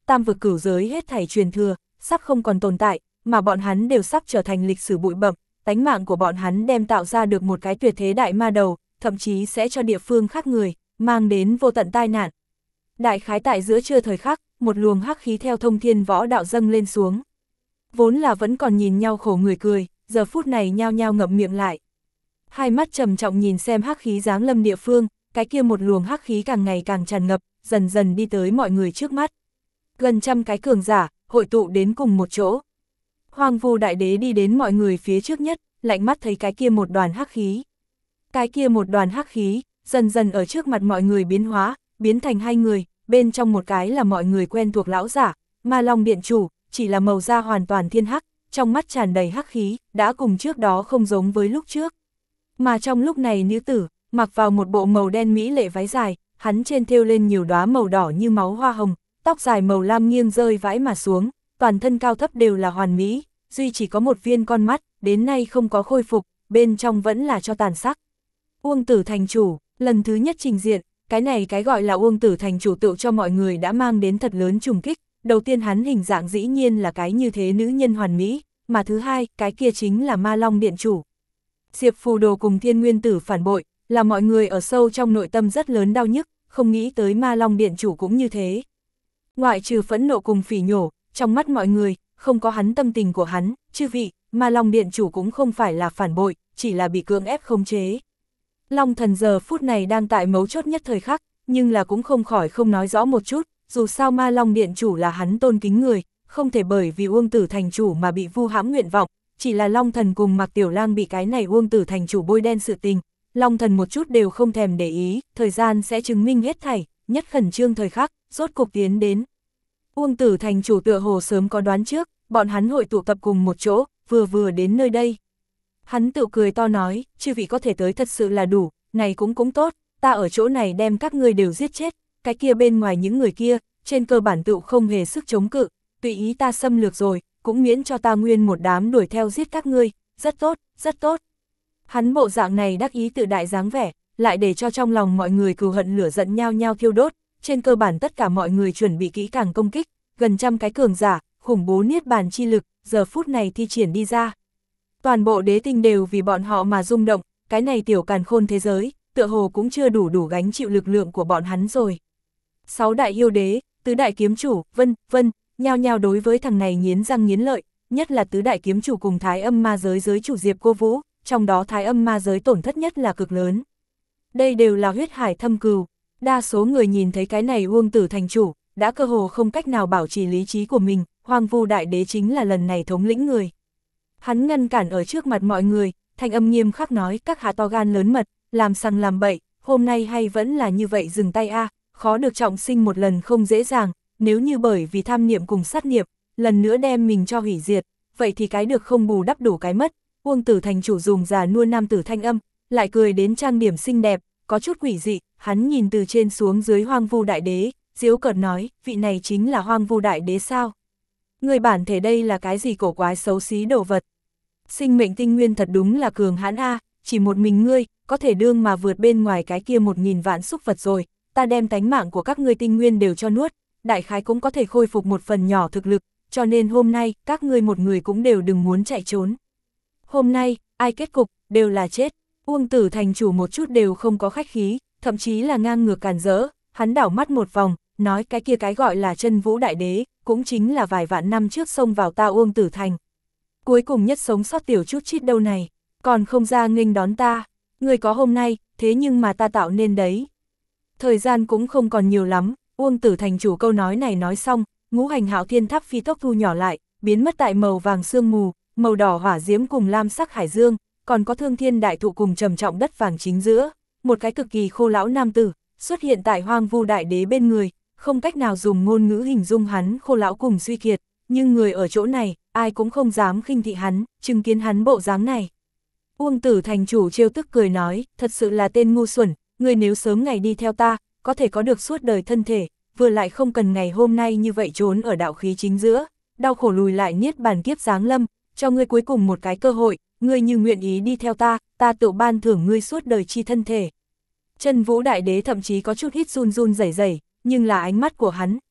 tam vực cửu giới hết thảy truyền thừa, sắp không còn tồn tại, mà bọn hắn đều sắp trở thành lịch sử bụi bậm, tánh mạng của bọn hắn đem tạo ra được một cái tuyệt thế đại ma đầu, thậm chí sẽ cho địa phương khác người, mang đến vô tận tai nạn. Đại khái tại giữa trưa thời khắc, một luồng hắc khí theo thông thiên võ đạo dâng lên xuống. Vốn là vẫn còn nhìn nhau khổ người cười, giờ phút này nhao nhao ngậm miệng lại. Hai mắt trầm trọng nhìn xem hắc khí giáng lâm địa phương, cái kia một luồng hắc khí càng ngày càng tràn ngập, dần dần đi tới mọi người trước mắt. Gần trăm cái cường giả, hội tụ đến cùng một chỗ. Hoang Vu Đại Đế đi đến mọi người phía trước nhất, lạnh mắt thấy cái kia một đoàn hắc khí. Cái kia một đoàn hắc khí, dần dần ở trước mặt mọi người biến hóa, biến thành hai người, bên trong một cái là mọi người quen thuộc lão giả, Ma Long Điện Chủ, chỉ là màu da hoàn toàn thiên hắc, trong mắt tràn đầy hắc khí, đã cùng trước đó không giống với lúc trước. Mà trong lúc này nữ tử, mặc vào một bộ màu đen mỹ lệ váy dài, hắn trên thêu lên nhiều đóa màu đỏ như máu hoa hồng, tóc dài màu lam nghiêng rơi vãi mà xuống, toàn thân cao thấp đều là hoàn mỹ, duy chỉ có một viên con mắt, đến nay không có khôi phục, bên trong vẫn là cho tàn sắc. Uông Tử Thành Chủ, lần thứ nhất trình diện, cái này cái gọi là Uông Tử Thành Chủ tự cho mọi người đã mang đến thật lớn trùng kích, đầu tiên hắn hình dạng dĩ nhiên là cái như thế nữ nhân hoàn mỹ, mà thứ hai, cái kia chính là Ma Long Điện Chủ. Diệp Phù Đồ cùng Thiên Nguyên Tử phản bội, là mọi người ở sâu trong nội tâm rất lớn đau nhức, không nghĩ tới Ma Long Điện Chủ cũng như thế. Ngoại trừ phẫn nộ cùng phỉ nhổ, trong mắt mọi người, không có hắn tâm tình của hắn, chư vị, Ma Long Điện Chủ cũng không phải là phản bội, chỉ là bị cưỡng ép khống chế. Long Thần giờ phút này đang tại mấu chốt nhất thời khắc, nhưng là cũng không khỏi không nói rõ một chút, dù sao Ma Long Điện Chủ là hắn tôn kính người, không thể bởi vì Uông Tử Thành Chủ mà bị vu hãm nguyện vọng, chỉ là Long Thần cùng Mạc Tiểu Lang bị cái này Uông Tử Thành Chủ bôi đen sự tình, Long Thần một chút đều không thèm để ý, thời gian sẽ chứng minh hết thảy, nhất khẩn trương thời khắc, rốt cục tiến đến. Uông Tử Thành Chủ tựa hồ sớm có đoán trước, bọn hắn hội tụ tập cùng một chỗ, vừa vừa đến nơi đây. Hắn tự cười to nói, chư vị có thể tới thật sự là đủ, này cũng cũng tốt, ta ở chỗ này đem các ngươi đều giết chết, cái kia bên ngoài những người kia, trên cơ bản tự không hề sức chống cự, tùy ý ta xâm lược rồi, cũng miễn cho ta nguyên một đám đuổi theo giết các ngươi, rất tốt, rất tốt. Hắn bộ dạng này đắc ý tự đại dáng vẻ, lại để cho trong lòng mọi người cừu hận lửa giận nhao nhao thiêu đốt, trên cơ bản tất cả mọi người chuẩn bị kỹ càng công kích, gần trăm cái cường giả, khủng bố niết bàn chi lực, giờ phút này thi triển đi ra. Toàn bộ đế tinh đều vì bọn họ mà rung động, cái này tiểu càn khôn thế giới, tựa hồ cũng chưa đủ đủ gánh chịu lực lượng của bọn hắn rồi. Sáu đại yêu đế, tứ đại kiếm chủ, vân, vân, nhao nhao đối với thằng này nghiến răng nghiến lợi, nhất là tứ đại kiếm chủ cùng thái âm ma giới giới chủ Diệp Cô Vũ, trong đó thái âm ma giới tổn thất nhất là cực lớn. Đây đều là huyết hải thâm cừu, đa số người nhìn thấy cái này Uông Tử Thành Chủ, đã cơ hồ không cách nào bảo trì lý trí của mình, Hoang Vu Đại Đế chính là lần này thống lĩnh người. Hắn ngăn cản ở trước mặt mọi người, thanh âm nghiêm khắc nói các hạ to gan lớn mật, làm sằng làm bậy, hôm nay hay vẫn là như vậy dừng tay a, khó được trọng sinh một lần không dễ dàng, nếu như bởi vì tham niệm cùng sát niệm, lần nữa đem mình cho hủy diệt, vậy thì cái được không bù đắp đủ cái mất. Uông Tử Thành Chủ dùng già nua nam tử thanh âm, lại cười đến trang điểm xinh đẹp, có chút quỷ dị, hắn nhìn từ trên xuống dưới Hoang Vu Đại Đế, giễu cợt nói, vị này chính là Hoang Vu Đại Đế sao? Người bản thể đây là cái gì cổ quái xấu xí đồ vật? Sinh mệnh tinh nguyên thật đúng là cường hãn a, chỉ một mình ngươi, có thể đương mà vượt bên ngoài cái kia một nghìn vạn xúc vật rồi, ta đem tánh mạng của các ngươi tinh nguyên đều cho nuốt, đại khái cũng có thể khôi phục một phần nhỏ thực lực, cho nên hôm nay, các ngươi một người cũng đều đừng muốn chạy trốn. Hôm nay, ai kết cục, đều là chết. Uông Tử Thành Chủ một chút đều không có khách khí, thậm chí là ngang ngược càn rỡ, hắn đảo mắt một vòng, nói cái kia cái gọi là Chân Vũ Đại Đế, cũng chính là vài vạn năm trước xông vào ta Uông Tử Thành. Cuối cùng nhất sống sót tiểu chút chít đâu này, còn không ra nghênh đón ta, người có hôm nay, thế nhưng mà ta tạo nên đấy. Thời gian cũng không còn nhiều lắm, Uông Tử Thành Chủ câu nói này nói xong, ngũ hành hạo thiên tháp phi tốc thu nhỏ lại, biến mất tại màu vàng sương mù, màu đỏ hỏa diễm cùng lam sắc hải dương, còn có thương thiên đại thụ cùng trầm trọng đất vàng chính giữa, một cái cực kỳ khô lão nam tử, xuất hiện tại Hoang Vu Đại Đế bên người, không cách nào dùng ngôn ngữ hình dung hắn khô lão cùng suy kiệt, nhưng người ở chỗ này, ai cũng không dám khinh thị hắn, chứng kiến hắn bộ dáng này. Uông Tử Thành Chủ trêu tức cười nói, thật sự là tên ngu xuẩn, người nếu sớm ngày đi theo ta, có thể có được suốt đời thân thể, vừa lại không cần ngày hôm nay như vậy trốn ở đạo khí chính giữa, đau khổ lùi lại niết bàn kiếp giáng lâm, cho ngươi cuối cùng một cái cơ hội, ngươi như nguyện ý đi theo ta, ta tự ban thưởng ngươi suốt đời chi thân thể. Chân Vũ Đại Đế thậm chí có chút hít run run rẩy rẩy, nhưng là ánh mắt của hắn,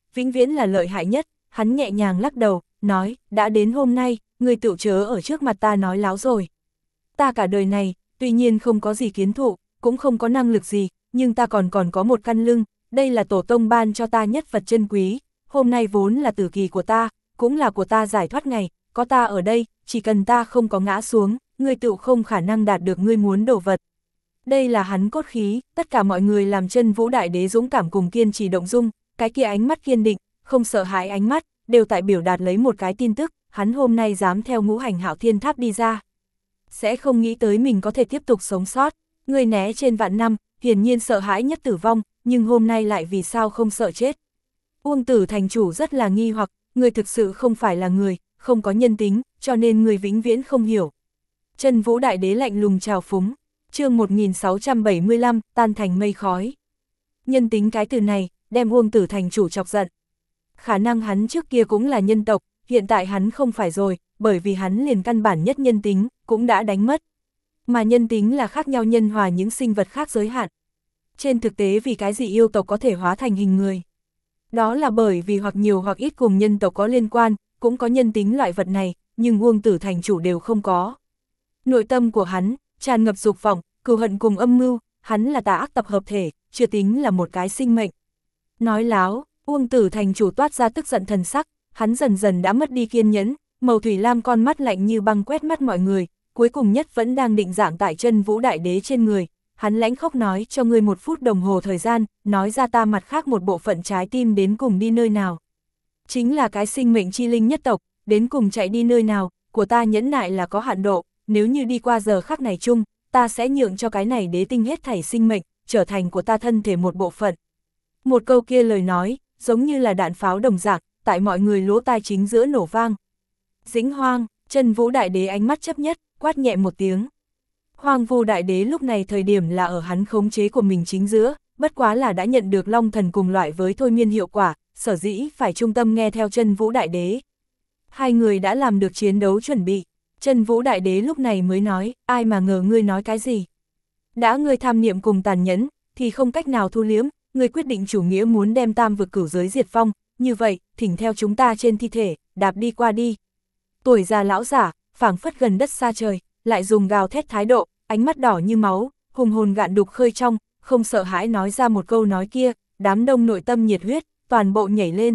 vĩnh viễn là lợi hại nhất, hắn nhẹ nhàng lắc đầu, nói, đã đến hôm nay, ngươi tựu chớ ở trước mặt ta nói láo rồi. Ta cả đời này, tuy nhiên không có gì kiến thụ, cũng không có năng lực gì, nhưng ta còn còn có một căn lưng, đây là tổ tông ban cho ta nhất vật chân quý, hôm nay vốn là tử kỳ của ta, cũng là của ta giải thoát ngày, có ta ở đây, chỉ cần ta không có ngã xuống, ngươi tựu không khả năng đạt được ngươi muốn đổ vật. Đây là hắn cốt khí, tất cả mọi người làm Chân Vũ Đại Đế dũng cảm cùng kiên trì động dung, cái kia ánh mắt kiên định, không sợ hãi ánh mắt, đều tại biểu đạt lấy một cái tin tức, hắn hôm nay dám theo Ngũ Hành Hạo Thiên Tháp đi ra. Sẽ không nghĩ tới mình có thể tiếp tục sống sót, người né trên vạn năm, hiển nhiên sợ hãi nhất tử vong, nhưng hôm nay lại vì sao không sợ chết. Uông Tử thành chủ rất là nghi hoặc, người thực sự không phải là người, không có nhân tính, cho nên người vĩnh viễn không hiểu. Chân Vũ Đại Đế lạnh lùng trào phúng, chương một nghìn sáu trăm bảy mươi lăm, tan thành mây khói. Nhân tính cái từ này, đem Uông Tử thành chủ chọc giận. Khả năng hắn trước kia cũng là nhân tộc, hiện tại hắn không phải rồi, bởi vì hắn liền căn bản nhất nhân tính, cũng đã đánh mất. Mà nhân tính là khác nhau nhân hòa những sinh vật khác giới hạn. Trên thực tế vì cái gì yêu tộc có thể hóa thành hình người? Đó là bởi vì hoặc nhiều hoặc ít cùng nhân tộc có liên quan, cũng có nhân tính loại vật này, nhưng Uông Tử thành chủ đều không có. Nội tâm của hắn, tràn ngập dục vọng, cừu hận cùng âm mưu, hắn là tà ác tập hợp thể, chưa tính là một cái sinh mệnh. Nói láo, Uông Tử thành chủ toát ra tức giận thần sắc, hắn dần dần đã mất đi kiên nhẫn, màu thủy lam con mắt lạnh như băng quét mắt mọi người, cuối cùng nhất vẫn đang định dạng tại Chân Vũ Đại Đế trên người. Hắn lãnh khốc nói cho ngươi một phút đồng hồ thời gian, nói ra ta mặt khác một bộ phận trái tim đến cùng đi nơi nào. Chính là cái sinh mệnh chi linh nhất tộc, đến cùng chạy đi nơi nào, của ta nhẫn nại là có hạn độ, nếu như đi qua giờ khắc này chung, ta sẽ nhượng cho cái này đế tinh hết thảy sinh mệnh, trở thành của ta thân thể một bộ phận. Một câu kia lời nói, giống như là đạn pháo đồng dạng, tại mọi người lỗ tai chính giữa nổ vang. Dĩnh Hoang, Chân Vũ Đại Đế ánh mắt chấp nhất, quát nhẹ một tiếng. Hoang Vu Đại Đế lúc này thời điểm là ở hắn khống chế của mình chính giữa, bất quá là đã nhận được Long Thần cùng loại với thôi miên hiệu quả, sở dĩ phải trung tâm nghe theo Chân Vũ Đại Đế. Hai người đã làm được chiến đấu chuẩn bị, Chân Vũ Đại Đế lúc này mới nói, ai mà ngờ ngươi nói cái gì. Đã ngươi tham niệm cùng tàn nhẫn, thì không cách nào thu liếm, ngươi quyết định chủ nghĩa muốn đem tam vực cửu giới diệt vong, như vậy, thỉnh theo chúng ta trên thi thể, đạp đi qua đi. Tuổi già lão giả, phảng phất gần đất xa trời, lại dùng gào thét thái độ, ánh mắt đỏ như máu, hùng hồn gạn đục khơi trong, không sợ hãi nói ra một câu nói kia, đám đông nội tâm nhiệt huyết, toàn bộ nhảy lên.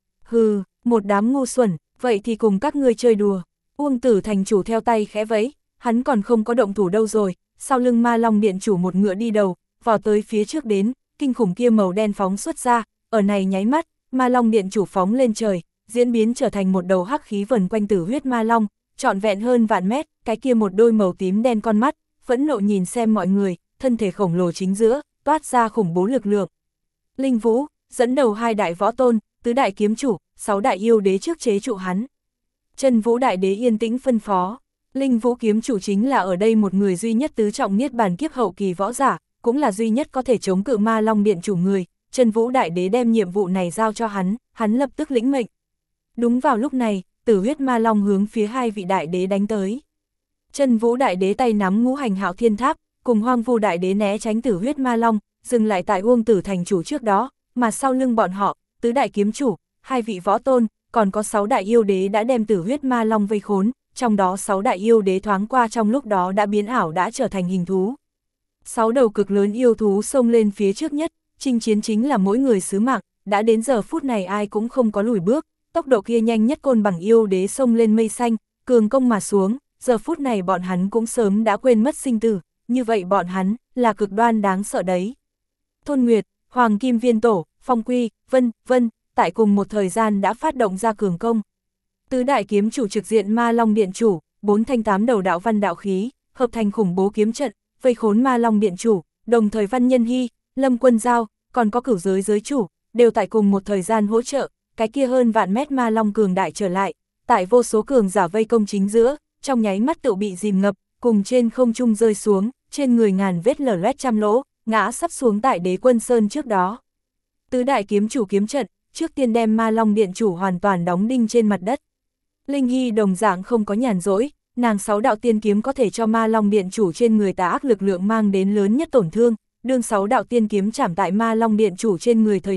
Hừ, một đám ngu xuẩn, vậy thì cùng các ngươi chơi đùa. Uông Tử thành chủ theo tay khẽ vẫy, hắn còn không có động thủ đâu rồi, sau lưng Ma Long Điện chủ một ngựa đi đầu, vào tới phía trước đến, kinh khủng kia màu đen phóng xuất ra, ở này nháy mắt, Ma Long Điện chủ phóng lên trời, diễn biến trở thành một đầu hắc khí vần quanh Tử huyết ma long, trọn vẹn hơn vạn mét, cái kia một đôi màu tím đen con mắt, phẫn nộ nhìn xem mọi người, thân thể khổng lồ chính giữa, toát ra khủng bố lực lượng. Linh Vũ, dẫn đầu hai đại võ tôn, tứ đại kiếm chủ, sáu đại yêu đế trước chế trụ hắn. Chân Vũ Đại Đế yên tĩnh phân phó, Linh Vũ kiếm chủ chính là ở đây một người duy nhất tứ trọng niết bàn kiếp hậu kỳ võ giả, cũng là duy nhất có thể chống cự Ma Long Điện chủ người. Chân Vũ Đại Đế đem nhiệm vụ này giao cho hắn, hắn lập tức lĩnh mệnh. Đúng vào lúc này, Tử huyết ma long hướng phía hai vị đại đế đánh tới. Chân Vũ Đại Đế tay nắm Ngũ Hành Hạo Thiên Tháp, cùng Hoang Vu Đại Đế né tránh Tử huyết ma long, dừng lại tại Uông Tử thành chủ trước đó, mà sau lưng bọn họ, tứ đại kiếm chủ, hai vị võ tôn, còn có sáu đại yêu đế đã đem Tử huyết ma long vây khốn, trong đó sáu đại yêu đế thoáng qua trong lúc đó đã biến ảo đã trở thành hình thú. Sáu đầu cực lớn yêu thú xông lên phía trước nhất, chinh chiến chính là mỗi người sứ mạng, đã đến giờ phút này ai cũng không có lùi bước, tốc độ kia nhanh nhất Côn Bằng yêu đế xông lên mây xanh, cường công mà xuống, giờ phút này bọn hắn cũng sớm đã quên mất sinh tử, như vậy bọn hắn là cực đoan đáng sợ đấy. Thôn Nguyệt, Hoàng Kim Viên Tổ, Phong Quy, Vân, Vân, tại cùng một thời gian đã phát động ra cường công. Tứ đại kiếm chủ trực diện Ma Long Điện chủ, bốn thanh tám đầu đạo văn đạo khí, hợp thành khủng bố kiếm trận, vây khốn Ma Long Điện chủ, đồng thời Văn Nhân Hy, Lâm Quân Giao, còn có cửu giới giới chủ, đều tại cùng một thời gian hỗ trợ, cái kia hơn vạn mét Ma Long cường đại trở lại, tại vô số cường giả vây công chính giữa, trong nháy mắt tự bị dìm ngập, cùng trên không trung rơi xuống, trên người ngàn vết lở loét trăm lỗ, ngã sắp xuống tại Đế Quân Sơn trước đó. Tứ đại kiếm chủ kiếm trận, trước tiên đem Ma Long Điện chủ hoàn toàn đóng đinh trên mặt đất. Linh Hy đồng dạng không có nhàn rỗi, nàng sáu đạo tiên kiếm có thể cho Ma Long Điện chủ trên người tà ác lực lượng mang đến lớn nhất tổn thương, đương sáu đạo tiên kiếm chạm tại Ma Long Điện chủ trên người thời điểm,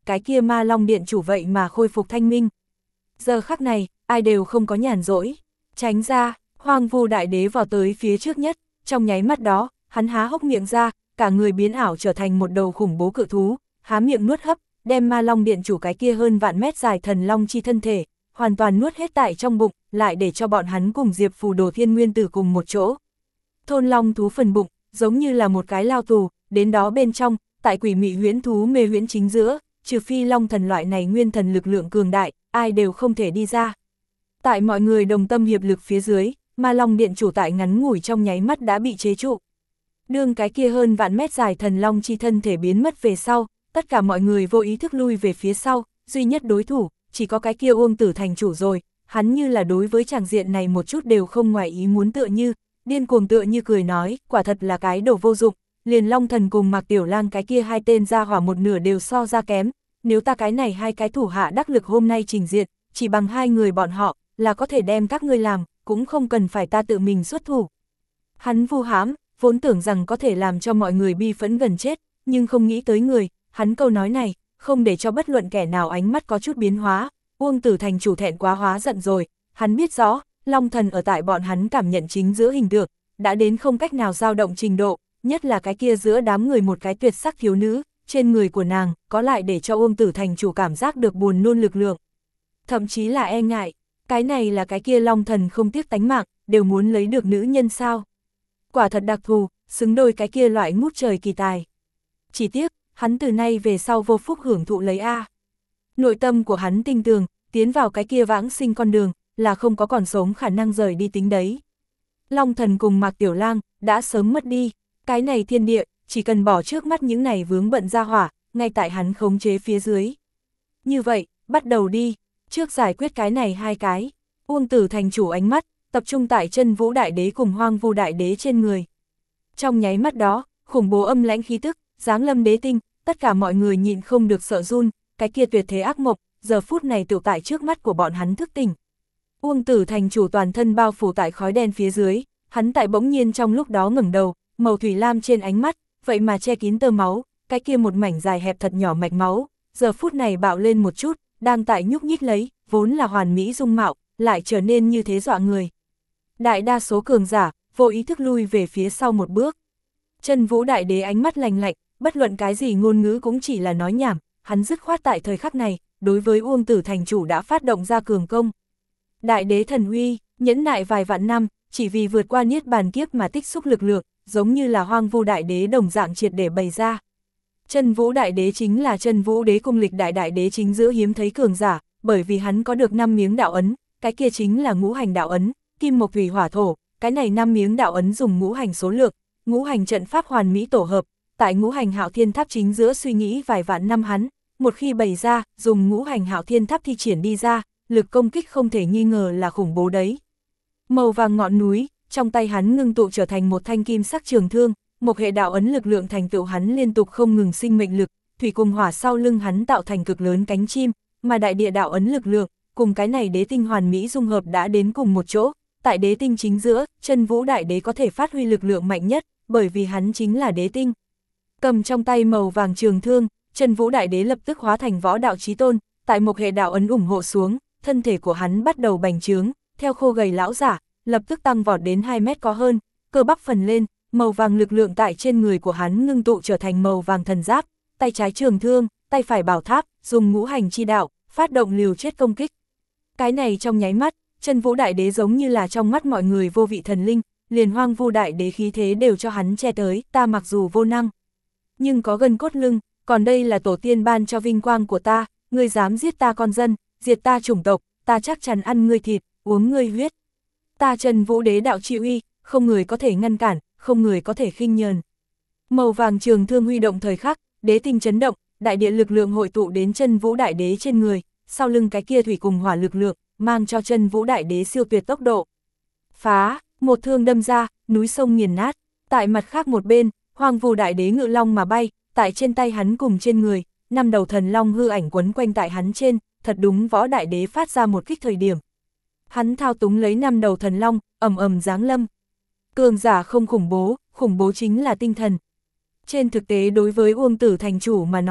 cái kia ma long điện chủ vậy mà khôi phục thanh minh. Giờ khắc này, ai đều không có nhàn rỗi. Tránh ra, Hoang Vu Đại Đế vào tới phía trước nhất, trong nháy mắt đó, hắn há hốc miệng ra, cả người biến ảo trở thành một đầu khủng bố cự thú, há miệng nuốt hấp, đem ma long điện chủ cái kia hơn vạn mét dài thần long chi thân thể, hoàn toàn nuốt hết tại trong bụng, lại để cho bọn hắn cùng Diệp Phù Đồ Thiên Nguyên Tử cùng một chỗ. Thôn long thú phần bụng, giống như là một cái lao tù, đến đó bên trong, tại quỷ mị huyễn thú mê huyễn chính giữa, trừ phi long thần loại này nguyên thần lực lượng cường đại, ai đều không thể đi ra. Tại mọi người đồng tâm hiệp lực phía dưới, ma long điện chủ tại ngắn ngủi trong nháy mắt đã bị chế trụ. Đương cái kia hơn vạn mét dài thần long chi thân thể biến mất về sau, tất cả mọi người vô ý thức lui về phía sau, duy nhất đối thủ, chỉ có cái kia Uông Tử thành chủ rồi, hắn như là đối với tràng diện này một chút đều không ngoài ý muốn tựa như, điên cuồng tựa như cười nói, quả thật là cái đồ vô dụng, liền Long Thần cùng Mạc Tiểu Lang cái kia hai tên ra hỏa một nửa đều so ra kém, nếu ta cái này hai cái thủ hạ đắc lực hôm nay trình diện, chỉ bằng hai người bọn họ, là có thể đem các ngươi làm, cũng không cần phải ta tự mình xuất thủ. Hắn vu hãm, vốn tưởng rằng có thể làm cho mọi người bi phẫn gần chết, nhưng không nghĩ tới người, hắn câu nói này, không để cho bất luận kẻ nào ánh mắt có chút biến hóa, Uông Tử thành chủ thẹn quá hóa giận rồi, hắn biết rõ, Long Thần ở tại bọn hắn cảm nhận chính giữa hình tượng, đã đến không cách nào dao động trình độ, nhất là cái kia giữa đám người một cái tuyệt sắc thiếu nữ, trên người của nàng, có lại để cho Uông Tử thành chủ cảm giác được buồn nôn lực lượng. Thậm chí là e ngại, cái này là cái kia Long Thần không tiếc tánh mạng, đều muốn lấy được nữ nhân sao. Quả thật đặc thù, xứng đôi cái kia loại ngút trời kỳ tài. Chỉ tiếc, hắn từ nay về sau vô phúc hưởng thụ lấy A. Nội tâm của hắn tinh tường, tiến vào cái kia vãng sinh con đường, là không có còn sống khả năng rời đi tính đấy. Long Thần cùng Mạc Tiểu Lang, đã sớm mất đi, cái này thiên địa, chỉ cần bỏ trước mắt những này vướng bận ra hỏa, ngay tại hắn khống chế phía dưới. Như vậy, bắt đầu đi, trước giải quyết cái này hai cái, Uông Tử thành chủ ánh mắt, tập trung tại Chân Vũ Đại Đế cùng Hoang Vu Đại Đế trên người. Trong nháy mắt đó, khủng bố âm lãnh khí tức, giáng lâm đế tinh, tất cả mọi người nhịn không được sợ run, cái kia tuyệt thế ác mộng, giờ phút này tựu tại trước mắt của bọn hắn thức tỉnh. Uông Tử thành chủ toàn thân bao phủ tại khói đen phía dưới, hắn tại bỗng nhiên trong lúc đó ngẩng đầu, màu thủy lam trên ánh mắt, vậy mà che kín tơ máu, cái kia một mảnh dài hẹp thật nhỏ mạch máu, giờ phút này bạo lên một chút, đang tại nhúc nhích lấy, vốn là hoàn mỹ dung mạo, lại trở nên như thế dọa người. Đại đa số cường giả, vô ý thức lui về phía sau một bước. Chân Vũ Đại Đế ánh mắt lạnh lạnh, bất luận cái gì ngôn ngữ cũng chỉ là nói nhảm, hắn dứt khoát tại thời khắc này, đối với Uông Tử thành chủ đã phát động ra cường công. Đại đế thần uy, nhẫn nại vài vạn năm, chỉ vì vượt qua niết bàn kiếp mà tích xúc lực lượng, giống như là Hoang Vu Đại Đế đồng dạng triệt để bày ra. Chân Vũ Đại Đế chính là Chân Vũ Đế cung lịch đại đại đế chính giữa hiếm thấy cường giả, bởi vì hắn có được năm miếng đạo ấn, cái kia chính là ngũ hành đạo ấn, kim mộc thủy hỏa thổ, cái này năm miếng đạo ấn dùng ngũ hành số lượng, ngũ hành trận pháp hoàn mỹ tổ hợp, tại ngũ hành hạo thiên tháp chính giữa suy nghĩ vài vạn năm hắn, một khi bày ra, dùng ngũ hành hạo thiên tháp thi triển đi ra, lực công kích không thể nghi ngờ là khủng bố đấy. Màu vàng ngọn núi, trong tay hắn ngưng tụ trở thành một thanh kim sắc trường thương, một hệ đạo ấn lực lượng thành tựu hắn liên tục không ngừng sinh mệnh lực, thủy cùng hỏa sau lưng hắn tạo thành cực lớn cánh chim, mà đại địa đạo ấn lực lượng, cùng cái này đế tinh hoàn mỹ dung hợp đã đến cùng một chỗ, tại đế tinh chính giữa, Chân Vũ Đại Đế có thể phát huy lực lượng mạnh nhất, bởi vì hắn chính là đế tinh. Cầm trong tay màu vàng trường thương, Chân Vũ Đại Đế lập tức hóa thành võ đạo chí tôn, tại một hệ đạo ấn ủng hộ xuống, thân thể của hắn bắt đầu bành trướng, theo khô gầy lão giả, lập tức tăng vọt đến hai mét có hơn, cơ bắp phần lên, màu vàng lực lượng tại trên người của hắn ngưng tụ trở thành màu vàng thần giáp, tay trái trường thương, tay phải bảo tháp, dùng ngũ hành chi đạo, phát động liều chết công kích. Cái này trong nháy mắt, Chân Vũ Đại Đế giống như là trong mắt mọi người vô vị thần linh, liền Hoang Vu Đại Đế khí thế đều cho hắn che tới, ta mặc dù vô năng, nhưng có gân cốt lưng, còn đây là tổ tiên ban cho vinh quang của ta, ngươi dám giết ta con dân, diệt ta chủng tộc, ta chắc chắn ăn ngươi thịt, uống ngươi huyết. Ta Chân Vũ Đế đạo chi uy, không người có thể ngăn cản, không người có thể khinh nhờn. Màu vàng trường thương huy động thời khắc, đế tinh chấn động, đại địa lực lượng hội tụ đến Chân Vũ Đại Đế trên người, sau lưng cái kia thủy cùng hỏa lực lượng, mang cho Chân Vũ Đại Đế siêu tuyệt tốc độ. Phá, một thương đâm ra, núi sông nghiền nát, tại mặt khác một bên, Hoang Vu Đại Đế ngự long mà bay, tại trên tay hắn cùng trên người, năm đầu thần long hư ảnh quấn quanh tại hắn trên, thật đúng võ đại đế phát ra một kích thời điểm. Hắn thao túng lấy năm đầu thần long, ầm ầm giáng lâm. Cường giả không khủng bố, khủng bố chính là tinh thần. Trên thực tế đối với Uông Tử thành chủ mà nói,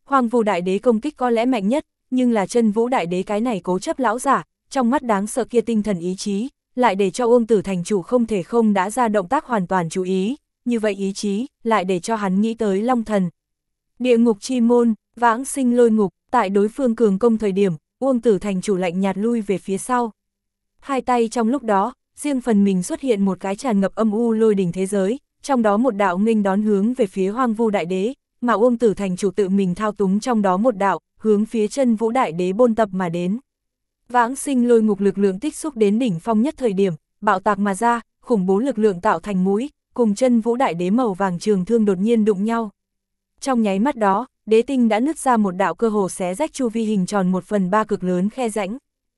Hoang Vu Đại Đế công kích có lẽ mạnh nhất, nhưng là Chân Vũ Đại Đế cái này cố chấp lão giả, trong mắt đáng sợ kia tinh thần ý chí, lại để cho Uông Tử thành chủ không thể không đã ra động tác hoàn toàn chú ý, như vậy ý chí, lại để cho hắn nghĩ tới Long Thần. Địa ngục chi môn, vãng sinh lôi ngục, tại đối phương cường công thời điểm, Uông Tử thành chủ lạnh nhạt lui về phía sau. Hai tay trong lúc đó, riêng phần mình xuất hiện một cái tràn ngập âm u lôi đỉnh thế giới, trong đó một đạo nghênh đón hướng về phía Hoang Vu Đại Đế, mà Uông Tử thành chủ tự mình thao túng trong đó một đạo, hướng phía Chân Vũ Đại Đế bôn tập mà đến. Vãng sinh lôi ngục lực lượng tích xúc đến đỉnh phong nhất thời điểm, bạo tạc mà ra, khủng bố lực lượng tạo thành mũi, cùng Chân Vũ Đại Đế màu vàng trường thương đột nhiên đụng nhau. Trong nháy mắt đó, đế tinh đã nứt ra một đạo cơ hồ xé rách chu vi hình tròn một phần ba cực lớn khe rãnh.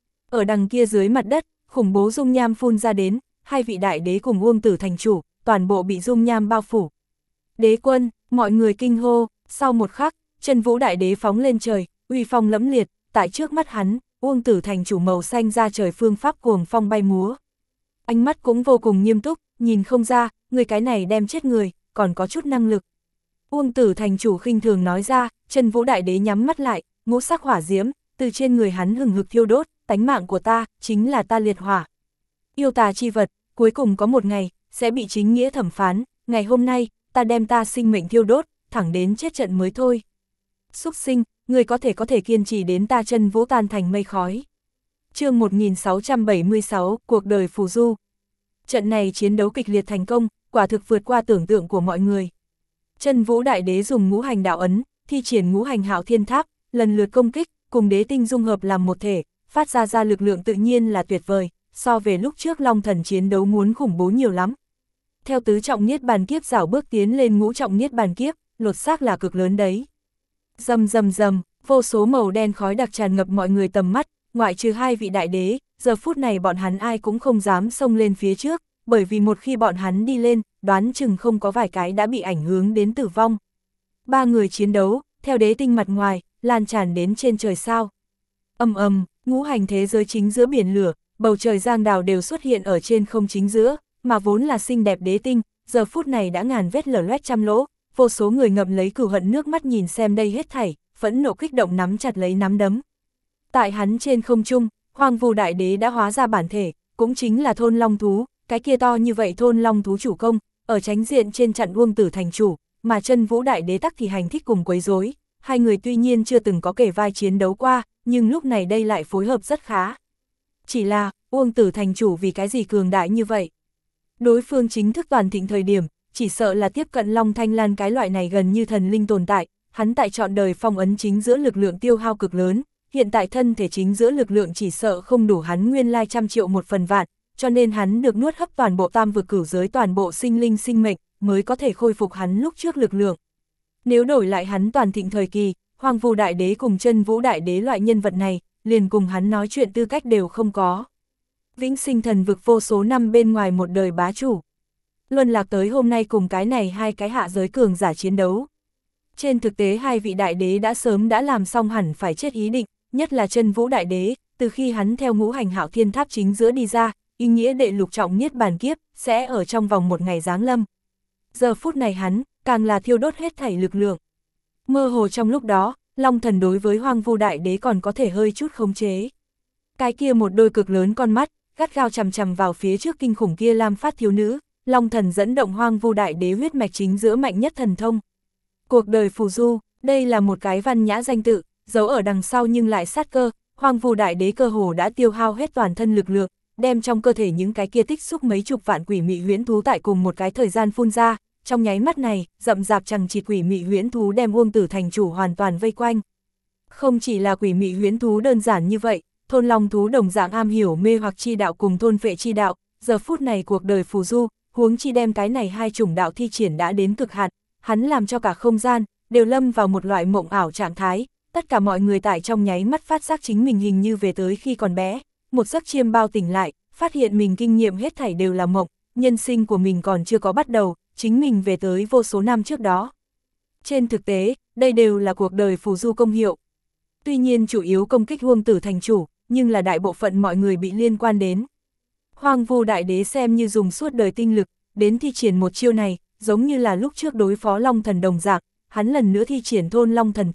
Ở đằng kia dưới mặt đất, khủng bố dung nham phun ra đến, hai vị đại đế cùng Uông Tử thành chủ, toàn bộ bị dung nham bao phủ. Đế quân, mọi người kinh hô, sau một khắc, Chân Vũ Đại Đế phóng lên trời, uy phong lẫm liệt, tại trước mắt hắn, Uông Tử thành chủ màu xanh ra trời phương pháp cuồng phong bay múa. Ánh mắt cũng vô cùng nghiêm túc, nhìn không ra, người cái này đem chết người, còn có chút năng lực. Uông Tử thành chủ khinh thường nói ra, Chân Vũ Đại Đế nhắm mắt lại, ngũ sắc hỏa diễm, từ trên người hắn hừng hực thiêu đốt, tánh mạng của ta, chính là ta liệt hỏa. Yêu tà chi vật, cuối cùng có một ngày, sẽ bị chính nghĩa thẩm phán, ngày hôm nay, ta đem ta sinh mệnh thiêu đốt, thẳng đến chết trận mới thôi. Súc sinh, người có thể có thể kiên trì đến ta Chân Vũ tan thành mây khói. Chương một nghìn sáu trăm bảy mươi sáu, cuộc đời phù du. Trận này chiến đấu kịch liệt thành công, quả thực vượt qua tưởng tượng của mọi người. Chân Vũ Đại Đế dùng ngũ hành đạo ấn, thi triển ngũ hành hạo thiên tháp, lần lượt công kích, cùng đế tinh dung hợp làm một thể, phát ra ra lực lượng tự nhiên là tuyệt vời, so về lúc trước Long Thần chiến đấu muốn khủng bố nhiều lắm. Theo tứ trọng niết bàn kiếp rảo bước tiến lên ngũ trọng niết bàn kiếp, lột xác là cực lớn đấy. Rầm rầm rầm, vô số màu đen khói đặc tràn ngập mọi người tầm mắt, ngoại trừ hai vị đại đế, giờ phút này bọn hắn ai cũng không dám xông lên phía trước, bởi vì một khi bọn hắn đi lên, đoán chừng không có vài cái đã bị ảnh hưởng đến tử vong. Ba người chiến đấu, theo đế tinh mặt ngoài, lan tràn đến trên trời sao. Ầm ầm, ngũ hành thế giới chính giữa biển lửa, bầu trời giang đào đều xuất hiện ở trên không chính giữa, mà vốn là xinh đẹp đế tinh, giờ phút này đã ngàn vết lở loét trăm lỗ, vô số người ngậm lấy cừu hận nước mắt nhìn xem đây hết thảy, phẫn nộ kích động nắm chặt lấy nắm đấm. Tại hắn trên không trung, Hoang Vu Đại Đế đã hóa ra bản thể, cũng chính là thôn long thú, cái kia to như vậy thôn long thú chủ công, ở tránh diện trên chặn Uông Tử thành chủ, mà Chân Vũ Đại Đế tắc thì hành thích cùng quấy rối. Hai người tuy nhiên chưa từng có kể vai chiến đấu qua, nhưng lúc này đây lại phối hợp rất khá. Chỉ là, Uông Tử thành chủ vì cái gì cường đại như vậy? Đối phương chính thức toàn thịnh thời điểm, chỉ sợ là tiếp cận Long Thanh Lan cái loại này gần như thần linh tồn tại, hắn tại trọn đời phong ấn chính giữa lực lượng tiêu hao cực lớn, hiện tại thân thể chính giữa lực lượng chỉ sợ không đủ hắn nguyên lai trăm triệu một phần vạn, cho nên hắn được nuốt hấp toàn bộ tam vực cửu giới toàn bộ sinh linh sinh mệnh, mới có thể khôi phục hắn lúc trước lực lượng. Nếu đổi lại hắn toàn thịnh thời kỳ, Hoang Vu Đại Đế cùng Chân Vũ Đại Đế loại nhân vật này, liền cùng hắn nói chuyện tư cách đều không có. Vĩnh sinh thần vực vô số năm bên ngoài một đời bá chủ. Luân lạc tới hôm nay cùng cái này hai cái hạ giới cường giả chiến đấu. Trên thực tế hai vị đại đế đã sớm đã làm xong hẳn phải chết ý định, nhất là Chân Vũ Đại Đế, từ khi hắn theo ngũ hành hạo thiên tháp chính giữa đi ra, ý nghĩa đệ lục trọng niết bàn kiếp, sẽ ở trong vòng một ngày giáng lâm. Giờ phút này hắn, càng là thiêu đốt hết thảy lực lượng. Mơ hồ trong lúc đó, Long Thần đối với Hoang Vu Đại Đế còn có thể hơi chút khống chế. Cái kia một đôi cực lớn con mắt, gắt gao chằm chằm vào phía trước kinh khủng kia lam phát thiếu nữ, Long Thần dẫn động Hoang Vu Đại Đế huyết mạch chính giữa mạnh nhất thần thông. Cuộc đời phù du, đây là một cái văn nhã danh tự, giấu ở đằng sau nhưng lại sát cơ, Hoang Vu Đại Đế cơ hồ đã tiêu hao hết toàn thân lực lượng, đem trong cơ thể những cái kia tích xúc mấy chục vạn quỷ mị huyễn thú tại cùng một cái thời gian phun ra, trong nháy mắt này, rậm rạp chằng chịt quỷ mị huyễn thú đem Uông Tử thành chủ hoàn toàn vây quanh. Không chỉ là quỷ mị huyễn thú đơn giản như vậy, thôn long thú đồng dạng am hiểu mê hoặc chi đạo cùng thôn phệ chi đạo, giờ phút này cuộc đời phù du, huống chi đem cái này hai chủng đạo thi triển đã đến cực hạn, hắn làm cho cả không gian đều lâm vào một loại mộng ảo trạng thái, tất cả mọi người tại trong nháy mắt phát giác chính mình hình như về tới khi còn bé, một giấc chiêm bao tỉnh lại, phát hiện mình kinh nghiệm hết thảy đều là mộng, nhân sinh của mình còn chưa có bắt đầu, chính mình về tới vô số năm trước đó. Trên thực tế, đây đều là cuộc đời phù du công hiệu. Tuy nhiên chủ yếu công kích Uông Tử thành chủ, nhưng là đại bộ phận mọi người bị liên quan đến. Hoang Vu Đại Đế xem như dùng suốt đời tinh lực, đến thi triển một chiêu này, giống như là lúc trước đối phó Long Thần đồng dạng, hắn lần nữa thi triển thôn Long thần thông,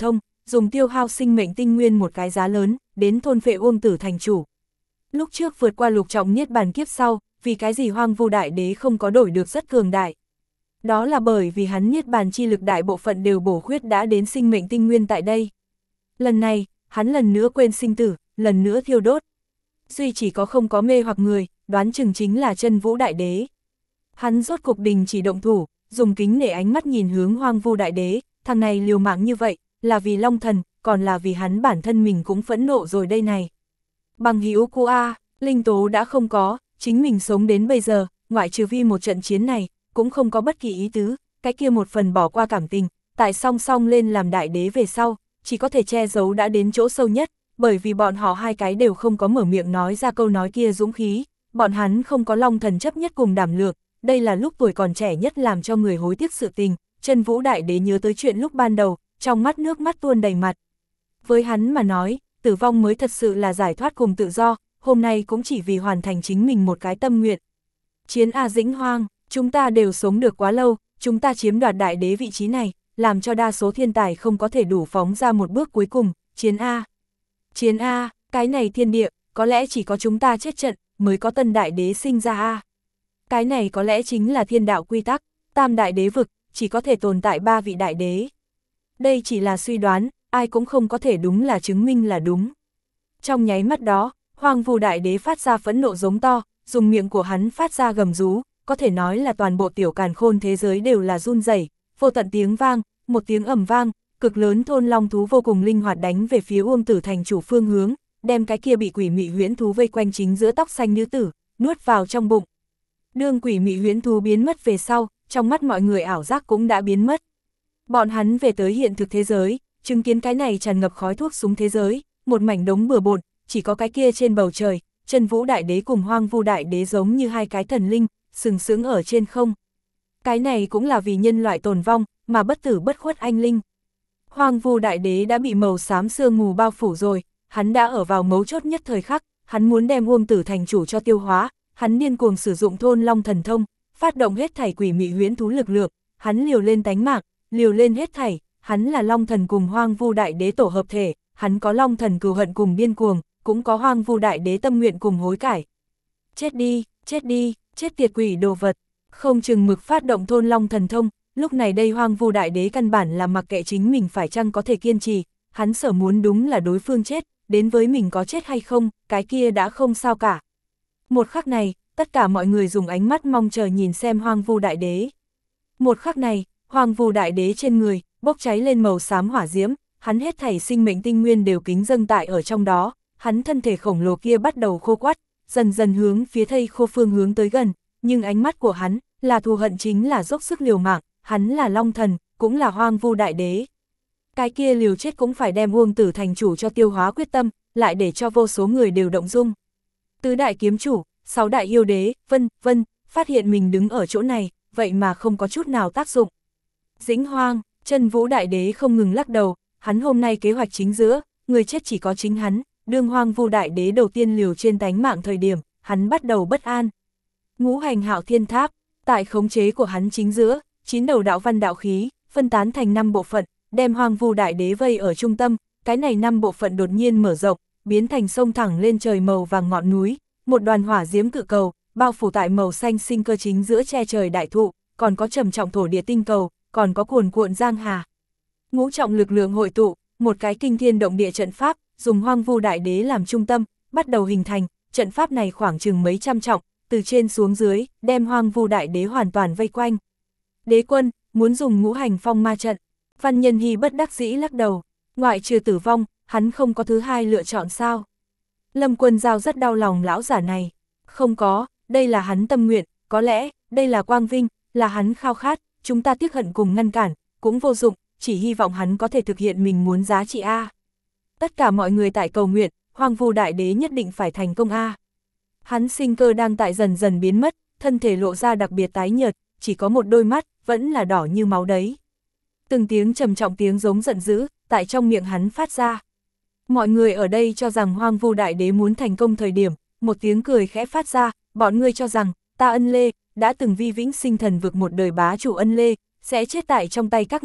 dùng tiêu hao sinh mệnh tinh nguyên một cái giá lớn, đến thôn phệ Uông Tử thành chủ. Lúc trước vượt qua lục trọng niết bàn kiếp sau, vì cái gì Hoang Vu Đại Đế không có đổi được rất cường đại. Đó là bởi vì hắn niết bàn chi lực đại bộ phận đều bổ khuyết đã đến sinh mệnh tinh nguyên tại đây. Lần này, hắn lần nữa quên sinh tử, lần nữa thiêu đốt. Duy chỉ có không có mê hoặc người, đoán chừng chính là Chân Vũ Đại Đế. Hắn rốt cục đình chỉ động thủ, dùng kính nể ánh mắt nhìn hướng Hoang Vu Đại Đế, thằng này liều mạng như vậy, là vì Long Thần, còn là vì hắn bản thân mình cũng phẫn nộ rồi đây này. Bằng hữu cô A, linh tố đã không có, chính mình sống đến bây giờ, ngoại trừ vì một trận chiến này, cũng không có bất kỳ ý tứ, cái kia một phần bỏ qua cảm tình, tại song song lên làm đại đế về sau, chỉ có thể che giấu đã đến chỗ sâu nhất, bởi vì bọn họ hai cái đều không có mở miệng nói ra câu nói kia dũng khí, bọn hắn không có Long Thần chấp nhất cùng đảm lược, đây là lúc tuổi còn trẻ nhất làm cho người hối tiếc sự tình. Chân Vũ Đại Đế nhớ tới chuyện lúc ban đầu, trong mắt nước mắt tuôn đầy mặt. Với hắn mà nói, tử vong mới thật sự là giải thoát cùng tự do, hôm nay cũng chỉ vì hoàn thành chính mình một cái tâm nguyện. Chiến A Dĩnh Hoang, chúng ta đều sống được quá lâu, chúng ta chiếm đoạt đại đế vị trí này, làm cho đa số thiên tài không có thể đủ phóng ra một bước cuối cùng, chiến A. Chiến A, cái này thiên địa, có lẽ chỉ có chúng ta chết trận, mới có tân đại đế sinh ra A. Cái này có lẽ chính là thiên đạo quy tắc, tam đại đế vực, chỉ có thể tồn tại ba vị đại đế. Đây chỉ là suy đoán, ai cũng không có thể đúng là chứng minh là đúng. Trong nháy mắt đó, Hoang Vu Đại Đế phát ra phẫn nộ giống to, dùng miệng của hắn phát ra gầm rú, có thể nói là toàn bộ tiểu càn khôn thế giới đều là run rẩy, vô tận tiếng vang, một tiếng ầm vang, cực lớn thôn long thú vô cùng linh hoạt đánh về phía Uông Tử thành chủ phương hướng, đem cái kia bị quỷ mị huyễn thú vây quanh chính giữa tóc xanh nữ tử, nuốt vào trong bụng. Đương quỷ mị huyễn thú biến mất về sau, trong mắt mọi người ảo giác cũng đã biến mất. Bọn hắn về tới hiện thực thế giới, chứng kiến cái này tràn ngập khói thuốc súng thế giới, một mảnh đống bừa bộn, chỉ có cái kia trên bầu trời, Chân Vũ Đại Đế cùng Hoang Vu Đại Đế giống như hai cái thần linh, sừng sững ở trên không. Cái này cũng là vì nhân loại tồn vong, mà bất tử bất khuất anh linh. Hoang Vu Đại Đế đã bị màu xám sương mù bao phủ rồi, hắn đã ở vào mấu chốt nhất thời khắc, hắn muốn đem Uông Tử thành chủ cho tiêu hóa, hắn điên cuồng sử dụng thôn long thần thông, phát động hết thảy quỷ mị huyễn thú lực lượng, hắn liều lên tánh mạng, liều lên hết thảy, hắn là Long Thần cùng Hoang Vu Đại Đế tổ hợp thể, hắn có Long Thần cừu hận cùng điên cuồng, cũng có Hoang Vu Đại Đế tâm nguyện cùng hối cải. Chết đi, chết đi, chết tiệt quỷ đồ vật, không chừng mực phát động thôn long thần thông, lúc này đây Hoang Vu Đại Đế căn bản là mặc kệ chính mình phải chăng có thể kiên trì, hắn sở muốn đúng là đối phương chết, đến với mình có chết hay không, cái kia đã không sao cả. Một khắc này, tất cả mọi người dùng ánh mắt mong chờ nhìn xem Hoang Vu Đại Đế. Một khắc này, Hoang Vu Đại Đế trên người, bốc cháy lên màu xám hỏa diễm, hắn hết thảy sinh mệnh tinh nguyên đều kính dâng tại ở trong đó, hắn thân thể khổng lồ kia bắt đầu khô quắt, dần dần hướng phía thây khô phương hướng tới gần, nhưng ánh mắt của hắn, là thù hận chính là dốc sức liều mạng, hắn là Long Thần, cũng là Hoang Vu Đại Đế. Cái kia liều chết cũng phải đem Uông Tử thành chủ cho tiêu hóa quyết tâm, lại để cho vô số người đều động dung. Tứ đại kiếm chủ, sáu đại yêu đế, vân, vân, phát hiện mình đứng ở chỗ này, vậy mà không có chút nào tác dụng. Dĩnh Hoang, Chân Vũ Đại Đế không ngừng lắc đầu, hắn hôm nay kế hoạch chính giữa, người chết chỉ có chính hắn, đương Hoang Vu Đại Đế đầu tiên liều trên tánh mạng thời điểm, hắn bắt đầu bất an. Ngũ hành hạo thiên tháp, tại khống chế của hắn chính giữa, chín đầu đạo văn đạo khí, phân tán thành năm bộ phận, đem Hoang Vu Đại Đế vây ở trung tâm, cái này năm bộ phận đột nhiên mở rộng, biến thành sông thẳng lên trời màu vàng ngọn núi, một đoàn hỏa diễm cự cầu, bao phủ tại màu xanh sinh cơ chính giữa che trời đại thụ, còn có trầm trọng thổ địa tinh cầu, còn có cuồn cuộn giang hà. Ngũ trọng lực lượng hội tụ, một cái kinh thiên động địa trận pháp, dùng Hoang Vu Đại Đế làm trung tâm, bắt đầu hình thành, trận pháp này khoảng chừng mấy trăm trọng, từ trên xuống dưới, đem Hoang Vu Đại Đế hoàn toàn vây quanh. Đế quân, muốn dùng ngũ hành phong ma trận. Văn Nhân Hy bất đắc dĩ lắc đầu, ngoại trừ tử vong, hắn không có thứ hai lựa chọn sao. Lâm Quân Giao rất đau lòng lão giả này. Không có, đây là hắn tâm nguyện, có lẽ, đây là quang vinh, là hắn khao khát, chúng ta tiếc hận cùng ngăn cản, cũng vô dụng, chỉ hy vọng hắn có thể thực hiện mình muốn giá trị A. Tất cả mọi người tại cầu nguyện, Hoang Vu Đại Đế nhất định phải thành công A. Hắn sinh cơ đang tại dần dần biến mất, thân thể lộ ra đặc biệt tái nhợt, chỉ có một đôi mắt, vẫn là đỏ như máu đấy. Từng tiếng trầm trọng tiếng giống giận dữ, tại trong miệng hắn phát ra. Mọi người ở đây cho rằng Hoang Vu Đại Đế muốn thành công thời điểm, một tiếng cười khẽ phát ra, bọn ngươi cho rằng, ta Ân Lê, đã từng vi vĩnh sinh thần vực một đời bá chủ Ân Lê, sẽ chết tại trong tay các ngươi,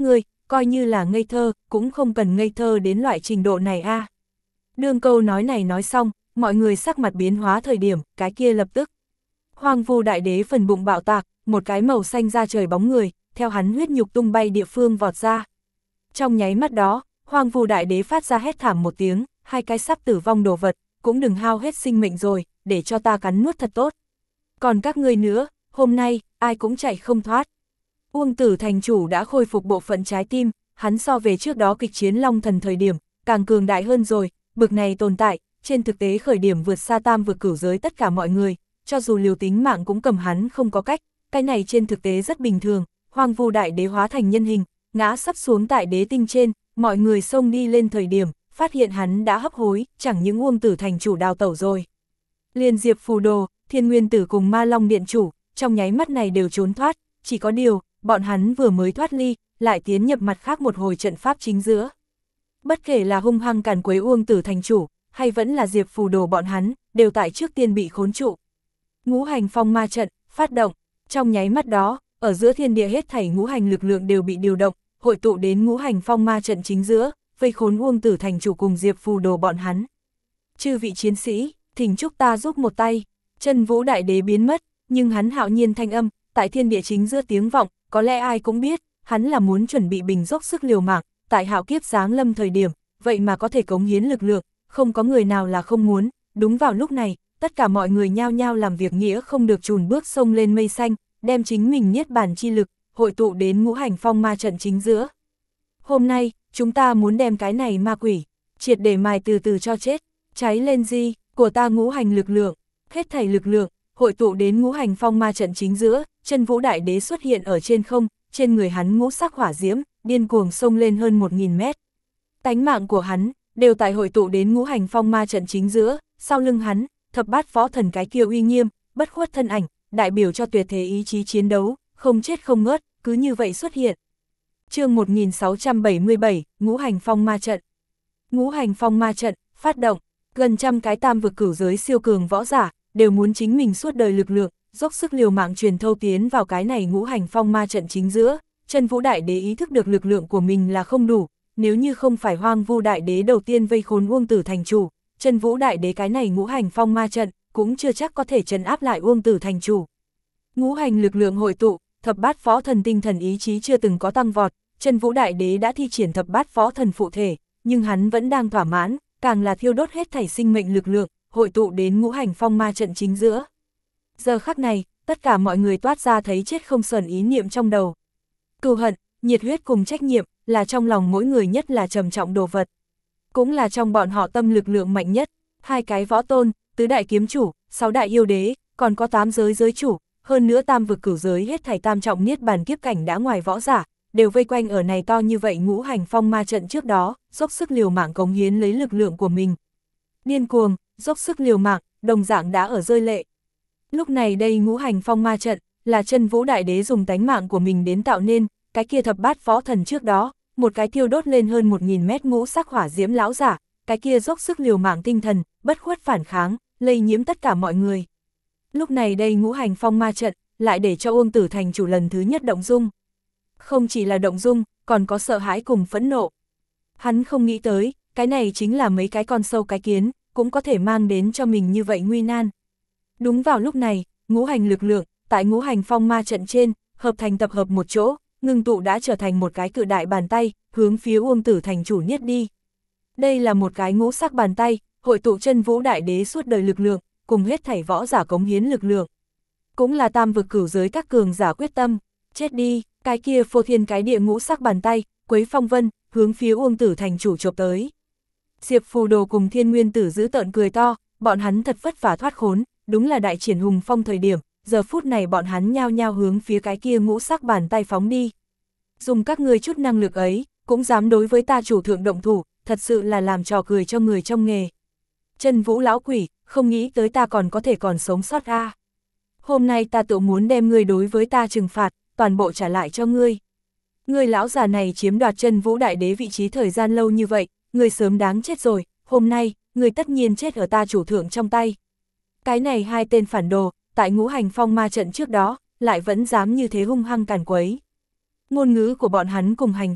coi như là ngây thơ, cũng không cần ngây thơ đến loại trình độ này a. À. Đương câu nói này nói xong, mọi người sắc mặt biến hóa thời điểm, cái kia lập tức. Hoang Vu Đại Đế phần bụng bạo tạc, một cái màu xanh ra trời bóng người, theo hắn huyết nhục tung bay địa phương vọt ra. Trong nháy mắt đó, Hoang Vu Đại Đế phát ra hét thảm một tiếng, hai cái sắp tử vong đồ vật, cũng đừng hao hết sinh mệnh rồi, để cho ta cắn nuốt thật tốt. Còn các ngươi nữa, hôm nay, ai cũng chạy không thoát. Uông Tử thành chủ đã khôi phục bộ phận trái tim, hắn so về trước đó kịch chiến Long Thần thời điểm, càng cường đại hơn rồi, bực này tồn tại, trên thực tế khởi điểm vượt xa tam vực cửu giới tất cả mọi người, cho dù liều tính mạng cũng cầm hắn không có cách, cái này trên thực tế rất bình thường. Hoang Vu Đại Đế hóa thành nhân hình, ngã sắp xuống tại đế tinh trên, mọi người xông đi lên thời điểm, phát hiện hắn đã hấp hối, chẳng những Uông Tử thành chủ đào tẩu rồi. Liên Diệp Phù Đồ, Thiên Nguyên Tử cùng Ma Long Điện chủ, trong nháy mắt này đều trốn thoát, chỉ có điều, bọn hắn vừa mới thoát ly, lại tiến nhập mặt khác một hồi trận pháp chính giữa. Bất kể là hung hăng càn quấy Uông Tử thành chủ, hay vẫn là Diệp Phù Đồ bọn hắn, đều tại trước tiên bị khốn trụ. Ngũ hành phong ma trận, phát động, trong nháy mắt đó, ở giữa thiên địa hết thảy ngũ hành lực lượng đều bị điều động, hội tụ đến ngũ hành phong ma trận chính giữa, vây khốn Uông Tử thành chủ cùng Diệp Phù Đồ bọn hắn. Chư vị chiến sĩ, thỉnh chúc ta giúp một tay. Chân Vũ Đại Đế biến mất, nhưng hắn hạo nhiên thanh âm, tại thiên địa chính giữa tiếng vọng, có lẽ ai cũng biết, hắn là muốn chuẩn bị bình dốc sức liều mạng, tại hạo kiếp giáng lâm thời điểm, vậy mà có thể cống hiến lực lượng, không có người nào là không muốn. Đúng vào lúc này, tất cả mọi người nhao nhao làm việc nghĩa không được chùn bước sông lên mây xanh, đem chính mình niết bàn chi lực, hội tụ đến ngũ hành phong ma trận chính giữa. Hôm nay, chúng ta muốn đem cái này ma quỷ, triệt để mài từ từ cho chết, cháy lên di, của ta ngũ hành lực lượng, hết thảy lực lượng, hội tụ đến ngũ hành phong ma trận chính giữa. Chân Vũ Đại Đế xuất hiện ở trên không, trên người hắn ngũ sắc hỏa diễm, điên cuồng sông lên hơn một nghìn mét. Tánh mạng của hắn, đều tại hội tụ đến ngũ hành phong ma trận chính giữa, sau lưng hắn, thập bát võ thần cái kia uy nghiêm, bất khuất thân ảnh, đại biểu cho tuyệt thế ý chí chiến đấu, không chết không ngớt, cứ như vậy xuất hiện. Chương một nghìn sáu trăm bảy mươi bảy, Ngũ hành phong ma trận. Ngũ hành phong ma trận, phát động, gần trăm cái tam vực cửu giới siêu cường võ giả, đều muốn chính mình suốt đời lực lượng, dốc sức liều mạng truyền thâu tiến vào cái này ngũ hành phong ma trận chính giữa. Chân Vũ Đại Đế ý thức được lực lượng của mình là không đủ, nếu như không phải Hoang Vu Đại Đế đầu tiên vây khốn Uông Tử thành chủ, Chân Vũ Đại Đế cái này ngũ hành phong ma trận, cũng chưa chắc có thể trấn áp lại Uông Tử thành chủ. Ngũ hành lực lượng hội tụ, thập bát võ thần tinh thần ý chí chưa từng có tăng vọt, Chân Vũ Đại Đế đã thi triển thập bát võ thần phụ thể, nhưng hắn vẫn đang thỏa mãn, càng là thiêu đốt hết thảy sinh mệnh lực lượng, hội tụ đến ngũ hành phong ma trận chính giữa. Giờ khắc này, tất cả mọi người toát ra thấy chết không sờn ý niệm trong đầu. Cừu hận, nhiệt huyết cùng trách nhiệm, là trong lòng mỗi người nhất là trầm trọng đồ vật. Cũng là trong bọn họ tâm lực lượng mạnh nhất, hai cái võ tôn, tứ đại kiếm chủ, sáu đại yêu đế, còn có tám giới giới chủ, hơn nữa tam vực cửu giới hết thảy tam trọng niết bàn kiếp cảnh đã ngoài võ giả, đều vây quanh ở này to như vậy ngũ hành phong ma trận trước đó, dốc sức liều mạng cống hiến lấy lực lượng của mình. Điên cuồng, dốc sức liều mạng, đồng dạng đã ở rơi lệ. Lúc này đây ngũ hành phong ma trận, là Chân Vũ Đại Đế dùng tánh mạng của mình đến tạo nên, cái kia thập bát võ thần trước đó, một cái thiêu đốt lên hơn một nghìn mét ngũ sắc hỏa diễm lão giả, cái kia dốc sức liều mạng tinh thần, bất khuất phản kháng, lây nhiễm tất cả mọi người. Lúc này đây ngũ hành phong ma trận, lại để cho Uông Tử thành chủ lần thứ nhất động dung. Không chỉ là động dung, còn có sợ hãi cùng phẫn nộ. Hắn không nghĩ tới, cái này chính là mấy cái con sâu cái kiến, cũng có thể mang đến cho mình như vậy nguy nan. Đúng vào lúc này, ngũ hành lực lượng, tại ngũ hành phong ma trận trên, hợp thành tập hợp một chỗ, ngưng tụ đã trở thành một cái cự đại bàn tay, hướng phía Uông Tử thành chủ niết đi. Đây là một cái ngũ sắc bàn tay, hội tụ Chân Vũ Đại Đế suốt đời lực lượng, cùng hết thảy võ giả cống hiến lực lượng. Cũng là tam vực cửu giới các cường giả quyết tâm, chết đi, cái kia phô thiên cái địa ngũ sắc bàn tay, quấy phong vân, hướng phía Uông Tử thành chủ chộp tới. Diệp Phù Đồ cùng Thiên Nguyên Tử giữ tợn cười to, bọn hắn thật vất vả thoát khốn, đúng là đại triển hùng phong thời điểm, giờ phút này bọn hắn nhao nhao hướng phía cái kia ngũ sắc bàn tay phóng đi. Dùng các ngươi chút năng lực ấy, cũng dám đối với ta chủ thượng động thủ, thật sự là làm trò cười cho người trong nghề. Chân Vũ lão quỷ, không nghĩ tới ta còn có thể còn sống sót a. À. Hôm nay ta tự muốn đem ngươi đối với ta trừng phạt, toàn bộ trả lại cho ngươi. Ngươi lão già này chiếm đoạt Chân Vũ Đại Đế vị trí thời gian lâu như vậy, ngươi sớm đáng chết rồi, hôm nay, ngươi tất nhiên chết ở ta chủ thượng trong tay. Cái này hai tên phản đồ, tại ngũ hành phong ma trận trước đó, lại vẫn dám như thế hung hăng càn quấy. Ngôn ngữ của bọn hắn cùng hành vi,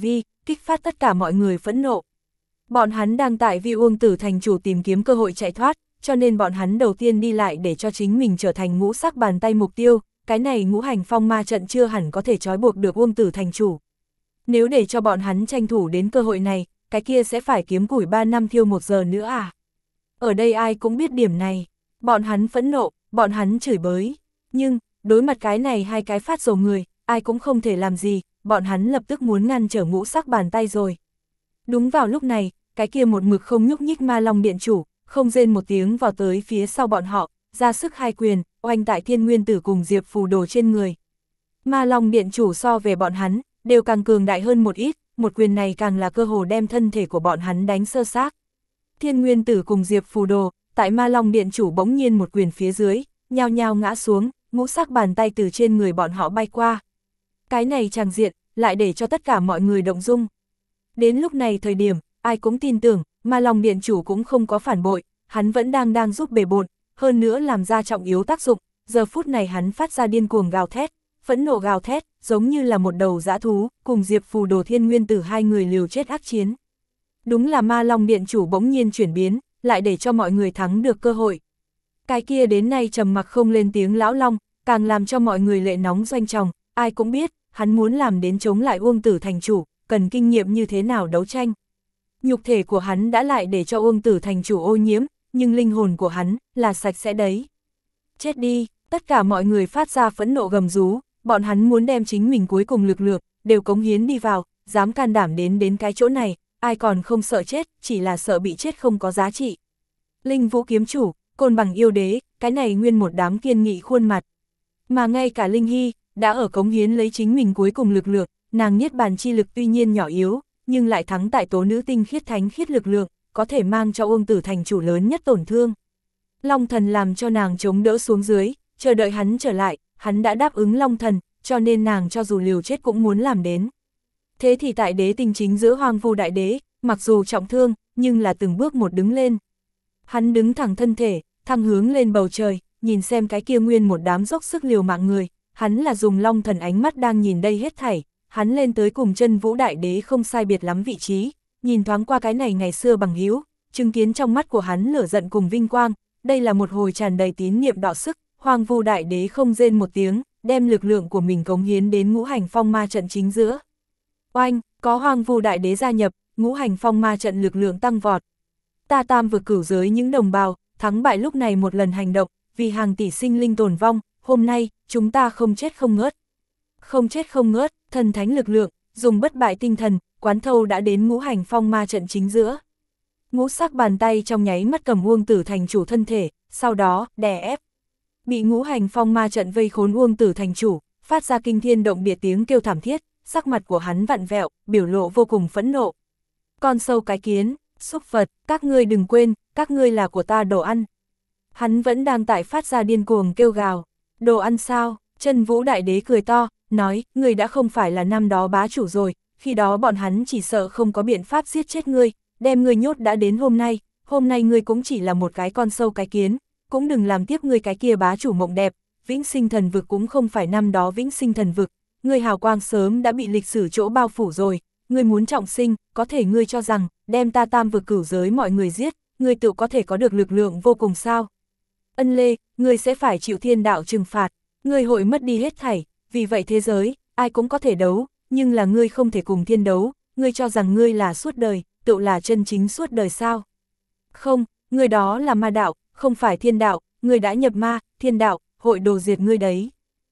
kích phát tất cả mọi người phẫn nộ. Bọn hắn đang tại vì Uông Tử thành chủ tìm kiếm cơ hội chạy thoát, cho nên bọn hắn đầu tiên đi lại để cho chính mình trở thành ngũ sắc bàn tay mục tiêu, cái này ngũ hành phong ma trận chưa hẳn có thể trói buộc được Uông Tử thành chủ. Nếu để cho bọn hắn tranh thủ đến cơ hội này, cái kia sẽ phải kiếm củi ba năm thiêu một giờ nữa à? Ở đây ai cũng biết điểm này, bọn hắn phẫn nộ, bọn hắn chửi bới, nhưng, đối mặt cái này hai cái phát rồ người, ai cũng không thể làm gì, bọn hắn lập tức muốn ngăn trở ngũ sắc bàn tay rồi. Đúng vào lúc này, cái kia một mực không nhúc nhích ma long điện chủ, không rên một tiếng vào tới phía sau bọn họ, ra sức hai quyền, oanh tại Thiên Nguyên Tử cùng Diệp Phù Đồ trên người. Ma long điện chủ so về bọn hắn, đều càng cường đại hơn một ít, một quyền này càng là cơ hồ đem thân thể của bọn hắn đánh sơ xác. Thiên Nguyên Tử cùng Diệp Phù Đồ, tại ma long điện chủ bỗng nhiên một quyền phía dưới, nhao nhao ngã xuống, ngũ sắc bàn tay từ trên người bọn họ bay qua. Cái này tràng diện, lại để cho tất cả mọi người động dung. Đến lúc này thời điểm, ai cũng tin tưởng, ma long điện chủ cũng không có phản bội, hắn vẫn đang đang giúp bề bộn, hơn nữa làm ra trọng yếu tác dụng, giờ phút này hắn phát ra điên cuồng gào thét, phẫn nộ gào thét, giống như là một đầu dã thú, cùng Diệp Phù Đồ Thiên Nguyên Tử hai người liều chết ác chiến. Đúng là ma long điện chủ bỗng nhiên chuyển biến, lại để cho mọi người thắng được cơ hội. Cái kia đến nay trầm mặc không lên tiếng lão long, càng làm cho mọi người lệ nóng doanh tròng, ai cũng biết, hắn muốn làm đến chống lại Uông Tử thành chủ, cần kinh nghiệm như thế nào đấu tranh. Nhục thể của hắn đã lại để cho Uông Tử thành chủ ô nhiễm, nhưng linh hồn của hắn là sạch sẽ đấy. Chết đi, tất cả mọi người phát ra phẫn nộ gầm rú, bọn hắn muốn đem chính mình cuối cùng lực lượng, đều cống hiến đi vào, dám can đảm đến đến cái chỗ này, ai còn không sợ chết, chỉ là sợ bị chết không có giá trị. Linh Vũ kiếm chủ, Côn Bằng yêu đế, cái này nguyên một đám kiên nghị khuôn mặt. Mà ngay cả Linh Hy, đã ở cống hiến lấy chính mình cuối cùng lực lượng, nàng niết bàn chi lực tuy nhiên nhỏ yếu, nhưng lại thắng tại tố nữ tinh khiết thánh khiết lực lượng, có thể mang cho Uông Tử thành chủ lớn nhất tổn thương. Long thần làm cho nàng chống đỡ xuống dưới, chờ đợi hắn trở lại, hắn đã đáp ứng Long thần, cho nên nàng cho dù liều chết cũng muốn làm đến. Thế thì tại đế tinh chính giữa Hoang Vu đại đế, mặc dù trọng thương, nhưng là từng bước một đứng lên. Hắn đứng thẳng thân thể, thăng hướng lên bầu trời, nhìn xem cái kia nguyên một đám dốc sức liều mạng người, hắn là dùng Long thần ánh mắt đang nhìn đây hết thảy, hắn lên tới cùng Chân Vũ đại đế không sai biệt lắm vị trí, nhìn thoáng qua cái này ngày xưa bằng hữu, chứng kiến trong mắt của hắn lửa giận cùng vinh quang, đây là một hồi tràn đầy tín niệm đọ sức, Hoang Vu đại đế không rên một tiếng, đem lực lượng của mình cống hiến đến ngũ hành phong ma trận chính giữa. Oanh, có Hoang Vu đại đế gia nhập, ngũ hành phong ma trận lực lượng tăng vọt. Ta tam vực cửu giới những đồng bào, thắng bại lúc này một lần hành động, vì hàng tỷ sinh linh tồn vong, hôm nay, chúng ta không chết không ngớt. Không chết không ngớt, thần thánh lực lượng, dùng bất bại tinh thần, quán thâu đã đến ngũ hành phong ma trận chính giữa. Ngũ sắc bàn tay trong nháy mắt cầm Uông Tử thành chủ thân thể, sau đó, đè ép. Bị ngũ hành phong ma trận vây khốn Uông Tử thành chủ, phát ra kinh thiên động địa tiếng kêu thảm thiết, sắc mặt của hắn vặn vẹo, biểu lộ vô cùng phẫn nộ. Con sâu cái kiến, xúc vật, các ngươi đừng quên, các ngươi là của ta đồ ăn. Hắn vẫn đang tại phát ra điên cuồng kêu gào, đồ ăn sao? Chân Vũ đại đế cười to, nói, ngươi đã không phải là năm đó bá chủ rồi, khi đó bọn hắn chỉ sợ không có biện pháp giết chết ngươi, đem ngươi nhốt đã đến hôm nay, hôm nay ngươi cũng chỉ là một cái con sâu cái kiến, cũng đừng làm tiếp ngươi cái kia bá chủ mộng đẹp, vĩnh sinh thần vực cũng không phải năm đó vĩnh sinh thần vực, ngươi hào quang sớm đã bị lịch sử chỗ bao phủ rồi, ngươi muốn trọng sinh, có thể ngươi cho rằng, đem ta tam vực cửu giới mọi người giết, ngươi tự có thể có được lực lượng vô cùng sao? Ân Lê, ngươi sẽ phải chịu thiên đạo trừng phạt, ngươi hội mất đi hết thảy, vì vậy thế giới, ai cũng có thể đấu, nhưng là ngươi không thể cùng thiên đấu, ngươi cho rằng ngươi là suốt đời, tự là chân chính suốt đời sao? Không, ngươi đó là ma đạo, không phải thiên đạo, ngươi đã nhập ma, thiên đạo, hội đồ diệt ngươi đấy.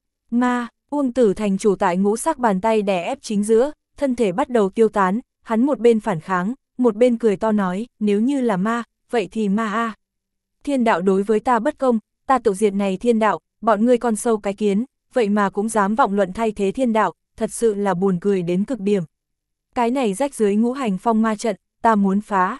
Ma, Uông Tử thành chủ tại ngũ sắc bàn tay đè ép chính giữa, thân thể bắt đầu tiêu tán, hắn một bên phản kháng, một bên cười to nói, nếu như là ma, vậy thì ma a. Thiên đạo đối với ta bất công, ta tự diệt này thiên đạo, bọn ngươi con sâu cái kiến, vậy mà cũng dám vọng luận thay thế thiên đạo, thật sự là buồn cười đến cực điểm. Cái này rách dưới ngũ hành phong ma trận, ta muốn phá.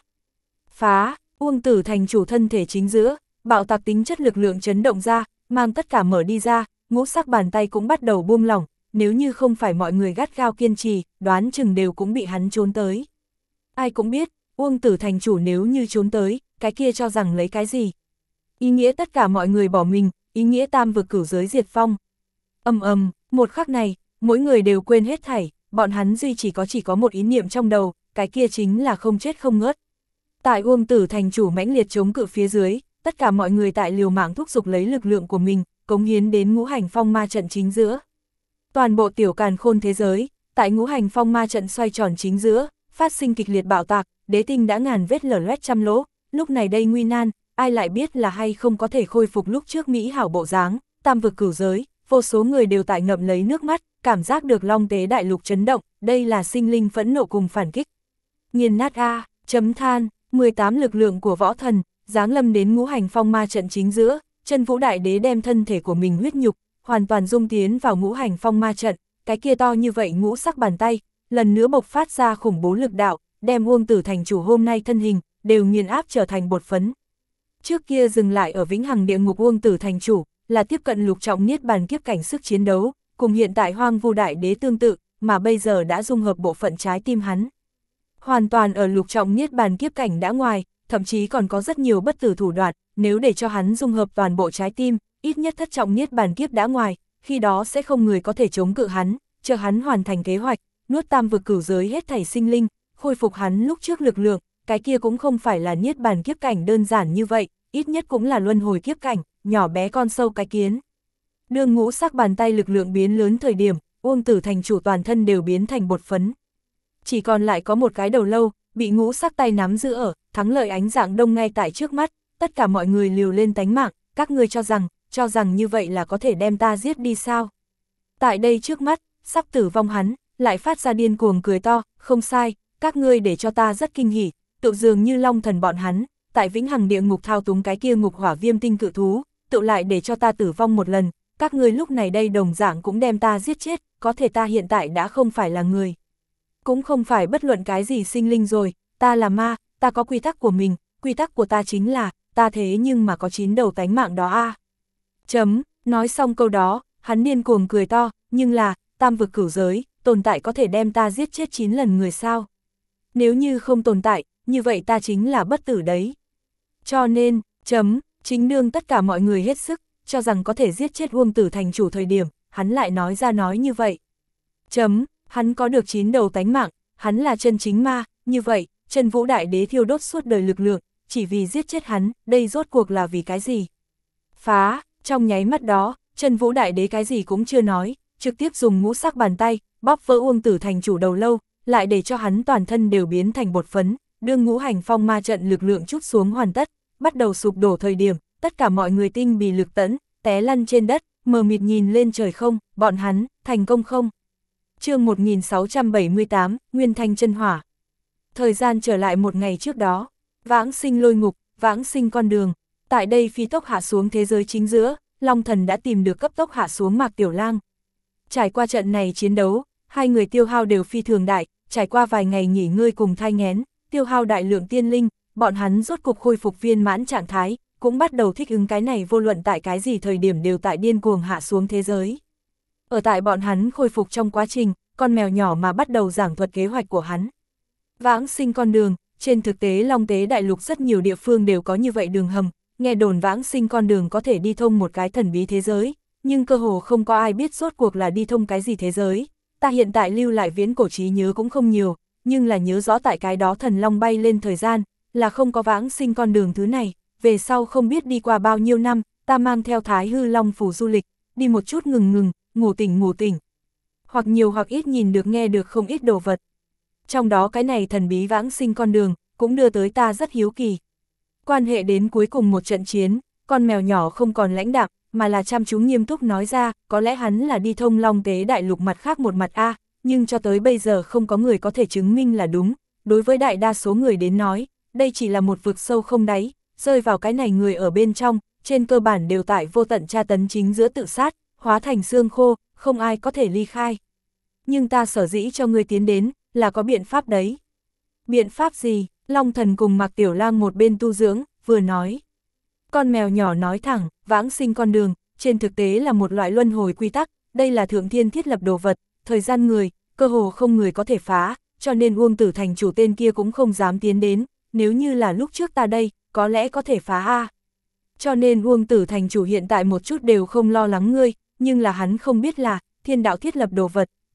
Phá, Uông Tử thành chủ thân thể chính giữa, bạo tạc tính chất lực lượng chấn động ra, mang tất cả mở đi ra, ngũ sắc bàn tay cũng bắt đầu buông lỏng, nếu như không phải mọi người gắt gao kiên trì, đoán chừng đều cũng bị hắn trốn tới. Ai cũng biết, Uông Tử thành chủ nếu như trốn tới, cái kia cho rằng lấy cái gì? Ý nghĩa tất cả mọi người bỏ mình, ý nghĩa tam vực cửu giới diệt phong. Ầm ầm, một khắc này, mỗi người đều quên hết thảy, bọn hắn duy chỉ có chỉ có một ý niệm trong đầu, cái kia chính là không chết không ngớt. Tại Uông Tử thành chủ mãnh liệt chống cự phía dưới, tất cả mọi người tại liều mạng thúc giục lấy lực lượng của mình, cống hiến đến ngũ hành phong ma trận chính giữa. Toàn bộ tiểu càn khôn thế giới, tại ngũ hành phong ma trận xoay tròn chính giữa, phát sinh kịch liệt bạo tạc, đế tinh đã ngàn vết lở loét trăm lỗ, lúc này đây nguy nan, ai lại biết là hay không có thể khôi phục lúc trước mỹ hảo bộ dáng, tam vực cửu giới, vô số người đều tại ngậm lấy nước mắt, cảm giác được long tế đại lục chấn động, đây là sinh linh phẫn nộ cùng phản kích. Nghiền nát a, chấm than, mười tám lực lượng của võ thần, giáng lâm đến ngũ hành phong ma trận chính giữa, Chân Vũ Đại Đế đem thân thể của mình huyết nhục, hoàn toàn dung tiến vào ngũ hành phong ma trận, cái kia to như vậy ngũ sắc bàn tay, lần nữa bộc phát ra khủng bố lực đạo, đem Uông Tử thành chủ hôm nay thân hình, đều nghiền áp trở thành bột phấn. Trước kia dừng lại ở vĩnh hằng địa ngục Uông Tử thành chủ, là tiếp cận lục trọng niết bàn kiếp cảnh sức chiến đấu, cùng hiện tại Hoang Vu Đại Đế tương tự, mà bây giờ đã dung hợp bộ phận trái tim hắn. Hoàn toàn ở lục trọng niết bàn kiếp cảnh đã ngoài, thậm chí còn có rất nhiều bất tử thủ đoạn, nếu để cho hắn dung hợp toàn bộ trái tim, ít nhất thất trọng niết bàn kiếp đã ngoài, khi đó sẽ không người có thể chống cự hắn, chờ hắn hoàn thành kế hoạch, nuốt tam vực cửu giới hết thảy sinh linh, khôi phục hắn lúc trước lực lượng, cái kia cũng không phải là niết bàn kiếp cảnh đơn giản như vậy, ít nhất cũng là luân hồi kiếp cảnh, nhỏ bé con sâu cái kiến. Đương ngũ sắc bàn tay lực lượng biến lớn thời điểm, Uông Tử thành chủ toàn thân đều biến thành bột phấn. Chỉ còn lại có một cái đầu lâu, bị ngũ sắc tay nắm giữ ở, thắng lợi ánh dạng đông ngay tại trước mắt, tất cả mọi người liều lên tánh mạng, các ngươi cho rằng, cho rằng như vậy là có thể đem ta giết đi sao? Tại đây trước mắt, sắp tử vong hắn, lại phát ra điên cuồng cười to, không sai, các ngươi để cho ta rất kinh hỉ, tự dường như long thần bọn hắn, tại vĩnh hằng địa ngục thao túng cái kia ngục hỏa viêm tinh cự thú, tự lại để cho ta tử vong một lần, các ngươi lúc này đây đồng dạng cũng đem ta giết chết, có thể ta hiện tại đã không phải là người. Cũng không phải bất luận cái gì sinh linh rồi, ta là ma, ta có quy tắc của mình, quy tắc của ta chính là, ta thế nhưng mà có chín đầu tánh mạng đó a. À. Chấm, nói xong câu đó, hắn điên cuồng cười to, nhưng là, tam vực cửu giới, tồn tại có thể đem ta giết chết chín lần người sao? Nếu như không tồn tại, như vậy ta chính là bất tử đấy. Cho nên, chấm, chính đương tất cả mọi người hết sức, cho rằng có thể giết chết Uông Tử thành chủ thời điểm, hắn lại nói ra nói như vậy. Chấm, hắn có được chín đầu tánh mạng, hắn là chân chính ma, như vậy, Chân Vũ Đại Đế thiêu đốt suốt đời lực lượng, chỉ vì giết chết hắn, đây rốt cuộc là vì cái gì? Phá, trong nháy mắt đó, Chân Vũ Đại Đế cái gì cũng chưa nói, trực tiếp dùng ngũ sắc bàn tay, bóp vỡ Uông Tử thành chủ đầu lâu, lại để cho hắn toàn thân đều biến thành bột phấn, đương ngũ hành phong ma trận lực lượng chút xuống hoàn tất, bắt đầu sụp đổ thời điểm, tất cả mọi người tinh bì lực tẫn, té lăn trên đất, mờ mịt nhìn lên trời không, bọn hắn, thành công không? Chương một nghìn sáu trăm bảy mươi tám, Nguyên Thanh chân hỏa. Thời gian trở lại một ngày trước đó, vãng sinh lôi ngục, vãng sinh con đường, tại đây phi tốc hạ xuống thế giới chính giữa, Long Thần đã tìm được cấp tốc hạ xuống Mạc Tiểu Lang. Trải qua trận này chiến đấu, hai người tiêu hao đều phi thường đại, trải qua vài ngày nghỉ ngơi cùng thai nghén, tiêu hao đại lượng tiên linh, bọn hắn rốt cục khôi phục viên mãn trạng thái, cũng bắt đầu thích ứng cái này vô luận tại cái gì thời điểm đều tại điên cuồng hạ xuống thế giới. Ở tại bọn hắn khôi phục trong quá trình, con mèo nhỏ mà bắt đầu giảng thuật kế hoạch của hắn. Vãng sinh con đường, trên thực tế Long Tế Đại Lục rất nhiều địa phương đều có như vậy đường hầm, nghe đồn vãng sinh con đường có thể đi thông một cái thần bí thế giới, nhưng cơ hồ không có ai biết rốt cuộc là đi thông cái gì thế giới. Ta hiện tại lưu lại viễn cổ trí nhớ cũng không nhiều, nhưng là nhớ rõ tại cái đó thần long bay lên thời gian, là không có vãng sinh con đường thứ này, về sau không biết đi qua bao nhiêu năm, ta mang theo Thái Hư Long phủ du lịch, đi một chút ngừng ngừng, ngủ tỉnh ngủ tỉnh. Hoặc nhiều hoặc ít nhìn được nghe được không ít đồ vật. Trong đó cái này thần bí vãng sinh con đường, cũng đưa tới ta rất hiếu kỳ. Quan hệ đến cuối cùng một trận chiến, con mèo nhỏ không còn lãnh đạm, mà là chăm chú nghiêm túc nói ra, có lẽ hắn là đi thông Long Tế Đại Lục mặt khác một mặt A, nhưng cho tới bây giờ không có người có thể chứng minh là đúng. Đối với đại đa số người đến nói, đây chỉ là một vực sâu không đáy, rơi vào cái này người ở bên trong, trên cơ bản đều tại vô tận tra tấn chính giữa tự sát, hóa thành xương khô, không ai có thể ly khai. Nhưng ta sở dĩ cho ngươi tiến đến, là có biện pháp đấy. Biện pháp gì? Long Thần cùng Mạc Tiểu Lang một bên tu dưỡng, vừa nói. Con mèo nhỏ nói thẳng, vãng sinh con đường, trên thực tế là một loại luân hồi quy tắc, đây là thượng thiên thiết lập đồ vật, thời gian người, cơ hồ không người có thể phá, cho nên Uông Tử thành chủ tên kia cũng không dám tiến đến, nếu như là lúc trước ta đây, có lẽ có thể phá a. Cho nên Uông Tử thành chủ hiện tại một chút đều không lo lắng ngươi, nhưng là hắn không biết là, thiên đạo thiết lập đồ vật,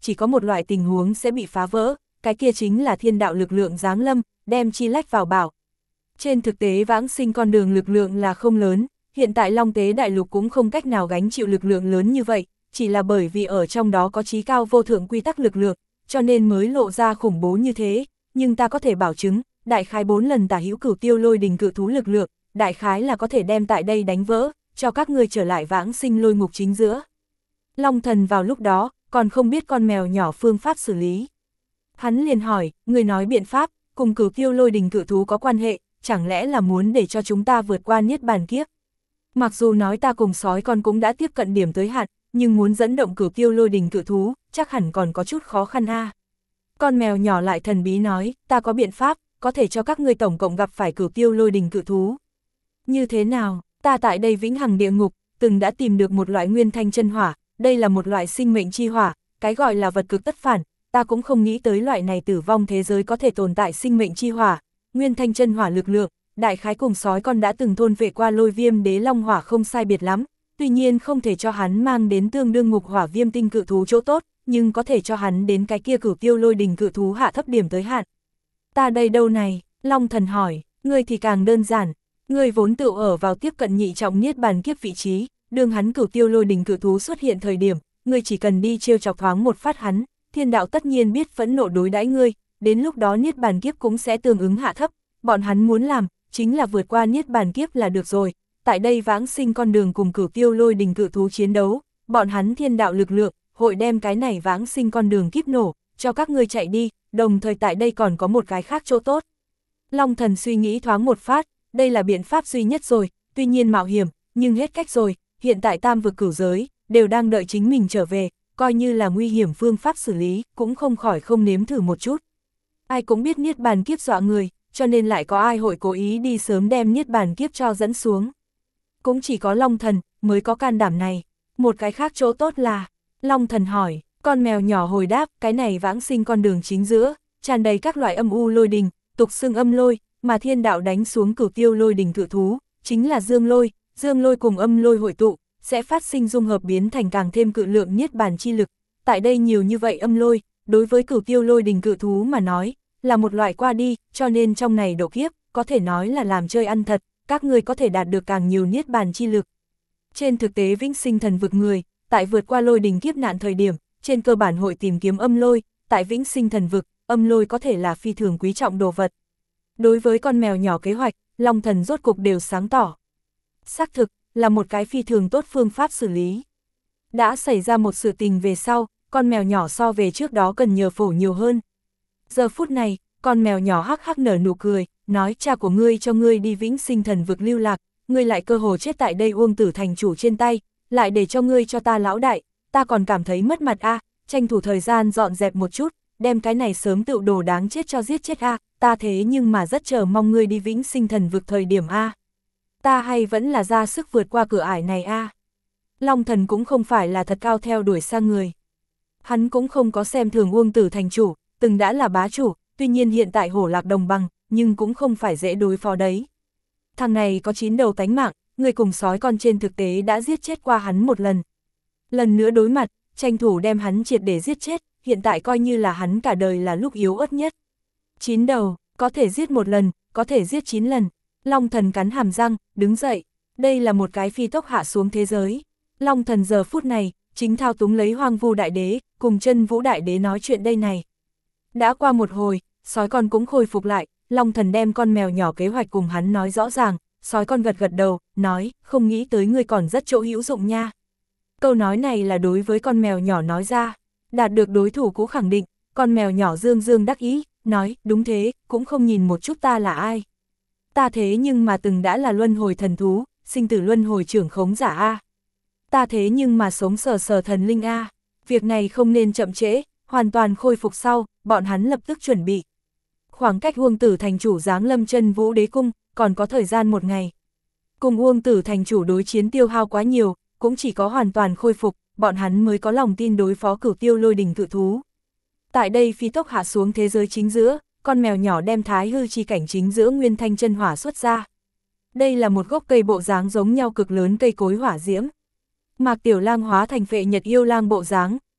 chỉ có một loại tình huống sẽ bị phá vỡ, cái kia chính là thiên đạo lực lượng giáng lâm, đem chi lách vào bảo. Trên thực tế vãng sinh con đường lực lượng là không lớn, hiện tại Long Tế Đại Lục cũng không cách nào gánh chịu lực lượng lớn như vậy, chỉ là bởi vì ở trong đó có chí cao vô thượng quy tắc lực lượng, cho nên mới lộ ra khủng bố như thế, nhưng ta có thể bảo chứng, đại khái bốn lần tả hữu Cửu Tiêu Lôi Đình cự thú lực lượng, đại khái là có thể đem tại đây đánh vỡ, cho các ngươi trở lại vãng sinh lôi ngục chính giữa. Long Thần vào lúc đó, còn không biết con mèo nhỏ phương pháp xử lý. Hắn liền hỏi, người nói biện pháp, cùng Cửu Tiêu Lôi Đình cự thú có quan hệ, chẳng lẽ là muốn để cho chúng ta vượt qua niết bàn kiếp? Mặc dù nói ta cùng sói con cũng đã tiếp cận điểm tới hạn, nhưng muốn dẫn động Cửu Tiêu Lôi Đình cự thú, chắc hẳn còn có chút khó khăn ha. Con mèo nhỏ lại thần bí nói, ta có biện pháp, có thể cho các ngươi tổng cộng gặp phải Cửu Tiêu Lôi Đình cự thú. Như thế nào, ta tại đây vĩnh hằng địa ngục, từng đã tìm được một loại nguyên thanh chân hỏa, đây là một loại sinh mệnh chi hỏa, cái gọi là vật cực tất phản, ta cũng không nghĩ tới loại này tử vong thế giới có thể tồn tại sinh mệnh chi hỏa, nguyên thanh chân hỏa lực lượng, đại khái cùng sói con đã từng thôn vệ qua Lôi Viêm Đế Long hỏa không sai biệt lắm, tuy nhiên không thể cho hắn mang đến tương đương ngục hỏa viêm tinh cự thú chỗ tốt, nhưng có thể cho hắn đến cái kia Cửu Tiêu Lôi Đình cự thú hạ thấp điểm tới hạn. Ta đây đâu này, Long Thần hỏi, ngươi thì càng đơn giản, ngươi vốn tự ở vào tiếp cận nhị trọng niết bàn kiếp vị trí, đương hắn Cửu Tiêu Lôi Đình cự thú xuất hiện thời điểm, ngươi chỉ cần đi trêu chọc thoáng một phát hắn, thiên đạo tất nhiên biết phẫn nộ đối đãi ngươi, đến lúc đó niết bàn kiếp cũng sẽ tương ứng hạ thấp, bọn hắn muốn làm, chính là vượt qua niết bàn kiếp là được rồi, tại đây vãng sinh con đường cùng Cửu Tiêu Lôi Đình cự thú chiến đấu, bọn hắn thiên đạo lực lượng, hội đem cái này vãng sinh con đường kiếp nổ, cho các ngươi chạy đi, đồng thời tại đây còn có một cái khác chỗ tốt. Long Thần suy nghĩ thoáng một phát, đây là biện pháp duy nhất rồi, tuy nhiên mạo hiểm, nhưng hết cách rồi, hiện tại tam vực cửu giới, đều đang đợi chính mình trở về, coi như là nguy hiểm phương pháp xử lý, cũng không khỏi không nếm thử một chút. Ai cũng biết niết bàn kiếp dọa người, cho nên lại có ai hội cố ý đi sớm đem niết bàn kiếp cho dẫn xuống. Cũng chỉ có Long Thần mới có can đảm này. Một cái khác chỗ tốt là, Long Thần hỏi, con mèo nhỏ hồi đáp, cái này vãng sinh con đường chính giữa, tràn đầy các loại âm u lôi đình, tục xưng âm lôi, mà thiên đạo đánh xuống Cửu Tiêu Lôi Đình cự thú, chính là dương lôi, dương lôi cùng âm lôi hội tụ, sẽ phát sinh dung hợp biến thành càng thêm cự lượng niết bàn chi lực. Tại đây nhiều như vậy âm lôi, đối với Cửu Tiêu Lôi Đình cự thú mà nói, là một loại qua đi, cho nên trong này độ kiếp, có thể nói là làm chơi ăn thật, các người có thể đạt được càng nhiều niết bàn chi lực. Trên thực tế vĩnh sinh thần vực người, tại vượt qua lôi đình kiếp nạn thời điểm, trên cơ bản hội tìm kiếm âm lôi, tại vĩnh sinh thần vực, âm lôi có thể là phi thường quý trọng đồ vật. Đối với con mèo nhỏ kế hoạch, Long Thần rốt cục đều sáng tỏ. Xác thực, là một cái phi thường tốt phương pháp xử lý. Đã xảy ra một sự tình về sau, con mèo nhỏ so về trước đó cần nhờ phổ nhiều hơn. Giờ phút này, con mèo nhỏ hắc hắc nở nụ cười, nói cha của ngươi cho ngươi đi vĩnh sinh thần vực lưu lạc, ngươi lại cơ hồ chết tại đây Uông Tử thành chủ trên tay, lại để cho ngươi cho ta lão đại, ta còn cảm thấy mất mặt a, à, tranh thủ thời gian dọn dẹp một chút, đem cái này sớm tự đồ đáng chết cho giết chết a, à, ta thế nhưng mà rất chờ mong ngươi đi vĩnh sinh thần vực thời điểm a. À. Ta hay vẫn là ra sức vượt qua cửa ải này a. À. Long Thần cũng không phải là thật cao theo đuổi sang người. Hắn cũng không có xem thường Uông Tử thành chủ, từng đã là bá chủ, tuy nhiên hiện tại hổ lạc đồng bằng, nhưng cũng không phải dễ đối phó đấy. Thằng này có chín đầu tánh mạng, người cùng sói con trên thực tế đã giết chết qua hắn một lần. Lần nữa đối mặt, tranh thủ đem hắn triệt để giết chết, hiện tại coi như là hắn cả đời là lúc yếu ớt nhất. Chín đầu, có thể giết một lần, có thể giết chín lần. Long Thần cắn hàm răng, đứng dậy. Đây là một cái phi tốc hạ xuống thế giới. Long Thần giờ phút này, chính thao túng lấy Hoang Vu Đại Đế, cùng Chân Vũ Đại Đế nói chuyện đây này. Đã qua một hồi, sói con cũng khôi phục lại, Long Thần đem con mèo nhỏ kế hoạch cùng hắn nói rõ ràng, sói con gật gật đầu, nói, không nghĩ tới ngươi còn rất chỗ hữu dụng nha. Câu nói này là đối với con mèo nhỏ nói ra, đạt được đối thủ cũ khẳng định, con mèo nhỏ dương dương đắc ý, nói, đúng thế, cũng không nhìn một chút ta là ai. Ta thế nhưng mà từng đã là luân hồi thần thú, sinh tử luân hồi trưởng khống giả A. Ta thế nhưng mà sống sờ sờ thần linh A. Việc này không nên chậm trễ, hoàn toàn khôi phục sau, bọn hắn lập tức chuẩn bị. Khoảng cách Uông Tử thành chủ giáng lâm Chân Vũ Đế cung, còn có thời gian một ngày. Cùng Uông Tử thành chủ đối chiến tiêu hao quá nhiều, cũng chỉ có hoàn toàn khôi phục, bọn hắn mới có lòng tin đối phó Cửu Tiêu Lôi Đình cự thú. Tại đây phi tốc hạ xuống thế giới chính giữa, con mèo nhỏ đem thái hư chi cảnh chính giữa nguyên thanh chân hỏa xuất ra. Đây là một gốc cây bộ dáng giống nhau cực lớn cây cối hỏa diễm. Mạc Tiểu Lang hóa thành Phệ Nhật yêu lang bộ dáng,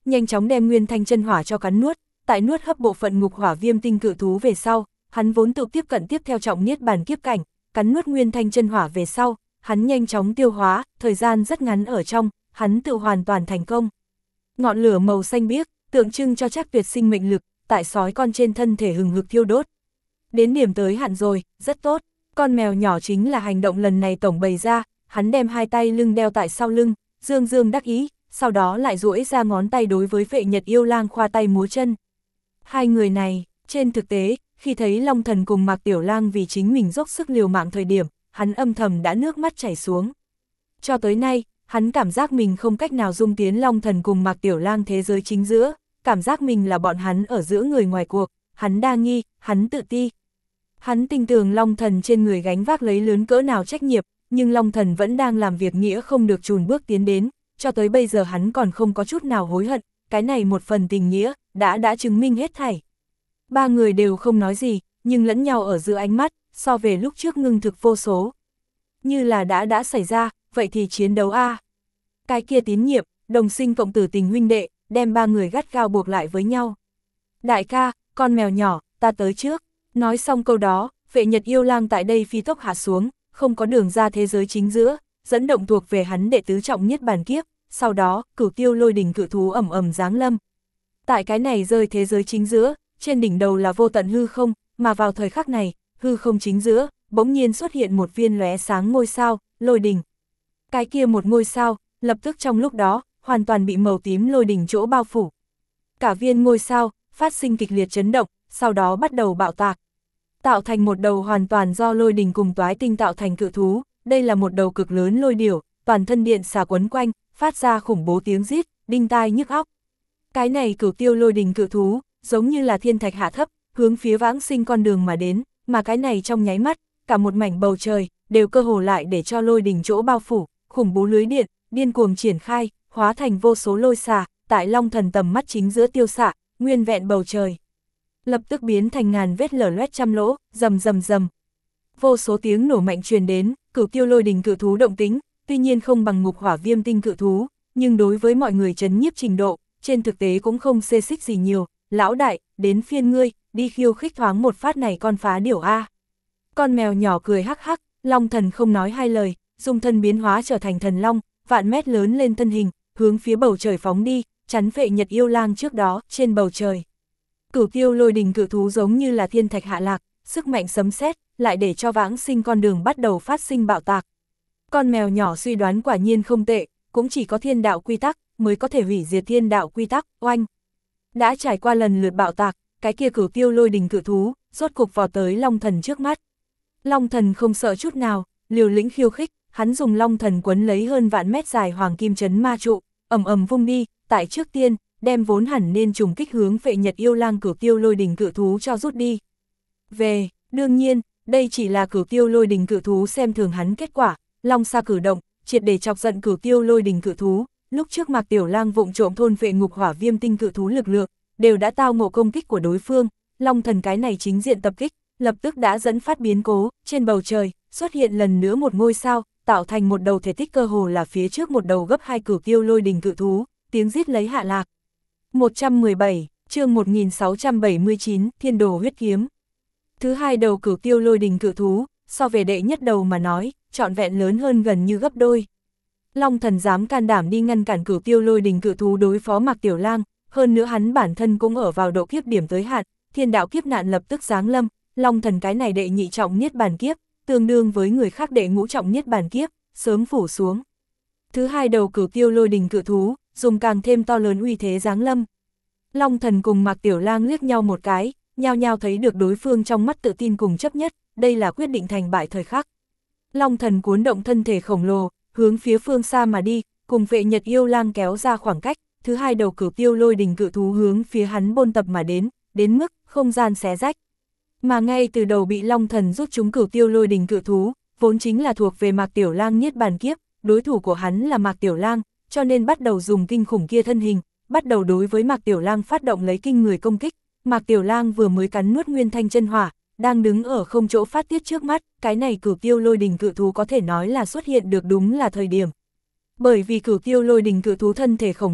nhanh chóng đem nguyên thanh chân hỏa cho cắn nuốt, tại nuốt hấp bộ phận ngục hỏa viêm tinh cự thú về sau, hắn vốn tự tiếp cận tiếp theo trọng niết bàn kiếp cảnh, cắn nuốt nguyên thanh chân hỏa về sau, hắn nhanh chóng tiêu hóa, thời gian rất ngắn ở trong, hắn tự hoàn toàn thành công. Ngọn lửa màu xanh biếc, tượng trưng cho chắc tuyệt sinh mệnh lực, tại sói con trên thân thể hừng hực thiêu đốt. Đến điểm tới hạn rồi, rất tốt, con mèo nhỏ chính là hành động lần này tổng bày ra, hắn đem hai tay lưng đeo tại sau lưng, dương dương đắc ý, sau đó lại duỗi ra ngón tay đối với Phệ Nhật Yêu Lang khoa tay múa chân. Hai người này, trên thực tế, khi thấy Long Thần cùng Mạc Tiểu Lang vì chính mình dốc sức liều mạng thời điểm, hắn âm thầm đã nước mắt chảy xuống. Cho tới nay, hắn cảm giác mình không cách nào dung tiến Long Thần cùng Mạc Tiểu Lang thế giới chính giữa, cảm giác mình là bọn hắn ở giữa người ngoài cuộc, hắn đa nghi, hắn tự ti. Hắn tin tưởng Long Thần trên người gánh vác lấy lớn cỡ nào trách nhiệm, nhưng Long Thần vẫn đang làm việc nghĩa không được chùn bước tiến đến, cho tới bây giờ hắn còn không có chút nào hối hận, cái này một phần tình nghĩa, đã đã chứng minh hết thảy. Ba người đều không nói gì, nhưng lẫn nhau ở giữa ánh mắt, so về lúc trước ngưng thực vô số. Như là đã đã xảy ra, vậy thì chiến đấu a. Cái kia tín nhiệm, đồng sinh cộng tử tình huynh đệ, đem ba người gắt gao buộc lại với nhau. Đại ca, con mèo nhỏ, ta tới trước. Nói xong câu đó, Phệ Nhật Yêu Lang tại đây phi tốc hạ xuống, không có đường ra thế giới chính giữa, dẫn động thuộc về hắn đệ tứ trọng niết bàn kiếp, sau đó, Cửu Tiêu Lôi Đỉnh cự thú ầm ầm giáng lâm. Tại cái này rơi thế giới chính giữa, trên đỉnh đầu là vô tận hư không, mà vào thời khắc này, hư không chính giữa, bỗng nhiên xuất hiện một viên lóe sáng ngôi sao, lôi đỉnh. Cái kia một ngôi sao, lập tức trong lúc đó, hoàn toàn bị màu tím lôi đỉnh chỗ bao phủ. Cả viên ngôi sao, phát sinh kịch liệt chấn động, sau đó bắt đầu bạo tạc. Tạo thành một đầu hoàn toàn do lôi đỉnh cùng toái tinh tạo thành cự thú, đây là một đầu cực lớn lôi điểu, toàn thân điện xà quấn quanh, phát ra khủng bố tiếng rít, đinh tai nhức óc. Cái này Cửu Tiêu Lôi Đỉnh cự thú, giống như là thiên thạch hạ thấp, hướng phía vãng sinh con đường mà đến, mà cái này trong nháy mắt, cả một mảnh bầu trời, đều cơ hồ lại để cho lôi đỉnh chỗ bao phủ, khủng bố lưới điện, điên cuồng triển khai, hóa thành vô số lôi xà, tại Long Thần tầm mắt chính giữa tiêu xạ, nguyên vẹn bầu trời. Lập tức biến thành ngàn vết lở loét trăm lỗ, rầm rầm rầm. Vô số tiếng nổ mạnh truyền đến, Cửu Tiêu Lôi Đỉnh cự thú động tính, tuy nhiên không bằng ngục hỏa viêm tinh cự thú, nhưng đối với mọi người chấn nhiếp trình độ, trên thực tế cũng không xê xích gì nhiều. Lão đại, đến phiên ngươi, đi khiêu khích thoáng một phát này con phá điểu a. Con mèo nhỏ cười hắc hắc, Long Thần không nói hai lời, dùng thân biến hóa trở thành thần long, vạn mét lớn lên thân hình, hướng phía bầu trời phóng đi, chắn Phệ Nhật Yêu Lang trước đó, trên bầu trời. Cửu Tiêu Lôi Đỉnh cự thú giống như là thiên thạch hạ lạc, sức mạnh sấm sét, lại để cho vãng sinh con đường bắt đầu phát sinh bạo tạc. Con mèo nhỏ suy đoán quả nhiên không tệ, cũng chỉ có thiên đạo quy tắc, mới có thể hủy diệt thiên đạo quy tắc, oanh. Đã trải qua lần lượt bạo tạc, cái kia Cửu Tiêu Lôi Đỉnh cự thú, rốt cục vào tới Long Thần trước mắt. Long Thần không sợ chút nào, liều lĩnh khiêu khích, hắn dùng Long Thần quấn lấy hơn vạn mét dài hoàng kim chấn ma trụ, ầm ầm vung đi, tại trước tiên, đem vốn hẳn nên trùng kích hướng Phệ Nhật Yêu Lang Cửu Tiêu Lôi Đỉnh cự thú cho rút đi. Về, đương nhiên, đây chỉ là Cửu Tiêu Lôi Đỉnh cự thú xem thường hắn kết quả, Long Sa cử động, triệt để chọc giận Cửu Tiêu Lôi Đỉnh cự thú. Lúc trước Mạc Tiểu Lang vụng trộm thôn phệ ngục hỏa viêm tinh cự thú lực lượng, đều đã tao ngộ công kích của đối phương, Long Thần cái này chính diện tập kích, lập tức đã dẫn phát biến cố, trên bầu trời, xuất hiện lần nữa một ngôi sao, tạo thành một đầu thể tích cơ hồ là phía trước một đầu gấp hai Cửu Tiêu Lôi Đỉnh cự thú, tiếng rít lấy hạ lạc. một trăm mười bảy, chương một nghìn sáu trăm bảy mươi chín, Thiên Đồ huyết kiếm. Thứ hai đầu Cửu Tiêu Lôi Đỉnh cự thú, so về đệ nhất đầu mà nói, trọn vẹn lớn hơn gần như gấp đôi. Long Thần dám can đảm đi ngăn cản Cửu Tiêu Lôi Đỉnh cự thú đối phó Mạc Tiểu Lang, hơn nữa hắn bản thân cũng ở vào độ kiếp điểm tới hạn, thiên đạo kiếp nạn lập tức giáng lâm, Long Thần cái này đệ nhị trọng niết bàn kiếp, tương đương với người khác đệ ngũ trọng niết bàn kiếp, sớm phủ xuống. Thứ hai đầu Cửu Tiêu Lôi Đỉnh cự thú, dùng càng thêm to lớn uy thế giáng lâm. Long Thần cùng Mạc Tiểu Lang liếc nhau một cái, nhao nhao thấy được đối phương trong mắt tự tin cùng chấp nhất, đây là quyết định thành bại thời khắc. Long Thần cuốn động thân thể khổng lồ, hướng phía phương xa mà đi, cùng Phệ Nhật Yêu Lang kéo ra khoảng cách, thứ hai đầu Cửu Tiêu Lôi Đỉnh cự thú hướng phía hắn bôn tập mà đến, đến mức không gian xé rách. Mà ngay từ đầu bị Long Thần rút trúng Cửu Tiêu Lôi Đỉnh cự thú, vốn chính là thuộc về Mạc Tiểu Lang niết bàn kiếp, đối thủ của hắn là Mạc Tiểu Lang, cho nên bắt đầu dùng kinh khủng kia thân hình, bắt đầu đối với Mạc Tiểu Lang phát động lấy kinh người công kích. Mạc Tiểu Lang vừa mới cắn nuốt nguyên thanh chân hỏa, đang đứng ở không chỗ phát tiết trước mắt, cái này Cửu Tiêu Lôi Đỉnh cự thú có thể nói là xuất hiện được đúng là thời điểm. Bởi vì Cửu Tiêu Lôi Đỉnh cự thú thân thể khổng lồ,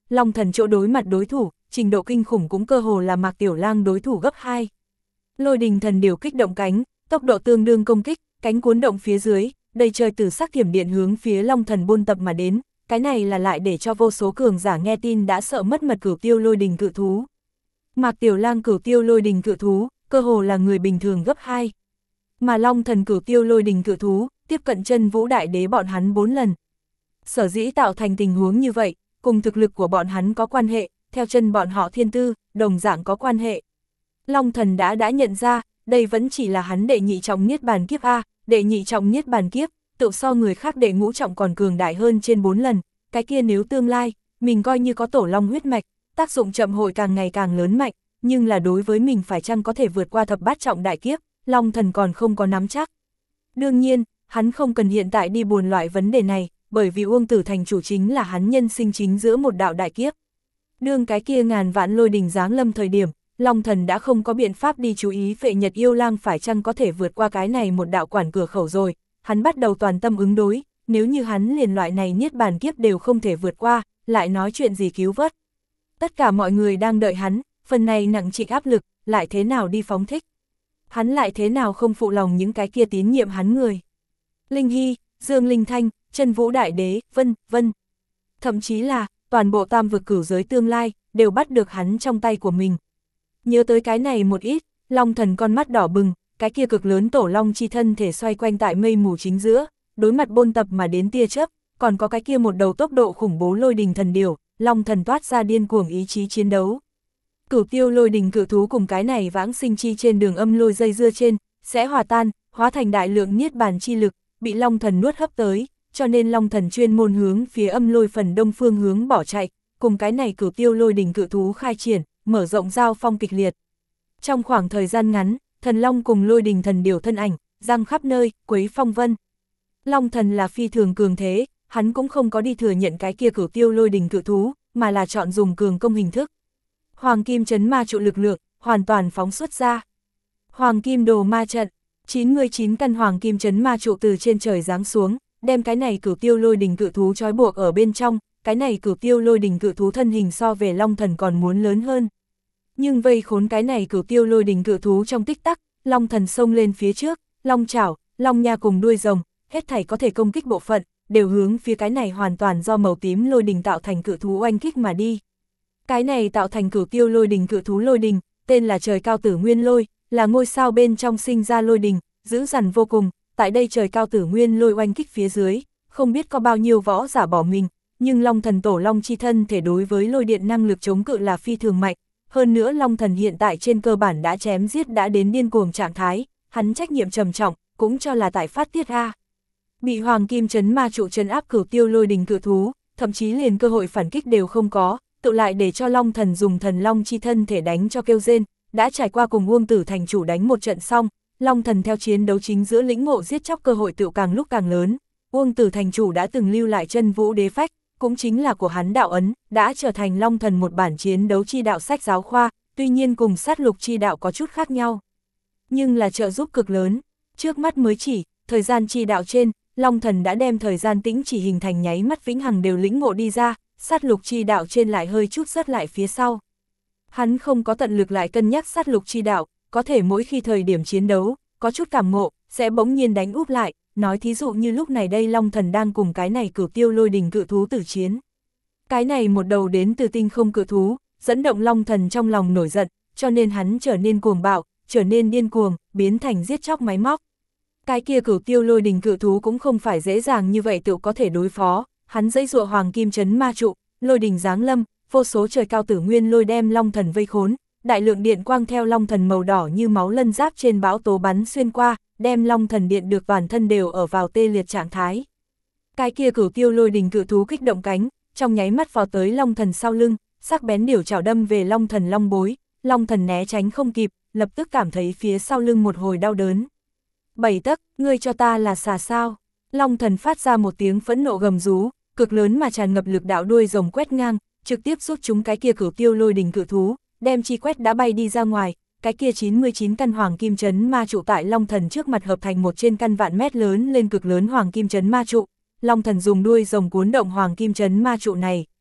Long Thần chỗ đối mặt đối thủ, trình độ kinh khủng cũng cơ hồ là Mạc Tiểu Lang đối thủ gấp hai. Lôi đình thần điểu kích động cánh, tốc độ tương đương công kích, cánh cuốn động phía dưới, đầy trời tử sắc thiểm điện hướng phía Long Thần buôn tập mà đến, cái này là lại để cho vô số cường giả nghe tin đã sợ mất mật cửu tiêu lôi đình cự thú. Mạc Tiểu Lang cửu tiêu lôi đình cự thú, cơ hồ là người bình thường gấp hai. Mà Long Thần cửu tiêu lôi đình cự thú, tiếp cận chân vũ đại đế bọn hắn bốn lần. Sở dĩ tạo thành tình huống như vậy, cùng thực lực của bọn hắn có quan hệ, theo chân bọn họ thiên tư, đồng dạng có quan hệ. Long Thần đã đã nhận ra, đây vẫn chỉ là hắn đệ nhị trọng niết bàn kiếp A, đệ nhị trọng niết bàn kiếp, tự so người khác đệ ngũ trọng còn cường đại hơn trên bốn lần, cái kia nếu tương lai, mình coi như có tổ long huyết mạch, tác dụng chậm hội càng ngày càng lớn mạnh, nhưng là đối với mình phải chăng có thể vượt qua thập bát trọng đại kiếp, Long Thần còn không có nắm chắc. Đương nhiên, hắn không cần hiện tại đi buồn loại vấn đề này, bởi vì Uông Tử Thành chủ chính là hắn nhân sinh chính giữa một đạo đại kiếp. Đương cái kia ngàn vạn lôi đình giáng lâm thời điểm, Long Thần đã không có biện pháp đi chú ý Phệ Nhật Yêu Lang phải chăng có thể vượt qua cái này một đạo quản cửa khẩu rồi, hắn bắt đầu toàn tâm ứng đối, nếu như hắn liền loại này niết bàn kiếp đều không thể vượt qua, lại nói chuyện gì cứu vớt. Tất cả mọi người đang đợi hắn, phần này nặng trịch áp lực, lại thế nào đi phóng thích. Hắn lại thế nào không phụ lòng những cái kia tín nhiệm hắn người. Linh Hy, Dương Linh Thanh, Chân Vũ Đại Đế, vân vân. Thậm chí là, toàn bộ tam vực cửu giới tương lai, đều bắt được hắn trong tay của mình. Nhớ tới cái này một ít, Long Thần con mắt đỏ bừng, cái kia cực lớn tổ long chi thân thể xoay quanh tại mây mù chính giữa, đối mặt bôn tập mà đến tia chớp, còn có cái kia một đầu tốc độ khủng bố lôi đình thần điểu, Long Thần toát ra điên cuồng ý chí chiến đấu. Cửu tiêu lôi đình cự thú cùng cái này vãng sinh chi trên đường âm lôi dây dưa trên, sẽ hòa tan, hóa thành đại lượng niết bàn chi lực, bị Long Thần nuốt hấp tới, cho nên Long Thần chuyên môn hướng phía âm lôi phần đông phương hướng bỏ chạy, cùng cái này cửu tiêu lôi đình cự thú khai triển, mở rộng giao phong kịch liệt. Trong khoảng thời gian ngắn, thần long cùng lôi đình thần điểu thân ảnh, giăng khắp nơi, quấy phong vân. Long Thần là phi thường cường thế, hắn cũng không có đi thừa nhận cái kia cửu tiêu lôi đình cự thú, mà là chọn dùng cường công hình thức. Hoàng kim chấn ma trụ lực lượng, hoàn toàn phóng xuất ra. Hoàng kim đồ ma trận, chín mươi chín căn hoàng kim chấn ma trụ từ trên trời giáng xuống, đem cái này cửu tiêu lôi đình cự thú trói buộc ở bên trong, cái này cửu tiêu lôi đình cự thú thân hình so về Long Thần còn muốn lớn hơn. Nhưng vây khốn cái này cửu tiêu lôi đình cự thú trong tích tắc, Long Thần xông lên phía trước, long chảo, long nha cùng đuôi rồng, hết thảy có thể công kích bộ phận, đều hướng phía cái này hoàn toàn do màu tím lôi đình tạo thành cự thú oanh kích mà đi. Cái này tạo thành cửu tiêu lôi đình cự thú lôi đình, tên là trời cao tử nguyên lôi, là ngôi sao bên trong sinh ra lôi đình, dữ dằn vô cùng, tại đây trời cao tử nguyên lôi oanh kích phía dưới, không biết có bao nhiêu võ giả bỏ mình, nhưng Long Thần tổ long chi thân thể đối với lôi điện năng lực chống cự là phi thường mạnh, hơn nữa Long Thần hiện tại trên cơ bản đã chém giết đã đến điên cuồng trạng thái, hắn trách nhiệm trầm trọng, cũng cho là tại phát tiết ra. Bị hoàng kim chấn ma trụ trấn áp cửu tiêu lôi đình cự thú, thậm chí liền cơ hội phản kích đều không có, tự lại để cho Long Thần dùng thần long chi thân thể đánh cho kêu rên, đã trải qua cùng Uông Tử Thành chủ đánh một trận xong, Long Thần theo chiến đấu chính giữa lĩnh ngộ giết chóc cơ hội tự càng lúc càng lớn, Uông Tử Thành chủ đã từng lưu lại chân vũ đế phách, cũng chính là của hắn đạo ấn, đã trở thành Long Thần một bản chiến đấu chi đạo sách giáo khoa, tuy nhiên cùng sát lục chi đạo có chút khác nhau. Nhưng là trợ giúp cực lớn, trước mắt mới chỉ, thời gian chi đạo trên, Long Thần đã đem thời gian tĩnh chỉ hình thành nháy mắt vĩnh hằng đều lĩnh ngộ đi ra, sát lục chi đạo trên lại hơi chút rớt lại phía sau. Hắn không có tận lực lại cân nhắc sát lục chi đạo, có thể mỗi khi thời điểm chiến đấu, có chút cảm ngộ, sẽ bỗng nhiên đánh úp lại, nói thí dụ như lúc này đây Long Thần đang cùng cái này cửu tiêu lôi đình cự thú tử chiến. Cái này một đầu đến từ tinh không cự thú, dẫn động Long Thần trong lòng nổi giận, cho nên hắn trở nên cuồng bạo, trở nên điên cuồng, biến thành giết chóc máy móc. Cái kia cửu tiêu lôi đình cự thú cũng không phải dễ dàng như vậy tự có thể đối phó, hắn dãy dụa hoàng kim chấn ma trụ, lôi đình giáng lâm, vô số trời cao tử nguyên lôi đem Long Thần vây khốn, đại lượng điện quang theo Long Thần màu đỏ như máu lân giáp trên bão tố bắn xuyên qua, đem Long Thần điện được toàn thân đều ở vào tê liệt trạng thái. Cái kia cửu tiêu lôi đình cự thú kích động cánh, trong nháy mắt vào tới Long Thần sau lưng, sắc bén điểu chảo đâm về Long Thần long bối, Long Thần né tránh không kịp, lập tức cảm thấy phía sau lưng một hồi đau đớn. Bảy tấc, ngươi cho ta là xà sao? Long Thần phát ra một tiếng phẫn nộ gầm rú, cực lớn mà tràn ngập lực đạo đuôi rồng quét ngang, trực tiếp rút chúng cái kia cửu tiêu lôi đình cự thú, đem chi quét đã bay đi ra ngoài, cái kia chín mươi chín căn hoàng kim chấn ma trụ tại Long Thần trước mặt hợp thành một trên căn vạn mét lớn lên cực lớn hoàng kim chấn ma trụ. Long Thần dùng đuôi rồng cuốn động hoàng kim chấn ma trụ này,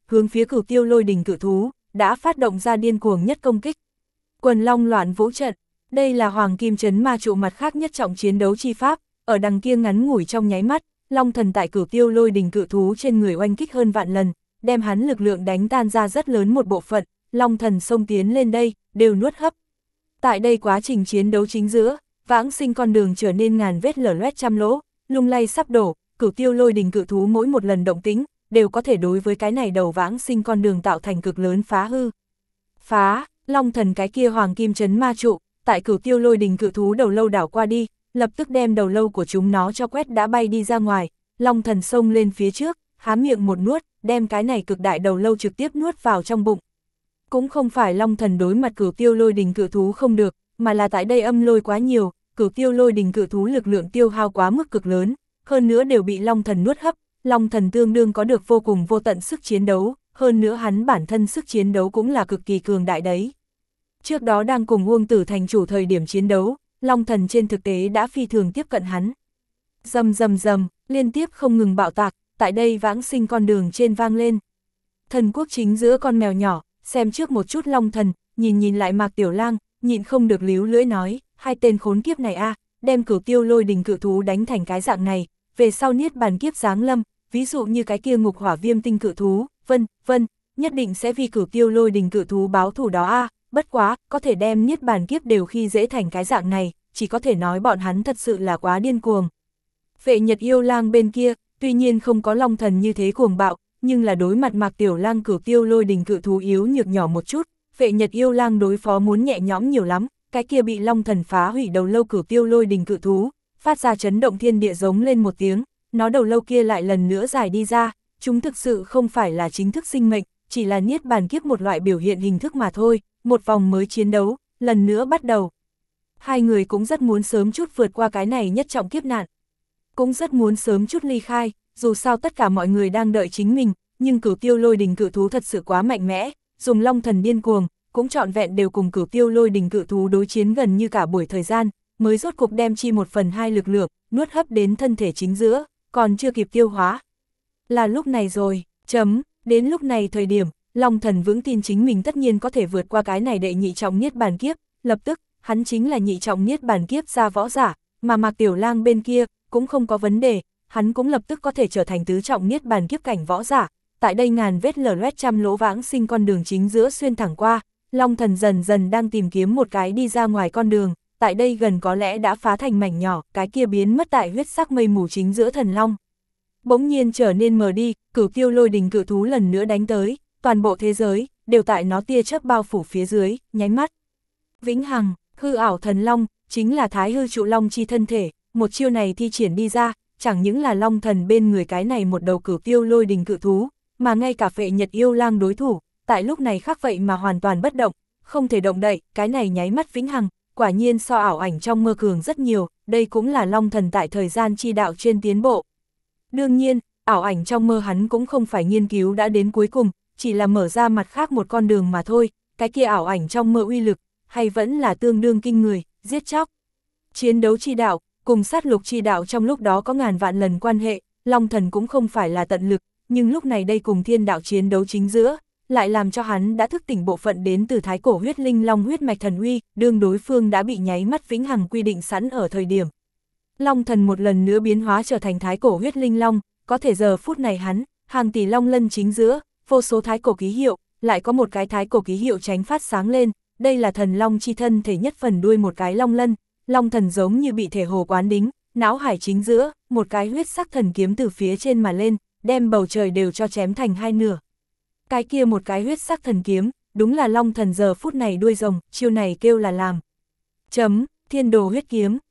hướng phía Cửu Tiêu Lôi Đình cự thú, đã phát động ra điên cuồng nhất công kích. Quần Long Loạn Vũ trận, đây là Hoàng Kim Trấn Ma trụ mặt khác nhất trọng chiến đấu chi pháp, ở đằng kia ngắn ngủi trong nháy mắt, Long Thần tại Cửu Tiêu Lôi Đình cự thú trên người oanh kích hơn vạn lần, đem hắn lực lượng đánh tan ra rất lớn một bộ phận, Long Thần xông tiến lên đây, đều nuốt hấp. Tại đây quá trình chiến đấu chính giữa, vãng sinh con đường trở nên ngàn vết lở loét trăm lỗ, lung lay sắp đổ, Cửu Tiêu Lôi Đình cự thú mỗi một lần động tĩnh, đều có thể đối với cái này đầu vãng sinh con đường tạo thành cực lớn phá hư. Phá, Long Thần cái kia Hoàng Kim Trấn Ma trụ, tại Cửu Tiêu Lôi Đình cự thú đầu lâu đảo qua đi, lập tức đem đầu lâu của chúng nó cho quét đã bay đi ra ngoài, Long Thần xông lên phía trước, há miệng một nuốt, đem cái này cực đại đầu lâu trực tiếp nuốt vào trong bụng. Cũng không phải Long Thần đối mặt Cửu Tiêu Lôi Đình cự thú không được, mà là tại đây âm lôi quá nhiều, Cửu Tiêu Lôi Đình cự thú lực lượng tiêu hao quá mức cực lớn, hơn nữa đều bị Long Thần nuốt hấp, Long Thần tương đương có được vô cùng vô tận sức chiến đấu, hơn nữa hắn bản thân sức chiến đấu cũng là cực kỳ cường đại đấy. Trước đó đang cùng Uông Tử thành chủ thời điểm chiến đấu, Long Thần trên thực tế đã phi thường tiếp cận hắn. Rầm rầm rầm, liên tiếp không ngừng bạo tạc, tại đây vãng sinh con đường trên vang lên. Thần quốc chính giữa con mèo nhỏ, xem trước một chút Long Thần, nhìn nhìn lại Mạc Tiểu Lang, nhịn không được líu lưỡi nói, hai tên khốn kiếp này a, đem Cửu Tiêu Lôi Đình cự thú đánh thành cái dạng này, về sau niết bàn kiếp giáng lâm, ví dụ như cái kia Ngục Hỏa Viêm Tinh cự thú, vân vân, nhất định sẽ vì Cửu Tiêu Lôi Đình cự thú báo thù đó a, bất quá, có thể đem niết bàn kiếp đều khi dễ thành cái dạng này, chỉ có thể nói bọn hắn thật sự là quá điên cuồng. Vệ Nhật Yêu Lang bên kia, tuy nhiên không có Long Thần như thế cuồng bạo, nhưng là đối mặt Mạc Tiểu Lang Cửu Tiêu Lôi Đình cự thú yếu nhược nhỏ một chút, Vệ Nhật Yêu Lang đối phó muốn nhẹ nhõm nhiều lắm, cái kia bị Long Thần phá hủy đầu lâu Cửu Tiêu Lôi Đình cự thú, phát ra chấn động thiên địa giống lên một tiếng, nó đầu lâu kia lại lần nữa dài đi ra, chúng thực sự không phải là chính thức sinh mệnh, chỉ là niết bàn kiếp một loại biểu hiện hình thức mà thôi, một vòng mới chiến đấu, lần nữa bắt đầu. Hai người cũng rất muốn sớm chút vượt qua cái này nhất trọng kiếp nạn, cũng rất muốn sớm chút ly khai, dù sao tất cả mọi người đang đợi chính mình, nhưng Cửu Tiêu Lôi Đình cự thú thật sự quá mạnh mẽ, dùng Long Thần điên cuồng, cũng trọn vẹn đều cùng Cửu Tiêu Lôi Đình cự thú đối chiến gần như cả buổi thời gian, mới rốt cục đem chi một phần hai lực lượng, nuốt hấp đến thân thể chính giữa, còn chưa kịp tiêu hóa. Là lúc này rồi, chấm, đến lúc này thời điểm, Long Thần vững tin chính mình tất nhiên có thể vượt qua cái này đệ nhị trọng niết bàn kiếp, lập tức, hắn chính là nhị trọng niết bàn kiếp ra võ giả, mà Mạc Tiểu Lang bên kia, cũng không có vấn đề, hắn cũng lập tức có thể trở thành tứ trọng niết bàn kiếp cảnh võ giả. Tại đây ngàn vết lở loét trăm lỗ vãng sinh con đường chính giữa xuyên thẳng qua, Long Thần dần dần đang tìm kiếm một cái đi ra ngoài con đường, tại đây gần có lẽ đã phá thành mảnh nhỏ, cái kia biến mất tại huyết sắc mây mù chính giữa thần long. Bỗng nhiên trở nên mờ đi, Cửu Tiêu Lôi Đình cự thú lần nữa đánh tới, toàn bộ thế giới, đều tại nó tia chớp bao phủ phía dưới, nháy mắt. Vĩnh hằng, hư ảo thần long, chính là Thái Hư Trụ Long chi thân thể, một chiêu này thi triển đi ra, chẳng những là Long Thần bên người cái này một đầu Cửu Tiêu Lôi Đình cự thú, mà ngay cả Vệ Nhật Yêu Lang đối thủ, tại lúc này khác vậy mà hoàn toàn bất động, không thể động đậy, cái này nháy mắt vĩnh hằng, quả nhiên so ảo ảnh trong mơ cường rất nhiều, đây cũng là Long Thần tại thời gian chi đạo trên tiến bộ. Đương nhiên, ảo ảnh trong mơ hắn cũng không phải nghiên cứu đã đến cuối cùng, chỉ là mở ra mặt khác một con đường mà thôi, cái kia ảo ảnh trong mơ uy lực, hay vẫn là tương đương kinh người, giết chóc. Chiến đấu chi đạo, cùng sát lục chi đạo trong lúc đó có ngàn vạn lần quan hệ, Long Thần cũng không phải là tận lực, nhưng lúc này đây cùng thiên đạo chiến đấu chính giữa, lại làm cho hắn đã thức tỉnh bộ phận đến từ thái cổ huyết linh long huyết mạch thần uy, đương đối phương đã bị nháy mắt vĩnh hằng quy định sẵn ở thời điểm. Long Thần một lần nữa biến hóa trở thành thái cổ huyết linh long, có thể giờ phút này hắn, hàng tỷ long lân chính giữa, vô số thái cổ ký hiệu, lại có một cái thái cổ ký hiệu tránh phát sáng lên, đây là thần long chi thân thể nhất phần đuôi một cái long lân, Long Thần giống như bị thể hồ quán đính, não hải chính giữa, một cái huyết sắc thần kiếm từ phía trên mà lên, đem bầu trời đều cho chém thành hai nửa. Cái kia một cái huyết sắc thần kiếm, đúng là Long Thần giờ phút này đuôi rồng, chiêu này kêu là làm. Chấm, thiên đồ huyết kiếm,